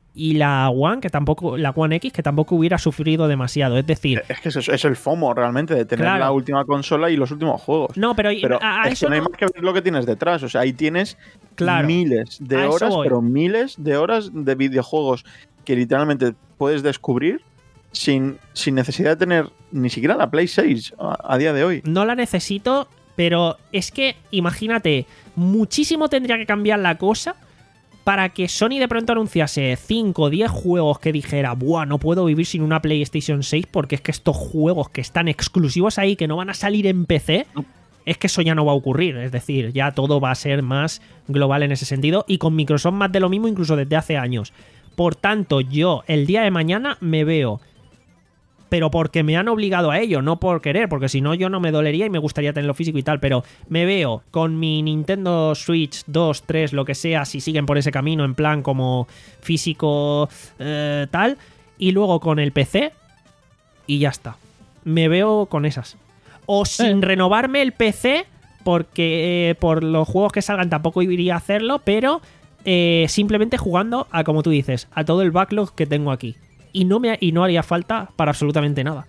y la One, que tampoco, la One X, que tampoco hubiera sufrido demasiado. Es decir, es que es, es el FOMO realmente de tener claro. la última consola y los últimos juegos. No, pero, pero a, a es eso que no hay no... más que ver lo que tienes detrás. O sea, ahí tienes claro. miles de A eso horas, voy. pero miles de horas de videojuegos que literalmente puedes descubrir sin, sin necesidad de tener ni siquiera la Play seis a, a día de hoy. No la necesito, pero es que, imagínate, muchísimo tendría que cambiar la cosa para que Sony de pronto anunciase cinco o diez juegos que dijera, buah, no puedo vivir sin una PlayStation seis porque es que estos juegos que están exclusivos ahí, que no van a salir en P C, es que eso ya no va a ocurrir. Es decir, ya todo va a ser más global en ese sentido y con Microsoft más de lo mismo incluso desde hace años. Por tanto, yo el día de mañana me veo, pero porque me han obligado a ello, no por querer, porque si no yo no me dolería y me gustaría tenerlo físico y tal, pero me veo con mi Nintendo Switch dos, tres, lo que sea, si siguen por ese camino en plan como físico eh, tal, y luego con el P C y ya está. Me veo con esas. O sin eh. renovarme el P C, porque eh, por los juegos que salgan tampoco iría a hacerlo, pero eh, simplemente jugando a, como tú dices, a todo el backlog que tengo aquí. Y no, me, y no haría falta para absolutamente nada.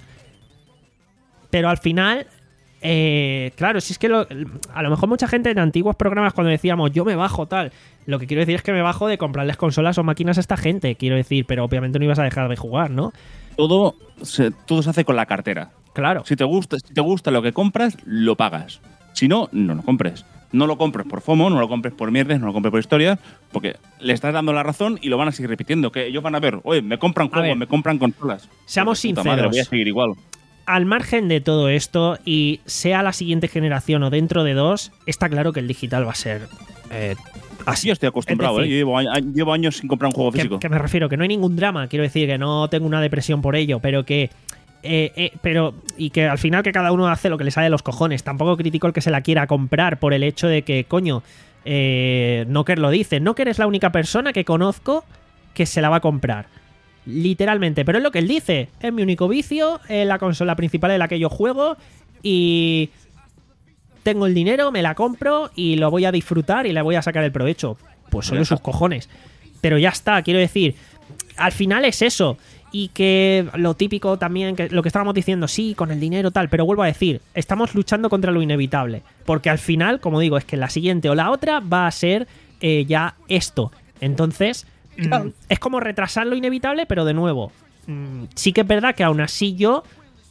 Pero al final, eh, claro, si es que lo, a lo mejor mucha gente en antiguos programas cuando decíamos yo me bajo tal, lo que quiero decir es que me bajo de comprarles consolas o máquinas a esta gente, quiero decir, pero obviamente no ibas a dejar de jugar, ¿no? Todo se, todo se hace con la cartera. Claro. Si te gusta, si te gusta lo que compras, lo pagas. Si no, no lo compres. No lo compres por FOMO, no lo compres por mierdas, no lo compres por historias, porque le estás dando la razón y lo van a seguir repitiendo. Que ellos van a ver, oye, me compran juegos, me compran consolas. Seamos sinceros. Madre, voy a seguir igual. Al margen de todo esto, y sea la siguiente generación o dentro de dos, está claro que el digital va a ser eh, así. Yo estoy acostumbrado, es decir, ¿eh? Yo llevo, llevo años sin comprar un juego que, físico. Que me refiero, que no hay ningún drama, quiero decir, que no tengo una depresión por ello, pero que... Eh, eh, pero y que al final que cada uno hace lo que le sale de los cojones. Tampoco critico el que se la quiera comprar por el hecho de que, coño, eh, Knocker lo dice, Knocker es la única persona que conozco que se la va a comprar, literalmente, pero es lo que él dice, es mi único vicio, es la consola principal de la que yo juego y tengo el dinero, me la compro y lo voy a disfrutar y le voy a sacar el provecho. Pues son sus cojones, pero ya está, quiero decir, al final es eso. Y que lo típico también, que lo que estábamos diciendo, sí, con el dinero tal, pero vuelvo a decir, estamos luchando contra lo inevitable, porque al final, como digo, es que la siguiente o la otra va a ser eh, ya esto. Entonces, claro. mmm, es como retrasar lo inevitable, pero de nuevo, mmm, sí que es verdad que aún así yo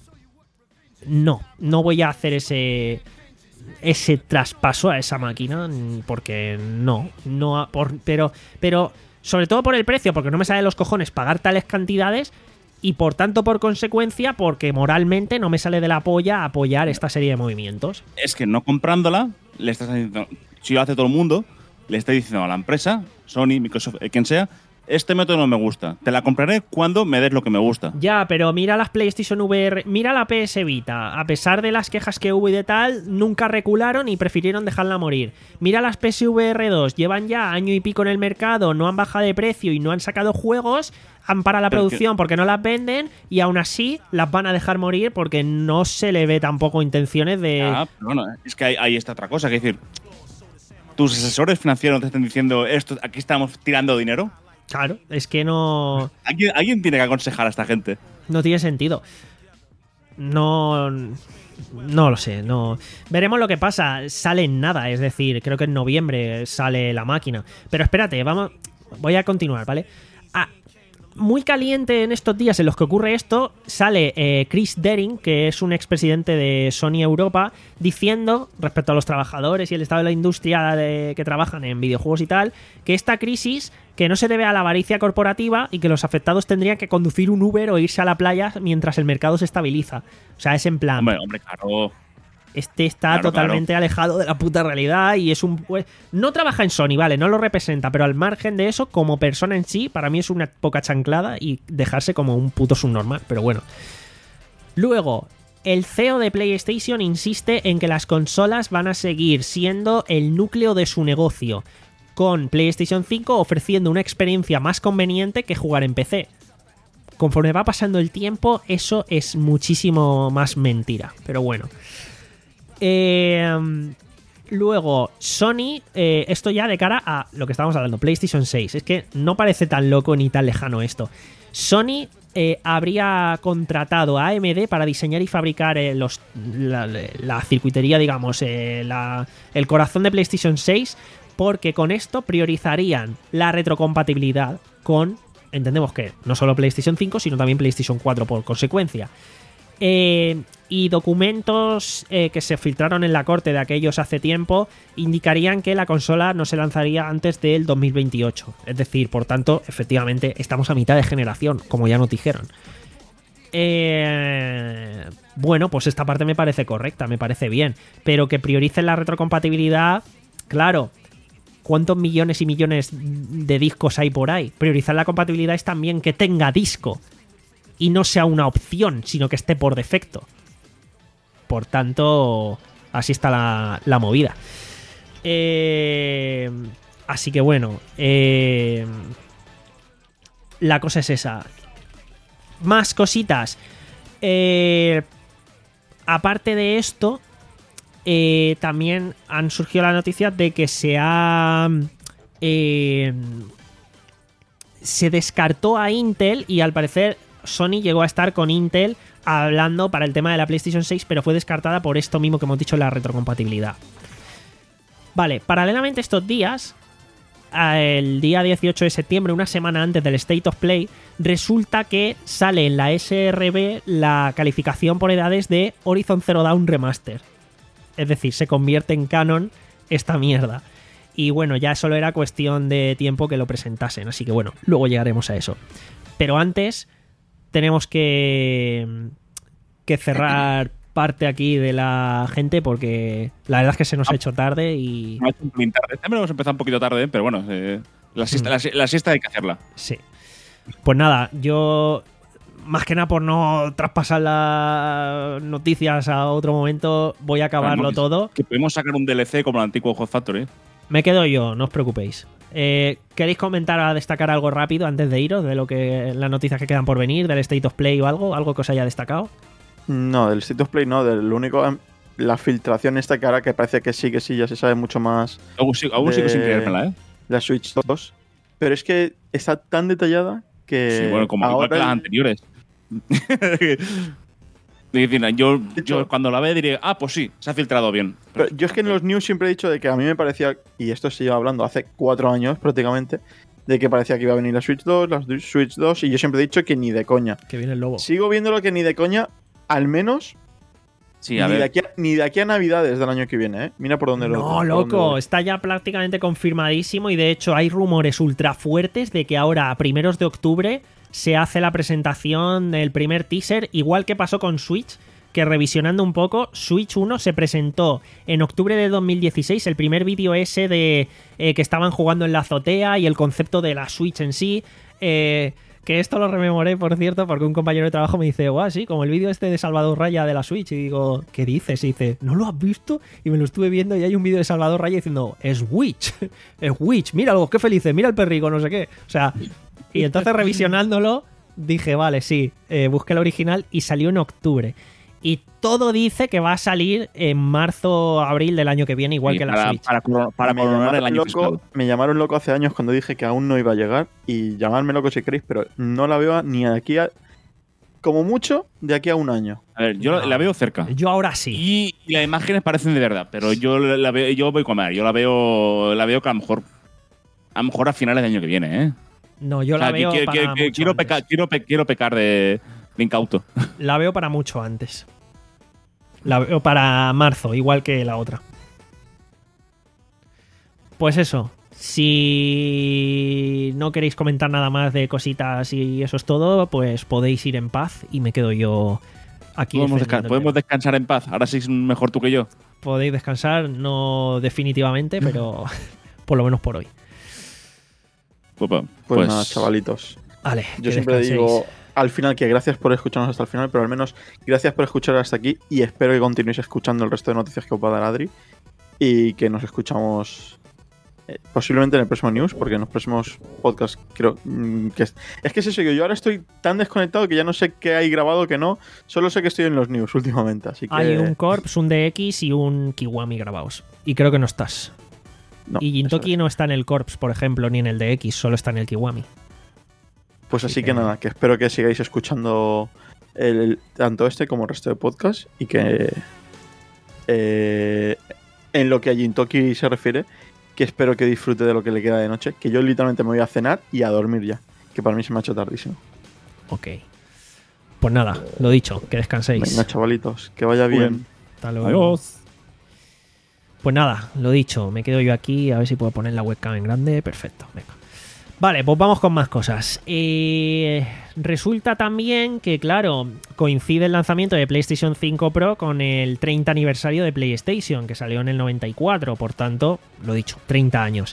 no, no voy a hacer ese ese traspaso a esa máquina, porque no, no, por, pero, pero sobre todo por el precio, porque no me sale de los cojones pagar tales cantidades y por tanto, por consecuencia, porque moralmente no me sale de la polla apoyar esta serie de movimientos. Es que no comprándola, le estás diciendo, si lo hace todo el mundo, le está diciendo a la empresa, Sony, Microsoft, quien sea, este método no me gusta. Te la compraré cuando me des lo que me gusta. Ya, pero mira las PlayStation V R, mira la P S Vita. A pesar de las quejas que hubo y de tal, nunca recularon y prefirieron dejarla morir. Mira las P S V R dos, llevan ya año y pico en el mercado, no han bajado de precio y no han sacado juegos, han parado la pero producción que... porque no las venden y aún así las van a dejar morir porque no se le ve tampoco intenciones de... Ah, pero bueno, es que ahí, ahí está otra cosa, que decir, tus asesores financieros te están diciendo, esto, aquí estamos tirando dinero. Claro, es que no... ¿Alguien, alguien tiene que aconsejar a esta gente. No tiene sentido. No... No lo sé, no... Veremos lo que pasa. Sale en nada, es decir, creo que en noviembre sale la máquina. Pero espérate, vamos... Voy a continuar, ¿vale? Ah, muy caliente en estos días en los que ocurre esto, sale eh, Chris Dering, que es un expresidente de Sony Europa, diciendo, respecto a los trabajadores y el estado de la industria de, que trabajan en videojuegos y tal, que esta crisis... que no se debe a la avaricia corporativa y que los afectados tendrían que conducir un Uber o irse a la playa mientras el mercado se estabiliza. O sea, es en plan... Hombre, hombre, claro. Este está claro, totalmente claro. alejado de la puta realidad y es un... Pues, no trabaja en Sony, vale, no lo representa, pero al margen de eso, como persona en sí, para mí es una poca chanclada y dejarse como un puto subnormal, pero bueno. Luego... El C E O de PlayStation insiste en que las consolas van a seguir siendo el núcleo de su negocio, con PlayStation cinco ofreciendo una experiencia más conveniente que jugar en P C. Conforme va pasando el tiempo, eso es muchísimo más mentira, pero bueno. Eh, Luego, Sony, eh, esto ya de cara a lo que estábamos hablando, PlayStation seis. Es que no parece tan loco ni tan lejano esto. Sony eh, habría contratado a A M D para diseñar y fabricar eh, los, la, la circuitería, digamos, eh, la, el corazón de PlayStation seis, porque con esto priorizarían la retrocompatibilidad con, entendemos que no solo PlayStation cinco, sino también PlayStation cuatro por consecuencia. Eh, y documentos eh, que se filtraron en la corte de aquellos hace tiempo indicarían que la consola no se lanzaría antes del dos mil veintiocho. Es decir, por tanto, efectivamente, estamos a mitad de generación, como ya nos dijeron. Eh, bueno, pues esta parte me parece correcta, me parece bien. Pero que prioricen la retrocompatibilidad, claro. ¿Cuántos millones y millones de discos hay por ahí? Priorizar la compatibilidad es también que tenga disco. Y no sea una opción, sino que esté por defecto. Por tanto, así está la, la movida. Eh, así que bueno, eh, la cosa es esa. Más cositas. Eh, aparte de esto, eh, también han surgido la noticia de que se ha... Eh, se descartó a Intel y al parecer Sony llegó a estar con Intel hablando para el tema de la PlayStation seis, pero fue descartada por esto mismo que hemos dicho, la retrocompatibilidad. Vale, paralelamente estos días, el día dieciocho de septiembre, una semana antes del State of Play, resulta que sale en la S R B la calificación por edades de Horizon Zero Dawn Remaster. Es decir, se convierte en canon esta mierda. Y bueno, ya solo era cuestión de tiempo que lo presentasen, así que bueno, luego llegaremos a eso. Pero antes tenemos que, que cerrar parte aquí de la gente porque la verdad es que se nos ha hecho tarde y... También hemos empezado un poquito tarde, pero bueno, eh, la, siesta, la, la siesta hay que hacerla. Sí. Pues nada, yo más que nada por no traspasar las noticias a otro momento, voy a acabarlo Vamos, todo. Que podemos sacar un D L C como el antiguo Hot Factory. Me quedo yo, no os preocupéis. Eh, ¿Queréis comentar a destacar algo rápido antes de iros de lo que las noticias que quedan por venir, del State of Play o algo? ¿Algo que os haya destacado? No, del State of Play no, del único... La filtración esta que ahora que parece que sí, que sí, ya se sabe mucho más... Aún sigo, aún sigo sin creérmela, ¿eh? La Switch dos. Pero es que está tan detallada que... Sí, bueno, como igual que las el... anteriores. Yo, yo cuando la vea diré, ah, pues sí, se ha filtrado bien. Pero yo es que en los news siempre he dicho de que a mí me parecía, y esto se lleva hablando hace cuatro años prácticamente, de que parecía que iba a venir la Switch dos, la Switch dos, y yo siempre he dicho que ni de coña. Que viene el lobo. Sigo viéndolo que ni de coña, al menos sí, a ni, ver. de aquí a, ni de aquí a Navidades del año que viene, ¿eh? Mira por dónde lo... No, loco, está ya prácticamente confirmadísimo y de hecho hay rumores ultra fuertes de que ahora a primeros de octubre se hace la presentación del primer teaser, igual que pasó con Switch, que revisionando un poco, Switch uno se presentó en octubre de dos mil dieciséis, el primer vídeo ese de eh, que estaban jugando en la azotea y el concepto de la Switch en sí, eh, que esto lo rememoré, por cierto, porque un compañero de trabajo me dice, guau, sí, como el vídeo este de Salvador Raya de la Switch, y digo, ¿qué dices? Y dice, ¿no lo has visto? Y me lo estuve viendo y hay un vídeo de Salvador Raya diciendo, es Witch, es Witch, míralo, qué felices, mira el perrico, no sé qué, o sea... Y entonces revisionándolo dije, vale, sí, eh, busqué el original y salió en octubre. Y todo dice que va a salir en marzo o abril del año que viene, igual sí, que la para, Switch. Para, para, para me, coronar el año loco, fiscal. Me llamaron loco hace años cuando dije que aún no iba a llegar. Y llamadme loco si queréis, pero no la veo ni de aquí a... Como mucho, de aquí a un año. A ver, yo no. la veo cerca. Yo ahora sí. Y, y las imágenes parecen de verdad, pero yo la veo, yo voy a comer. Yo la veo, la veo que a lo mejor, a lo mejor a finales del año que viene, ¿eh? No, yo o sea, la veo que, para que, mucho que, quiero, pecar, quiero, pe, quiero pecar de, de incauto. La veo para mucho antes. La veo para marzo, igual que la otra. Pues eso. Si no queréis comentar nada más de cositas y eso es todo, pues podéis ir en paz y me quedo yo aquí. Podemos, desca podemos descansar en paz. Ahora sí mejor tú que yo. Podéis descansar, no definitivamente, pero por lo menos por hoy. Pues, pues, pues nada, chavalitos. Vale, yo siempre descanséis. digo al final que gracias por escucharnos hasta el final, pero al menos gracias por escuchar hasta aquí y espero que continuéis escuchando el resto de noticias que os va a dar Adri y que nos escuchamos eh, posiblemente en el próximo news, porque en los próximos podcasts creo mm, que es, es que es eso, yo, yo ahora estoy tan desconectado que ya no sé qué hay grabado, que no, solo sé que estoy en los news últimamente, así que... Hay un Corps, un D X y un Kiwami grabados. Y creo que no estás. No, y Gintoki eso es. no está en el Corps, por ejemplo, ni en el D X, solo está en el Kiwami. Pues así Así que... que- nada, que espero que sigáis escuchando el, el- tanto este como el resto de podcasts y que eh, en lo que a Gintoki se refiere, que espero que disfrute de lo que le queda de noche, que yo literalmente me voy a cenar y a dormir ya, que para mí se me ha hecho tardísimo. Ok. Pues nada, lo dicho, que descanséis. Venga, chavalitos, que vaya bien. Hasta luego. Adiós. Pues nada, lo dicho, me quedo yo aquí, a ver si puedo poner la webcam en grande. Perfecto, venga. Vale, pues vamos con más cosas. Eh, resulta también que, claro, coincide el lanzamiento de PlayStation cinco Pro con el treinta aniversario de PlayStation, que salió en el noventa y cuatro, por tanto, lo dicho, treinta años.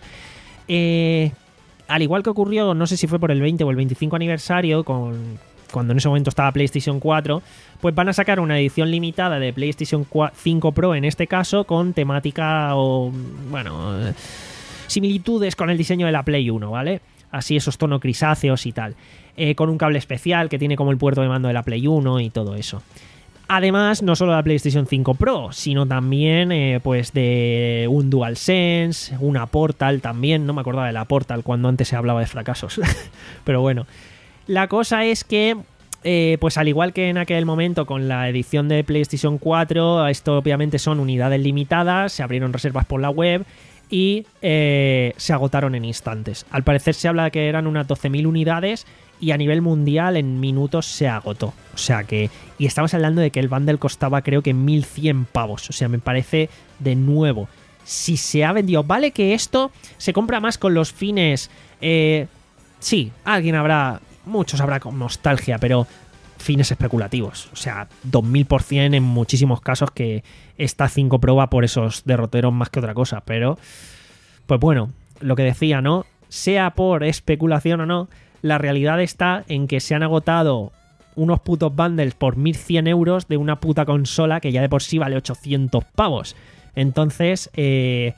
Eh, al igual que ocurrió, no sé si fue por el veinte o el veinticinco aniversario, con, cuando en ese momento estaba PlayStation cuatro, pues van a sacar una edición limitada de PlayStation cinco Pro, en este caso, con temática o, bueno, eh, similitudes con el diseño de la Play uno, ¿vale? Así esos tonos grisáceos y tal. Eh, con un cable especial que tiene como el puerto de mando de la Play uno y todo eso. Además, no solo de la PlayStation cinco Pro, sino también eh, pues de un DualSense, una Portal también. No me acordaba de la Portal cuando antes se hablaba de fracasos. Pero bueno, la cosa es que, eh, pues al igual que en aquel momento con la edición de PlayStation cuatro, esto obviamente son unidades limitadas, se abrieron reservas por la web y eh, se agotaron en instantes. Al parecer se habla de que eran unas doce mil unidades y a nivel mundial en minutos se agotó. O sea que... Y estamos hablando de que el bundle costaba creo que mil cien pavos. O sea, me parece de nuevo. Si se ha vendido... Vale que esto se compra más con los fines... Eh, sí, alguien habrá... Muchos habrá con nostalgia, pero... fines especulativos. O sea, dos mil por ciento en muchísimos casos que esta cinco Pro va por esos derroteros más que otra cosa. Pero, pues bueno, lo que decía, ¿no? Sea por especulación o no, la realidad está en que se han agotado unos putos bundles por mil cien euros de una puta consola que ya de por sí vale ochocientos pavos. Entonces, eh...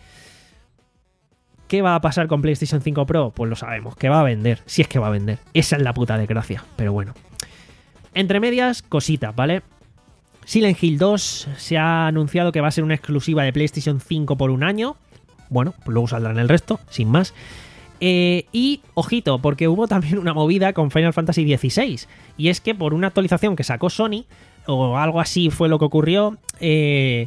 ¿qué va a pasar con PlayStation cinco Pro? Pues lo sabemos, que va a vender. Si es que va a vender. Esa es la puta desgracia. Pero bueno. Entre medias, cositas, ¿vale? Silent Hill dos se ha anunciado que va a ser una exclusiva de PlayStation cinco por un año. Bueno, pues luego saldrán el resto, sin más. Eh, y, ojito, porque hubo también una movida con Final Fantasy dieciséis. Y es que por una actualización que sacó Sony, o algo así fue lo que ocurrió, eh,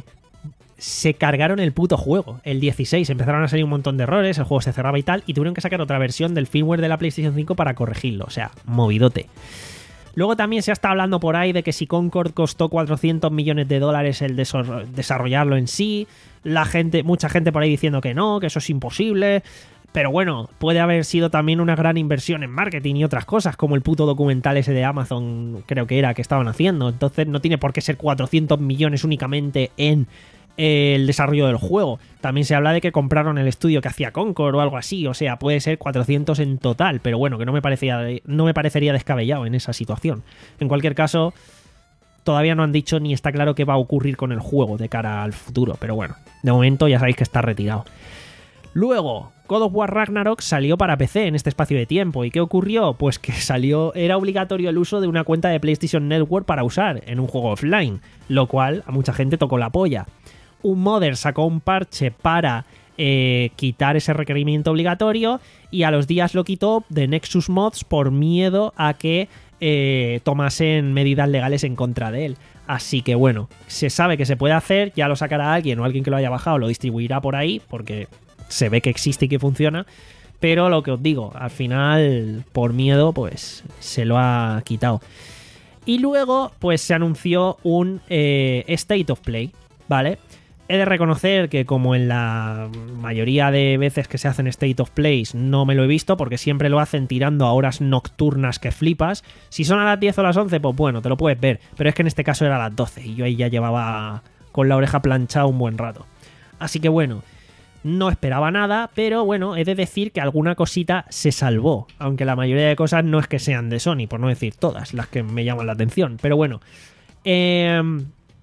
se cargaron el puto juego. El dieciséis empezaron a salir un montón de errores, el juego se cerraba y tal, y tuvieron que sacar otra versión del firmware de la PlayStation cinco para corregirlo. O sea, movidote. Luego también se está hablando por ahí de que si Concord costó cuatrocientos millones de dólares el desarrollarlo en sí, la gente, mucha gente por ahí diciendo que no, que eso es imposible, pero bueno, puede haber sido también una gran inversión en marketing y otras cosas, como el puto documental ese de Amazon, creo que era, que estaban haciendo. Entonces no tiene por qué ser cuatrocientos millones únicamente en el desarrollo del juego. También se habla de que compraron el estudio que hacía Concord o algo así, o sea, puede ser cuatrocientos en total, pero bueno, que no me parecía, no me parecería descabellado en esa situación. En cualquier caso, todavía no han dicho ni está claro qué va a ocurrir con el juego de cara al futuro, pero bueno, de momento ya sabéis que está retirado. Luego, God of War Ragnarok salió para P C en este espacio de tiempo. ¿Y qué ocurrió? Pues que salió, era obligatorio el uso de una cuenta de PlayStation Network para usar en un juego offline, lo cual a mucha gente tocó la polla. Un modder sacó un parche para eh, quitar ese requerimiento obligatorio y a los días lo quitó de Nexus Mods por miedo a que eh, tomasen medidas legales en contra de él. Así que bueno, se sabe que se puede hacer, ya lo sacará alguien o alguien que lo haya bajado, lo distribuirá por ahí porque se ve que existe y que funciona. Pero lo que os digo, al final por miedo pues se lo ha quitado. Y luego pues se anunció un eh, State of Play, ¿vale? He de reconocer que como en la mayoría de veces que se hacen State of Plays no me lo he visto porque siempre lo hacen tirando a horas nocturnas que flipas. Si son a las diez o las once, pues bueno, te lo puedes ver. Pero es que en este caso era a las doce y yo ahí ya llevaba con la oreja planchada un buen rato. Así que bueno, no esperaba nada, pero bueno, he de decir que alguna cosita se salvó. Aunque la mayoría de cosas no es que sean de Sony, por no decir todas las que me llaman la atención. Pero bueno, eh...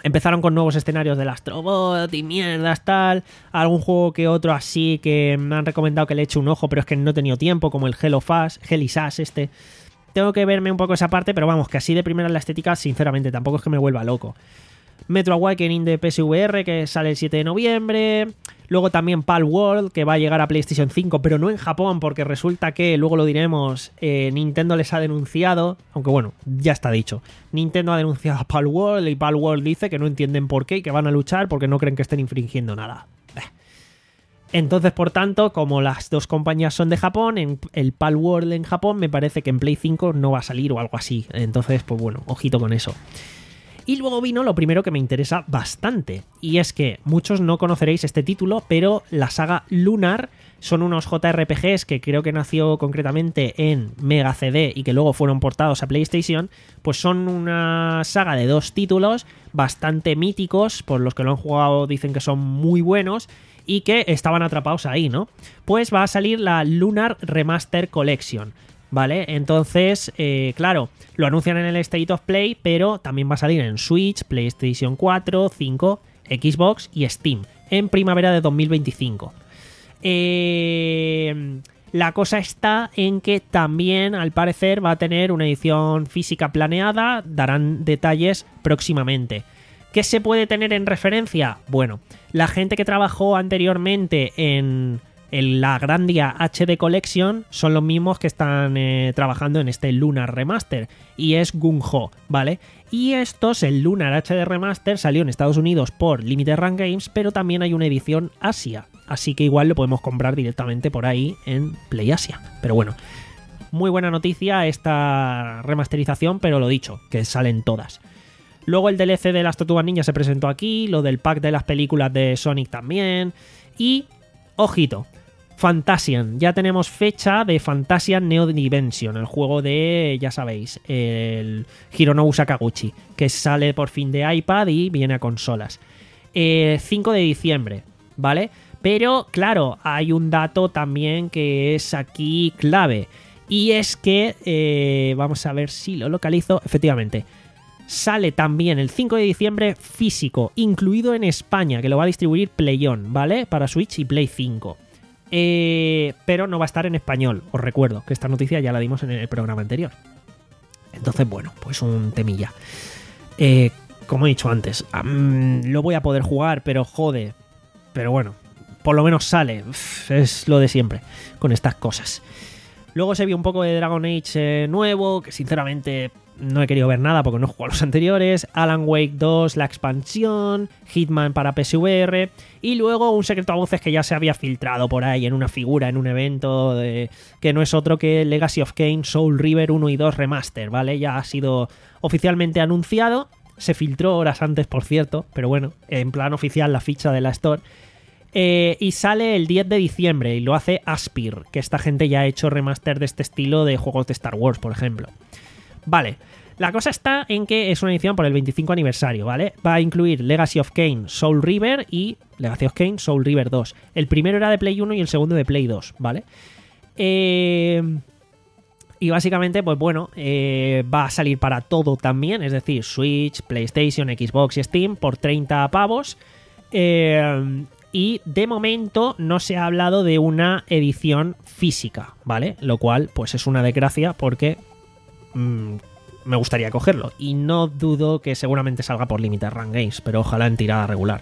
Empezaron con nuevos escenarios del Astrobot y mierdas, tal. Algún juego que otro así que me han recomendado que le eche un ojo, pero es que no he tenido tiempo, como el Hello Fast, Helisas este. Tengo que verme un poco esa parte, pero vamos, que así de primera la estética, sinceramente, tampoco es que me vuelva loco. Metro Awakening de P S V R, que sale el siete de noviembre. Luego también Pal World, que va a llegar a PlayStation cinco, pero no en Japón, porque resulta que, luego lo diremos, eh, Nintendo les ha denunciado, aunque bueno, ya está dicho. Nintendo ha denunciado a Pal World y Pal World dice que no entienden por qué y que van a luchar porque no creen que estén infringiendo nada. Entonces, por tanto, como las dos compañías son de Japón, en el Pal World en Japón me parece que en Play cinco no va a salir o algo así. Entonces, pues bueno, ojito con eso. Y luego vino lo primero que me interesa bastante, y es que muchos no conoceréis este título, pero la saga Lunar son unos J R P Gs que creo que nació concretamente en Mega C D y que luego fueron portados a PlayStation, pues son una saga de dos títulos bastante míticos, por los que lo han jugado dicen que son muy buenos y que estaban atrapados ahí, ¿no? Pues va a salir la Lunar Remaster Collection, ¿vale? Entonces, eh, claro, lo anuncian en el State of Play, pero también va a salir en Switch, PlayStation cuatro, cinco, Xbox y Steam en primavera de dos mil veinticinco. Eh, la cosa está en que también, al parecer, va a tener una edición física planeada, darán detalles próximamente. ¿Qué se puede tener en referencia? Bueno, la gente que trabajó anteriormente en... en la Grandia H D Collection son los mismos que están eh, trabajando en este Lunar Remaster, y es Gung-Ho, ¿vale? Y estos, el Lunar H D Remaster, salió en Estados Unidos por Limited Run Games, pero también hay una edición Asia, así que igual lo podemos comprar directamente por ahí en Play Asia. Pero bueno, muy buena noticia esta remasterización, pero lo dicho, que salen todas. Luego el D L C de las Tortugas Ninja se presentó aquí, lo del pack de las películas de Sonic también, y, ojito, Fantasian, ya tenemos fecha de Fantasian Neo Dimension, el juego de, ya sabéis, el Hironobu Sakaguchi, que sale por fin de iPad y viene a consolas. Eh, cinco de diciembre, ¿vale? Pero, claro, hay un dato también que es aquí clave, y es que, eh, vamos a ver si lo localizo, efectivamente, sale también el cinco de diciembre físico, incluido en España, que lo va a distribuir PlayOn, ¿vale? Para Switch y Play cinco. Eh, pero no va a estar en español. Os recuerdo que esta noticia ya la dimos en el programa anterior. Entonces, bueno, pues un temilla. Eh, como he dicho antes, um, lo voy a poder jugar, pero jode. Pero bueno, por lo menos sale. Uf, es lo de siempre con estas cosas. Luego se vio un poco de Dragon Age eh, nuevo, que sinceramente no he querido ver nada porque no he jugado a los anteriores. Alan Wake dos, la expansión, Hitman para P S V R, y luego un secreto a voces que ya se había filtrado por ahí en una figura, en un evento, de, que no es otro que Legacy of Kain Soul River uno y dos Remaster, ¿vale? Ya ha sido oficialmente anunciado, se filtró horas antes, por cierto, pero bueno, en plan oficial la ficha de la Store. Eh, y sale el diez de diciembre y lo hace Aspyr, que esta gente ya ha hecho remaster de este estilo de juegos de Star Wars, por ejemplo. Vale, la cosa está en que es una edición por el veinticinco aniversario, ¿vale? Va a incluir Legacy of Kain Soul River y Legacy of Kain Soul River dos. El primero era de Play uno y el segundo de Play dos, ¿vale? Eh... Y básicamente, pues bueno, eh, va a salir para todo también, es decir, Switch, PlayStation, Xbox y Steam por treinta pavos. Eh... Y de momento no se ha hablado de una edición física, ¿vale? Lo cual, pues es una desgracia porque mmm, me gustaría cogerlo. Y no dudo que seguramente salga por Limited Run Games, pero ojalá en tirada regular.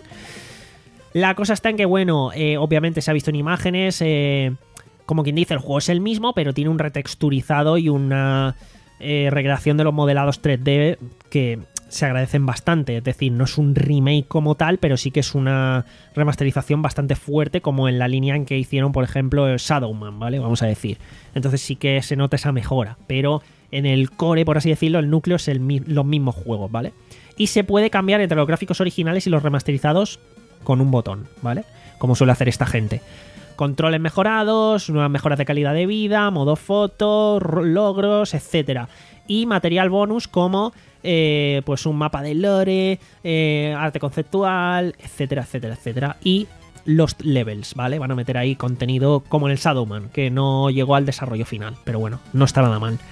La cosa está en que, bueno, eh, obviamente se ha visto en imágenes, eh, como quien dice, el juego es el mismo, pero tiene un retexturizado y una eh, recreación de los modelados tres D que se agradecen bastante, es decir, no es un remake como tal, pero sí que es una remasterización bastante fuerte, como en la línea en que hicieron, por ejemplo, Shadowman, ¿vale? Vamos a decir. Entonces sí que se nota esa mejora, pero en el core, por así decirlo, el núcleo es el, los mismos juegos, ¿vale? Y se puede cambiar entre los gráficos originales y los remasterizados con un botón, ¿vale? Como suele hacer esta gente. Controles mejorados, nuevas mejoras de calidad de vida, modo foto, logros, etcétera. Y material bonus como eh, pues un mapa de lore, eh, arte conceptual, etcétera, etcétera, etcétera. Y los levels, ¿vale? Van a meter ahí contenido como en el Shadowman, que no llegó al desarrollo final, pero bueno, no está nada mal.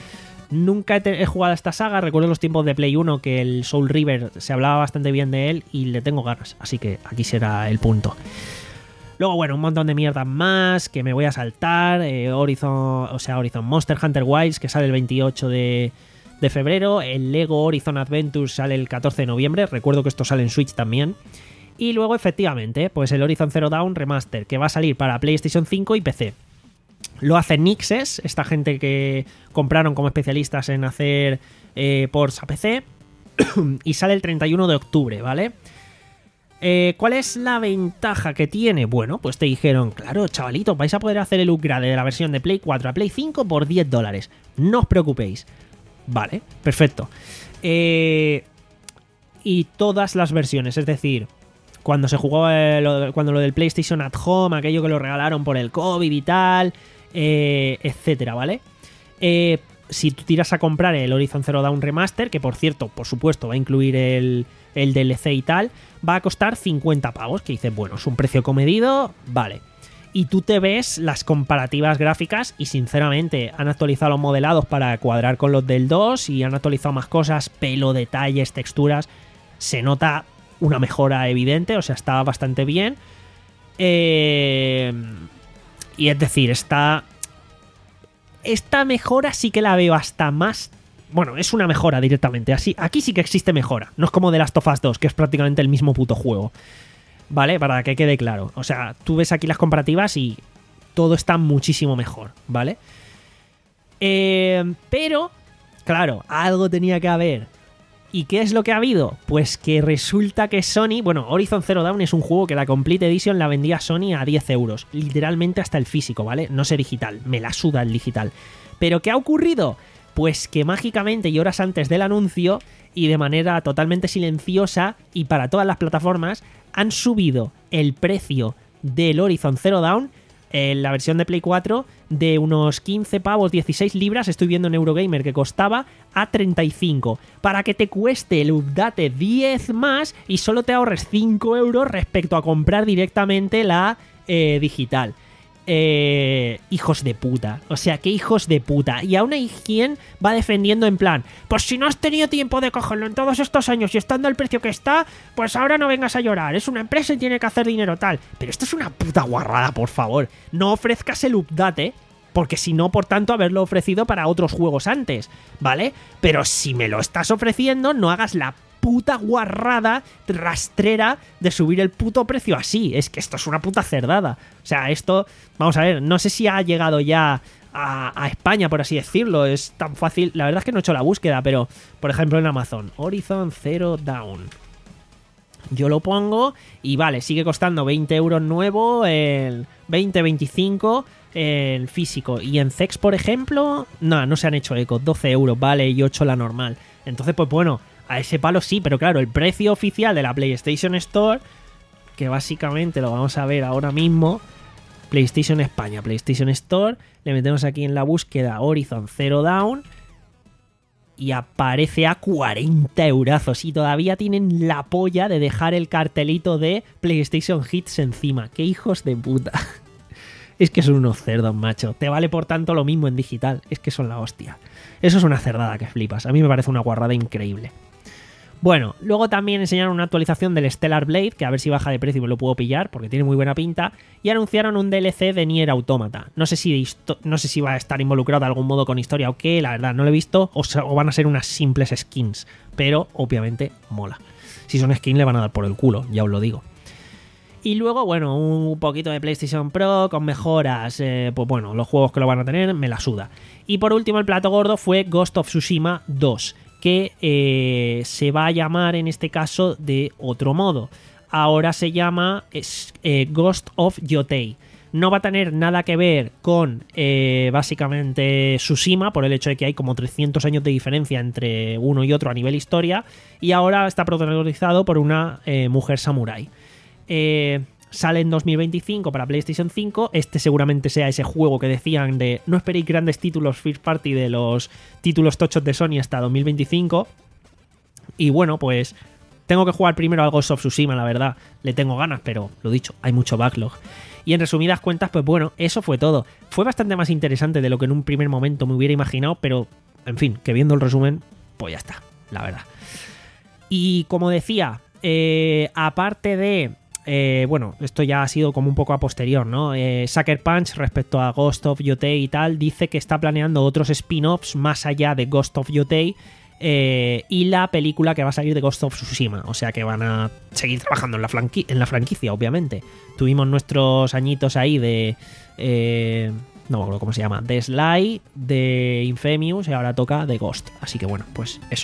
Nunca he, te- he jugado a esta saga, recuerdo los tiempos de Play uno que el Soul River se hablaba bastante bien de él y le tengo ganas, así que aquí será el punto. Luego, bueno, un montón de mierdas más que me voy a saltar, eh, Horizon, o sea, Horizon Monster Hunter Wilds, que sale el veintiocho de, de febrero, el Lego Horizon Adventures sale el catorce de noviembre, recuerdo que esto sale en Switch también, y luego, efectivamente, pues el Horizon Zero Dawn Remaster, que va a salir para PlayStation cinco y P C. Lo hace Nixes, esta gente que compraron como especialistas en hacer eh, ports a P C. Y sale el treinta y uno de octubre, ¿vale? Eh, ¿Cuál es la ventaja que tiene? Bueno, pues te dijeron, claro, chavalitos, vais a poder hacer el upgrade de la versión de Play cuatro a Play cinco por diez dólares. No os preocupéis. Vale, perfecto. Eh, y todas las versiones, es decir, cuando se jugó eh, lo, cuando lo del PlayStation at Home, aquello que lo regalaron por el COVID y tal, eh, etcétera, ¿vale? Eh, si tú tiras a comprar el Horizon Zero Dawn Remaster, que por cierto, por supuesto, va a incluir el, el D L C y tal, va a costar cincuenta pavos, que dices, bueno, es un precio comedido, vale. Y tú te ves las comparativas gráficas y sinceramente han actualizado los modelados para cuadrar con los del dos y han actualizado más cosas, pelo, detalles, texturas, se nota una mejora evidente, o sea, está bastante bien. Eh, y es decir, está... Esta mejora sí que la veo hasta más... Bueno, es una mejora directamente. Así, aquí sí que existe mejora. No es como The Last of Us dos, que es prácticamente el mismo puto juego. ¿Vale? Para que quede claro. O sea, tú ves aquí las comparativas y todo está muchísimo mejor, ¿vale? Eh, pero, claro, algo tenía que haber. ¿Y qué es lo que ha habido? Pues que resulta que Sony... Bueno, Horizon Zero Dawn es un juego que la Complete Edition la vendía Sony a diez euros. Literalmente hasta el físico, ¿vale? No sé digital. Me la suda el digital. ¿Pero qué ha ocurrido? Pues que mágicamente y horas antes del anuncio y de manera totalmente silenciosa y para todas las plataformas han subido el precio del Horizon Zero Dawn en la versión de Play cuatro de unos quince pavos, dieciséis libras, estoy viendo en Eurogamer que costaba, a treinta y cinco, para que te cueste el update diez más y solo te ahorres cinco euros respecto a comprar directamente la eh, digital. Eh, hijos de puta, o sea, qué hijos de puta. Y aún hay quien va defendiendo en plan, pues si no has tenido tiempo de cogerlo en todos estos años y estando al precio que está, pues ahora no vengas a llorar, es una empresa y tiene que hacer dinero tal. Pero esto es una puta guarrada, por favor. No ofrezcas el update, porque si no, por tanto, haberlo ofrecido para otros juegos antes, ¿vale? Pero si me lo estás ofreciendo, no hagas la puta guarrada rastrera de subir el puto precio así. Es que esto es una puta cerdada. O sea, esto, vamos a ver, no sé si ha llegado ya a, a España, por así decirlo. Es tan fácil. La verdad es que no he hecho la búsqueda, pero, por ejemplo, en Amazon, Horizon Zero Dawn. Yo lo pongo y vale, sigue costando veinte euros nuevo, el veinte, veinticinco en físico. Y en Zex, por ejemplo, no, no se han hecho eco, doce euros, vale, y ocho la normal. Entonces, pues bueno, a ese palo sí, pero claro, el precio oficial de la PlayStation Store, que básicamente lo vamos a ver ahora mismo, PlayStation España, PlayStation Store, le metemos aquí en la búsqueda Horizon Zero Dawn y aparece a cuarenta eurazos y todavía tienen la polla de dejar el cartelito de PlayStation Hits encima. ¡Qué hijos de puta! Es que son unos cerdos, macho. Te vale por tanto lo mismo en digital. Es que son la hostia. Eso es una cerdada que flipas. A mí me parece una guarrada increíble. Bueno, luego también enseñaron una actualización del Stellar Blade, que a ver si baja de precio y me lo puedo pillar, porque tiene muy buena pinta, y anunciaron un D L C de Nier Automata. No sé si, no sé si va a estar involucrado de algún modo con historia o qué, la verdad, no lo he visto, o, sea, o van a ser unas simples skins, pero obviamente mola. Si son skins le van a dar por el culo, ya os lo digo. Y luego, bueno, un poquito de PlayStation Pro con mejoras, eh, pues bueno, los juegos que lo van a tener, me la suda. Y por último, el plato gordo fue Ghost of Tsushima dos, que eh, se va a llamar en este caso de otro modo. Ahora se llama eh, Ghost of Yotei. No va a tener nada que ver con eh, básicamente Tsushima, por el hecho de que hay como trescientos años de diferencia entre uno y otro a nivel historia, y ahora está protagonizado por una eh, mujer samurái. Eh, sale en dos mil veinticinco para PlayStation cinco. Este seguramente sea ese juego que decían de no esperéis grandes títulos first party de los títulos tochos de Sony hasta dos mil veinticinco. Y bueno, pues tengo que jugar primero al Ghost of Tsushima, la verdad. Le tengo ganas, pero lo dicho, hay mucho backlog. Y en resumidas cuentas, pues bueno, eso fue todo. Fue bastante más interesante de lo que en un primer momento me hubiera imaginado, pero en fin, que viendo el resumen, pues ya está, la verdad. Y como decía, eh, aparte de... Eh, bueno, esto ya ha sido como un poco a posterior, ¿no? Eh, Sucker Punch, respecto a Ghost of Yotei y tal, dice que está planeando otros spin-offs más allá de Ghost of Yotei eh, y la película que va a salir de Ghost of Tsushima. O sea que van a seguir trabajando en la, franqui- en la franquicia, obviamente. Tuvimos nuestros añitos ahí de... Eh, no me acuerdo cómo se llama. De Sly, de Infamous y ahora toca de Ghost. Así que bueno, pues eso.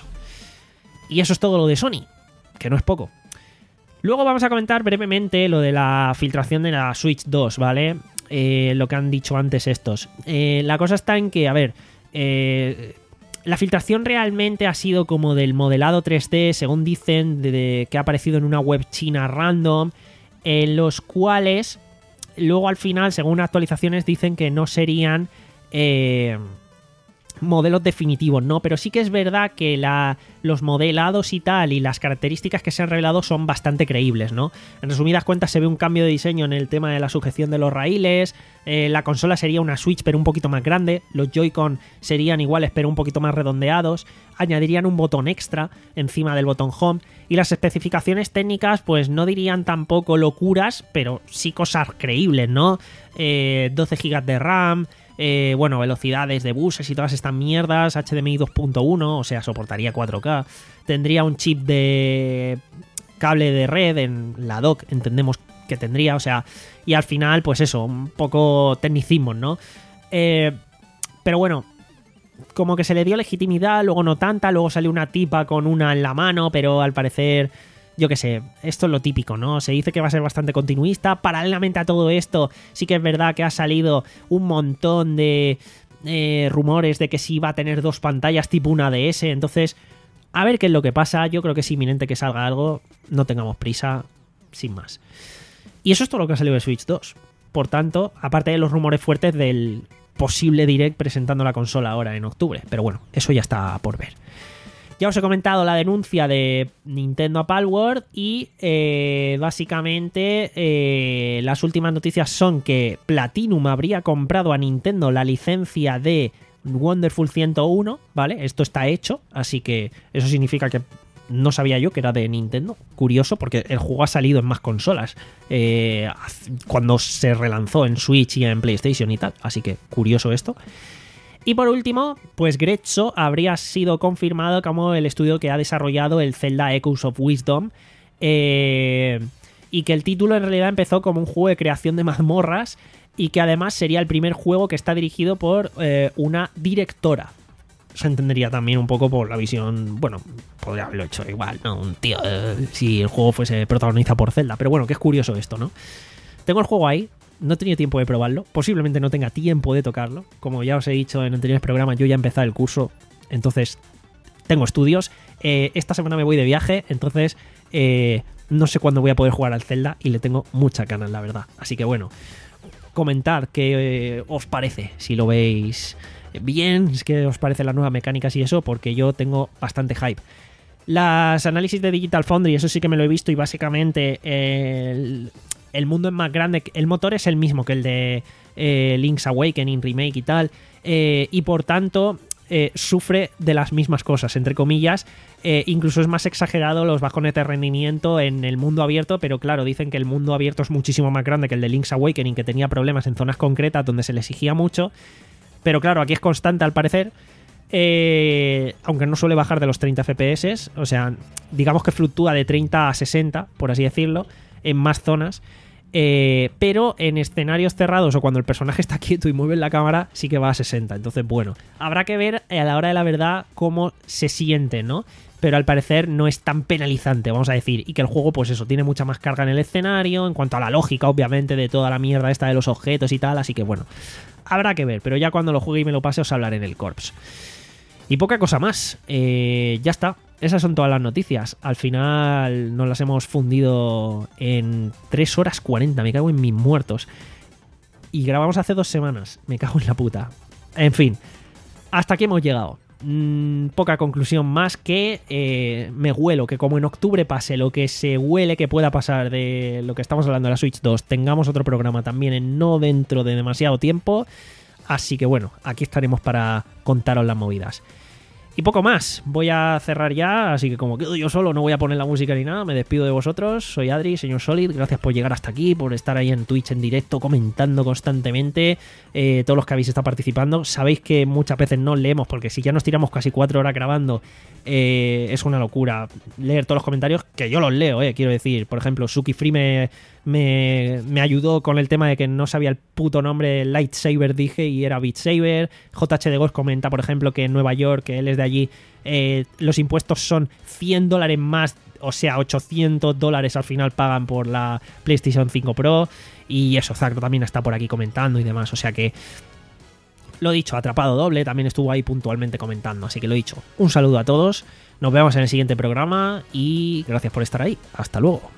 Y eso es todo lo de Sony, que no es poco. Luego vamos a comentar brevemente lo de la filtración de la Switch dos, ¿vale? Eh, lo que han dicho antes estos. Eh, la cosa está en que, a ver, eh, la filtración realmente ha sido como del modelado tres D, según dicen, de, de, que ha aparecido en una web china random, en los cuales luego al final, según actualizaciones, dicen que no serían... Eh, modelos definitivos, ¿no? Pero sí que es verdad que la, los modelados y tal y las características que se han revelado son bastante creíbles, ¿no? En resumidas cuentas se ve un cambio de diseño en el tema de la sujeción de los raíles, eh, la consola sería una Switch pero un poquito más grande, los Joy-Con serían iguales pero un poquito más redondeados, añadirían un botón extra encima del botón Home y las especificaciones técnicas pues no dirían tampoco locuras, pero sí cosas creíbles, ¿no? Eh, doce gigas de RAM... Eh, bueno, velocidades de buses y todas estas mierdas, H D M I dos punto uno, o sea, soportaría cuatro K, tendría un chip de cable de red en la dock, entendemos que tendría, o sea, y al final, pues eso, un poco tecnicismos, ¿no? Eh, pero bueno, como que se le dio legitimidad, luego no tanta, luego salió una tipa con una en la mano, pero al parecer... Yo qué sé, esto es lo típico, ¿no? Se dice que va a ser bastante continuista. Paralelamente a todo esto, sí que es verdad que ha salido un montón de eh, rumores de que sí va a tener dos pantallas tipo una D S. Entonces, a ver qué es lo que pasa. Yo creo que es inminente que salga algo. No tengamos prisa, sin más. Y eso es todo lo que ha salido de Switch dos. Por tanto, aparte de los rumores fuertes del posible Direct presentando la consola ahora en octubre. Pero bueno, eso ya está por ver. Ya os he comentado la denuncia de Nintendo a Palworld y eh, básicamente eh, las últimas noticias son que Platinum habría comprado a Nintendo la licencia de Wonderful ciento uno, ¿vale? Esto está hecho, así que eso significa que no sabía yo que era de Nintendo. Curioso, porque el juego ha salido en más consolas eh, cuando se relanzó en Switch y en PlayStation y tal, así que curioso esto. Y por último, pues Grezzo habría sido confirmado como el estudio que ha desarrollado el Zelda Echoes of Wisdom eh, y que el título en realidad empezó como un juego de creación de mazmorras y que además sería el primer juego que está dirigido por eh, una directora. Se entendería también un poco por la visión, bueno, podría haberlo hecho igual, ¿no? Un tío, eh, si el juego fuese protagonizado por Zelda, pero bueno, que es curioso esto, ¿no? Tengo el juego ahí. No he tenido tiempo de probarlo, posiblemente no tenga tiempo de tocarlo. Como ya os he dicho en anteriores programas, yo ya he empezado el curso, entonces tengo estudios. Eh, esta semana me voy de viaje, entonces eh, no sé cuándo voy a poder jugar al Zelda y le tengo muchas ganas, la verdad. Así que bueno, comentad qué eh, os parece, si lo veis bien, qué os parece las nuevas mecánicas y eso, porque yo tengo bastante hype. Las análisis de Digital Foundry, eso sí que me lo he visto y básicamente eh, el... El mundo es más grande, el motor es el mismo que el de eh, Link's Awakening Remake y tal, eh, y por tanto eh, sufre de las mismas cosas, entre comillas, eh, incluso es más exagerado los bajones de rendimiento en el mundo abierto, pero claro, dicen que el mundo abierto es muchísimo más grande que el de Link's Awakening, que tenía problemas en zonas concretas donde se le exigía mucho, pero claro, aquí es constante al parecer, eh, aunque no suele bajar de los treinta F P S, o sea, digamos que fluctúa de treinta a sesenta, por así decirlo, en más zonas. Eh, pero en escenarios cerrados o cuando el personaje está quieto y mueve la cámara sí que va a sesenta, entonces bueno, habrá que ver a la hora de la verdad cómo se siente, ¿no? Pero al parecer no es tan penalizante, vamos a decir, y que el juego pues eso, tiene mucha más carga en el escenario, en cuanto a la lógica obviamente de toda la mierda esta de los objetos y tal, así que bueno, habrá que ver, pero ya cuando lo juegue y me lo pase os hablaré en el Corps. Y poca cosa más, eh, ya está. Esas son todas las noticias. Al final nos las hemos fundido en tres horas cuarenta. Me cago en mis muertos. Y grabamos hace dos semanas. Me cago en la puta. En fin, hasta aquí hemos llegado. mmm, poca conclusión más que eh, me huelo que como en octubre pase lo que se huele que pueda pasar de lo que estamos hablando de la Switch dos, tengamos otro programa también en no dentro de demasiado tiempo. Así que bueno, aquí estaremos para contaros las movidas. Y poco más, voy a cerrar ya, así que como quedo yo solo, no voy a poner la música ni nada, me despido de vosotros, soy Adri, señor Solid, gracias por llegar hasta aquí, por estar ahí en Twitch en directo, comentando constantemente, eh, todos los que habéis estado participando, sabéis que muchas veces no leemos, porque si ya nos tiramos casi cuatro horas grabando, eh, es una locura leer todos los comentarios, que yo los leo, eh, quiero decir, por ejemplo, Suki Free me... Me, me ayudó con el tema de que no sabía el puto nombre del Lightsaber, dije, y era Beat Saber. J H de Ghost comenta, por ejemplo, que en Nueva York, que él es de allí, eh, los impuestos son cien dólares más, o sea, ochocientos dólares al final pagan por la PlayStation cinco Pro. Y eso, Zacro también está por aquí comentando y demás, o sea que... Lo dicho, Atrapado Doble también estuvo ahí puntualmente comentando, así que lo dicho. Un saludo a todos, nos vemos en el siguiente programa y gracias por estar ahí. Hasta luego.